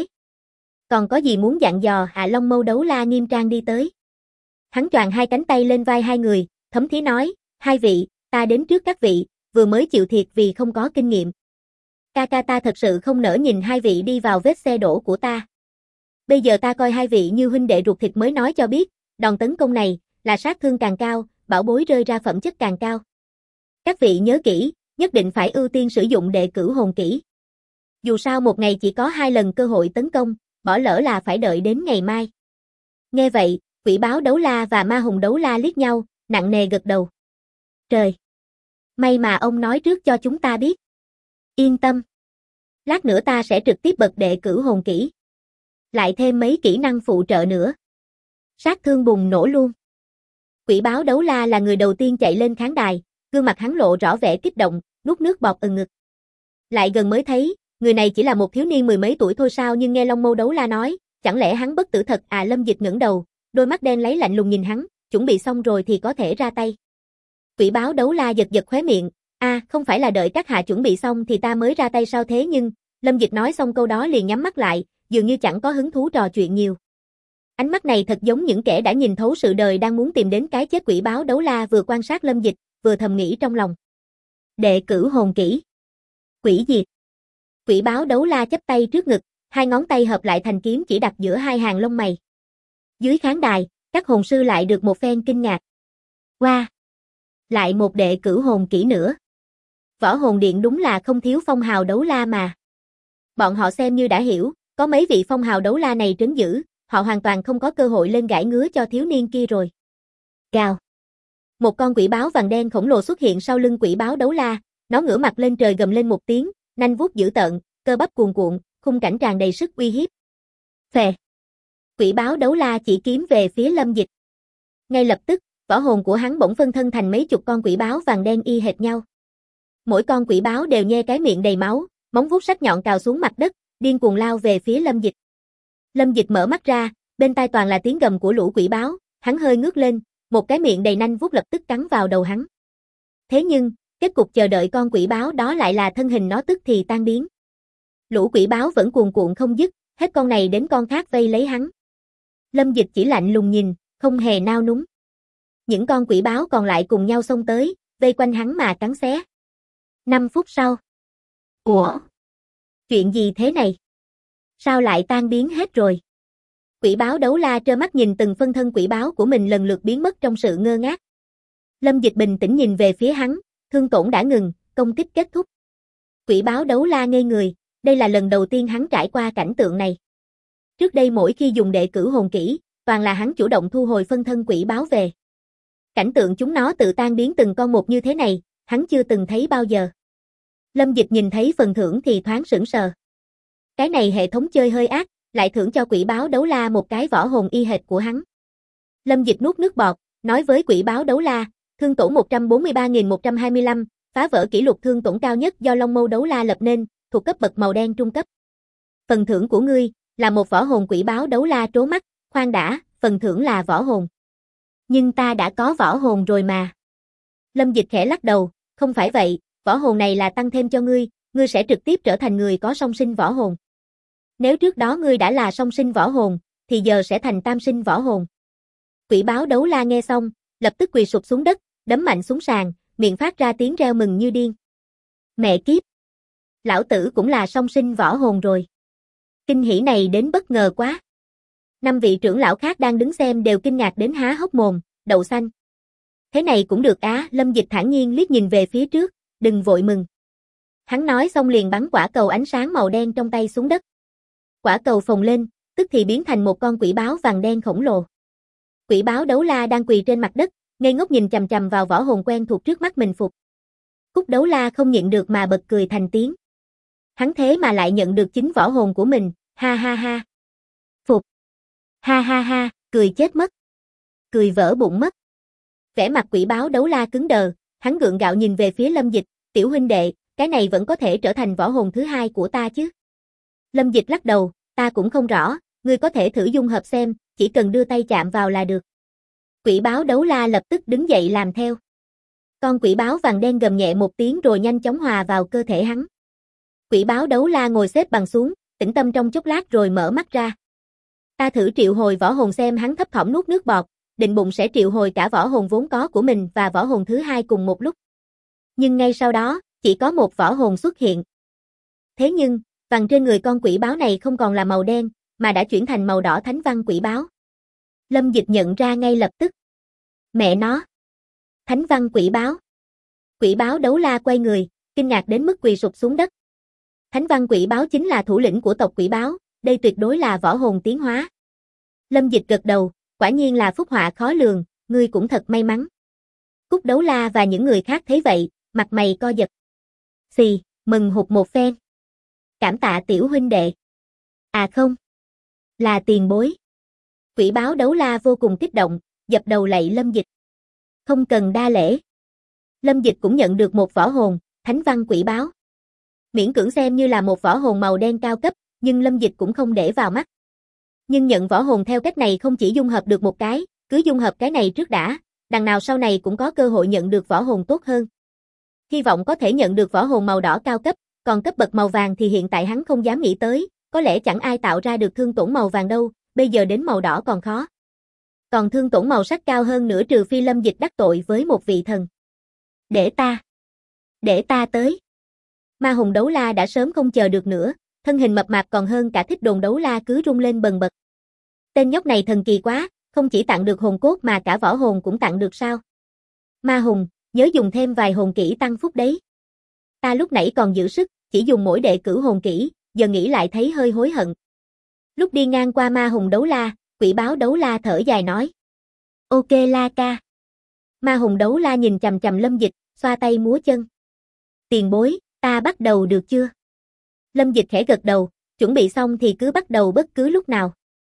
Còn có gì muốn dặn dò hả? Long Mâu đấu la nghiêm trang đi tới. Hắn choàng hai cánh tay lên vai hai người, thấm thía nói, hai vị, ta đến trước các vị, vừa mới chịu thiệt vì không có kinh nghiệm. Ca ta thật sự không nỡ nhìn hai vị đi vào vết xe đổ của ta. Bây giờ ta coi hai vị như huynh đệ ruột thịt mới nói cho biết, đòn tấn công này, là sát thương càng cao, bảo bối rơi ra phẩm chất càng cao. Các vị nhớ kỹ, nhất định phải ưu tiên sử dụng đệ cửu hồn kỹ. Dù sao một ngày chỉ có 2 lần cơ hội tấn công, bỏ lỡ là phải đợi đến ngày mai. Nghe vậy, quỷ báo đấu la và ma hùng đấu la liếc nhau, nặng nề gật đầu. Trời! May mà ông nói trước cho chúng ta biết. Yên tâm. Lát nữa ta sẽ trực tiếp bật đệ cửu hồn kỹ. Lại thêm mấy kỹ năng phụ trợ nữa. Sát thương bùng nổ luôn. Quỷ báo đấu la là người đầu tiên chạy lên khán đài, gương mặt hắn lộ rõ vẻ kích động, nuốt nước bọt ngực. Lại gần mới thấy, người này chỉ là một thiếu niên mười mấy tuổi thôi sao, nhưng nghe Long Mâu đấu la nói, chẳng lẽ hắn bất tử thật à? Lâm Dịch ngẩng đầu, đôi mắt đen lấy lạnh lùng nhìn hắn, chuẩn bị xong rồi thì có thể ra tay. Quỷ báo đấu la giật giật khóe miệng, không phải là đợi các hạ chuẩn bị xong thì ta mới ra tay sao thế? Nhưng, Lâm Dịch nói xong câu đó liền nhắm mắt lại, dường như chẳng có hứng thú trò chuyện nhiều. Ánh mắt này thật giống những kẻ đã nhìn thấu sự đời đang muốn tìm đến cái chết. Quỷ báo đấu la vừa quan sát Lâm Dịch, vừa thầm nghĩ trong lòng. Đệ cửu hồn kỹ. Quỷ diệt. Quỷ báo đấu la chắp tay trước ngực, hai ngón tay hợp lại thành kiếm chỉ đặt giữa hai hàng lông mày. Dưới khán đài, các hồn sư lại được một phen kinh ngạc. Wow! Lại một đệ cửu hồn kỹ nữa. Võ hồn điện đúng là không thiếu phong hào đấu la mà. Bọn họ xem như đã hiểu, có mấy vị phong hào đấu la này trấn giữ, họ hoàn toàn không có cơ hội lên gãi ngứa cho thiếu niên kia rồi. Gào. Một con quỷ báo vàng đen khổng lồ xuất hiện sau lưng quỷ báo đấu la, nó ngửa mặt lên trời gầm lên một tiếng, nanh vuốt dữ tợn, cơ bắp cuồn cuộn, khung cảnh tràn đầy sức uy hiếp. Phè. Quỷ báo đấu la chỉ kiếm về phía Lâm Dịch. Ngay lập tức, võ hồn của hắn bỗng phân thân thành mấy chục con quỷ báo vàng đen y hệt nhau. Mỗi con quỷ báo đều nhe cái miệng đầy máu, móng vuốt sắc nhọn cào xuống mặt đất, điên cuồng lao về phía Lâm Dịch. Lâm Dịch mở mắt ra, bên tai toàn là tiếng gầm của lũ quỷ báo, hắn hơi ngước lên, một cái miệng đầy nanh vuốt lập tức cắn vào đầu hắn. Thế nhưng, kết cục chờ đợi con quỷ báo đó lại là thân hình nó tức thì tan biến. Lũ quỷ báo vẫn cuồn cuộn không dứt, hết con này đến con khác vây lấy hắn. Lâm Dịch chỉ lạnh lùng nhìn, không hề nao núng. Những con quỷ báo còn lại cùng nhau xông tới, vây quanh hắn mà cắn xé. 5 phút sau. Ủa? Chuyện gì thế này? Sao lại tan biến hết rồi? Quỷ báo đấu la trơ mắt nhìn từng phân thân quỷ báo của mình lần lượt biến mất trong sự ngơ ngác. Lâm Dịch bình tĩnh nhìn về phía hắn, thương tổn đã ngừng, công kích kết thúc. Quỷ báo đấu la ngây người, đây là lần đầu tiên hắn trải qua cảnh tượng này. Trước đây mỗi khi dùng đệ cửu hồn kỹ, toàn là hắn chủ động thu hồi phân thân quỷ báo về. Cảnh tượng chúng nó tự tan biến từng con một như thế này, hắn chưa từng thấy bao giờ. Lâm Dịch nhìn thấy phần thưởng thì thoáng sững sờ. Cái này hệ thống chơi hơi ác, lại thưởng cho quỷ báo đấu la một cái võ hồn y hệt của hắn. Lâm Dịch nuốt nước bọt, nói với quỷ báo đấu la, thương tổn 143.125, phá vỡ kỷ lục thương tổn cao nhất do Long Mâu đấu la lập nên, thuộc cấp bậc màu đen trung cấp. Phần thưởng của ngươi là một võ hồn. Quỷ báo đấu la trố mắt, khoan đã, phần thưởng là võ hồn. Nhưng ta đã có võ hồn rồi mà. Lâm Dịch khẽ lắc đầu, không phải vậy, võ hồn này là tăng thêm cho ngươi, ngươi sẽ trực tiếp trở thành người có song sinh võ hồn. Nếu trước đó ngươi đã là song sinh võ hồn, thì giờ sẽ thành tam sinh võ hồn. Quỷ báo đấu la nghe xong, lập tức quỳ sụp xuống đất, đấm mạnh xuống sàn, miệng phát ra tiếng reo mừng như điên. Mẹ kiếp! Lão tử cũng là song sinh võ hồn rồi. Kinh hỉ này đến bất ngờ quá. 5 vị trưởng lão khác đang đứng xem đều kinh ngạc đến há hốc mồm, đậu xanh. Thế này cũng được á? Lâm Dịch thản nhiên liếc nhìn về phía trước, đừng vội mừng. Hắn nói xong liền bắn quả cầu ánh sáng màu đen trong tay xuống đất. Quả cầu phồng lên, tức thì biến thành một con quỷ báo vàng đen khổng lồ. Quỷ báo đấu la đang quỳ trên mặt đất, ngây ngốc nhìn chằm chằm vào võ hồn quen thuộc trước mắt mình phục. Cúc đấu la không nhịn được mà bật cười thành tiếng. Hắn thế mà lại nhận được chính võ hồn của mình, ha ha ha. Phục. Ha ha ha, cười chết mất. Cười vỡ bụng mất. Vẻ mặt quỷ báo đấu la cứng đờ, hắn gượng gạo nhìn về phía Lâm Dịch, tiểu huynh đệ, cái này vẫn có thể trở thành võ hồn thứ hai của ta chứ. Lâm Dịch lắc đầu, ta cũng không rõ, ngươi có thể thử dung hợp xem, chỉ cần đưa tay chạm vào là được. Quỷ báo đấu la lập tức đứng dậy làm theo. Con quỷ báo vàng đen gầm nhẹ một tiếng rồi nhanh chóng hòa vào cơ thể hắn. Quỷ báo đấu la ngồi xếp bằng xuống, tĩnh tâm trong chốc lát rồi mở mắt ra. Ta thử triệu hồi võ hồn xem, hắn thấp thỏm nuốt nước bọt, định bụng sẽ triệu hồi cả võ hồn vốn có của mình và võ hồn thứ hai cùng một lúc. Nhưng ngay sau đó, chỉ có một võ hồn xuất hiện. Thế nhưng, vằn trên người con quỷ báo này không còn là màu đen, mà đã chuyển thành màu đỏ thánh văn quỷ báo. Lâm Dịch nhận ra ngay lập tức. Mẹ nó! Thánh văn quỷ báo. Quỷ báo đấu la quay người, kinh ngạc đến mức quỳ sụp xuống đất. Thánh văn quỷ báo chính là thủ lĩnh của tộc quỷ báo, đây tuyệt đối là võ hồn tiến hóa. Lâm Dịch gật đầu, quả nhiên là phúc họa khó lường, ngươi cũng thật may mắn. Cúc đấu la và những người khác thấy vậy, mặt mày co giật. Xì, mừng hụt một phen. Cảm tạ tiểu huynh đệ. À không, là tiền bối. Quỷ báo đấu la vô cùng kích động, dập đầu lạy Lâm Dịch. Không cần đa lễ. Lâm Dịch cũng nhận được một võ hồn, thánh văn quỷ báo. Miễn cưỡng xem như là một võ hồn màu đen cao cấp, nhưng Lâm Dịch cũng không để vào mắt. Nhưng nhận võ hồn theo cách này không chỉ dung hợp được một cái, cứ dung hợp cái này trước đã, đằng nào sau này cũng có cơ hội nhận được võ hồn tốt hơn. Hy vọng có thể nhận được võ hồn màu đỏ cao cấp, còn cấp bậc màu vàng thì hiện tại hắn không dám nghĩ tới, có lẽ chẳng ai tạo ra được thương tổn màu vàng đâu, bây giờ đến màu đỏ còn khó. Còn thương tổn màu sắc cao hơn nữa trừ phi Lâm Dịch đắc tội với một vị thần. Để ta tới. Ma hùng đấu la đã sớm không chờ được nữa, thân hình mập mạp còn hơn cả thích đồn đấu la cứ rung lên bần bật. Tên nhóc này thần kỳ quá, không chỉ tặng được hồn cốt mà cả võ hồn cũng tặng được sao? Ma hùng, nhớ dùng thêm vài hồn kỹ tăng phúc đấy. Ta lúc nãy còn giữ sức, chỉ dùng mỗi đệ cửu hồn kỹ, giờ nghĩ lại thấy hơi hối hận. Lúc đi ngang qua ma hùng đấu la, quỷ báo đấu la thở dài nói. Ok la ca. Ma hùng đấu la nhìn chằm chằm Lâm Dịch, xoa tay múa chân. Tiền bối, ta bắt đầu được chưa? Lâm Dịch khẽ gật đầu, chuẩn bị xong thì cứ bắt đầu bất cứ lúc nào.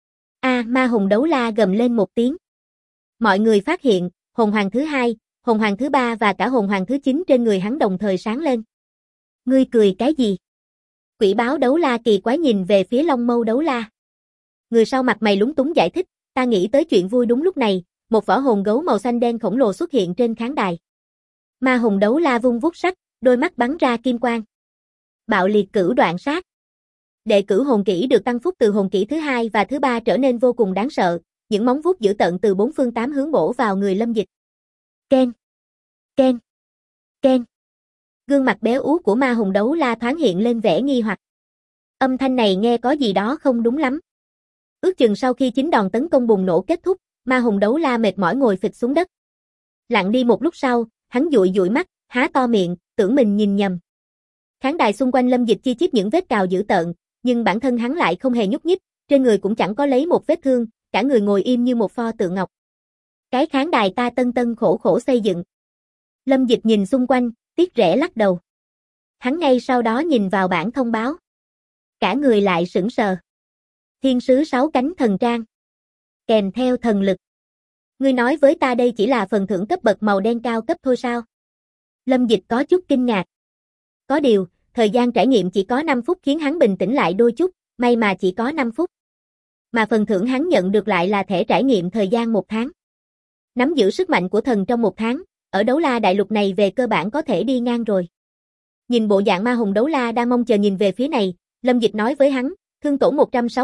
Ma hùng đấu la gầm lên một tiếng. Mọi người phát hiện, hồn hoàng thứ hai, hồn hoàng thứ ba và cả hồn hoàng thứ 9 trên người hắn đồng thời sáng lên. Ngươi cười cái gì? Quỷ báo đấu la kỳ quái nhìn về phía Long Mâu đấu la. Người sau mặt mày lúng túng giải thích, ta nghĩ tới chuyện vui đúng lúc này, một võ hồn gấu màu xanh đen khổng lồ xuất hiện trên khán đài. Ma hùng đấu la vung vuốt sắc, đôi mắt bắn ra kim quang. Bạo liệt cửu đoạn sát. Đệ cửu hồn kỹ được tăng phúc từ hồn kỹ thứ hai và thứ ba trở nên vô cùng đáng sợ, những móng vuốt dữ tợn từ bốn phương tám hướng bổ vào người Lâm Dịch. Ken, ken, ken. Gương mặt béo ú của ma hùng đấu la thoáng hiện lên vẻ nghi hoặc. Âm thanh này nghe có gì đó không đúng lắm. Ước chừng sau khi 9 đòn tấn công bùng nổ kết thúc, ma hùng đấu la mệt mỏi ngồi phịch xuống đất. Lặng đi một lúc sau, hắn dụi dụi mắt, há to miệng, tưởng mình nhìn nhầm. Khán đài xung quanh Lâm Dịch chi chít những vết cào dữ tợn, nhưng bản thân hắn lại không hề nhúc nhích, trên người cũng chẳng có lấy một vết thương, cả người ngồi im như một pho tượng ngọc. Cái khán đài ta tân tân khổ khổ xây dựng. Lâm Dịch nhìn xung quanh, tiếc rẻ lắc đầu. Hắn ngay sau đó nhìn vào bảng thông báo. Cả người lại sững sờ. Thiên sứ 6 cánh thần trang. Kèm theo thần lực. Ngươi nói với ta đây chỉ là phần thưởng cấp bậc màu đen cao cấp thôi sao? Lâm Dịch có chút kinh ngạc. Có điều, thời gian trải nghiệm chỉ có 5 phút khiến hắn bình tĩnh lại đôi chút, may mà chỉ có 5 phút. Mà phần thưởng hắn nhận được lại là thẻ trải nghiệm thời gian 1 tháng. Nắm giữ sức mạnh của thần trong 1 tháng, ở đấu la đại lục này về cơ bản có thể đi ngang rồi. Nhìn bộ dạng ma hùng đấu la đang mong chờ nhìn về phía này, Lâm Dịch nói với hắn, thương tổn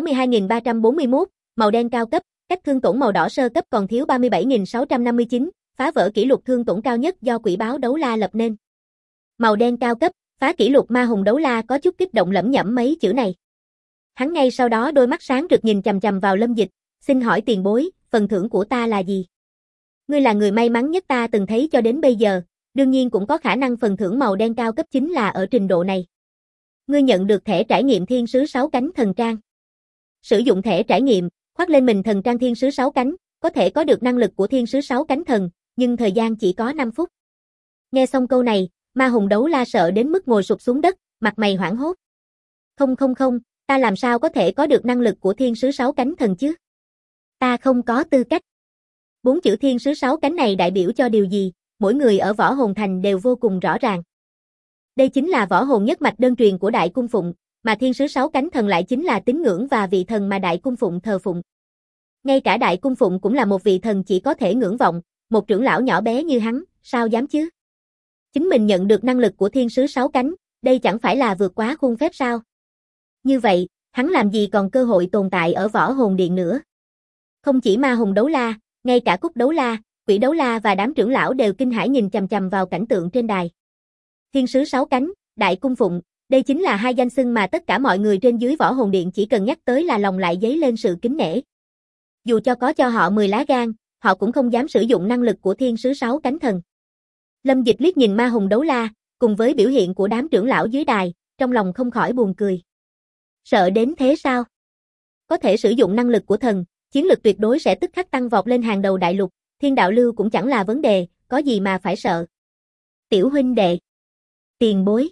162.341, màu đen cao cấp, cách thương tổn màu đỏ sơ cấp còn thiếu 37.659, phá vỡ kỷ lục thương tổn cao nhất do quỷ báo đấu la lập nên. Màu đen cao cấp, phá kỷ lục. Ma hùng đấu la có chút kích động lẩm nhẩm mấy chữ này. Hắn ngay sau đó đôi mắt sáng rực nhìn chằm chằm vào Lâm Dịch, xin hỏi tiền bối, phần thưởng của ta là gì? Ngươi là người may mắn nhất ta từng thấy cho đến bây giờ, đương nhiên cũng có khả năng phần thưởng màu đen cao cấp chính là ở trình độ này. Ngươi nhận được thẻ trải nghiệm thiên sứ 6 cánh thần trang. Sử dụng thẻ trải nghiệm, khoác lên mình thần trang thiên sứ 6 cánh, có thể có được năng lực của thiên sứ sáu cánh thần, nhưng thời gian chỉ có 5 phút. Nghe xong câu này, ma hùng đấu la sợ đến mức ngồi sụp xuống đất, mặt mày hoảng hốt. Không, ta làm sao có thể có được năng lực của thiên sứ sáu cánh thần chứ? Ta không có tư cách. 4 chữ thiên sứ sáu cánh này đại biểu cho điều gì, mỗi người ở Võ Hồn Thành đều vô cùng rõ ràng. Đây chính là võ hồn nhất mạch đơn truyền của Đại Cung Phụng, mà thiên sứ sáu cánh thần lại chính là tín ngưỡng và vị thần mà Đại Cung Phụng thờ phụng. Ngay cả Đại Cung Phụng cũng là một vị thần chỉ có thể ngưỡng vọng, một trưởng lão nhỏ bé như hắn, sao dám chứ? Chính mình nhận được năng lực của thiên sứ sáu cánh, đây chẳng phải là vượt quá khuôn phép sao? Như vậy, hắn làm gì còn cơ hội tồn tại ở Võ Hồn Điện nữa? Không chỉ ma hùng đấu la, ngay cả Cúc đấu la, Quỷ đấu la và đám trưởng lão đều kinh hãi nhìn chằm chằm vào cảnh tượng trên đài. Thiên sứ sáu cánh, Đại Cung Phụng, đây chính là hai danh xưng mà tất cả mọi người trên dưới Võ Hồn Điện chỉ cần nhắc tới là lòng lại dấy lên sự kính nể. Dù cho họ 10 lá gan, họ cũng không dám sử dụng năng lực của thiên sứ sáu cánh thần. Lâm Dịch liếc nhìn ma hùng đấu la, cùng với biểu hiện của đám trưởng lão dưới đài, trong lòng không khỏi buồn cười. Sợ đến thế sao? Có thể sử dụng năng lực của thần, chiến lực tuyệt đối sẽ tức khắc tăng vọt lên hàng đầu đại lục, thiên đạo lưu cũng chẳng là vấn đề, có gì mà phải sợ. Tiểu huynh đệ, tiền bối,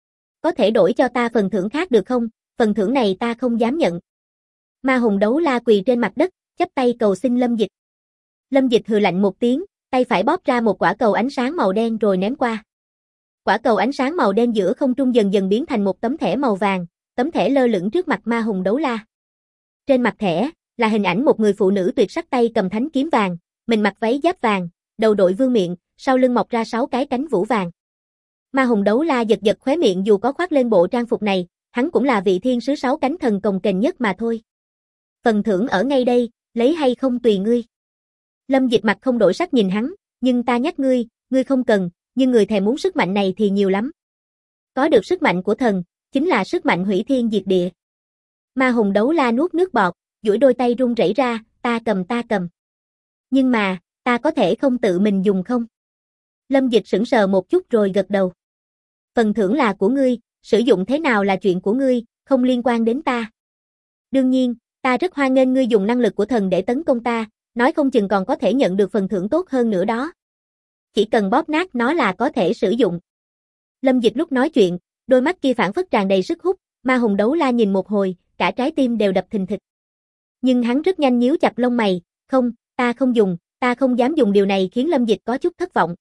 có thể đổi cho ta phần thưởng khác được không? Phần thưởng này ta không dám nhận. Ma hùng đấu la quỳ trên mặt đất, chắp tay cầu xin Lâm Dịch. Lâm Dịch hừ lạnh một tiếng, tay phải bóp ra một quả cầu ánh sáng màu đen rồi ném qua. Quả cầu ánh sáng màu đen giữa không trung dần dần biến thành một tấm thẻ màu vàng, tấm thẻ lơ lửng trước mặt ma hùng đấu la. Trên mặt thẻ là hình ảnh một người phụ nữ tuyệt sắc tay cầm thánh kiếm vàng, mình mặc váy giáp vàng, đầu đội vương miện, sau lưng mọc ra 6 cái cánh vũ vàng. Ma hùng đấu la giật giật khóe miệng, dù có khoác lên bộ trang phục này, hắn cũng là vị thiên sứ 6 cánh thần cồng kềnh nhất mà thôi. Phần thưởng ở ngay đây, lấy hay không tùy ngươi. Lâm Dịch mặt không đổi sắc nhìn hắn, nhưng ta nhắc ngươi, ngươi không cần, nhưng người thèm muốn sức mạnh này thì nhiều lắm. Có được sức mạnh của thần, chính là sức mạnh hủy thiên diệt địa. Ma hùng đấu la nuốt nước bọt, duỗi đôi tay run rẩy ra, ta cầm. Nhưng mà, ta có thể không tự mình dùng không? Lâm Dịch sững sờ một chút rồi gật đầu. Phần thưởng là của ngươi, sử dụng thế nào là chuyện của ngươi, không liên quan đến ta. Đương nhiên, ta rất hoan nghênh ngươi dùng năng lực của thần để tấn công ta, nói không chừng còn có thể nhận được phần thưởng tốt hơn nữa đó. Chỉ cần bóp nát nó là có thể sử dụng. Lâm Dịch lúc nói chuyện, đôi mắt kia phảng phất tràn đầy sức hút, ma hùng đấu la nhìn một hồi, cả trái tim đều đập thình thịch. Nhưng hắn rất nhanh nhíu chặt lông mày, không, ta không dùng, ta không dám dùng, điều này khiến Lâm Dịch có chút thất vọng.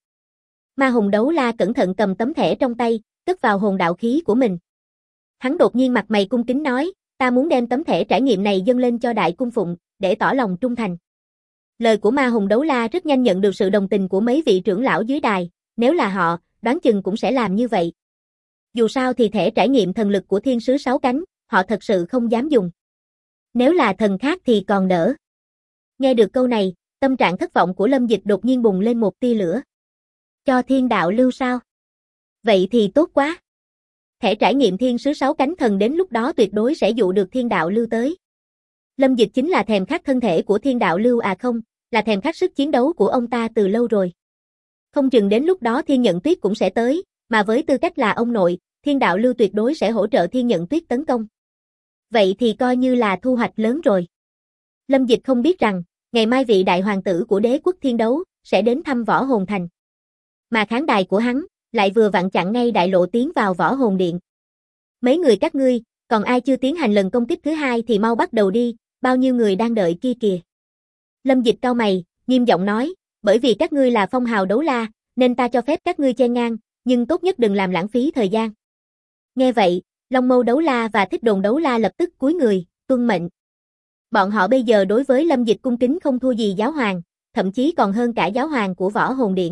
Ma hùng đấu la cẩn thận cầm tấm thẻ trong tay, cất vào hồn đạo khí của mình. Hắn đột nhiên mặt mày cung kính nói, ta muốn đem tấm thẻ trải nghiệm này dâng lên cho Đại Cung Phụng, để tỏ lòng trung thành. Lời của ma hùng đấu la rất nhanh nhận được sự đồng tình của mấy vị trưởng lão dưới đài, nếu là họ, đoán chừng cũng sẽ làm như vậy. Dù sao thì thẻ trải nghiệm thần lực của thiên sứ 6 cánh, họ thật sự không dám dùng. Nếu là thần khác thì còn đỡ. Nghe được câu này, tâm trạng thất vọng của Lâm Dịch đột nhiên bùng lên một tia lửa. Cho thiên đạo lưu sao? Vậy thì tốt quá. Thẻ trải nghiệm thiên sứ 6 cánh thần đến lúc đó tuyệt đối sẽ dụ được thiên đạo lưu tới. Lâm Dịch chính là thèm khát thân thể của thiên đạo lưu à không, là thèm khát sức chiến đấu của ông ta từ lâu rồi. Không chừng đến lúc đó Thiên Nhận Tuyết cũng sẽ tới, mà với tư cách là ông nội, thiên đạo lưu tuyệt đối sẽ hỗ trợ Thiên Nhận Tuyết tấn công. Vậy thì coi như là thu hoạch lớn rồi. Lâm Dịch không biết rằng, ngày mai vị đại hoàng tử của đế quốc thiên đấu, sẽ đến thăm Võ Hồn Thành. Mà khán đài của hắn, lại vừa vặn chặn ngay đại lộ tiến vào Võ Hồn Điện. Mấy người các ngươi, còn ai chưa tiến hành lần công kích thứ hai thì mau bắt đầu đi, bao nhiêu người đang đợi kia kìa. Lâm Dịch cau mày, nghiêm giọng nói, bởi vì các ngươi là phong hào đấu la, nên ta cho phép các ngươi chen ngang, nhưng tốt nhất đừng làm lãng phí thời gian. Nghe vậy, Long Mâu đấu la và Thích Đồn đấu la lập tức cúi người, tuân mệnh. Bọn họ bây giờ đối với Lâm Dịch cung kính không thua gì giáo hoàng, thậm chí còn hơn cả giáo hoàng của Võ Hồn Điện.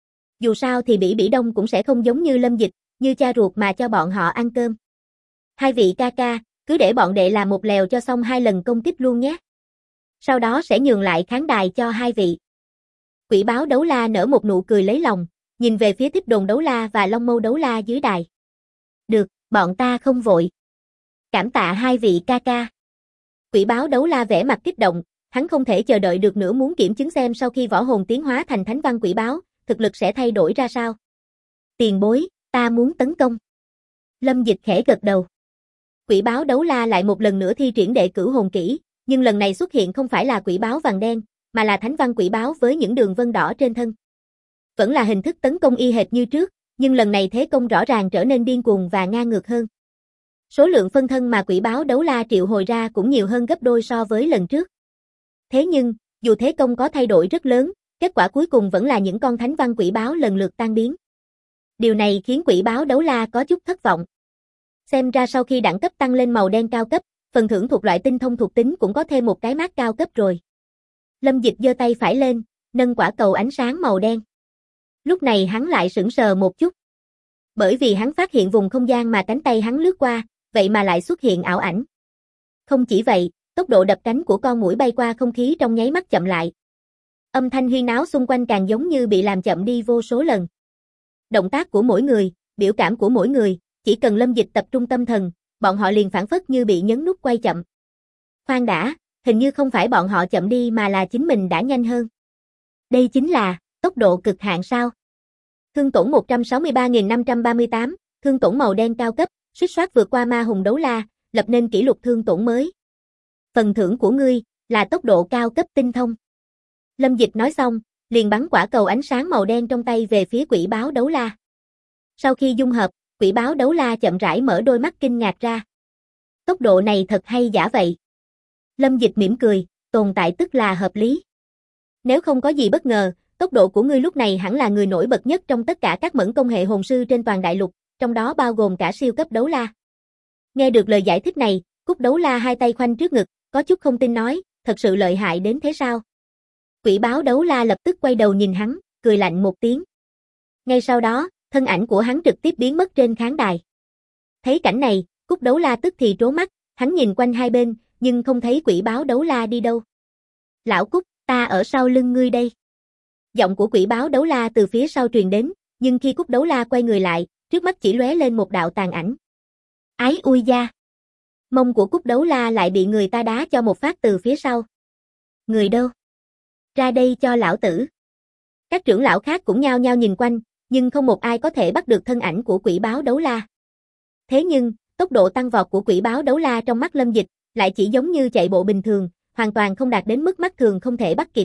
Dù sao thì Bỉ Bỉ Đông cũng sẽ không giống như Lâm Dịch, như cha ruột mà cho bọn họ ăn cơm. Hai vị ca ca, cứ để bọn đệ làm một lèo cho xong 2 lần công kích luôn nhé. Sau đó sẽ nhường lại khán đài cho hai vị. Quỷ báo đấu la nở một nụ cười lấy lòng, nhìn về phía Thích Đồn đấu la và Long Mâu đấu la dưới đài. Được, bọn ta không vội. Cảm tạ hai vị ca ca. Quỷ báo đấu la vẻ mặt kích động, hắn không thể chờ đợi được nữa, muốn kiểm chứng xem sau khi võ hồn tiến hóa thành thánh văn quỷ báo, thực lực sẽ thay đổi ra sao. Tiền bối, ta muốn tấn công. Lâm Dịch khẽ gật đầu. Quỷ báo đấu la lại một lần nữa thi triển đệ cửu hồn kỹ, nhưng lần này xuất hiện không phải là quỷ báo vàng đen, mà là thánh văn quỷ báo với những đường vân đỏ trên thân. Vẫn là hình thức tấn công y hệt như trước, nhưng lần này thế công rõ ràng trở nên điên cuồng và ngang ngược hơn. Số lượng phân thân mà quỷ báo đấu la triệu hồi ra cũng nhiều hơn gấp đôi so với lần trước. Thế nhưng, dù thế công có thay đổi rất lớn, kết quả cuối cùng vẫn là những con thánh văn quỷ báo lần lượt tan biến. Điều này khiến quỷ báo đấu la có chút thất vọng. Xem ra sau khi đẳng cấp tăng lên màu đen cao cấp, phần thưởng thuộc loại tinh thông thuộc tính cũng có thêm một cái mác cao cấp rồi. Lâm Dịch giơ tay phải lên, nâng quả cầu ánh sáng màu đen. Lúc này hắn lại sững sờ một chút. Bởi vì hắn phát hiện vùng không gian mà cánh tay hắn lướt qua, vậy mà lại xuất hiện ảo ảnh. Không chỉ vậy, tốc độ đập cánh của con muỗi bay qua không khí trong nháy mắt chậm lại. Âm thanh huyên náo xung quanh càng giống như bị làm chậm đi vô số lần. Động tác của mỗi người, biểu cảm của mỗi người, chỉ cần Lâm Dịch tập trung tâm thần, bọn họ liền phản phất như bị nhấn nút quay chậm. Khoan đã, hình như không phải bọn họ chậm đi mà là chính mình đã nhanh hơn. Đây chính là tốc độ cực hạn sao? Thương tổn 163.538, thương tổn màu đen cao cấp, suýt soát vượt qua ma hùng đấu la, lập nên kỷ lục thương tổn mới. Phần thưởng của ngươi là tốc độ cao cấp tinh thông. Lâm Dịch nói xong, liền bắn quả cầu ánh sáng màu đen trong tay về phía quỷ báo đấu la. Sau khi dung hợp, quỷ báo đấu la chậm rãi mở đôi mắt kinh ngạc ra. Tốc độ này thật hay giả vậy? Lâm Dịch mỉm cười, tồn tại tức là hợp lý. Nếu không có gì bất ngờ, tốc độ của ngươi lúc này hẳn là người nổi bật nhất trong tất cả các mẫn công hệ hồn sư trên toàn đại lục, trong đó bao gồm cả siêu cấp đấu la. Nghe được lời giải thích này, Cúc đấu la hai tay khoanh trước ngực, có chút không tin nói, thật sự lợi hại đến thế sao? Quỷ báo đấu la lập tức quay đầu nhìn hắn, cười lạnh một tiếng. Ngay sau đó, thân ảnh của hắn trực tiếp biến mất trên khán đài. Thấy cảnh này, Cúc đấu la tức thì trố mắt, hắn nhìn quanh hai bên, nhưng không thấy quỷ báo đấu la đi đâu. Lão Cúc, ta ở sau lưng ngươi đây. Giọng của quỷ báo đấu la từ phía sau truyền đến, nhưng khi Cúc đấu la quay người lại, trước mắt chỉ lóe lên một đạo tàn ảnh. Ái ui da. Mông của Cúc đấu la lại bị người ta đá cho một phát từ phía sau. Người đâu? Ra đây cho lão tử. Các trưởng lão khác cũng nhao nhao nhìn quanh, nhưng không một ai có thể bắt được thân ảnh của quỷ báo đấu la. Thế nhưng, tốc độ tăng vọt của quỷ báo đấu la trong mắt Lâm Dịch, lại chỉ giống như chạy bộ bình thường, hoàn toàn không đạt đến mức mắt thường không thể bắt kịp.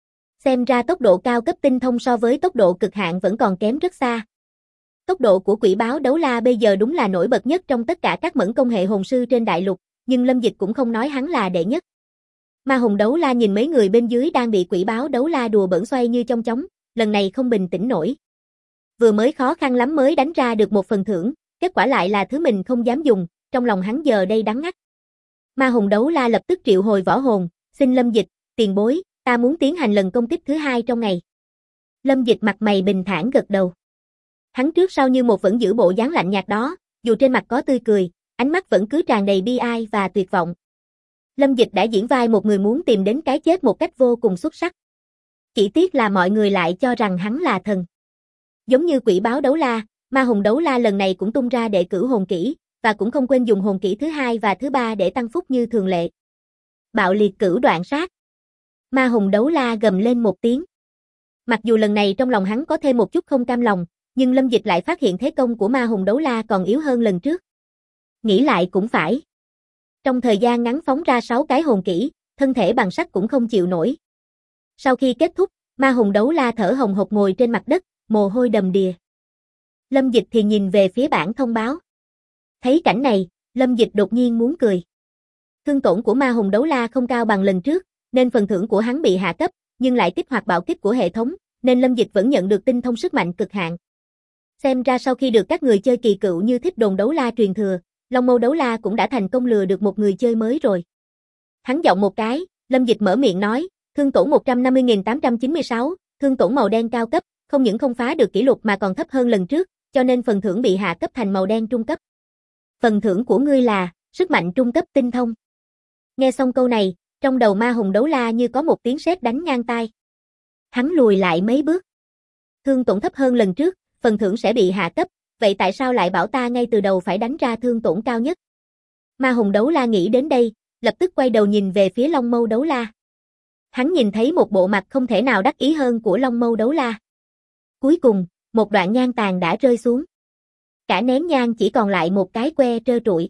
Xem ra tốc độ cao cấp tinh thông so với tốc độ cực hạn vẫn còn kém rất xa. Tốc độ của quỷ báo đấu la bây giờ đúng là nổi bật nhất trong tất cả các mẫn công hệ hồn sư trên đại lục, nhưng Lâm Dịch cũng không nói hắn là đệ nhất. Ma hùng đấu la nhìn mấy người bên dưới đang bị quỷ báo đấu la đùa bỡn xoay như chong chóng, lần này không bình tĩnh nổi. Vừa mới khó khăn lắm mới đánh ra được một phần thưởng, kết quả lại là thứ mình không dám dùng, trong lòng hắn giờ đây đắng ngắt. Ma hùng đấu la lập tức triệu hồi võ hồn, xin Lâm Dịch, tiền bối, ta muốn tiến hành lần công kích thứ hai trong ngày. Lâm Dịch mặt mày bình thản gật đầu. Hắn trước sau như một vẫn giữ bộ dáng lạnh nhạt đó, dù trên mặt có tươi cười, ánh mắt vẫn cứ tràn đầy bi ai và tuyệt vọng. Lâm Dịch đã diễn vai một người muốn tìm đến cái chết một cách vô cùng xuất sắc. Chỉ tiếc là mọi người lại cho rằng hắn là thần. Giống như quỷ báo đấu la, ma hùng đấu la lần này cũng tung ra đệ cửu hồn kỹ, và cũng không quên dùng hồn kỹ thứ hai và thứ ba để tăng phúc như thường lệ. Bạo liệt cửu đoạn sát. Ma hùng đấu la gầm lên một tiếng. Mặc dù lần này trong lòng hắn có thêm một chút không cam lòng, nhưng Lâm Dịch lại phát hiện thế công của ma hùng đấu la còn yếu hơn lần trước. Nghĩ lại cũng phải. Trong thời gian ngắn phóng ra 6 cái hồn kỹ, thân thể bằng sắt cũng không chịu nổi. Sau khi kết thúc, ma hùng đấu la thở hồng hộc ngồi trên mặt đất, mồ hôi đầm đìa. Lâm Dịch thì nhìn về phía bảng thông báo. Thấy cảnh này, Lâm Dịch đột nhiên muốn cười. Thương tổn của ma hùng đấu la không cao bằng lần trước, nên phần thưởng của hắn bị hạ cấp, nhưng lại kích hoạt bạo kích của hệ thống, nên Lâm Dịch vẫn nhận được tinh thông sức mạnh cực hạn. Xem ra sau khi được các người chơi kỳ cựu như Thích Đồn đấu la truyền thừa, Long Mâu đấu la cũng đã thành công lừa được một người chơi mới rồi. Hắn giọng một cái, Lâm Dịch mở miệng nói, thương tổn 150.896, thương tổn màu đen cao cấp, không những không phá được kỷ lục mà còn thấp hơn lần trước, cho nên phần thưởng bị hạ cấp thành màu đen trung cấp. Phần thưởng của ngươi là sức mạnh trung cấp tinh thông. Nghe xong câu này, trong đầu ma hùng đấu la như có một tiếng sét đánh ngang tai. Hắn lùi lại mấy bước. Thương tổn thấp hơn lần trước, phần thưởng sẽ bị hạ cấp, vậy tại sao lại bảo ta ngay từ đầu phải đánh ra thương tổn cao nhất? Ma hùng đấu la nghĩ đến đây, lập tức quay đầu nhìn về phía Long Mâu đấu la. Hắn nhìn thấy một bộ mặt không thể nào đắc ý hơn của Long Mâu đấu la. Cuối cùng, một đoạn nhang tàn đã rơi xuống. Cả nén nhang chỉ còn lại một cái que trơ trụi.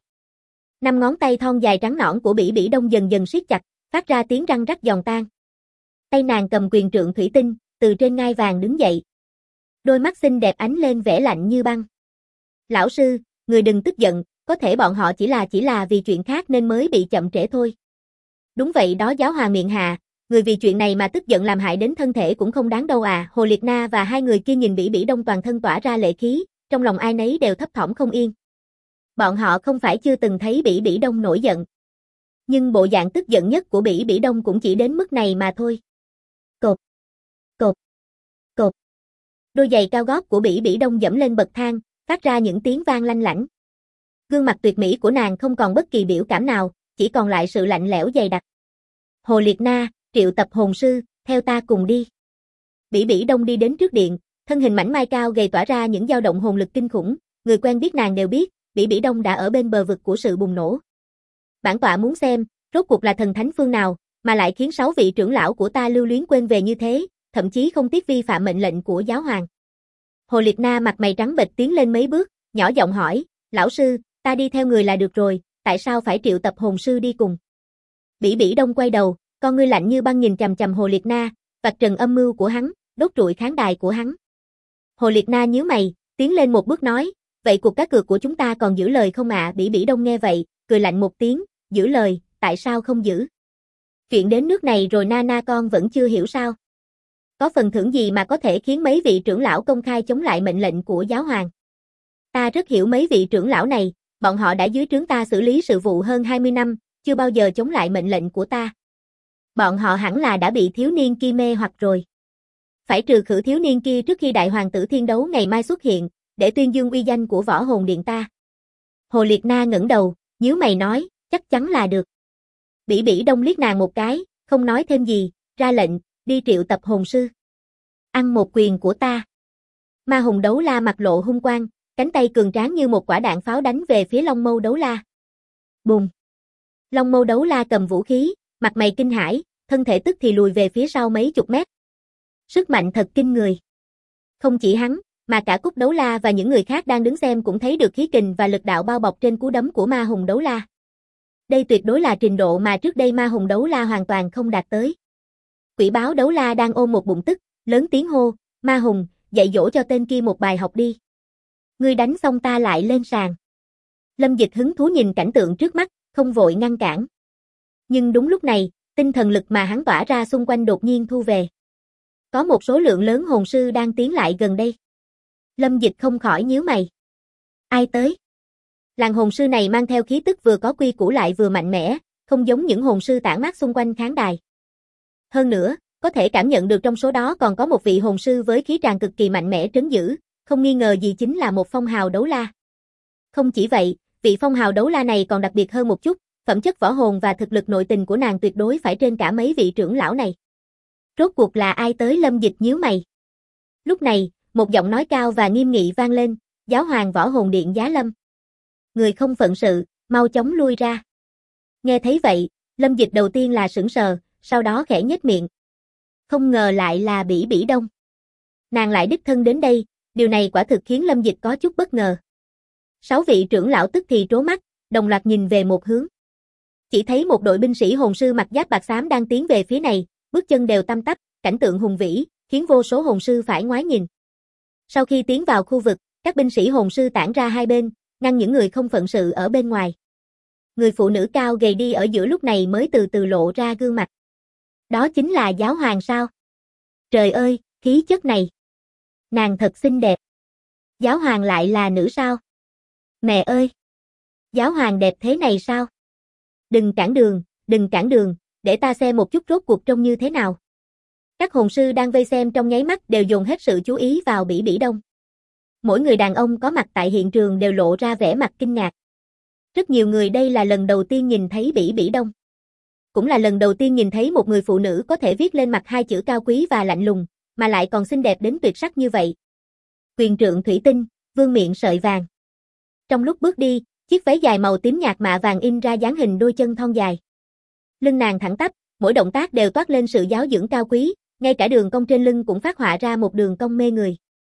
5 ngón tay thon dài trắng nõn của Bỉ Bỉ Đông dần dần siết chặt, phát ra tiếng răng rắc giòn tan. Tay nàng cầm quyền trượng thủy tinh, từ trên ngai vàng đứng dậy. Đôi mắt xinh đẹp ánh lên vẻ lạnh như băng. Lão sư, người đừng tức giận, có thể bọn họ chỉ là vì chuyện khác nên mới bị chậm trễ thôi. Đúng vậy đó giáo hoàng miệng hạ, người vì chuyện này mà tức giận làm hại đến thân thể cũng không đáng đâu à. Hồ Liệt Na và hai người kia nhìn Bỉ Bỉ Đông toàn thân tỏa ra lệ khí, trong lòng ai nấy đều thấp thỏm không yên. Bọn họ không phải chưa từng thấy Bỉ Bỉ Đông nổi giận. Nhưng bộ dạng tức giận nhất của Bỉ Bỉ Đông cũng chỉ đến mức này mà thôi. Cột, cột, cột. Đôi giày cao gót của Bỉ Bỉ Đông dẫm lên bậc thang, phát ra những tiếng vang lanh lảnh. Gương mặt tuyệt mỹ của nàng không còn bất kỳ biểu cảm nào, chỉ còn lại sự lạnh lẽo dày đặc. Hồ Liệt Na, triệu tập hồn sư, theo ta cùng đi. Bỉ Bỉ Đông đi đến trước điện, thân hình mảnh mai cao gầy tỏa ra những dao động hồn lực kinh khủng, người quen biết nàng đều biết, Bỉ Bỉ Đông đã ở bên bờ vực của sự bùng nổ. Bản tọa muốn xem, rốt cuộc là thần thánh phương nào, mà lại khiến 6 vị trưởng lão của ta lưu luyến quên về như thế, thậm chí không tiếc vi phạm mệnh lệnh của giáo hoàng. Hồ Liệt Na mặt mày trắng bệch tiến lên mấy bước, nhỏ giọng hỏi, lão sư, ta đi theo người là được rồi, tại sao phải triệu tập hồn sư đi cùng? Bỉ Bỉ Đông quay đầu, con ngươi lạnh như băng nhìn chằm chằm Hồ Liệt Na, vạch trần âm mưu của hắn, đốt trụi khán đài của hắn. Hồ Liệt Na nhíu mày, tiến lên một bước nói, vậy cuộc cá cược của chúng ta còn giữ lời không ạ? Bỉ Bỉ Đông nghe vậy, cười lạnh một tiếng, giữ lời, tại sao không giữ? Chuyện đến nước này rồi Nana con vẫn chưa hiểu sao? Có phần thưởng gì mà có thể khiến mấy vị trưởng lão công khai chống lại mệnh lệnh của giáo hoàng? Ta rất hiểu mấy vị trưởng lão này, bọn họ đã dưới trướng ta xử lý sự vụ hơn 20 năm, chưa bao giờ chống lại mệnh lệnh của ta. Bọn họ hẳn là đã bị thiếu niên kia mê hoặc rồi. Phải trừ khử thiếu niên kia trước khi đại hoàng tử thiên đấu ngày mai xuất hiện, để tuyên dương uy danh của võ hồn điện ta. Hồ Liệt Na ngẩng đầu, nhíu mày nói, chắc chắn là được. Bỉ Bỉ Đông liếc nàng một cái, không nói thêm gì, ra lệnh, đi triệu tập hồn sư. Ăn một quyền của ta. Ma hùng đấu la mặt lộ hung quang, cánh tay cường tráng như một quả đạn pháo đánh về phía Long Mâu đấu la. Bùm. Long Mâu đấu la cầm vũ khí, mặt mày kinh hãi, thân thể tức thì lùi về phía sau mấy chục mét. Sức mạnh thật kinh người. Không chỉ hắn, mà cả Cúc đấu la và những người khác đang đứng xem cũng thấy được khí kình và lực đạo bao bọc trên cú đấm của ma hùng đấu la. Đây tuyệt đối là trình độ mà trước đây ma hùng đấu la hoàn toàn không đạt tới. Quỷ báo đấu la đang ôm một bụng tức, lớn tiếng hô, ma hùng, dạy dỗ cho tên kia một bài học đi. Ngươi đánh xong ta lại lên sàn. Lâm Dịch hứng thú nhìn cảnh tượng trước mắt, không vội ngăn cản. Nhưng đúng lúc này, tinh thần lực mà hắn tỏa ra xung quanh đột nhiên thu về. Có một số lượng lớn hồn sư đang tiến lại gần đây. Lâm Dịch không khỏi nhíu mày. Ai tới? Làng hồn sư này mang theo khí tức vừa có quy củ lại vừa mạnh mẽ, không giống những hồn sư tản mát xung quanh khán đài. Hơn nữa, có thể cảm nhận được trong số đó còn có một vị hồn sư với khí tràng cực kỳ mạnh mẽ trấn giữ, không nghi ngờ gì chính là một phong hào đấu la. Không chỉ vậy, vị phong hào đấu la này còn đặc biệt hơn một chút, phẩm chất võ hồn và thực lực nội tình của nàng tuyệt đối phải trên cả mấy vị trưởng lão này. Rốt cuộc là ai tới? Lâm Dịch nhíu mày. Lúc này, một giọng nói cao và nghiêm nghị vang lên, giáo hoàng võ hồn điện Giá Lâm. Người không phận sự, mau chóng lui ra. Nghe thấy vậy, Lâm Dịch đầu tiên là sững sờ, sau đó khẽ nhếch miệng. Không ngờ lại là Bỉ Bỉ Đông. Nàng lại đích thân đến đây, điều này quả thực khiến Lâm Dịch có chút bất ngờ. 6 vị trưởng lão tức thì trố mắt, đồng loạt nhìn về một hướng. Chỉ thấy một đội binh sĩ hồn sư mặc giáp bạc xám đang tiến về phía này, bước chân đều tăm tắp, cảnh tượng hùng vĩ, khiến vô số hồn sư phải ngoái nhìn. Sau khi tiến vào khu vực, các binh sĩ hồn sư tản ra hai bên, ngăn những người không phận sự ở bên ngoài. Người phụ nữ cao gầy đi ở giữa lúc này mới từ từ lộ ra gương mặt. Đó chính là giáo hoàng sao? Trời ơi, khí chất này. Nàng thật xinh đẹp. Giáo hoàng lại là nữ sao? Mẹ ơi! Giáo hoàng đẹp thế này sao? Đừng cản đường, để ta xem một chút rốt cuộc trông như thế nào. Các hồn sư đang vây xem trong nháy mắt đều dồn hết sự chú ý vào Bỉ Bỉ Đông. Mỗi người đàn ông có mặt tại hiện trường đều lộ ra vẻ mặt kinh ngạc. Rất nhiều người đây là lần đầu tiên nhìn thấy Bỉ Bỉ Đông. Cũng là lần đầu tiên nhìn thấy một người phụ nữ có thể viết lên mặt hai chữ cao quý và lạnh lùng, mà lại còn xinh đẹp đến tuyệt sắc như vậy. Quyền trượng thủy tinh, vương miện sợi vàng. Trong lúc bước đi, chiếc váy dài màu tím nhạt mạ vàng in ra dáng hình đôi chân thon dài. Lưng nàng thẳng tắp, mỗi động tác đều toát lên sự giáo dưỡng cao quý, ngay cả đường cong trên lưng cũng phát họa ra một đường cong mê người.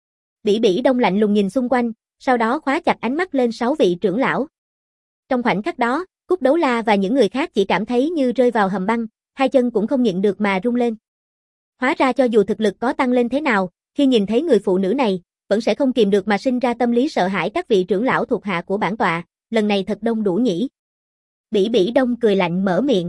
Bỉ Bỉ Đông lạnh lùng nhìn xung quanh, sau đó khóa chặt ánh mắt lên 6 vị trưởng lão. Trong khoảnh khắc đó, Cúc Đấu La và những người khác chỉ cảm thấy như rơi vào hầm băng, hai chân cũng không nhịn được mà rung lên. Hóa ra cho dù thực lực có tăng lên thế nào, khi nhìn thấy người phụ nữ này, vẫn sẽ không kìm được mà sinh ra tâm lý sợ hãi các vị trưởng lão thuộc hạ của bản tọa, lần này thật đông đủ nhỉ. Bỉ Bỉ Đông cười lạnh mở miệng.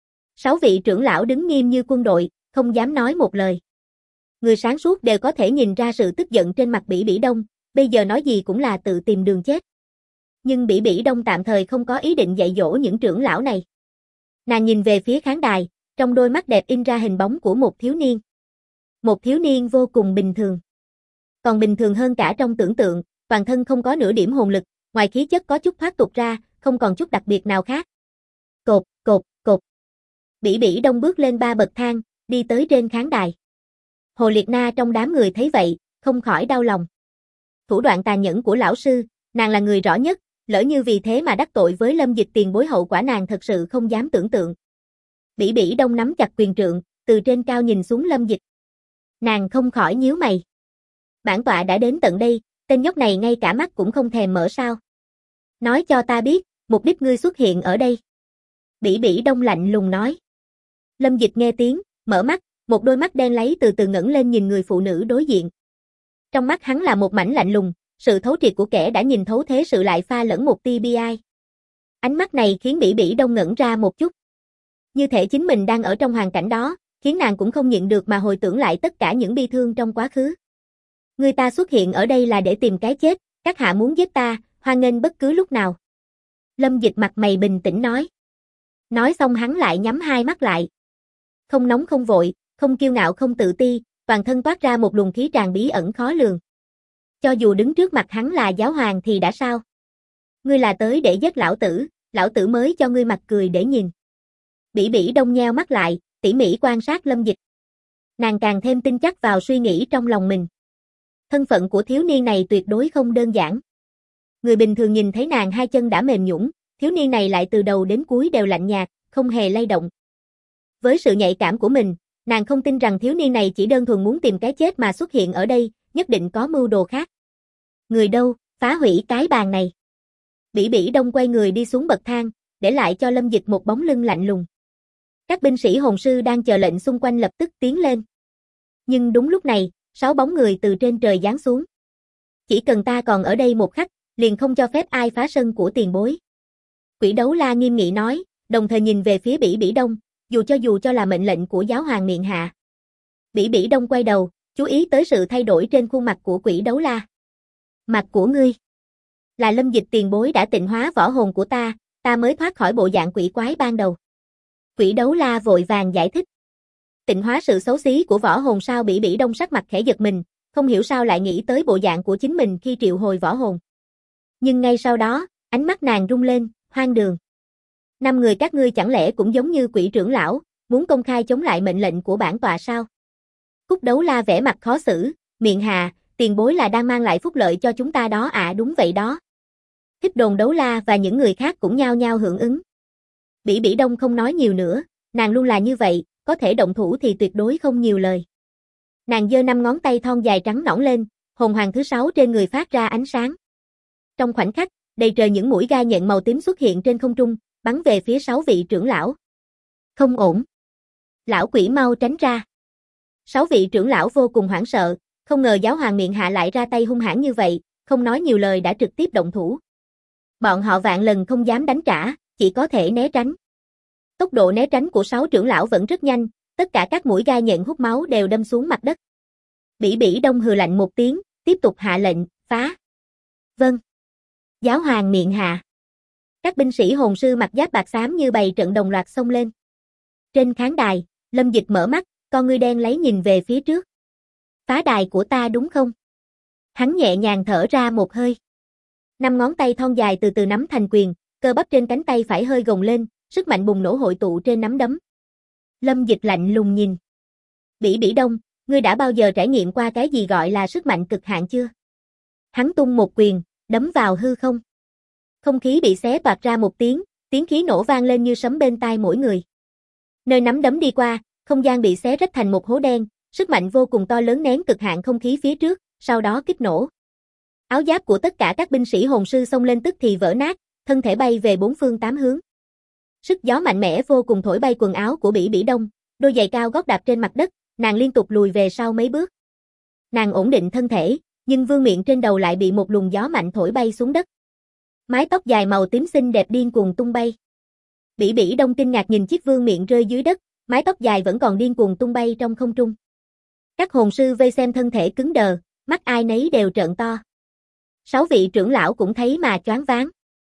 6 vị trưởng lão đứng nghiêm như quân đội, không dám nói một lời. Người sáng suốt đều có thể nhìn ra sự tức giận trên mặt Bỉ Bỉ Đông, bây giờ nói gì cũng là tự tìm đường chết. Nhưng Bỉ Bỉ Đông tạm thời không có ý định dạy dỗ những trưởng lão này. Nàng nhìn về phía khán đài, trong đôi mắt đẹp in ra hình bóng của một thiếu niên. Một thiếu niên vô cùng bình thường. Còn bình thường hơn cả trong tưởng tượng, toàn thân không có nửa điểm hồn lực, ngoài khí chất có chút thoát tục ra, không còn chút đặc biệt nào khác. Cột, cột, cột. Bỉ Bỉ Đông bước lên 3 bậc thang, đi tới trên khán đài. Hồ Liệt Na trong đám người thấy vậy, không khỏi đau lòng. Thủ đoạn tàn nhẫn của lão sư, nàng là người rõ nhất, lỡ như vì thế mà đắc tội với Lâm Dịch tiền bối hậu quả nàng thật sự không dám tưởng tượng. Bỉ Bỉ Đông nắm chặt quyền trượng, từ trên cao nhìn xuống Lâm Dịch. Nàng không khỏi nhíu mày. Bản tọa đã đến tận đây, tên nhóc này ngay cả mắt cũng không thèm mở sao. Nói cho ta biết, mục đích ngươi xuất hiện ở đây. Bỉ Bỉ Đông lạnh lùng nói. Lâm Dịch nghe tiếng, mở mắt, một đôi mắt đen láy từ từ ngẩng lên nhìn người phụ nữ đối diện. Trong mắt hắn là một mảnh lạnh lùng, sự thấu triệt của kẻ đã nhìn thấu thế sự lại pha lẫn một tia bi ai. Ánh mắt này khiến Bỉ Bỉ Đông ngẩn ra một chút. Như thể chính mình đang ở trong hoàn cảnh đó, khiến nàng cũng không nhịn được mà hồi tưởng lại tất cả những bi thương trong quá khứ. Người ta xuất hiện ở đây là để tìm cái chết, các hạ muốn giết ta, hoan nghênh bất cứ lúc nào. Lâm Dịch mặt mày bình tĩnh nói. Nói xong hắn lại nhắm hai mắt lại. Không nóng không vội, không kiêu ngạo không tự ti, toàn thân toát ra một luồng khí tràn bí ẩn khó lường. Cho dù đứng trước mặt hắn là giáo hoàng thì đã sao? Ngươi là tới để giết lão tử mới cho ngươi mặt cười để nhìn. Bỉ Bỉ Đông nheo mắt lại, tỉ mỉ quan sát Lâm Dịch. Nàng càng thêm tin chắc vào suy nghĩ trong lòng mình. Thân phận của thiếu niên này tuyệt đối không đơn giản. Người bình thường nhìn thấy nàng hai chân đã mềm nhũn, thiếu niên này lại từ đầu đến cuối đều lạnh nhạt, không hề lay động. Với sự nhạy cảm của mình, nàng không tin rằng thiếu niên này chỉ đơn thuần muốn tìm cái chết mà xuất hiện ở đây, nhất định có mưu đồ khác. Người đâu, phá hủy cái bàn này. Bỉ Bỉ Đông quay người đi xuống bậc thang, để lại cho Lâm Dịch một bóng lưng lạnh lùng. Các binh sĩ hồn sư đang chờ lệnh xung quanh lập tức tiến lên. Nhưng đúng lúc này, 6 bóng người từ trên trời giáng xuống. Chỉ cần ta còn ở đây một khắc, liền không cho phép ai phá sân của tiền bối. Quỷ Đấu La nghiêm nghị nói, đồng thời nhìn về phía Bỉ Bỉ Đông, dù cho là mệnh lệnh của giáo hoàng miệng hạ. Bỉ Bỉ Đông quay đầu, chú ý tới sự thay đổi trên khuôn mặt của Quỷ Đấu La. Mặt của ngươi là Lâm Dịch tiền bối đã tịnh hóa võ hồn của ta mới thoát khỏi bộ dạng quỷ quái ban đầu. Quỷ Đấu La vội vàng giải thích. Tịnh hóa sự xấu xí của võ hồn sao? Bỉ Bỉ Đông sắc mặt khẽ giật mình, không hiểu sao lại nghĩ tới bộ dạng của chính mình khi triệu hồi võ hồn. Nhưng ngay sau đó, ánh mắt nàng rung lên, hoang đường. 5 người các ngươi chẳng lẽ cũng giống như Quỷ trưởng lão, muốn công khai chống lại mệnh lệnh của bản tọa sao? Cúc Đấu La vẻ mặt khó xử, miệng hà, tiền bối là đang mang lại phúc lợi cho chúng ta đó ạ. Đúng vậy đó. Thích Đồn Đấu La và những người khác cũng nhao nhao hưởng ứng. Bỉ Bỉ Đông không nói nhiều nữa, nàng luôn là như vậy, có thể động thủ thì tuyệt đối không nhiều lời. Nàng giơ 5 ngón tay thon dài trắng nõn lên, hồn hoàng thứ 6 trên người phát ra ánh sáng. Trong khoảnh khắc, đầy trời những mũi gai nhện màu tím xuất hiện trên không trung, bắn về phía 6 vị trưởng lão. Không ổn. Lão quỷ mau tránh ra. 6 vị trưởng lão vô cùng hoảng sợ, không ngờ giáo hoàng miệng hạ lại ra tay hung hãn như vậy, không nói nhiều lời đã trực tiếp động thủ. Bọn họ vạn lần không dám đánh trả, chỉ có thể né tránh. Tốc độ né tránh của 6 trưởng lão vẫn rất nhanh, tất cả các mũi gai nhện hút máu đều đâm xuống mặt đất. Bỉ Bỉ Đông hừ lạnh một tiếng, tiếp tục hạ lệnh, phá. Vâng. Giáo hoàng miệng hạ. Các binh sĩ hồn sư mặc giáp bạc xám như bầy trận đồng loạt xông lên. Trên khán đài, Lâm Dịch mở mắt, con ngươi đen lấy nhìn về phía trước. Phá đài của ta đúng không? Hắn nhẹ nhàng thở ra một hơi. 5 ngón tay thon dài từ từ nắm thành quyền, cơ bắp trên cánh tay phải hơi gồng lên, sức mạnh bùng nổ hội tụ trên nắm đấm. Lâm Dịch lạnh lùng nhìn. Bỉ Bỉ Đông, ngươi đã bao giờ trải nghiệm qua cái gì gọi là sức mạnh cực hạn chưa? Hắn tung một quyền, đấm vào hư không. Không khí bị xé toạc ra một tiếng khí nổ vang lên như sấm bên tai mỗi người. Nơi nắm đấm đi qua, không gian bị xé rách thành một hố đen, sức mạnh vô cùng to lớn nén cực hạn không khí phía trước, sau đó kích nổ. Áo giáp của tất cả các binh sĩ hồn sư xông lên tức thì vỡ nát, thân thể bay về 4 phương 8 hướng. Sức gió mạnh mẽ vô cùng thổi bay quần áo của Bỉ Bỉ Đông, đôi giày cao gót đạp trên mặt đất, Nàng liên tục lùi về sau mấy bước. Nàng ổn định thân thể, nhưng vương miện trên đầu lại bị một luồng gió mạnh thổi bay xuống đất. Mái tóc dài màu tím xinh đẹp điên cuồng tung bay. Bỉ Bỉ Đông kinh ngạc nhìn chiếc vương miện rơi dưới đất, mái tóc dài vẫn còn điên cuồng tung bay trong không trung. Các hồn sư vây xem thân thể cứng đờ, mắt ai nấy đều trợn to. 6 vị trưởng lão cũng thấy mà choáng váng.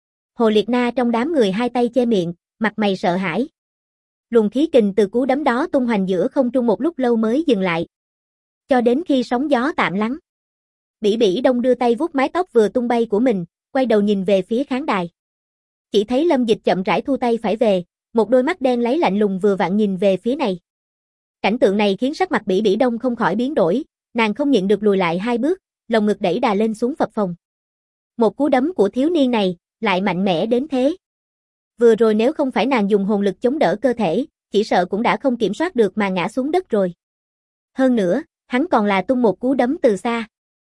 Hồ Liệt Na trong đám người hai tay che miệng, mặt mày sợ hãi. Luồng khí kình từ cú đấm đó tung hoành giữa không trung một lúc lâu mới dừng lại. Cho đến khi sóng gió tạm lắng. Bỉ Bỉ Đông đưa tay vuốt mái tóc vừa tung bay của mình, quay đầu nhìn về phía khán đài. Chỉ thấy Lâm Dịch chậm rãi thu tay phải về, một đôi mắt đen láy lạnh lùng vừa vặn nhìn về phía này. Cảnh tượng này khiến sắc mặt Bỉ Bỉ Đông không khỏi biến đổi, nàng không nhịn được lùi lại 2 bước, lồng ngực đẩy đà lên xuống phập phồng. Một cú đấm của thiếu niên này, lại mạnh mẽ đến thế. Vừa rồi nếu không phải nàng dùng hồn lực chống đỡ cơ thể, chỉ sợ cũng đã không kiểm soát được mà ngã xuống đất rồi. Hơn nữa, hắn còn là tung một cú đấm từ xa.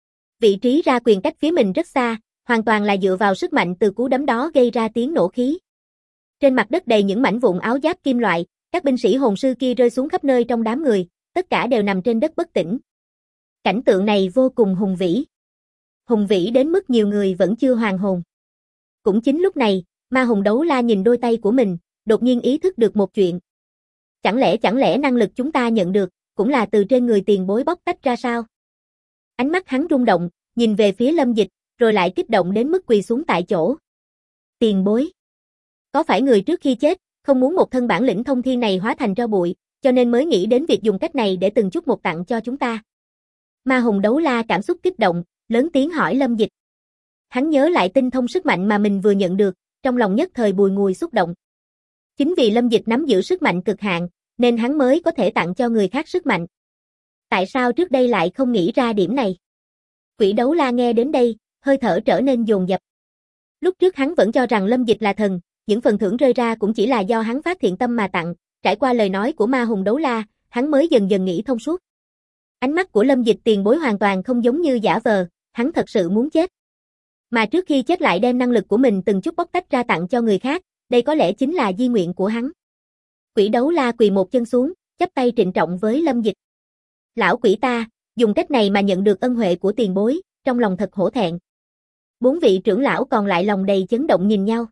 Vị trí ra quyền cách phía mình rất xa, hoàn toàn là dựa vào sức mạnh từ cú đấm đó gây ra tiếng nổ khí. Trên mặt đất đầy những mảnh vụn áo giáp kim loại, các binh sĩ hồn sư kia rơi xuống khắp nơi trong đám người, tất cả đều nằm trên đất bất tỉnh. Cảnh tượng này vô cùng hùng vĩ. Hùng vĩ đến mức nhiều người vẫn chưa hoàn hồn. Cũng chính lúc này, Ma Hùng Đấu La nhìn đôi tay của mình, đột nhiên ý thức được một chuyện. Chẳng lẽ năng lực chúng ta nhận được, cũng là từ trên người tiền bối bóc tách ra sao? Ánh mắt hắn rung động, nhìn về phía Lâm Dịch, rồi lại kích động đến mức quỳ xuống tại chỗ. Tiền bối. Có phải người trước khi chết, không muốn một thân bản lĩnh thông thiên này hóa thành tro bụi, cho nên mới nghĩ đến việc dùng cách này để từng chút một tặng cho chúng ta? Ma Hùng Đấu La cảm xúc kích động, lớn tiếng hỏi Lâm Dịch. Hắn nhớ lại tinh thông sức mạnh mà mình vừa nhận được, trong lòng nhất thời bùi ngùi xúc động. Chính vì Lâm Dịch nắm giữ sức mạnh cực hạn, nên hắn mới có thể tặng cho người khác sức mạnh. Tại sao trước đây lại không nghĩ ra điểm này? Quỷ Đấu La nghe đến đây, hơi thở trở nên dồn dập. Lúc trước hắn vẫn cho rằng Lâm Dịch là thần, những phần thưởng rơi ra cũng chỉ là do hắn phát thiện tâm mà tặng, trải qua lời nói của Ma Hùng Đấu La, hắn mới dần dần nghĩ thông suốt. Ánh mắt của Lâm Dịch tiền bối hoàn toàn không giống như giả vờ, hắn thật sự muốn chết. Mà trước khi chết lại đem năng lực của mình từng chút bóc tách ra tặng cho người khác, đây có lẽ chính là di nguyện của hắn. Quỷ Đấu La quỳ một chân xuống, chắp tay trịnh trọng với Lâm Dịch. Lão quỷ ta, dùng cách này mà nhận được ân huệ của tiền bối, trong lòng thật hổ thẹn. 4 vị trưởng lão còn lại lòng đầy chấn động nhìn nhau.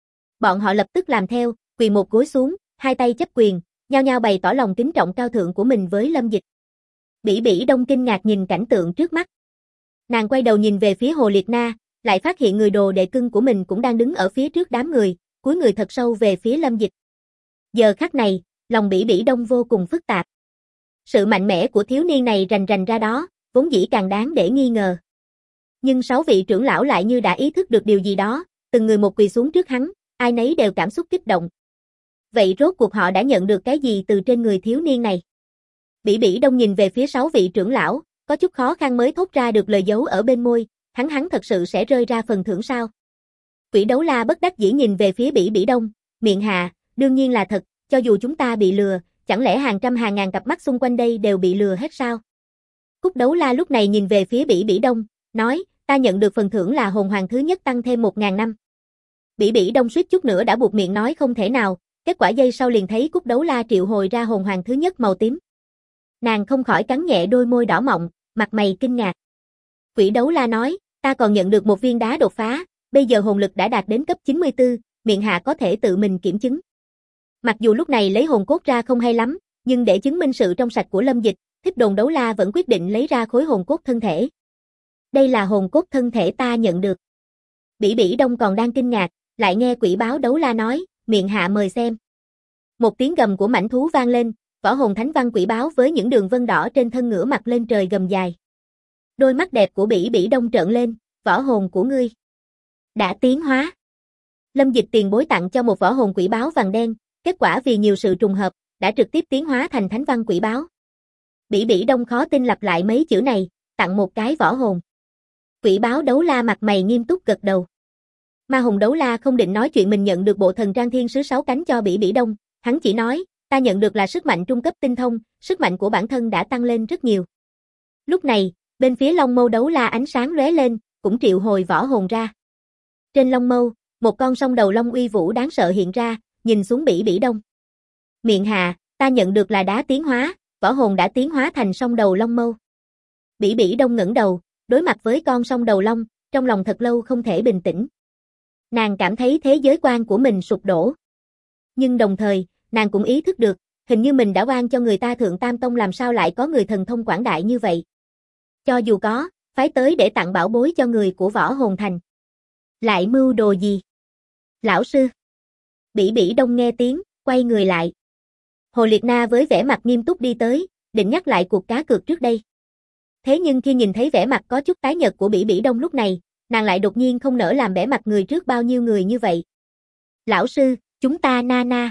Bọn họ lập tức làm theo, quỳ một gối xuống, hai tay chấp quyền, nhao nhao bày tỏ lòng kính trọng cao thượng của mình với Lâm Dịch. Bỉ Bỉ Đông kinh ngạc nhìn cảnh tượng trước mắt. Nàng quay đầu nhìn về phía Hồ Liệt Na, lại phát hiện người đồ đệ cưng của mình cũng đang đứng ở phía trước đám người, cúi người thật sâu về phía Lâm Dịch. Giờ khắc này, lòng Bỉ Bỉ Đông vô cùng phức tạp. Sự mạnh mẽ của thiếu niên này rành rành ra đó, vốn dĩ càng đáng để nghi ngờ. Nhưng 6 vị trưởng lão lại như đã ý thức được điều gì đó, từng người một quỳ xuống trước hắn, ai nấy đều cảm xúc kích động. Vậy rốt cuộc họ đã nhận được cái gì từ trên người thiếu niên này? Bỉ Bỉ Đông nhìn về phía 6 vị trưởng lão, có chút khó khăn mới thốt ra được lời giấu ở bên môi, hắn thật sự sẽ rơi ra phần thưởng sao? Quỷ Đấu La bất đắc dĩ nhìn về phía Bỉ Bỉ Đông, miệng hạ, đương nhiên là thật, cho dù chúng ta bị lừa, chẳng lẽ hàng trăm hàng ngàn cặp mắt xung quanh đây đều bị lừa hết sao? Cúc Đấu La lúc này nhìn về phía Bỉ Bỉ Đông, nói, ta nhận được phần thưởng là hồn hoàng thứ nhất tăng thêm 1000 năm. Bỉ Bỉ Đông suýt chút nữa đã buộc miệng nói không thể nào, kết quả giây sau liền thấy Cúc Đấu La triệu hồi ra hồn hoàng thứ nhất màu tím. Nàng không khỏi cắn nhẹ đôi môi đỏ mọng, mặt mày kinh ngạc. Quỷ Đấu La nói, ta còn nhận được một viên đá đột phá, bây giờ hồn lực đã đạt đến cấp 94, miệng hạ có thể tự mình kiểm chứng. Mặc dù lúc này lấy hồn cốt ra không hay lắm, nhưng để chứng minh sự trong sạch của Lâm Dịch, Thích Đồn Đấu La vẫn quyết định lấy ra khối hồn cốt thân thể. Đây là hồn cốt thân thể ta nhận được. Bỉ Bỉ Đông còn đang kinh ngạc, lại nghe Quỷ Báo Đấu La nói, miệng hạ mời xem. Một tiếng gầm của mãnh thú vang lên, võ hồn thánh văn quỷ báo với những đường vân đỏ trên thân ngửa mặt lên trời gầm dài. Đôi mắt đẹp của Bỉ Bỉ Đông trợn lên, võ hồn của ngươi đã tiến hóa. Lâm Dịch tiền bối tặng cho một võ hồn quỷ báo vàng đen, kết quả vì nhiều sự trùng hợp, đã trực tiếp tiến hóa thành thánh văn quỷ báo. Bỉ Bỉ Đông khó tin lặp lại mấy chữ này, tặng một cái võ hồn. Quỷ báo Đấu La mặt mày nghiêm túc gật đầu. Ma Hùng Đấu La không định nói chuyện mình nhận được bộ thần trang thiên sứ 6 cánh cho Bỉ Bỉ Đông, hắn chỉ nói, ta nhận được là sức mạnh trung cấp tinh thông, sức mạnh của bản thân đã tăng lên rất nhiều. Lúc này, bên phía Long Mâu Đấu La ánh sáng lóe lên, cũng triệu hồi võ hồn ra. Trên Long Mâu, một con song đầu long uy vũ đáng sợ hiện ra, nhìn xuống Bỉ Bỉ Đông. Miệng hạ, ta nhận được là đá tiến hóa, võ hồn đã tiến hóa thành song đầu long mâu. Bỉ Bỉ Đông ngẩng đầu, đối mặt với con song đầu long, trong lòng thật lâu không thể bình tĩnh. Nàng cảm thấy thế giới quan của mình sụp đổ. Nhưng đồng thời, nàng cũng ý thức được, hình như mình đã oan cho người ta Thượng Tam Tông, làm sao lại có người thần thông quảng đại như vậy. Cho dù có, phái tới để tặng bảo bối cho người của Võ Hồn Thành. Lại mưu đồ gì? Lão sư. Bỉ Bỉ Đông nghe tiếng, quay người lại. Hồ Liệt Na với vẻ mặt nghiêm túc đi tới, định nhắc lại cuộc cá cược trước đây. Thế nhưng khi nhìn thấy vẻ mặt có chút tái nhợt của Bỉ Bỉ Đông lúc này, nàng lại đột nhiên không nỡ làm bẽ mặt người trước bao nhiêu người như vậy. Lão sư, chúng ta na.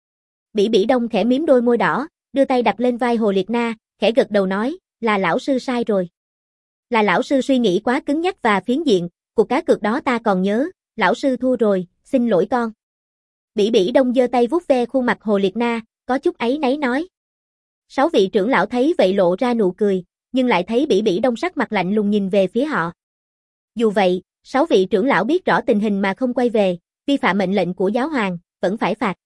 Bỉ Bỉ Đông khẽ mím đôi môi đỏ, đưa tay đặt lên vai Hồ Liệt Na, khẽ gật đầu nói, là lão sư sai rồi. Là lão sư suy nghĩ quá cứng nhắc và phiến diện, cuộc cá cược đó ta còn nhớ, lão sư thua rồi, xin lỗi con. Bỉ Bỉ Đông giơ tay vuốt ve khuôn mặt Hồ Liệt Na, có chút áy náy nói. 6 vị trưởng lão thấy vậy lộ ra nụ cười, nhưng lại thấy Bỉ Bỉ Đông sắc mặt lạnh lùng nhìn về phía họ. Dù vậy, 6 vị trưởng lão biết rõ tình hình mà không quay về, vi phạm mệnh lệnh của giáo hoàng, vẫn phải phạt.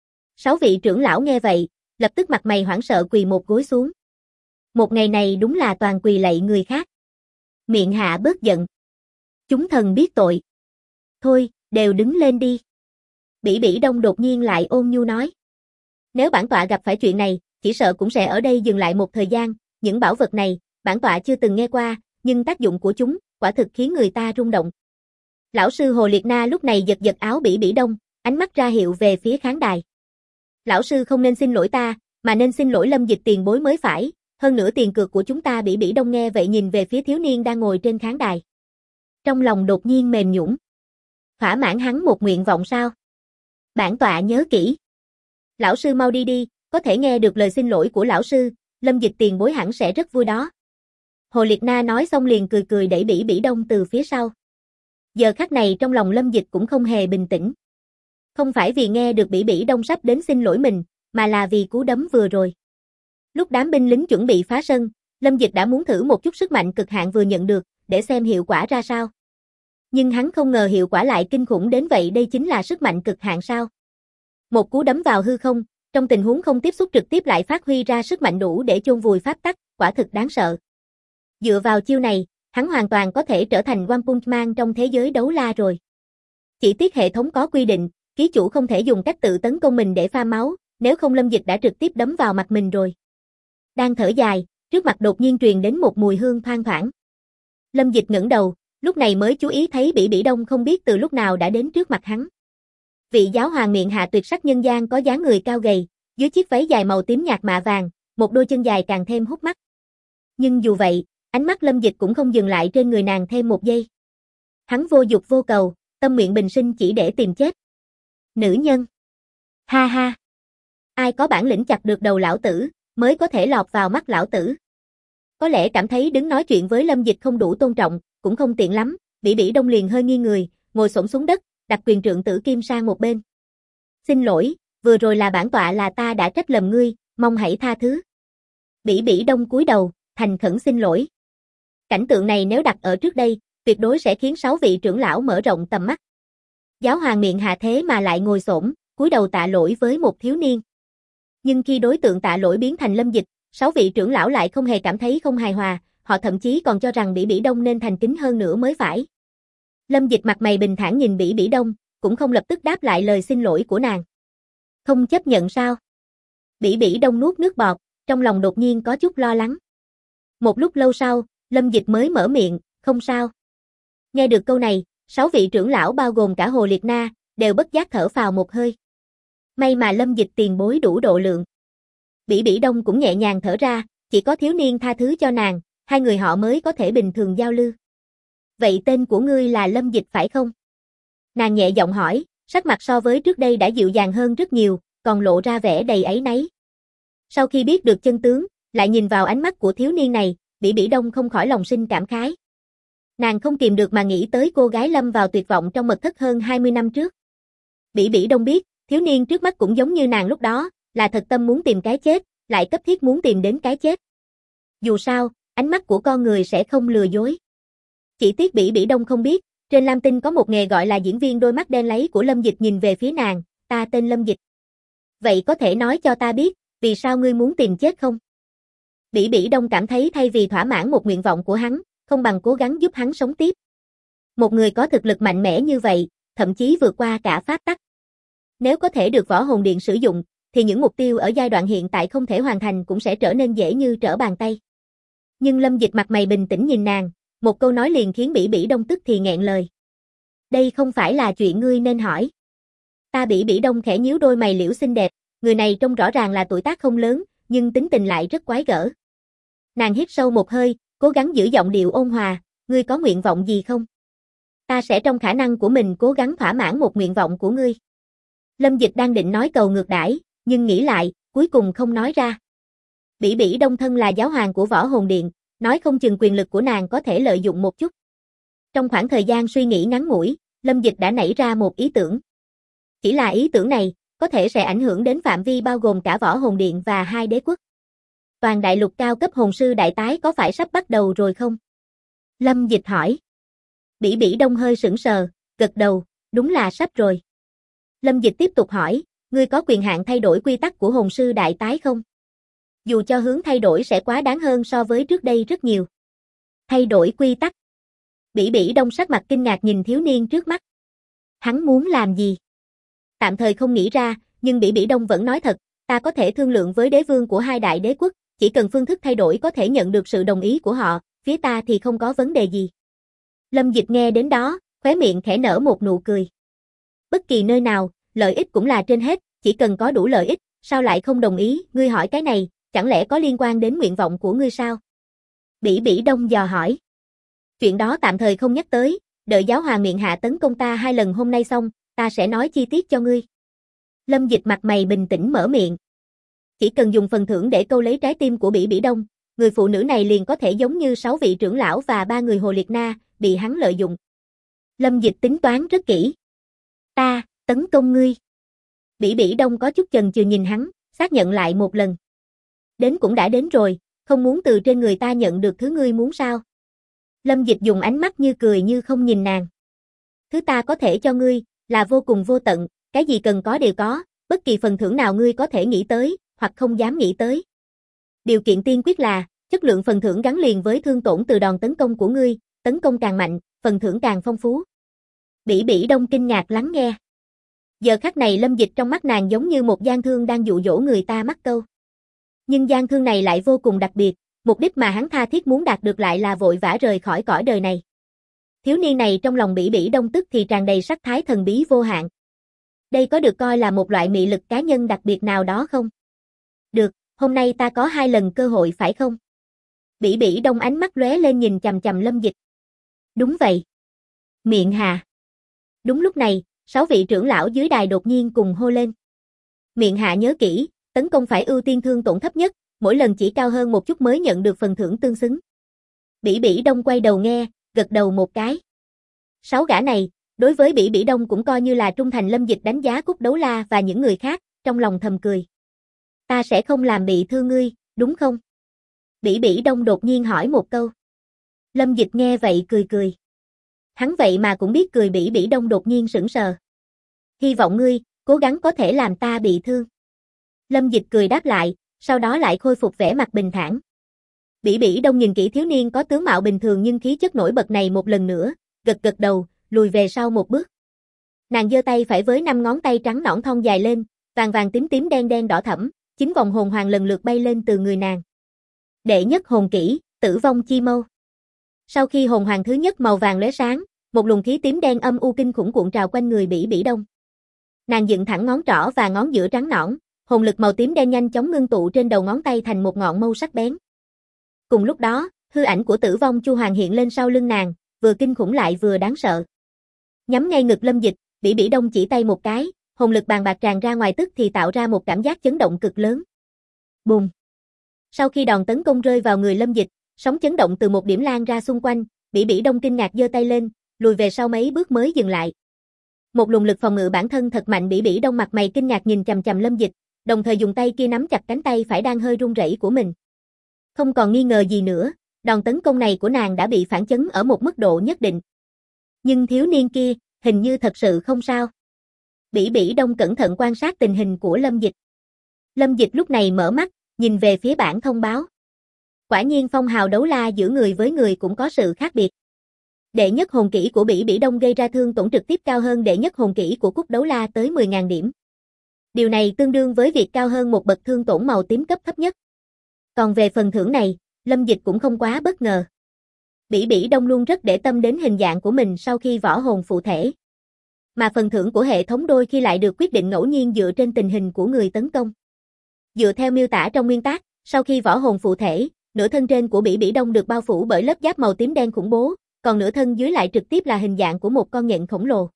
6 vị trưởng lão nghe vậy, lập tức mặt mày hoảng sợ quỳ một gối xuống. Một ngày này đúng là toàn quỳ lạy người khác. Miệng hạ bớt giận. Chúng thần biết tội. Thôi, đều đứng lên đi. Bỉ Bỉ Đông đột nhiên lại ôn nhu nói. Nếu bản tọa gặp phải chuyện này, chỉ sợ cũng sẽ ở đây dừng lại một thời gian, những bảo vật này, bản tọa chưa từng nghe qua, nhưng tác dụng của chúng, quả thực khiến người ta rung động. Lão sư Hồ Liệt Na lúc này giật giật áo Bỉ Bỉ Đông, ánh mắt ra hiệu về phía khán đài. Lão sư không nên xin lỗi ta, mà nên xin lỗi Lâm Dịch tiền bối mới phải, hơn nữa tiền cược của chúng ta. Bỉ Bỉ Đông nghe vậy nhìn về phía thiếu niên đang ngồi trên khán đài. Trong lòng đột nhiên mềm nhũn. Thỏa mãn hắn một nguyện vọng sao? Bản tọa nhớ kỹ. Lão sư mau đi đi, có thể nghe được lời xin lỗi của lão sư, Lâm Dịch tiền bối hẳn sẽ rất vui đó. Hồ Liệt Na nói xong liền cười cười đẩy Bỉ Bỉ Đông từ phía sau. Giờ khắc này trong lòng Lâm Dịch cũng không hề bình tĩnh. Không phải vì nghe được Bỉ Bỉ Đông sắp đến xin lỗi mình, mà là vì cú đấm vừa rồi. Lúc đám binh lính chuẩn bị phá sân, Lâm Dịch đã muốn thử một chút sức mạnh cực hạn vừa nhận được, để xem hiệu quả ra sao. Nhưng hắn không ngờ hiệu quả lại kinh khủng đến vậy. Đây chính là sức mạnh cực hạn sao? Một cú đấm vào hư không, trong tình huống không tiếp xúc trực tiếp lại phát huy ra sức mạnh đủ để chôn vùi pháp tắc, quả thực đáng sợ. Dựa vào chiêu này, hắn hoàn toàn có thể trở thành One Punch Man trong thế giới đấu la rồi. Chỉ tiếc hệ thống có quy định, ký chủ không thể dùng cách tự tấn công mình để pha máu, nếu không Lâm Dịch đã trực tiếp đấm vào mặt mình rồi. Đang thở dài, trước mặt đột nhiên truyền đến một mùi hương thoang thoảng. Lâm Dịch ngẩng đầu, lúc này mới chú ý thấy Bỉ Bỉ Đông không biết từ lúc nào đã đến trước mặt hắn. Vị giáo hoàng miệng hạ tuyệt sắc nhân gian có dáng người cao gầy, dưới chiếc váy dài màu tím nhạt mạ vàng, một đôi chân dài càng thêm hút mắt. Nhưng dù vậy, ánh mắt Lâm Dịch cũng không dừng lại trên người nàng thêm một giây. Hắn vô dục vô cầu, tâm nguyện bình sinh chỉ để tìm chết. Nữ nhân. Ha ha. Ai có bản lĩnh chặt được đầu lão tử, mới có thể lọt vào mắt lão tử. Có lẽ cảm thấy đứng nói chuyện với Lâm Dịch không đủ tôn trọng, cũng không tiện lắm, Bỉ Bỉ Đông liền hơi nghiêng người, ngồi xổm xuống đất, đặt quyền trượng tử kim sang một bên. Xin lỗi, vừa rồi là bản tọa, là ta đã trách lầm ngươi, mong hãy tha thứ. Bỉ Bỉ Đông cúi đầu, thành khẩn xin lỗi. Cảnh tượng này nếu đặt ở trước đây, tuyệt đối sẽ khiến 6 vị trưởng lão mở rộng tầm mắt. Giáo hoàng miệng hạ thế mà lại ngồi xổm, cúi đầu tạ lỗi với một thiếu niên. Nhưng khi đối tượng tạ lỗi biến thành Lâm Dịch, 6 vị trưởng lão lại không hề cảm thấy không hài hòa, họ thậm chí còn cho rằng Bỉ Bỉ Đông nên thành kính hơn nữa mới phải. Lâm Dịch mặt mày bình thản nhìn Bỉ Bỉ Đông, cũng không lập tức đáp lại lời xin lỗi của nàng. Không chấp nhận sao? Bỉ Bỉ Đông nuốt nước bọt, trong lòng đột nhiên có chút lo lắng. Một lúc lâu sau, Lâm Dịch mới mở miệng, không sao. Nghe được câu này, 6 vị trưởng lão bao gồm cả Hồ Liệt Na, đều bất giác thở phào một hơi. May mà Lâm Dịch tiền bối đủ độ lượng. Bỉ Bỉ Đông cũng nhẹ nhàng thở ra, chỉ có thiếu niên tha thứ cho nàng, hai người họ mới có thể bình thường giao lưu. Vậy tên của ngươi là Lâm Dịch phải không? Nàng nhẹ giọng hỏi, sắc mặt so với trước đây đã dịu dàng hơn rất nhiều, còn lộ ra vẻ đầy áy náy. Sau khi biết được chân tướng, lại nhìn vào ánh mắt của thiếu niên này, Bỉ Bỉ Đông không khỏi lòng sinh cảm khái. Nàng không kìm được mà nghĩ tới cô gái lâm vào tuyệt vọng trong mật thất hơn 20 năm trước. Bỉ Bỉ Đông biết, thiếu niên trước mắt cũng giống như nàng lúc đó, là thật tâm muốn tìm cái chết, lại cấp thiết muốn tìm đến cái chết. Dù sao, ánh mắt của con người sẽ không lừa dối. Chỉ tiếc Bỉ Bỉ Đông không biết, trên Lam Tinh có một nghề gọi là diễn viên đôi mắt đen láy của Lâm Dịch nhìn về phía nàng, ta tên Lâm Dịch. Vậy có thể nói cho ta biết, vì sao ngươi muốn tìm chết không? Bỉ Bỉ Đông cảm thấy thay vì thỏa mãn một nguyện vọng của hắn, không bằng cố gắng giúp hắn sống tiếp. Một người có thực lực mạnh mẽ như vậy, thậm chí vượt qua cả pháp tắc. Nếu có thể được Võ Hồn Điện sử dụng, thì những mục tiêu ở giai đoạn hiện tại không thể hoàn thành cũng sẽ trở nên dễ như trở bàn tay. Nhưng Lâm Dịch mặt mày bình tĩnh nhìn nàng, một câu nói liền khiến Bỉ Bỉ Đông tức thì nghẹn lời. Đây không phải là chuyện ngươi nên hỏi. Ta Bỉ Bỉ Đông khẽ nhíu đôi mày liễu xinh đẹp, người này trông rõ ràng là tuổi tác không lớn, nhưng tính tình lại rất quái gở. Nàng hít sâu một hơi, cố gắng giữ giọng điệu ôn hòa, ngươi có nguyện vọng gì không? Ta sẽ trong khả năng của mình cố gắng thỏa mãn một nguyện vọng của ngươi. Lâm Dịch đang định nói cầu ngược đãi, nhưng nghĩ lại, cuối cùng không nói ra. Bỉ Bỉ Đông thân là giáo hoàng của Võ Hồn Điện, nói không chừng quyền lực của nàng có thể lợi dụng một chút. Trong khoảng thời gian suy nghĩ ngắn ngủi, Lâm Dịch đã nảy ra một ý tưởng. Chỉ là ý tưởng này, có thể sẽ ảnh hưởng đến phạm vi bao gồm cả Võ Hồn Điện và hai đế quốc. Toàn đại lục cao cấp hồn sư đại tái có phải sắp bắt đầu rồi không? Lâm Dịch hỏi. Bỉ Bỉ Đông hơi sững sờ, gật đầu, đúng là sắp rồi. Lâm Dịch tiếp tục hỏi, ngươi có quyền hạn thay đổi quy tắc của hồn sư đại tái không? Dù cho hướng thay đổi sẽ quá đáng hơn so với trước đây rất nhiều. Thay đổi quy tắc. Bỉ Bỉ Đông sắc mặt kinh ngạc nhìn thiếu niên trước mắt. Hắn muốn làm gì? Tạm thời không nghĩ ra, nhưng Bỉ Bỉ Đông vẫn nói thật, ta có thể thương lượng với đế vương của hai đại đế quốc, chỉ cần phương thức thay đổi có thể nhận được sự đồng ý của họ, phía ta thì không có vấn đề gì. Lâm Dịch nghe đến đó, khóe miệng khẽ nở một nụ cười. Bất kỳ nơi nào, lợi ích cũng là trên hết, chỉ cần có đủ lợi ích, sao lại không đồng ý, ngươi hỏi cái này, chẳng lẽ có liên quan đến nguyện vọng của ngươi sao? Bỉ Bỉ Đông dò hỏi. Chuyện đó tạm thời không nhắc tới, đợi giáo hoàng miện hạ tấn công ta 2 lần hôm nay xong, ta sẽ nói chi tiết cho ngươi. Lâm Dịch mặt mày bình tĩnh mở miệng. Chỉ cần dùng phần thưởng để câu lấy trái tim của Bỉ Bỉ Đông, người phụ nữ này liền có thể giống như 6 vị trưởng lão và 3 người Hồ Liệt Na, bị hắn lợi dụng. Lâm Dịch tính toán rất kỹ. Ta, tấn công ngươi. Bỉ Bỉ Đông có chút chần chừ nhìn hắn, xác nhận lại một lần. Đến cũng đã đến rồi, không muốn từ trên người ta nhận được thứ ngươi muốn sao? Lâm Dịch dùng ánh mắt như cười như không nhìn nàng. Thứ ta có thể cho ngươi, là vô cùng vô tận, cái gì cần có đều có, bất kỳ phần thưởng nào ngươi có thể nghĩ tới, hoặc không dám nghĩ tới. Điều kiện tiên quyết là, chất lượng phần thưởng gắn liền với thương tổn từ đòn tấn công của ngươi, tấn công càng mạnh, phần thưởng càng phong phú. Bỉ Bỉ Đông kinh ngạc lắng nghe. Giờ khắc này Lâm Dịch trong mắt nàng giống như một gian thương đang dụ dỗ người ta mắc câu. Nhưng gian thương này lại vô cùng đặc biệt, mục đích mà hắn tha thiết muốn đạt được lại là vội vã rời khỏi cõi đời này. Thiếu niên này trong lòng Bỉ Bỉ Đông tức thì tràn đầy sắc thái thần bí vô hạn. Đây có được coi là một loại mị lực cá nhân đặc biệt nào đó không? Được, hôm nay ta có 2 lần cơ hội phải không? Bỉ Bỉ Đông ánh mắt lóe lên nhìn chằm chằm Lâm Dịch. Đúng vậy. Miệng Hà. Đúng lúc này, 6 vị trưởng lão dưới đài đột nhiên cùng hô lên. Miệng Hạ nhớ kỹ, tấn công phải ưu tiên thương tổn thấp nhất, mỗi lần chỉ cao hơn một chút mới nhận được phần thưởng tương xứng. Bỉ Bỉ Đông quay đầu nghe, gật đầu một cái. 6 gã này, đối với Bỉ Bỉ Đông cũng coi như là trung thành. Lâm Dịch đánh giá Cúc Đấu La và những người khác, trong lòng thầm cười. Ta sẽ không làm bị thương ngươi, đúng không? Bỉ Bỉ Đông đột nhiên hỏi một câu. Lâm Dịch nghe vậy cười cười. Hắn vậy mà cũng biết cười. Bỉ Bỉ Đông đột nhiên sững sờ. Hy vọng ngươi, cố gắng có thể làm ta bị thương. Lâm Dịch cười đáp lại, sau đó lại khôi phục vẻ mặt bình thản. Bỉ Bỉ Đông nhìn kỹ thiếu niên có tướng mạo bình thường nhưng khí chất nổi bật này một lần nữa, gật gật đầu, lùi về sau một bước. Nàng giơ tay phải với 5 ngón tay trắng nõn thon dài lên, vàng vàng tím tím đen đen đỏ thẫm, 9 vòng hồn hoàng lần lượt bay lên từ người nàng. Đệ nhất hồn kỹ, Tử vong chi mâu. Sau khi hồn hoàng thứ nhất màu vàng lóe sáng, một luồng khí tím đen âm u kinh khủng cuộn trào quanh người Bỉ Bỉ Đông. Nàng dựng thẳng ngón trỏ và ngón giữa trắng nõn, hồn lực màu tím đen nhanh chóng ngưng tụ trên đầu ngón tay thành một ngọn mâu sắc bén. Cùng lúc đó, hư ảnh của Tử vong Chu Hoàng hiện lên sau lưng nàng, vừa kinh khủng lại vừa đáng sợ. Nhắm ngay ngực Lâm Dịch, Bỉ Bỉ Đông chỉ tay một cái, hồn lực bàn bạc tràn ra ngoài tức thì tạo ra một cảm giác chấn động cực lớn. Bùm! Sau khi đòn tấn công rơi vào người Lâm Dịch, sóng chấn động từ một điểm lan ra xung quanh, Bỉ Bỉ Đông kinh ngạc giơ tay lên, lùi về sau mấy bước mới dừng lại. Một luồng lực phòng ngự bản thân thật mạnh. Bỉ Bỉ Đông mặt mày kinh ngạc nhìn chằm chằm Lâm Dịch, đồng thời dùng tay kia nắm chặt cánh tay phải đang hơi run rẩy của mình. Không còn nghi ngờ gì nữa, đòn tấn công này của nàng đã bị phản chấn ở một mức độ nhất định. Nhưng thiếu niên kia, hình như thật sự không sao. Bỉ Bỉ Đông cẩn thận quan sát tình hình của Lâm Dịch. Lâm Dịch lúc này mở mắt, nhìn về phía bảng thông báo. Quả nhiên phong hào đấu la giữa người với người cũng có sự khác biệt. Đệ nhất hồn kỹ của Bỉ Bỉ Đông gây ra thương tổn trực tiếp cao hơn đệ nhất hồn kỹ của Cúc Đấu La tới 10.000 điểm. Điều này tương đương với việc cao hơn một bậc thương tổn màu tím cấp thấp nhất. Còn về phần thưởng này, Lâm Dịch cũng không quá bất ngờ. Bỉ Bỉ Đông luôn rất để tâm đến hình dạng của mình sau khi võ hồn phụ thể. Mà phần thưởng của hệ thống đôi khi lại được quyết định ngẫu nhiên dựa trên tình hình của người tấn công. Dựa theo miêu tả trong nguyên tác, sau khi võ hồn phụ thể, nửa thân trên của Bỉ Bỉ Đông được bao phủ bởi lớp giáp màu tím đen khủng bố, còn nửa thân dưới lại trực tiếp là hình dạng của một con nhện khổng lồ.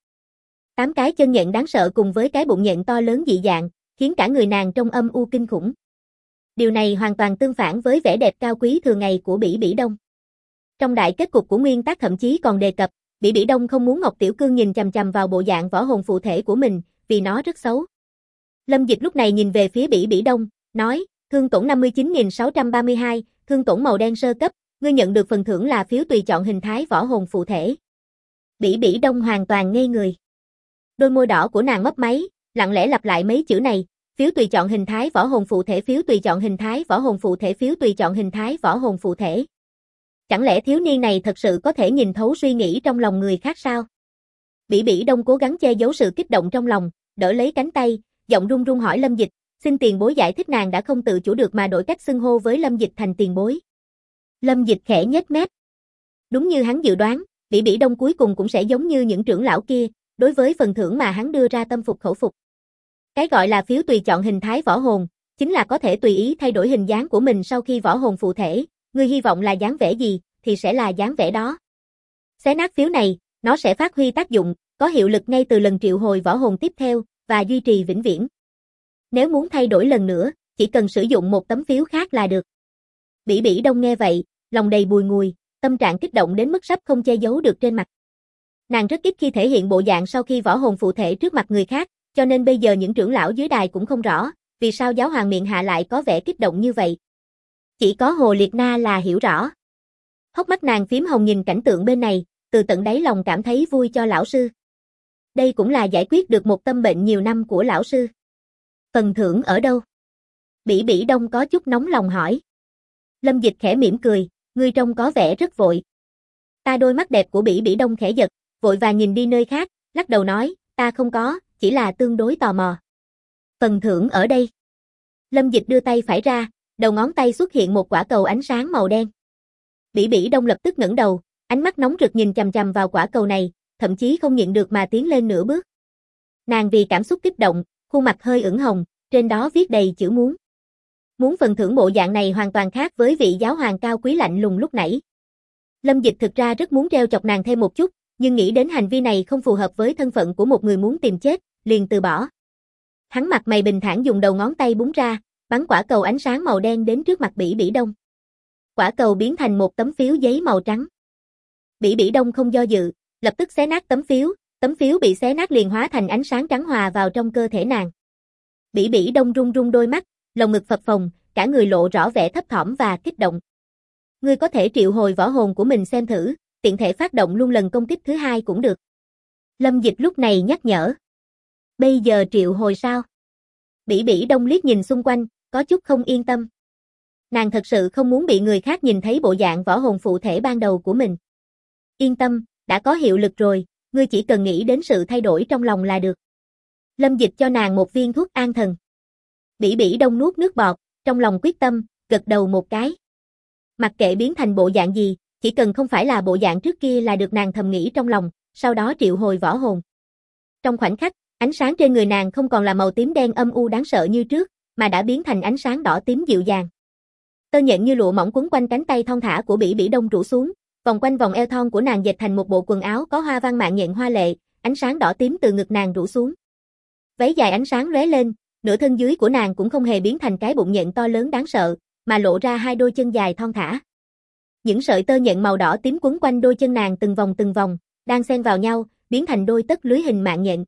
8 cái chân nhện đáng sợ cùng với cái bụng nhện to lớn dị dạng, khiến cả người nàng trông âm u kinh khủng. Điều này hoàn toàn tương phản với vẻ đẹp cao quý thường ngày của Bỉ Bỉ Đông. Trong đại kết cục của nguyên tác thậm chí còn đề cập, Bỉ Bỉ Đông không muốn Ngọc Tiểu Cương nhìn chằm chằm vào bộ dạng võ hồn phụ thể của mình, vì nó rất xấu. Lâm Dịch lúc này nhìn về phía Bỉ Bỉ Đông, nói, thương tổn 59.632, thương tổn màu đen sơ cấp, ngươi nhận được phần thưởng là phiếu tùy chọn hình thái võ hồn phụ thể. Bỉ Bỉ Đông hoàn toàn ngây người. Đôi môi đỏ của nàng mấp máy, lặng lẽ lặp lại mấy chữ này, phiếu tùy chọn hình thái võ hồn phụ thể, phiếu tùy chọn hình thái võ hồn phụ thể, phiếu tùy chọn hình thái võ hồn phụ thể. Chẳng lẽ thiếu niên này thật sự có thể nhìn thấu suy nghĩ trong lòng người khác sao? Bỉ Bỉ Đông cố gắng che giấu sự kích động trong lòng, đỡ lấy cánh tay, giọng run run hỏi Lâm Dịch, xin tiền bối giải thích. Nàng đã không tự chủ được mà đổi cách xưng hô với Lâm Dịch thành tiền bối. Lâm Dịch khẽ nhếch mép. Đúng như hắn dự đoán, Bỉ Bỉ Đông cuối cùng cũng sẽ giống như những trưởng lão kia, đối với phần thưởng mà hắn đưa ra tâm phục khẩu phục. Cái gọi là phiếu tùy chọn hình thái võ hồn, chính là có thể tùy ý thay đổi hình dáng của mình sau khi võ hồn phụ thể, ngươi hy vọng là dáng vẻ gì, thì sẽ là dáng vẻ đó. Xé nát phiếu này, nó sẽ phát huy tác dụng, có hiệu lực ngay từ lần triệu hồi võ hồn tiếp theo, và duy trì vĩnh viễn. Nếu muốn thay đổi lần nữa, chỉ cần sử dụng một tấm phiếu khác là được. Bỉ Bỉ Đông nghe vậy, lòng đầy bùi ngùi, tâm trạng kích động đến mức sắp không che giấu được trên mặt. Nàng rất ít khi thể hiện bộ dạng sau khi võ hồn phụ thể trước mặt người khác, cho nên bây giờ những trưởng lão dưới đài cũng không rõ, vì sao giáo hoàng miệng hạ lại có vẻ kích động như vậy. Chỉ có Hồ Liệt Na là hiểu rõ. Hốc mắt nàng phím hồng nhìn cảnh tượng bên này, từ tận đáy lòng cảm thấy vui cho lão sư. Đây cũng là giải quyết được một tâm bệnh nhiều năm của lão sư. Phần thưởng ở đâu? Bỉ Bỉ Đông có chút nóng lòng hỏi. Lâm Dịch khẽ mỉm cười, ngươi trông có vẻ rất vội. Đôi mắt đẹp của Bỉ Bỉ Đông khẽ giật, vội vàng nhìn đi nơi khác, lắc đầu nói, ta không có, chỉ là tương đối tò mò. Phần thưởng ở đây. Lâm Dịch đưa tay phải ra, đầu ngón tay xuất hiện một quả cầu ánh sáng màu đen. Bỉ Bỉ Đông lập tức ngẩng đầu, ánh mắt nóng rực nhìn chằm chằm vào quả cầu này, thậm chí không nhịn được mà tiến lên nửa bước. Nàng vì cảm xúc kích động, khuôn mặt hơi ửng hồng, trên đó viết đầy chữ muốn. Muốn phần thưởng bộ dạng này hoàn toàn khác với vị giáo hoàng cao quý lạnh lùng lúc nãy. Lâm Dịch thực ra rất muốn treo chọc nàng thêm một chút, nhưng nghĩ đến hành vi này không phù hợp với thân phận của một người muốn tìm chết, liền từ bỏ. Hắn mặt mày bình thản dùng đầu ngón tay búng ra, bắn quả cầu ánh sáng màu đen đến trước mặt Bỉ Bỉ Đông. Quả cầu biến thành một tấm phiếu giấy màu trắng. Bỉ Bỉ Đông không do dự, lập tức xé nát tấm phiếu bị xé nát liền hóa thành ánh sáng trắng hòa vào trong cơ thể nàng. Bỉ Bỉ Đông run run đôi mắt, lồng ngực phập phồng, cả người lộ rõ vẻ thấp thỏm và kích động. Ngươi có thể triệu hồi võ hồn của mình xem thử, tiện thể phát động luôn lần công kích thứ hai cũng được. Lâm Dịch lúc này nhắc nhở. Bây giờ triệu hồi sao? Bỉ Bỉ Đông liếc nhìn xung quanh, có chút không yên tâm. Nàng thật sự không muốn bị người khác nhìn thấy bộ dạng võ hồn phụ thể ban đầu của mình. Yên tâm, đã có hiệu lực rồi, ngươi chỉ cần nghĩ đến sự thay đổi trong lòng là được. Lâm Dịch cho nàng một viên thuốc an thần. Bỉ Bỉ Đông nuốt nước bọt, trong lòng quyết tâm, gật đầu một cái. Mặc kệ biến thành bộ dạng gì, chỉ cần không phải là bộ dạng trước kia là được, nàng thầm nghĩ trong lòng, sau đó triệu hồi võ hồn. Trong khoảnh khắc, ánh sáng trên người nàng không còn là màu tím đen âm u đáng sợ như trước, mà đã biến thành ánh sáng đỏ tím dịu dàng. Tơ nhện như lụa mỏng quấn quanh cánh tay thon thả của Bỉ Bỉ Đông rủ xuống, vòng quanh vòng eo thon của nàng dệt thành một bộ quần áo có hoa văn mạng nhện hoa lệ, ánh sáng đỏ tím từ ngực nàng rủ xuống. Váy dài ánh sáng lóe lên, nửa thân dưới của nàng cũng không hề biến thành cái bụng nhện to lớn đáng sợ, mà lộ ra hai đôi chân dài thon thả. Những sợi tơ nhện màu đỏ tím quấn quanh đôi chân nàng từng vòng, đang xen vào nhau, biến thành đôi tất lưới hình mạng nhện.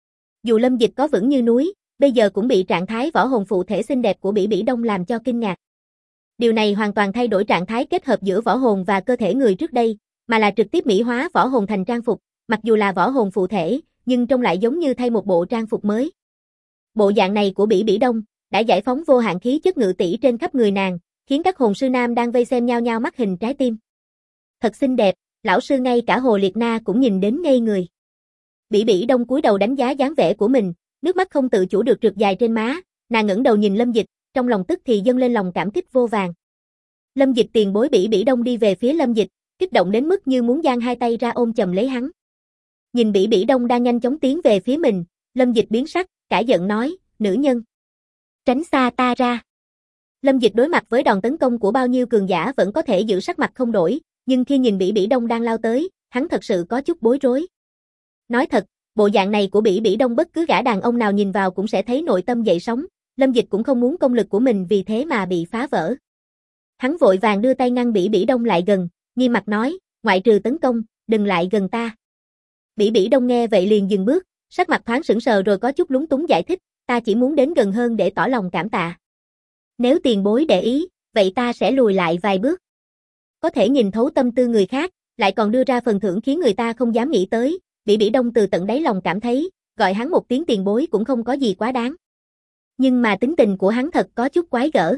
Dù Lâm Dịch có vững như núi, bây giờ cũng bị trạng thái võ hồn phụ thể xinh đẹp của Bỉ Bỉ Đông làm cho kinh ngạc. Điều này hoàn toàn thay đổi trạng thái kết hợp giữa võ hồn và cơ thể người trước đây, mà là trực tiếp mỹ hóa võ hồn thành trang phục, mặc dù là võ hồn phụ thể, nhưng trông lại giống như thay một bộ trang phục mới. Bộ dạng này của Bỉ Bỉ Đông đã giải phóng vô hạn khí chất ngự tỷ trên khắp người nàng, khiến các hồn sư nam đang vây xem nhao nhao mắt hình trái tim. Thật xinh đẹp, lão sư ngay cả Hồ Liệt Na cũng nhìn đến ngây người. Bỉ Bỉ Đông cúi đầu đánh giá dáng vẻ của mình, nước mắt không tự chủ được trượt dài trên má, nàng ngẩng đầu nhìn Lâm Dịch, trong lòng tức thì dâng lên lòng cảm kích vô vàn. Lâm Dịch tiền bối. Bỉ Bỉ Đông đi về phía Lâm Dịch, kích động đến mức như muốn giang hai tay ra ôm chầm lấy hắn. Nhìn Bỉ Bỉ Đông đang nhanh chóng tiến về phía mình, Lâm Dịch biến sắc, cả giận nói, nữ nhân, tránh xa ta ra. Lâm Dịch đối mặt với đòn tấn công của bao nhiêu cường giả vẫn có thể giữ sắc mặt không đổi, nhưng khi nhìn Bỉ Bỉ Đông đang lao tới, hắn thật sự có chút bối rối. Nói thật, bộ dạng này của Bỉ Bỉ Đông bất cứ gã đàn ông nào nhìn vào cũng sẽ thấy nội tâm dậy sóng, Lâm Dịch cũng không muốn công lực của mình vì thế mà bị phá vỡ. Hắn vội vàng đưa tay ngăn Bỉ Bỉ Đông lại gần, nghiêm mặt nói, ngoại trừ tấn công, đừng lại gần ta. Bỉ Bỉ Đông nghe vậy liền dừng bước, sắc mặt thoáng sững sờ rồi có chút lúng túng giải thích, ta chỉ muốn đến gần hơn để tỏ lòng cảm tạ. Nếu tiền bối để ý, vậy ta sẽ lùi lại vài bước. Có thể nhìn thấu tâm tư người khác, lại còn đưa ra phần thưởng khiến người ta không dám nghĩ tới, Bỉ Bỉ Đông từ tận đáy lòng cảm thấy, gọi hắn một tiếng tiền bối cũng không có gì quá đáng. Nhưng mà tính tình của hắn thật có chút quái gở.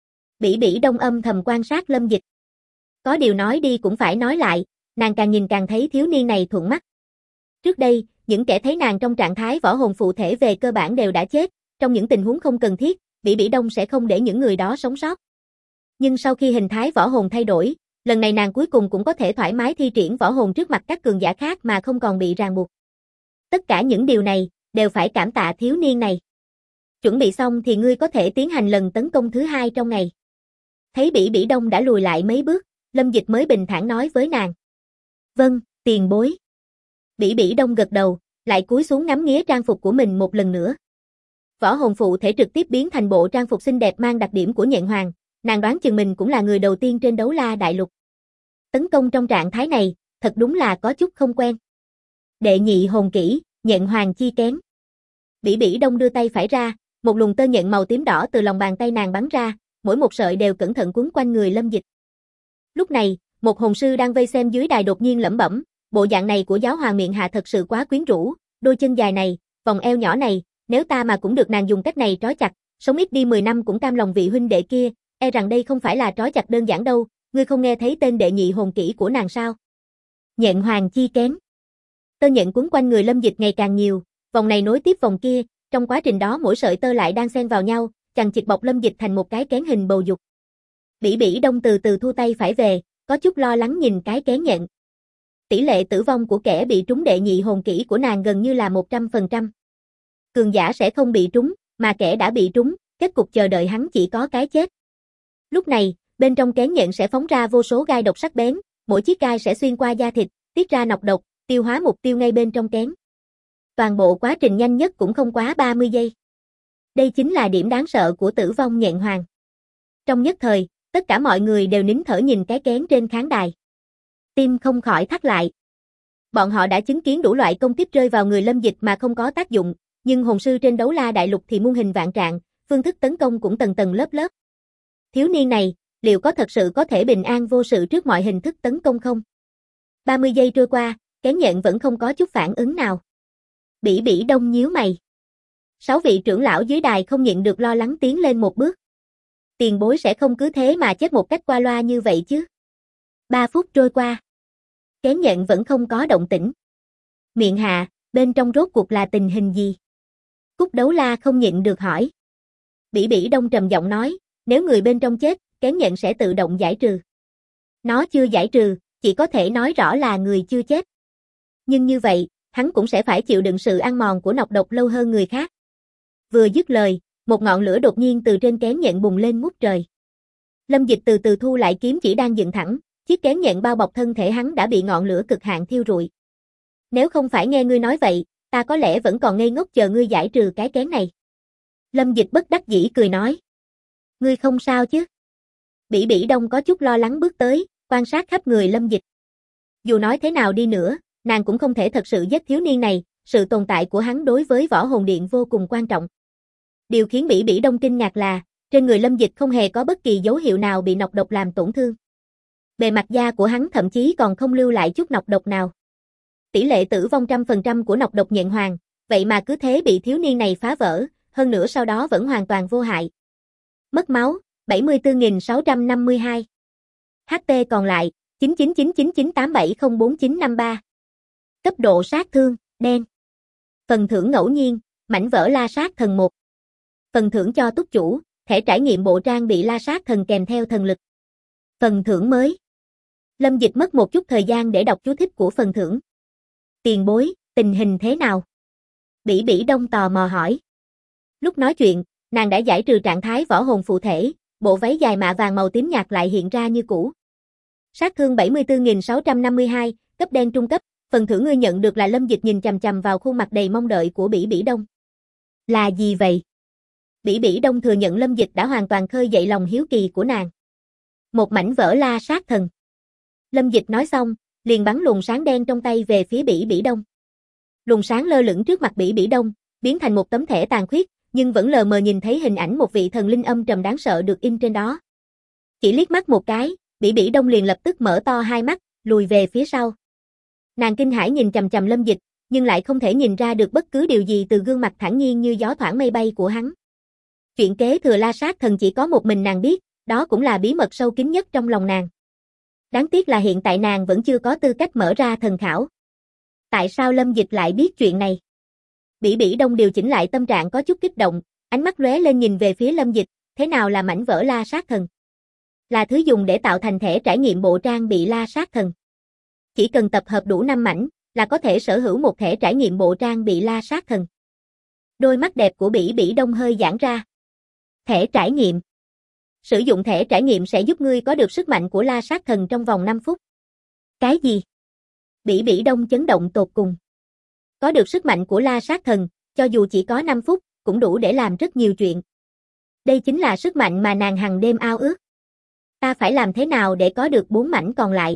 Bỉ Bỉ Đông âm thầm quan sát Lâm Dịch. Có điều nói đi cũng phải nói lại, nàng càng nhìn càng thấy thiếu niên này thuận mắt. Trước đây, những kẻ thấy nàng trong trạng thái võ hồn phụ thể về cơ bản đều đã chết, trong những tình huống không cần thiết, Bỉ Bỉ Đông sẽ không để những người đó sống sót. Nhưng sau khi hình thái võ hồn thay đổi, lần này nàng cuối cùng cũng có thể thoải mái thi triển võ hồn trước mặt các cường giả khác mà không còn bị ràng buộc. Tất cả những điều này, đều phải cảm tạ thiếu niên này. Chuẩn bị xong thì ngươi có thể tiến hành lần tấn công thứ hai trong ngày. Thấy Bỉ Bỉ Đông đã lùi lại mấy bước, Lâm Dịch mới bình thản nói với nàng. Vâng, tiền bối. Bỉ Bỉ Đông gật đầu, lại cúi xuống ngắm nghía trang phục của mình một lần nữa. Võ hồn phụ thể trực tiếp biến thành bộ trang phục xinh đẹp mang đặc điểm của Nhện Hoàng, nàng đoán chừng mình cũng là người đầu tiên trên Đấu La Đại Lục. Tấn công trong trạng thái này, thật đúng là có chút không quen. Đệ nhị hồn kỹ, Nhện Hoàng chi kén. Bỉ Bỉ Đông đưa tay phải ra, một luồng tơ nhện màu tím đỏ từ lòng bàn tay nàng bắn ra, mỗi một sợi đều cẩn thận quấn quanh người Lâm Dịch. Lúc này, một hồn sư đang vây xem dưới đài đột nhiên lẩm bẩm, bộ dạng này của giáo hoàng miệng hạ thật sự quá quyến rũ, đôi chân dài này, vòng eo nhỏ này, nếu ta mà cũng được nàng dùng cách này trói chặt, sống ít đi 10 năm cũng cam lòng vị huynh đệ kia, e rằng đây không phải là trói chặt đơn giản đâu, ngươi không nghe thấy tên đệ nhị hồn kỹ của nàng sao? Nhện Hoàng chi kén. Tơ nhện quấn quanh người Lâm Dịch ngày càng nhiều, vòng này nối tiếp vòng kia, trong quá trình đó mỗi sợi tơ lại đang xen vào nhau, chằng chịt bọc Lâm Dịch thành một cái kén hình bầu dục. Bỉ Bỉ Đông từ từ thu tay phải về, có chút lo lắng nhìn cái kén nhện. Tỷ lệ tử vong của kẻ bị trúng đệ nhị hồn kỹ của nàng gần như là 100%. Cường giả sẽ không bị trúng, mà kẻ đã bị trúng, kết cục chờ đợi hắn chỉ có cái chết. Lúc này, bên trong kén nhện sẽ phóng ra vô số gai độc sắc bén, mỗi chiếc gai sẽ xuyên qua da thịt, tiết ra nọc độc, tiêu hóa mục tiêu ngay bên trong kén. Toàn bộ quá trình nhanh nhất cũng không quá 30 giây. Đây chính là điểm đáng sợ của tử vong Nhện Hoàng. Trong nhất thời, tất cả mọi người đều nín thở nhìn cái kén trên khán đài. Tim không khỏi thắt lại. Bọn họ đã chứng kiến đủ loại công kích rơi vào người Lâm Dịch mà không có tác dụng, nhưng hồn sư trên Đấu La Đại Lục thì muôn hình vạn trạng, phương thức tấn công cũng tầng tầng lớp lớp. Thiếu niên này, liệu có thật sự có thể bình an vô sự trước mọi hình thức tấn công không? 30 giây trôi qua, kén nhện vẫn không có chút phản ứng nào. Bỉ Bỉ Đông nhíu mày. 6 vị trưởng lão dưới đài không nhịn được lo lắng tiến lên một bước. Tiền bối sẽ không cứ thế mà chết một cách qua loa như vậy chứ? 3 phút trôi qua. Kén nhện vẫn không có động tĩnh. Miệng hạ, bên trong rốt cuộc là tình hình gì? Cúc Đấu La không nhịn được hỏi. Bỉ Bỉ Đông trầm giọng nói, nếu người bên trong chết, kén nhện sẽ tự động giải trừ. Nó chưa giải trừ, chỉ có thể nói rõ là người chưa chết. Nhưng như vậy, hắn cũng sẽ phải chịu đựng sự ăn mòn của nọc độc lâu hơn người khác. Vừa dứt lời, một ngọn lửa đột nhiên từ trên kén nhện bùng lên ngút trời. Lâm Dịch từ từ thu lại kiếm chỉ đang dựng thẳng, chiếc kén nhện bao bọc thân thể hắn đã bị ngọn lửa cực hạn thiêu rụi. Nếu không phải nghe ngươi nói vậy, ta có lẽ vẫn còn ngây ngốc chờ ngươi giải trừ cái kén này. Lâm Dịch bất đắc dĩ cười nói. Ngươi không sao chứ? Bỉ Bỉ Đông có chút lo lắng bước tới, quan sát khắp người Lâm Dịch. Dù nói thế nào đi nữa, nàng cũng không thể thật sự giết thiếu niên này, sự tồn tại của hắn đối với võ hồn điện vô cùng quan trọng. Điều khiến Bỉ Bỉ Đông kinh ngạc là, trên người Lâm Dịch không hề có bất kỳ dấu hiệu nào bị nọc độc làm tổn thương. Bề mặt da của hắn thậm chí còn không lưu lại chút nọc độc nào. Tỷ lệ tử vong 100% của nọc độc Nhện Hoàng, vậy mà cứ thế bị thiếu niên này phá vỡ, hơn nữa sau đó vẫn hoàn toàn vô hại. Mất máu, 74.652. HP còn lại, 999998704953. Cấp độ sát thương, đen. Phần thưởng ngẫu nhiên, mảnh vỡ la sát thần 1. Phần thưởng cho túc chủ, thẻ trải nghiệm bộ trang bị la sát thần kèm theo thần lực. Phần thưởng mới. Lâm Dịch mất một chút thời gian để đọc chú thích của phần thưởng. Tiền bối, tình hình thế nào? Bỉ Bỉ Đông tò mò hỏi. Lúc nói chuyện, nàng đã giải trừ trạng thái võ hồn phụ thể, bộ váy dài mạ vàng màu tím nhạt lại hiện ra như cũ. Sát thương 74.652, cấp đen trung cấp, phần thưởng ngươi nhận được là Lâm Dịch nhìn chằm chằm vào khuôn mặt đầy mong đợi của Bỉ Bỉ Đông. Là gì vậy? Bỉ Bỉ Đông thừa nhận Lâm Dịch đã hoàn toàn khơi dậy lòng hiếu kỳ của nàng. Một mảnh vỡ la sát thần. Lâm Dịch nói xong, liền bắn luồng sáng đen trong tay về phía Bỉ Bỉ Đông. Luồng sáng lơ lửng trước mặt Bỉ Bỉ Đông, biến thành một tấm thẻ tàn khuyết, nhưng vẫn lờ mờ nhìn thấy hình ảnh một vị thần linh âm trầm đáng sợ được in trên đó. Chỉ liếc mắt một cái, Bỉ Bỉ Đông liền lập tức mở to hai mắt, lùi về phía sau. Nàng kinh hãi nhìn chằm chằm Lâm Dịch, nhưng lại không thể nhìn ra được bất cứ điều gì từ gương mặt thản nhiên như gió thoảng mây bay của hắn. Chuyện kế thừa la sát thần chỉ có một mình nàng biết, đó cũng là bí mật sâu kín nhất trong lòng nàng. Đáng tiếc là hiện tại nàng vẫn chưa có tư cách mở ra thần khảo. Tại sao Lâm Dịch lại biết chuyện này? Bỉ Bỉ Đông điều chỉnh lại tâm trạng có chút kích động, ánh mắt lóe lên nhìn về phía Lâm Dịch, thế nào là mảnh vỡ la sát thần? Là thứ dùng để tạo thành thẻ trải nghiệm bộ trang bị la sát thần. Chỉ cần tập hợp đủ 5 mảnh, là có thể sở hữu một thẻ trải nghiệm bộ trang bị la sát thần. Đôi mắt đẹp của Bỉ Bỉ Đông hơi giãn ra. Thẻ trải nghiệm. Sử dụng thẻ trải nghiệm sẽ giúp ngươi có được sức mạnh của la sát thần trong vòng 5 phút. Cái gì? Bỉ Bỉ Đông chấn động tột cùng. Có được sức mạnh của la sát thần, cho dù chỉ có 5 phút, cũng đủ để làm rất nhiều chuyện. Đây chính là sức mạnh mà nàng hằng đêm ao ước. Ta phải làm thế nào để có được 4 mảnh còn lại?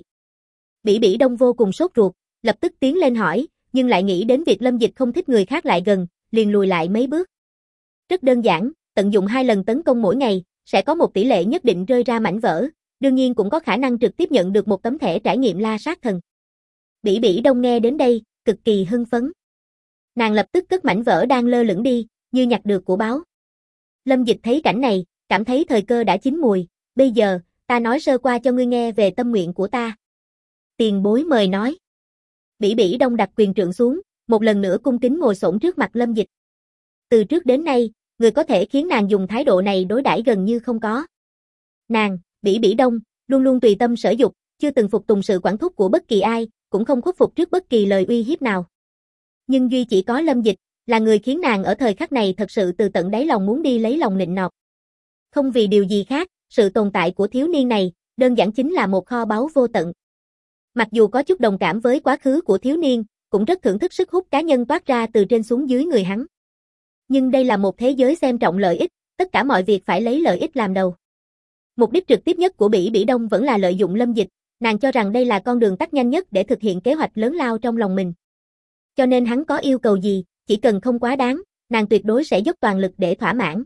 Bỉ Bỉ Đông vô cùng sốt ruột, lập tức tiến lên hỏi, nhưng lại nghĩ đến việc Lâm Dịch không thích người khác lại gần, liền lùi lại mấy bước. Rất đơn giản, tận dụng 2 lần tấn công mỗi ngày, sẽ có một tỷ lệ nhất định rơi ra mảnh vỡ, đương nhiên cũng có khả năng trực tiếp nhận được một tấm thẻ trải nghiệm la sát thần. Bỉ Bỉ Đông nghe đến đây, cực kỳ hưng phấn. Nàng lập tức cất mảnh vỡ đang lơ lửng đi, như nhặt được của báo. Lâm Dịch thấy cảnh này, cảm thấy thời cơ đã chín mùi, bây giờ, ta nói sơ qua cho ngươi nghe về tâm nguyện của ta. Tiền bối mời nói. Bỉ Bỉ Đông đặt quyền trượng xuống, một lần nữa cung kính ngồi xổm trước mặt Lâm Dịch. Từ trước đến nay, người có thể khiến nàng dùng thái độ này đối đãi gần như không có. Nàng, Bỉ Bỉ Đông, luôn luôn tùy tâm sở dục, chưa từng phục tùng sự quản thúc của bất kỳ ai, cũng không khuất phục trước bất kỳ lời uy hiếp nào. Nhưng duy chỉ có Lâm Dịch, là người khiến nàng ở thời khắc này thật sự từ tận đáy lòng muốn đi lấy lòng nịnh nọt. Không vì điều gì khác, sự tồn tại của thiếu niên này, đơn giản chính là một kho báu vô tận. Mặc dù có chút đồng cảm với quá khứ của thiếu niên, cũng rất thưởng thức sức hút cá nhân toát ra từ trên xuống dưới người hắn. Nhưng đây là một thế giới xem trọng lợi ích, tất cả mọi việc phải lấy lợi ích làm đầu. Mục đích trực tiếp nhất của Bỉ Bỉ Đông vẫn là lợi dụng Lâm Dịch, nàng cho rằng đây là con đường tắt nhanh nhất để thực hiện kế hoạch lớn lao trong lòng mình. Cho nên hắn có yêu cầu gì, chỉ cần không quá đáng, nàng tuyệt đối sẽ dốc toàn lực để thỏa mãn.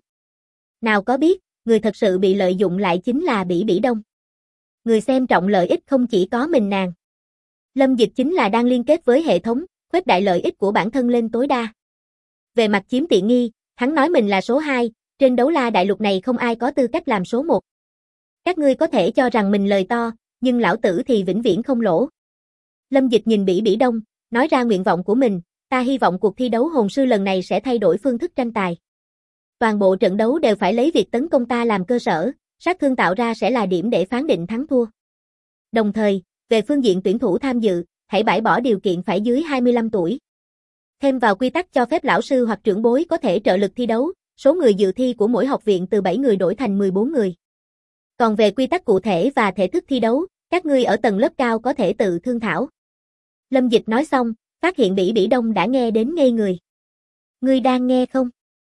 Nào có biết, người thật sự bị lợi dụng lại chính là Bỉ Bỉ Đông. Người xem trọng lợi ích không chỉ có mình nàng. Lâm Dịch chính là đang liên kết với hệ thống, khuếch đại lợi ích của bản thân lên tối đa. Về mặt chiếm tiện nghi, hắn nói mình là số 2, trên đấu la đại lục này không ai có tư cách làm số 1. Các ngươi có thể cho rằng mình lời to, nhưng lão tử thì vĩnh viễn không lỗ. Lâm Dịch nhìn Bỉ Bỉ Đông, nói ra nguyện vọng của mình, ta hy vọng cuộc thi đấu hồn sư lần này sẽ thay đổi phương thức tranh tài. Toàn bộ trận đấu đều phải lấy việc tấn công ta làm cơ sở, sát thương tạo ra sẽ là điểm để phán định thắng thua. Đồng thời, về phương diện tuyển thủ tham dự, hãy bãi bỏ điều kiện phải dưới 25 tuổi. Thêm vào quy tắc cho phép lão sư hoặc trưởng bối có thể trợ lực thi đấu, số người dự thi của mỗi học viện từ 7 người đổi thành 14 người. Còn về quy tắc cụ thể và thể thức thi đấu, các ngươi ở tầng lớp cao có thể tự thương thảo. Lâm Dịch nói xong, phát hiện Bỉ Bỉ Đông đã nghe đến ngây người. Ngươi đang nghe không?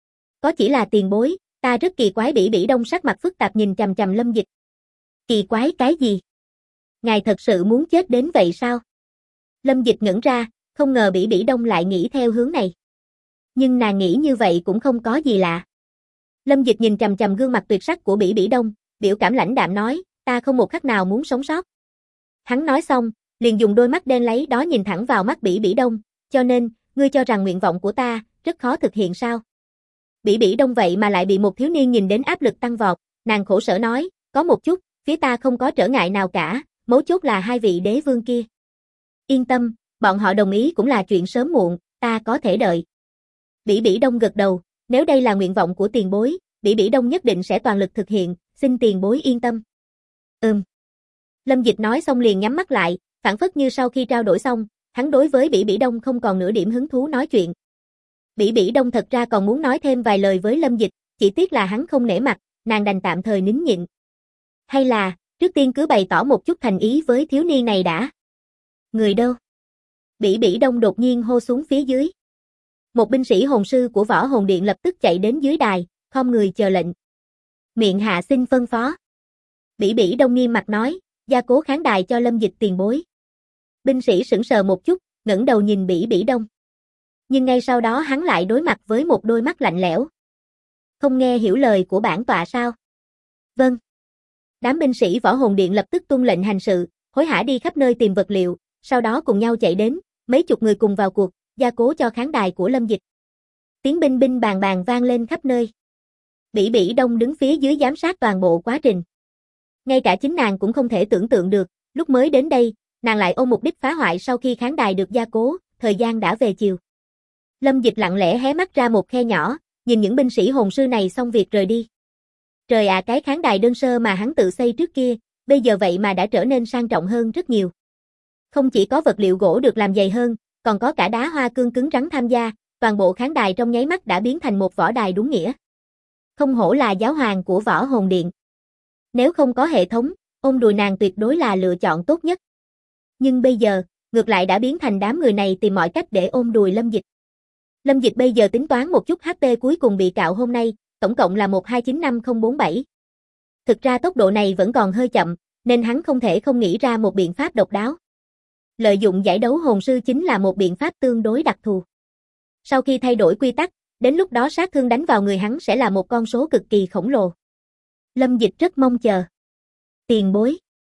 Có chỉ là tiền bối, ta rất kỳ quái. Bỉ Bỉ Đông sắc mặt phức tạp nhìn chằm chằm Lâm Dịch. Kỳ quái cái gì? Ngài thật sự muốn chết đến vậy sao? Lâm Dịch ngẩn ra, không ngờ Bỉ Bỉ Đông lại nghĩ theo hướng này. Nhưng nàng nghĩ như vậy cũng không có gì lạ. Lâm Dịch nhìn chằm chằm gương mặt tuyệt sắc của Bỉ Bỉ Đông, biểu cảm lãnh đạm nói, ta không một khắc nào muốn sống sót. Hắn nói xong, liền dùng đôi mắt đen láy đó nhìn thẳng vào mắt Bỉ Bỉ Đông, cho nên, ngươi cho rằng nguyện vọng của ta, rất khó thực hiện sao? Bỉ Bỉ Đông vậy mà lại bị một thiếu niên nhìn đến áp lực tăng vọt, nàng khổ sở nói, có một chút, phía ta không có trở ngại nào cả, mấu chốt là hai vị đế vương kia. Yên tâm, bọn họ đồng ý cũng là chuyện sớm muộn, ta có thể đợi. Bỉ Bỉ Đông gật đầu, nếu đây là nguyện vọng của tiền bối, Bỉ Bỉ Đông nhất định sẽ toàn lực thực hiện, xin tiền bối yên tâm. Lâm Dịch nói xong liền nhắm mắt lại, phảng phất như sau khi trao đổi xong, hắn đối với Bỉ Bỉ Đông không còn nửa điểm hứng thú nói chuyện. Bỉ Bỉ Đông thật ra còn muốn nói thêm vài lời với Lâm Dịch, chỉ tiếc là hắn không nể mặt, nàng đành tạm thời nín nhịn. Hay là, trước tiên cứ bày tỏ một chút thành ý với thiếu niên này đã. Người đâu? Bỉ Bỉ Đông đột nhiên hô xuống phía dưới. Một binh sĩ hồn sư của Võ Hồn Điện lập tức chạy đến dưới đài, khom người chờ lệnh. Miệng hạ xin phân phó. Bỉ Bỉ Đông nghiêm mặt nói, gia cố khán đài cho Lâm Dịch tiền bối. Binh sĩ sững sờ một chút, ngẩng đầu nhìn Bỉ Bỉ Đông. Nhưng ngay sau đó hắn lại đối mặt với một đôi mắt lạnh lẽo. Không nghe hiểu lời của bản tọa sao? Vâng. Đám binh sĩ Võ Hồn Điện lập tức tuân lệnh hành sự, hối hả đi khắp nơi tìm vật liệu, sau đó cùng nhau chạy đến, mấy chục người cùng vào cuộc, gia cố cho khán đài của Lâm Dịch. Tiếng binh binh bàng bàng vang lên khắp nơi. Bỉ Bỉ Đông đứng phía dưới giám sát toàn bộ quá trình. Ngay cả chính nàng cũng không thể tưởng tượng được, lúc mới đến đây, nàng lại ôm mục đích phá hoại sau khi khán đài được gia cố, thời gian đã về chiều. Lâm Dịch lặng lẽ hé mắt ra một khe nhỏ, nhìn những binh sĩ hồn sư này xong việc rời đi. Trời ạ, cái khán đài đơn sơ mà hắn tự xây trước kia, bây giờ vậy mà đã trở nên sang trọng hơn rất nhiều. Không chỉ có vật liệu gỗ được làm dày hơn, còn có cả đá hoa cương cứng rắn tham gia, toàn bộ khán đài trong nháy mắt đã biến thành một võ đài đúng nghĩa. Không hổ là giáo hoàng của Võ Hồn Điện. Nếu không có hệ thống, ôm đùi nàng tuyệt đối là lựa chọn tốt nhất. Nhưng bây giờ, ngược lại đã biến thành đám người này tìm mọi cách để ôm đùi Lâm Dịch. Lâm Dịch bây giờ tính toán một chút HP cuối cùng bị cạo hôm nay, tổng cộng là 1295047. Thực ra tốc độ này vẫn còn hơi chậm, nên hắn không thể không nghĩ ra một biện pháp độc đáo. Lợi dụng giải đấu hồn sư chính là một biện pháp tương đối đặc thù. Sau khi thay đổi quy tắc, đến lúc đó sát thương đánh vào người hắn sẽ là một con số cực kỳ khổng lồ. Lâm Dịch rất mong chờ. Tiền bối.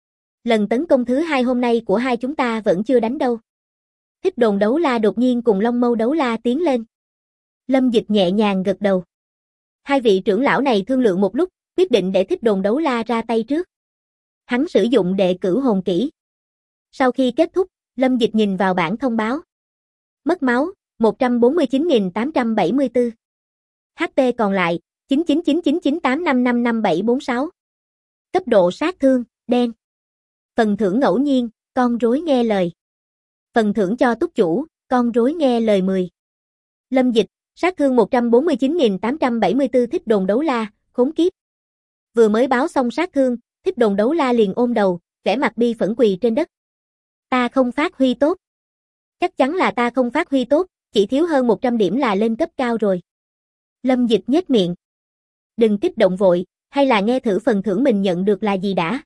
Lần tấn công thứ 2 hôm nay của hai chúng ta vẫn chưa đánh đâu. Thích Đồn Đấu La đột nhiên cùng Long Mâu Đấu La tiến lên. Lâm Dịch nhẹ nhàng gật đầu. Hai vị trưởng lão này thương lượng một lúc, quyết định để Thích Đồn Đấu La ra tay trước. Hắn sử dụng đệ cửu hồn kỹ. Sau khi kết thúc, Lâm Dịch nhìn vào bảng thông báo. Mất máu, 149.874. HP còn lại, 999998555746. Cấp độ sát thương, đen. Phần thưởng ngẫu nhiên, con rối nghe lời. Phần thưởng cho túc chủ, con rối nghe lời 10. Lâm Dịch, sát thương 149.874. Thích Đồn Đấu La, khốn kiếp. Vừa mới báo xong sát thương, Thích Đồn Đấu La liền ôm đầu, vẻ mặt bi phẫn quỳ trên đất. Ta không phát huy tốt. Chắc chắn là ta không phát huy tốt, chỉ thiếu hơn 100 điểm là lên cấp cao rồi. Lâm Dịch nhếch miệng. Đừng kích động vội, hay là nghe thử phần thưởng mình nhận được là gì đã.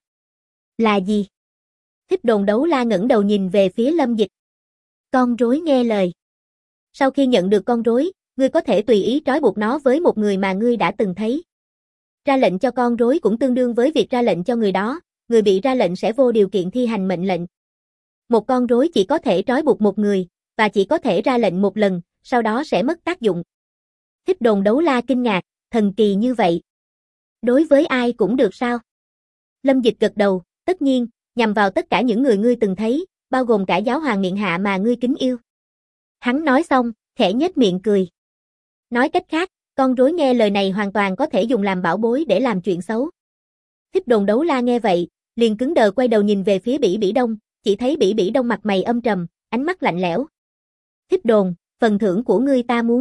Là gì? Thích Đồn Đấu La ngẩng đầu nhìn về phía Lâm Dịch. Con rối nghe lời. Sau khi nhận được con rối, ngươi có thể tùy ý trói buộc nó với một người mà ngươi đã từng thấy. Ra lệnh cho con rối cũng tương đương với việc ra lệnh cho người đó, người bị ra lệnh sẽ vô điều kiện thi hành mệnh lệnh. Một con rối chỉ có thể trói buộc một người, và chỉ có thể ra lệnh một lần, sau đó sẽ mất tác dụng. Thích Đồn Đấu La kinh ngạc, thần kỳ như vậy. Đối với ai cũng được sao? Lâm Dịch gật đầu, tất nhiên, nhằm vào tất cả những người ngươi từng thấy, bao gồm cả giáo hoàng miện hạ mà ngươi kính yêu. Hắn nói xong, khẽ nhếch miệng cười. Nói cách khác, con rối nghe lời này hoàn toàn có thể dùng làm bảo bối để làm chuyện xấu. Thích Đồn Đấu La nghe vậy, liền cứng đờ quay đầu nhìn về phía Bỉ Bỉ Đông, chỉ thấy Bỉ Bỉ Đông mặt mày âm trầm, ánh mắt lạnh lẽo. Thích Đồn, phần thưởng của ngươi ta muốn.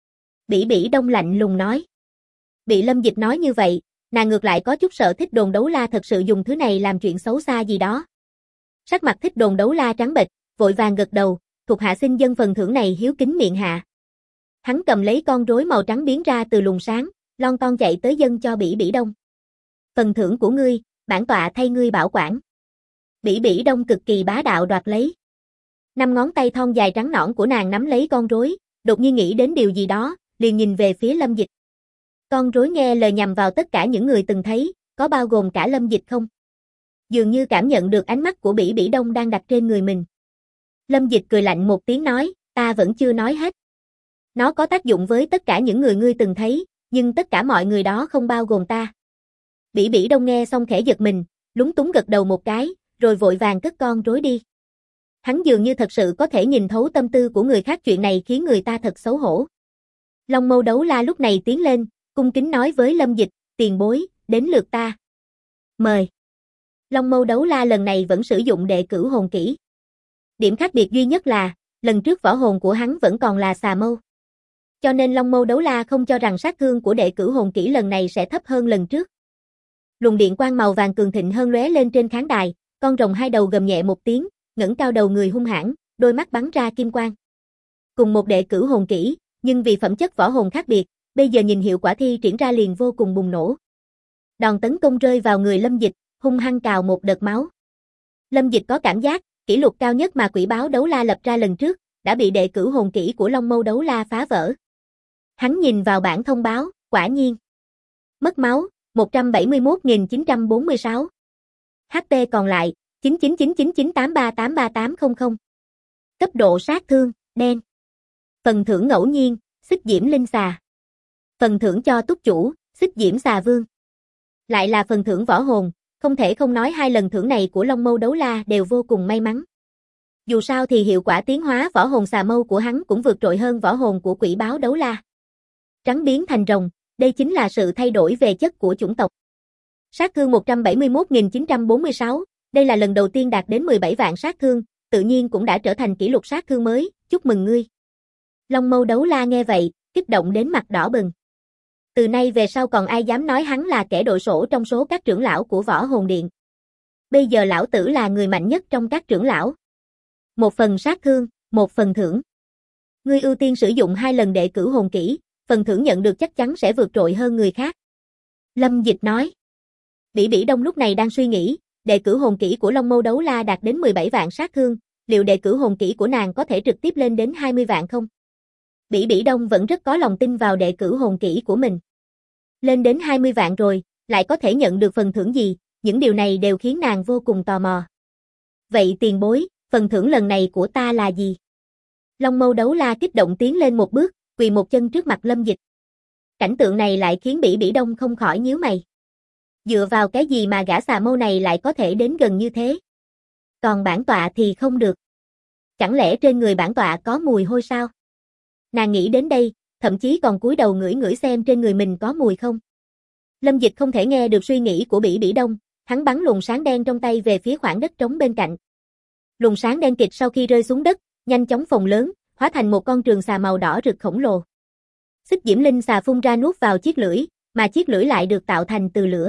Bỉ Bỉ Đông lạnh lùng nói. Bị Lâm Dịch nói như vậy, nàng ngược lại có chút sợ Thích Đồn Đấu La thật sự dùng thứ này làm chuyện xấu xa gì đó. Sắc mặt Thích Đồn Đấu La trắng bệch, vội vàng gật đầu, thuộc hạ xin dâng phần thưởng này hiếu kính miệng hạ. Hắn cầm lấy con rối màu trắng biến ra từ luồng sáng, lon ton chạy tới dâng cho Bỉ Bỉ Đông. Phần thưởng của ngươi, bản tọa thay ngươi bảo quản. Bỉ Bỉ Đông cực kỳ bá đạo đoạt lấy. 5 ngón tay thon dài trắng nõn của nàng nắm lấy con rối, đột nhiên nghĩ đến điều gì đó, liền nhìn về phía Lâm Dịch. Con rối nghe lời nhằm vào tất cả những người từng thấy, có bao gồm cả Lâm Dịch không? Dường như cảm nhận được ánh mắt của Bỉ Bỉ Đông đang đặt trên người mình. Lâm Dịch cười lạnh một tiếng nói, ta vẫn chưa nói hết. Nó có tác dụng với tất cả những người ngươi từng thấy, nhưng tất cả mọi người đó không bao gồm ta. Bỉ Bỉ Đông nghe xong khẽ giật mình, lúng túng gật đầu một cái, rồi vội vàng cất con rối đi. Hắn dường như thật sự có thể nhìn thấu tâm tư của người khác, chuyện này khiến người ta thật xấu hổ. Long Mâu Đấu La lúc này tiến lên, cung kính nói với Lâm Dịch, tiền bối, đến lượt ta. Mời. Long Mâu Đấu La lần này vẫn sử dụng đệ cửu hồn kỹ. Điểm khác biệt duy nhất là, lần trước võ hồn của hắn vẫn còn là xà mâu. Cho nên Long Mâu Đấu La không cho rằng sát thương của đệ cửu hồn kỹ lần này sẽ thấp hơn lần trước. Luồng điện quang màu vàng cường thịnh hơn lóe lên trên khán đài, con rồng hai đầu gầm nhẹ một tiếng, ngẩng cao đầu người hung hãn, đôi mắt bắn ra kim quang. Cùng một đệ cửu hồn kỹ, nhưng vì phẩm chất võ hồn khác biệt, bây giờ nhìn hiệu quả thi triển ra liền vô cùng bùng nổ. Đòn tấn công rơi vào người Lâm Dịch, hung hăng cào một đợt máu. Lâm Dịch có cảm giác, kỷ lục cao nhất mà Quỷ Báo Đấu La lập ra lần trước, đã bị đệ cửu hồn kỹ của Long Mâu Đấu La phá vỡ. Hắn nhìn vào bảng thông báo, quả nhiên. Mất máu, 171.946. HP còn lại, 999998383800. Cấp độ sát thương, đen. Phần thưởng ngẫu nhiên, xích diễm linh xà. Phần thưởng cho túc chủ, xích diễm xà vương. Lại là phần thưởng võ hồn, không thể không nói hai lần thưởng này của Long Mâu Đấu La đều vô cùng may mắn. Dù sao thì hiệu quả tiến hóa võ hồn xà mâu của hắn cũng vượt trội hơn võ hồn của Quỷ Báo Đấu La. Trắng biến thành rồng, đây chính là sự thay đổi về chất của chủng tộc. Sát thương 171.946, đây là lần đầu tiên đạt đến 17 vạn sát thương, tự nhiên cũng đã trở thành kỷ lục sát thương mới, chúc mừng ngươi. Long Mâu Đấu La nghe vậy, kích động đến mặt đỏ bừng. Từ nay về sau còn ai dám nói hắn là kẻ đội sổ trong số các trưởng lão của Võ Hồn Điện. Bây giờ lão tử là người mạnh nhất trong các trưởng lão. Một phần sát thương, một phần thưởng. Ngươi ưu tiên sử dụng 2 lần đệ cửu hồn kỹ, phần thưởng nhận được chắc chắn sẽ vượt trội hơn người khác. Lâm Dịch nói. Bỉ Bỉ Đông lúc này đang suy nghĩ, đệ cửu hồn kỹ của Long Mâu Đấu La đạt đến 17 vạn sát thương, liệu đệ cửu hồn kỹ của nàng có thể trực tiếp lên đến 20 vạn không? Bỉ Bỉ Đông vẫn rất có lòng tin vào đệ cửu hồn kỹ của mình. Lên đến 20 vạn rồi, lại có thể nhận được phần thưởng gì, những điều này đều khiến nàng vô cùng tò mò. Vậy tiền bối, phần thưởng lần này của ta là gì? Long Mâu Đấu La kích động tiến lên một bước, quỳ một chân trước mặt Lâm Dịch. Cảnh tượng này lại khiến Bỉ Bỉ Đông không khỏi nhíu mày. Dựa vào cái gì mà gã xà mâu này lại có thể đến gần như thế? Còn bản tọa thì không được. Chẳng lẽ trên người bản tọa có mùi hôi sao? Nàng nghĩ đến đây, thậm chí còn cúi đầu ngửi ngửi xem trên người mình có mùi không. Lâm Dịch không thể nghe được suy nghĩ của Bỉ Bỉ Đông, hắn bắn luồng sáng đen trong tay về phía khoảng đất trống bên cạnh. Luồng sáng đen kịt sau khi rơi xuống đất, nhanh chóng phồng lớn, hóa thành một con trường xà màu đỏ rực khổng lồ. Xích diễm linh xà phun ra nuốt vào chiếc lưỡi, mà chiếc lưỡi lại được tạo thành từ lửa.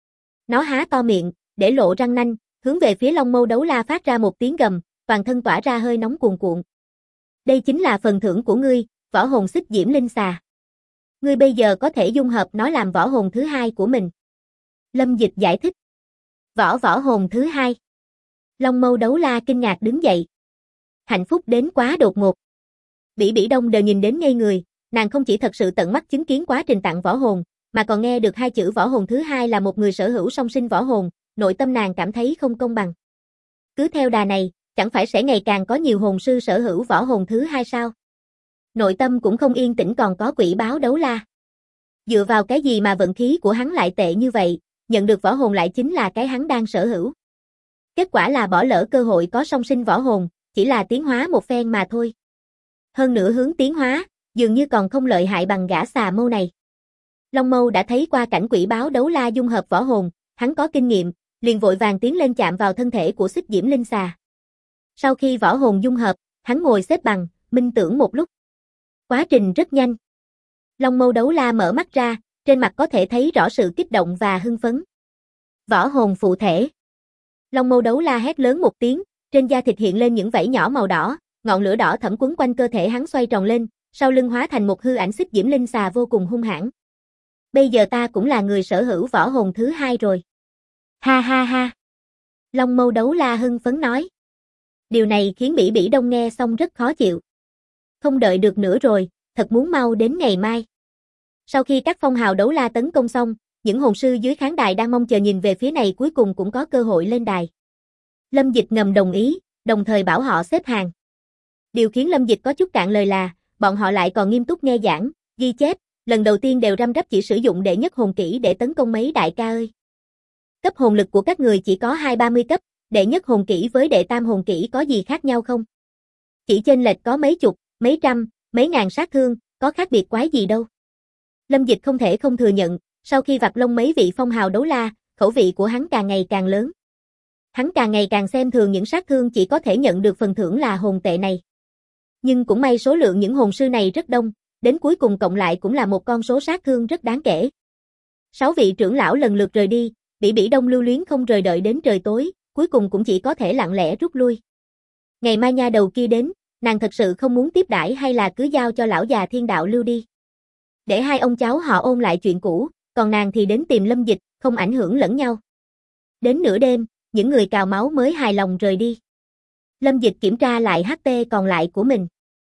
Nó há to miệng, để lộ răng nanh, hướng về phía Long Mâu Đấu La phát ra một tiếng gầm, toàn thân tỏa ra hơi nóng cuồn cuộn. Đây chính là phần thưởng của ngươi, võ hồn xích diễm linh xà. Ngươi bây giờ có thể dung hợp nó làm võ hồn thứ hai của mình. Lâm Dịch giải thích. Võ hồn thứ hai. Long Mâu Đấu La kinh ngạc đứng dậy. Hạnh phúc đến quá đột ngột. Bỉ Bỉ Đông đều nhìn đến ngây người, nàng không chỉ thật sự tận mắt chứng kiến quá trình tặng võ hồn, mà còn nghe được hai chữ võ hồn thứ hai là một người sở hữu song sinh võ hồn, nội tâm nàng cảm thấy không công bằng. Cứ theo đà này, chẳng phải sẽ ngày càng có nhiều hồn sư sở hữu võ hồn thứ hai sao? Nội tâm cũng không yên tĩnh còn có Quỷ Báo Đấu La. Dựa vào cái gì mà vận khí của hắn lại tệ như vậy, nhận được võ hồn lại chính là cái hắn đang sở hữu. Kết quả là bỏ lỡ cơ hội có song sinh võ hồn, chỉ là tiến hóa một phen mà thôi. Hơn nữa hướng tiến hóa, dường như còn không lợi hại bằng gã xà mâu này. Long Mâu đã thấy qua cảnh Quỷ Báo Đấu La dung hợp võ hồn, hắn có kinh nghiệm, liền vội vàng tiến lên chạm vào thân thể của xích diễm linh xà. Sau khi võ hồn dung hợp, hắn ngồi xếp bằng, minh tưởng một lúc. Quá trình rất nhanh. Long Mâu Đấu La mở mắt ra, trên mặt có thể thấy rõ sự kích động và hưng phấn. Võ hồn phụ thể. Long Mâu Đấu La hét lớn một tiếng, trên da thịt hiện lên những vảy nhỏ màu đỏ, ngọn lửa đỏ thẫm quấn quanh cơ thể hắn xoay tròn lên, sau lưng hóa thành một hư ảnh xích diễm linh xà vô cùng hung hãn. Bây giờ ta cũng là người sở hữu võ hồn thứ hai rồi. Ha ha ha. Long Mâu Đấu La hưng phấn nói. Điều này khiến Bỉ Bỉ Đông nghe xong rất khó chịu. Không đợi được nữa rồi, thật muốn mau đến ngày mai. Sau khi các phong hào đấu la tấn công xong, những hồn sư dưới khán đài đang mong chờ nhìn về phía này cuối cùng cũng có cơ hội lên đài. Lâm Dịch ngầm đồng ý, đồng thời bảo họ xếp hàng. Điều khiến Lâm Dịch có chút cạn lời là, bọn họ lại còn nghiêm túc nghe giảng, ghi chép, lần đầu tiên đều răm rắp chỉ sử dụng đệ nhất hồn kỹ để tấn công mấy đại ca ơi. Cấp hồn lực của các người chỉ có 20-30 cấp, đệ nhất hồn kỹ với đệ tam hồn kỹ có gì khác nhau không? Chỉ chênh lệch có mấy chục, mấy trăm, mấy ngàn sát thương, có khác biệt quái gì đâu. Lâm Dịch không thể không thừa nhận, sau khi vạch lông mấy vị phong hào đấu la, khẩu vị của hắn càng ngày càng lớn. Hắn càng ngày càng xem thường những sát thương chỉ có thể nhận được phần thưởng là hồn tệ này. Nhưng cũng may số lượng những hồn sư này rất đông, đến cuối cùng cộng lại cũng là một con số sát thương rất đáng kể. 6 vị trưởng lão lần lượt rời đi, Bỉ Bỉ Đông lưu luyến không rời đợi đến trời tối, cuối cùng cũng chỉ có thể lặng lẽ rút lui. Ngày mai nha đầu kia đến, nàng thật sự không muốn tiếp đãi hay là cứ giao cho lão già thiên đạo lưu đi. Để hai ông cháu họ ôn lại chuyện cũ, còn nàng thì đến tìm Lâm Dịch, không ảnh hưởng lẫn nhau. Đến nửa đêm, những người cào máu mới hài lòng rời đi. Lâm Dịch kiểm tra lại HP còn lại của mình.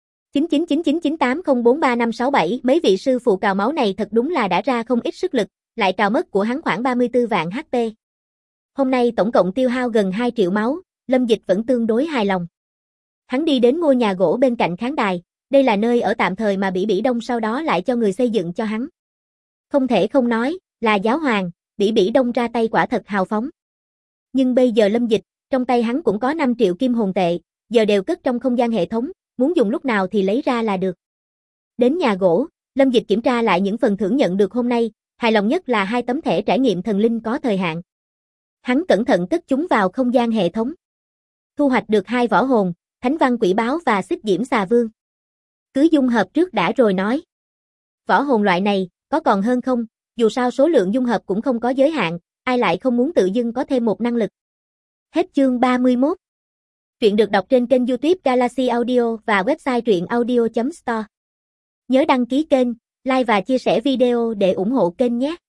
999998043567, mấy vị sư phụ cào máu này thật đúng là đã ra không ít sức lực, lại cào mất của hắn khoảng 34 vạn HP. Hôm nay tổng cộng tiêu hao gần 2 triệu máu, Lâm Dịch vẫn tương đối hài lòng. Hắn đi đến ngôi nhà gỗ bên cạnh khán đài, đây là nơi ở tạm thời mà Bỉ Bỉ Đông sau đó lại cho người xây dựng cho hắn. Không thể không nói, là giáo hoàng, Bỉ Bỉ Đông ra tay quả thật hào phóng. Nhưng bây giờ Lâm Dịch, trong tay hắn cũng có 5 triệu kim hồn tệ, giờ đều cất trong không gian hệ thống, muốn dùng lúc nào thì lấy ra là được. Đến nhà gỗ, Lâm Dịch kiểm tra lại những phần thưởng nhận được hôm nay, hài lòng nhất là 2 tấm thẻ trải nghiệm thần linh có thời hạn. Hắn cẩn thận cất chúng vào không gian hệ thống. Thu hoạch được 2 võ hồn, Thánh Văn Quỷ Báo và Xích Diễm Xà Vương. Cứ dung hợp trước đã rồi nói. Võ hồn loại này, có còn hơn không, dù sao số lượng dung hợp cũng không có giới hạn, ai lại không muốn tự dưng có thêm một năng lực. Hết chương 31. Truyện được đọc trên kênh YouTube Galaxy Audio và website truyệnaudio.store. Nhớ đăng ký kênh, like và chia sẻ video để ủng hộ kênh nhé.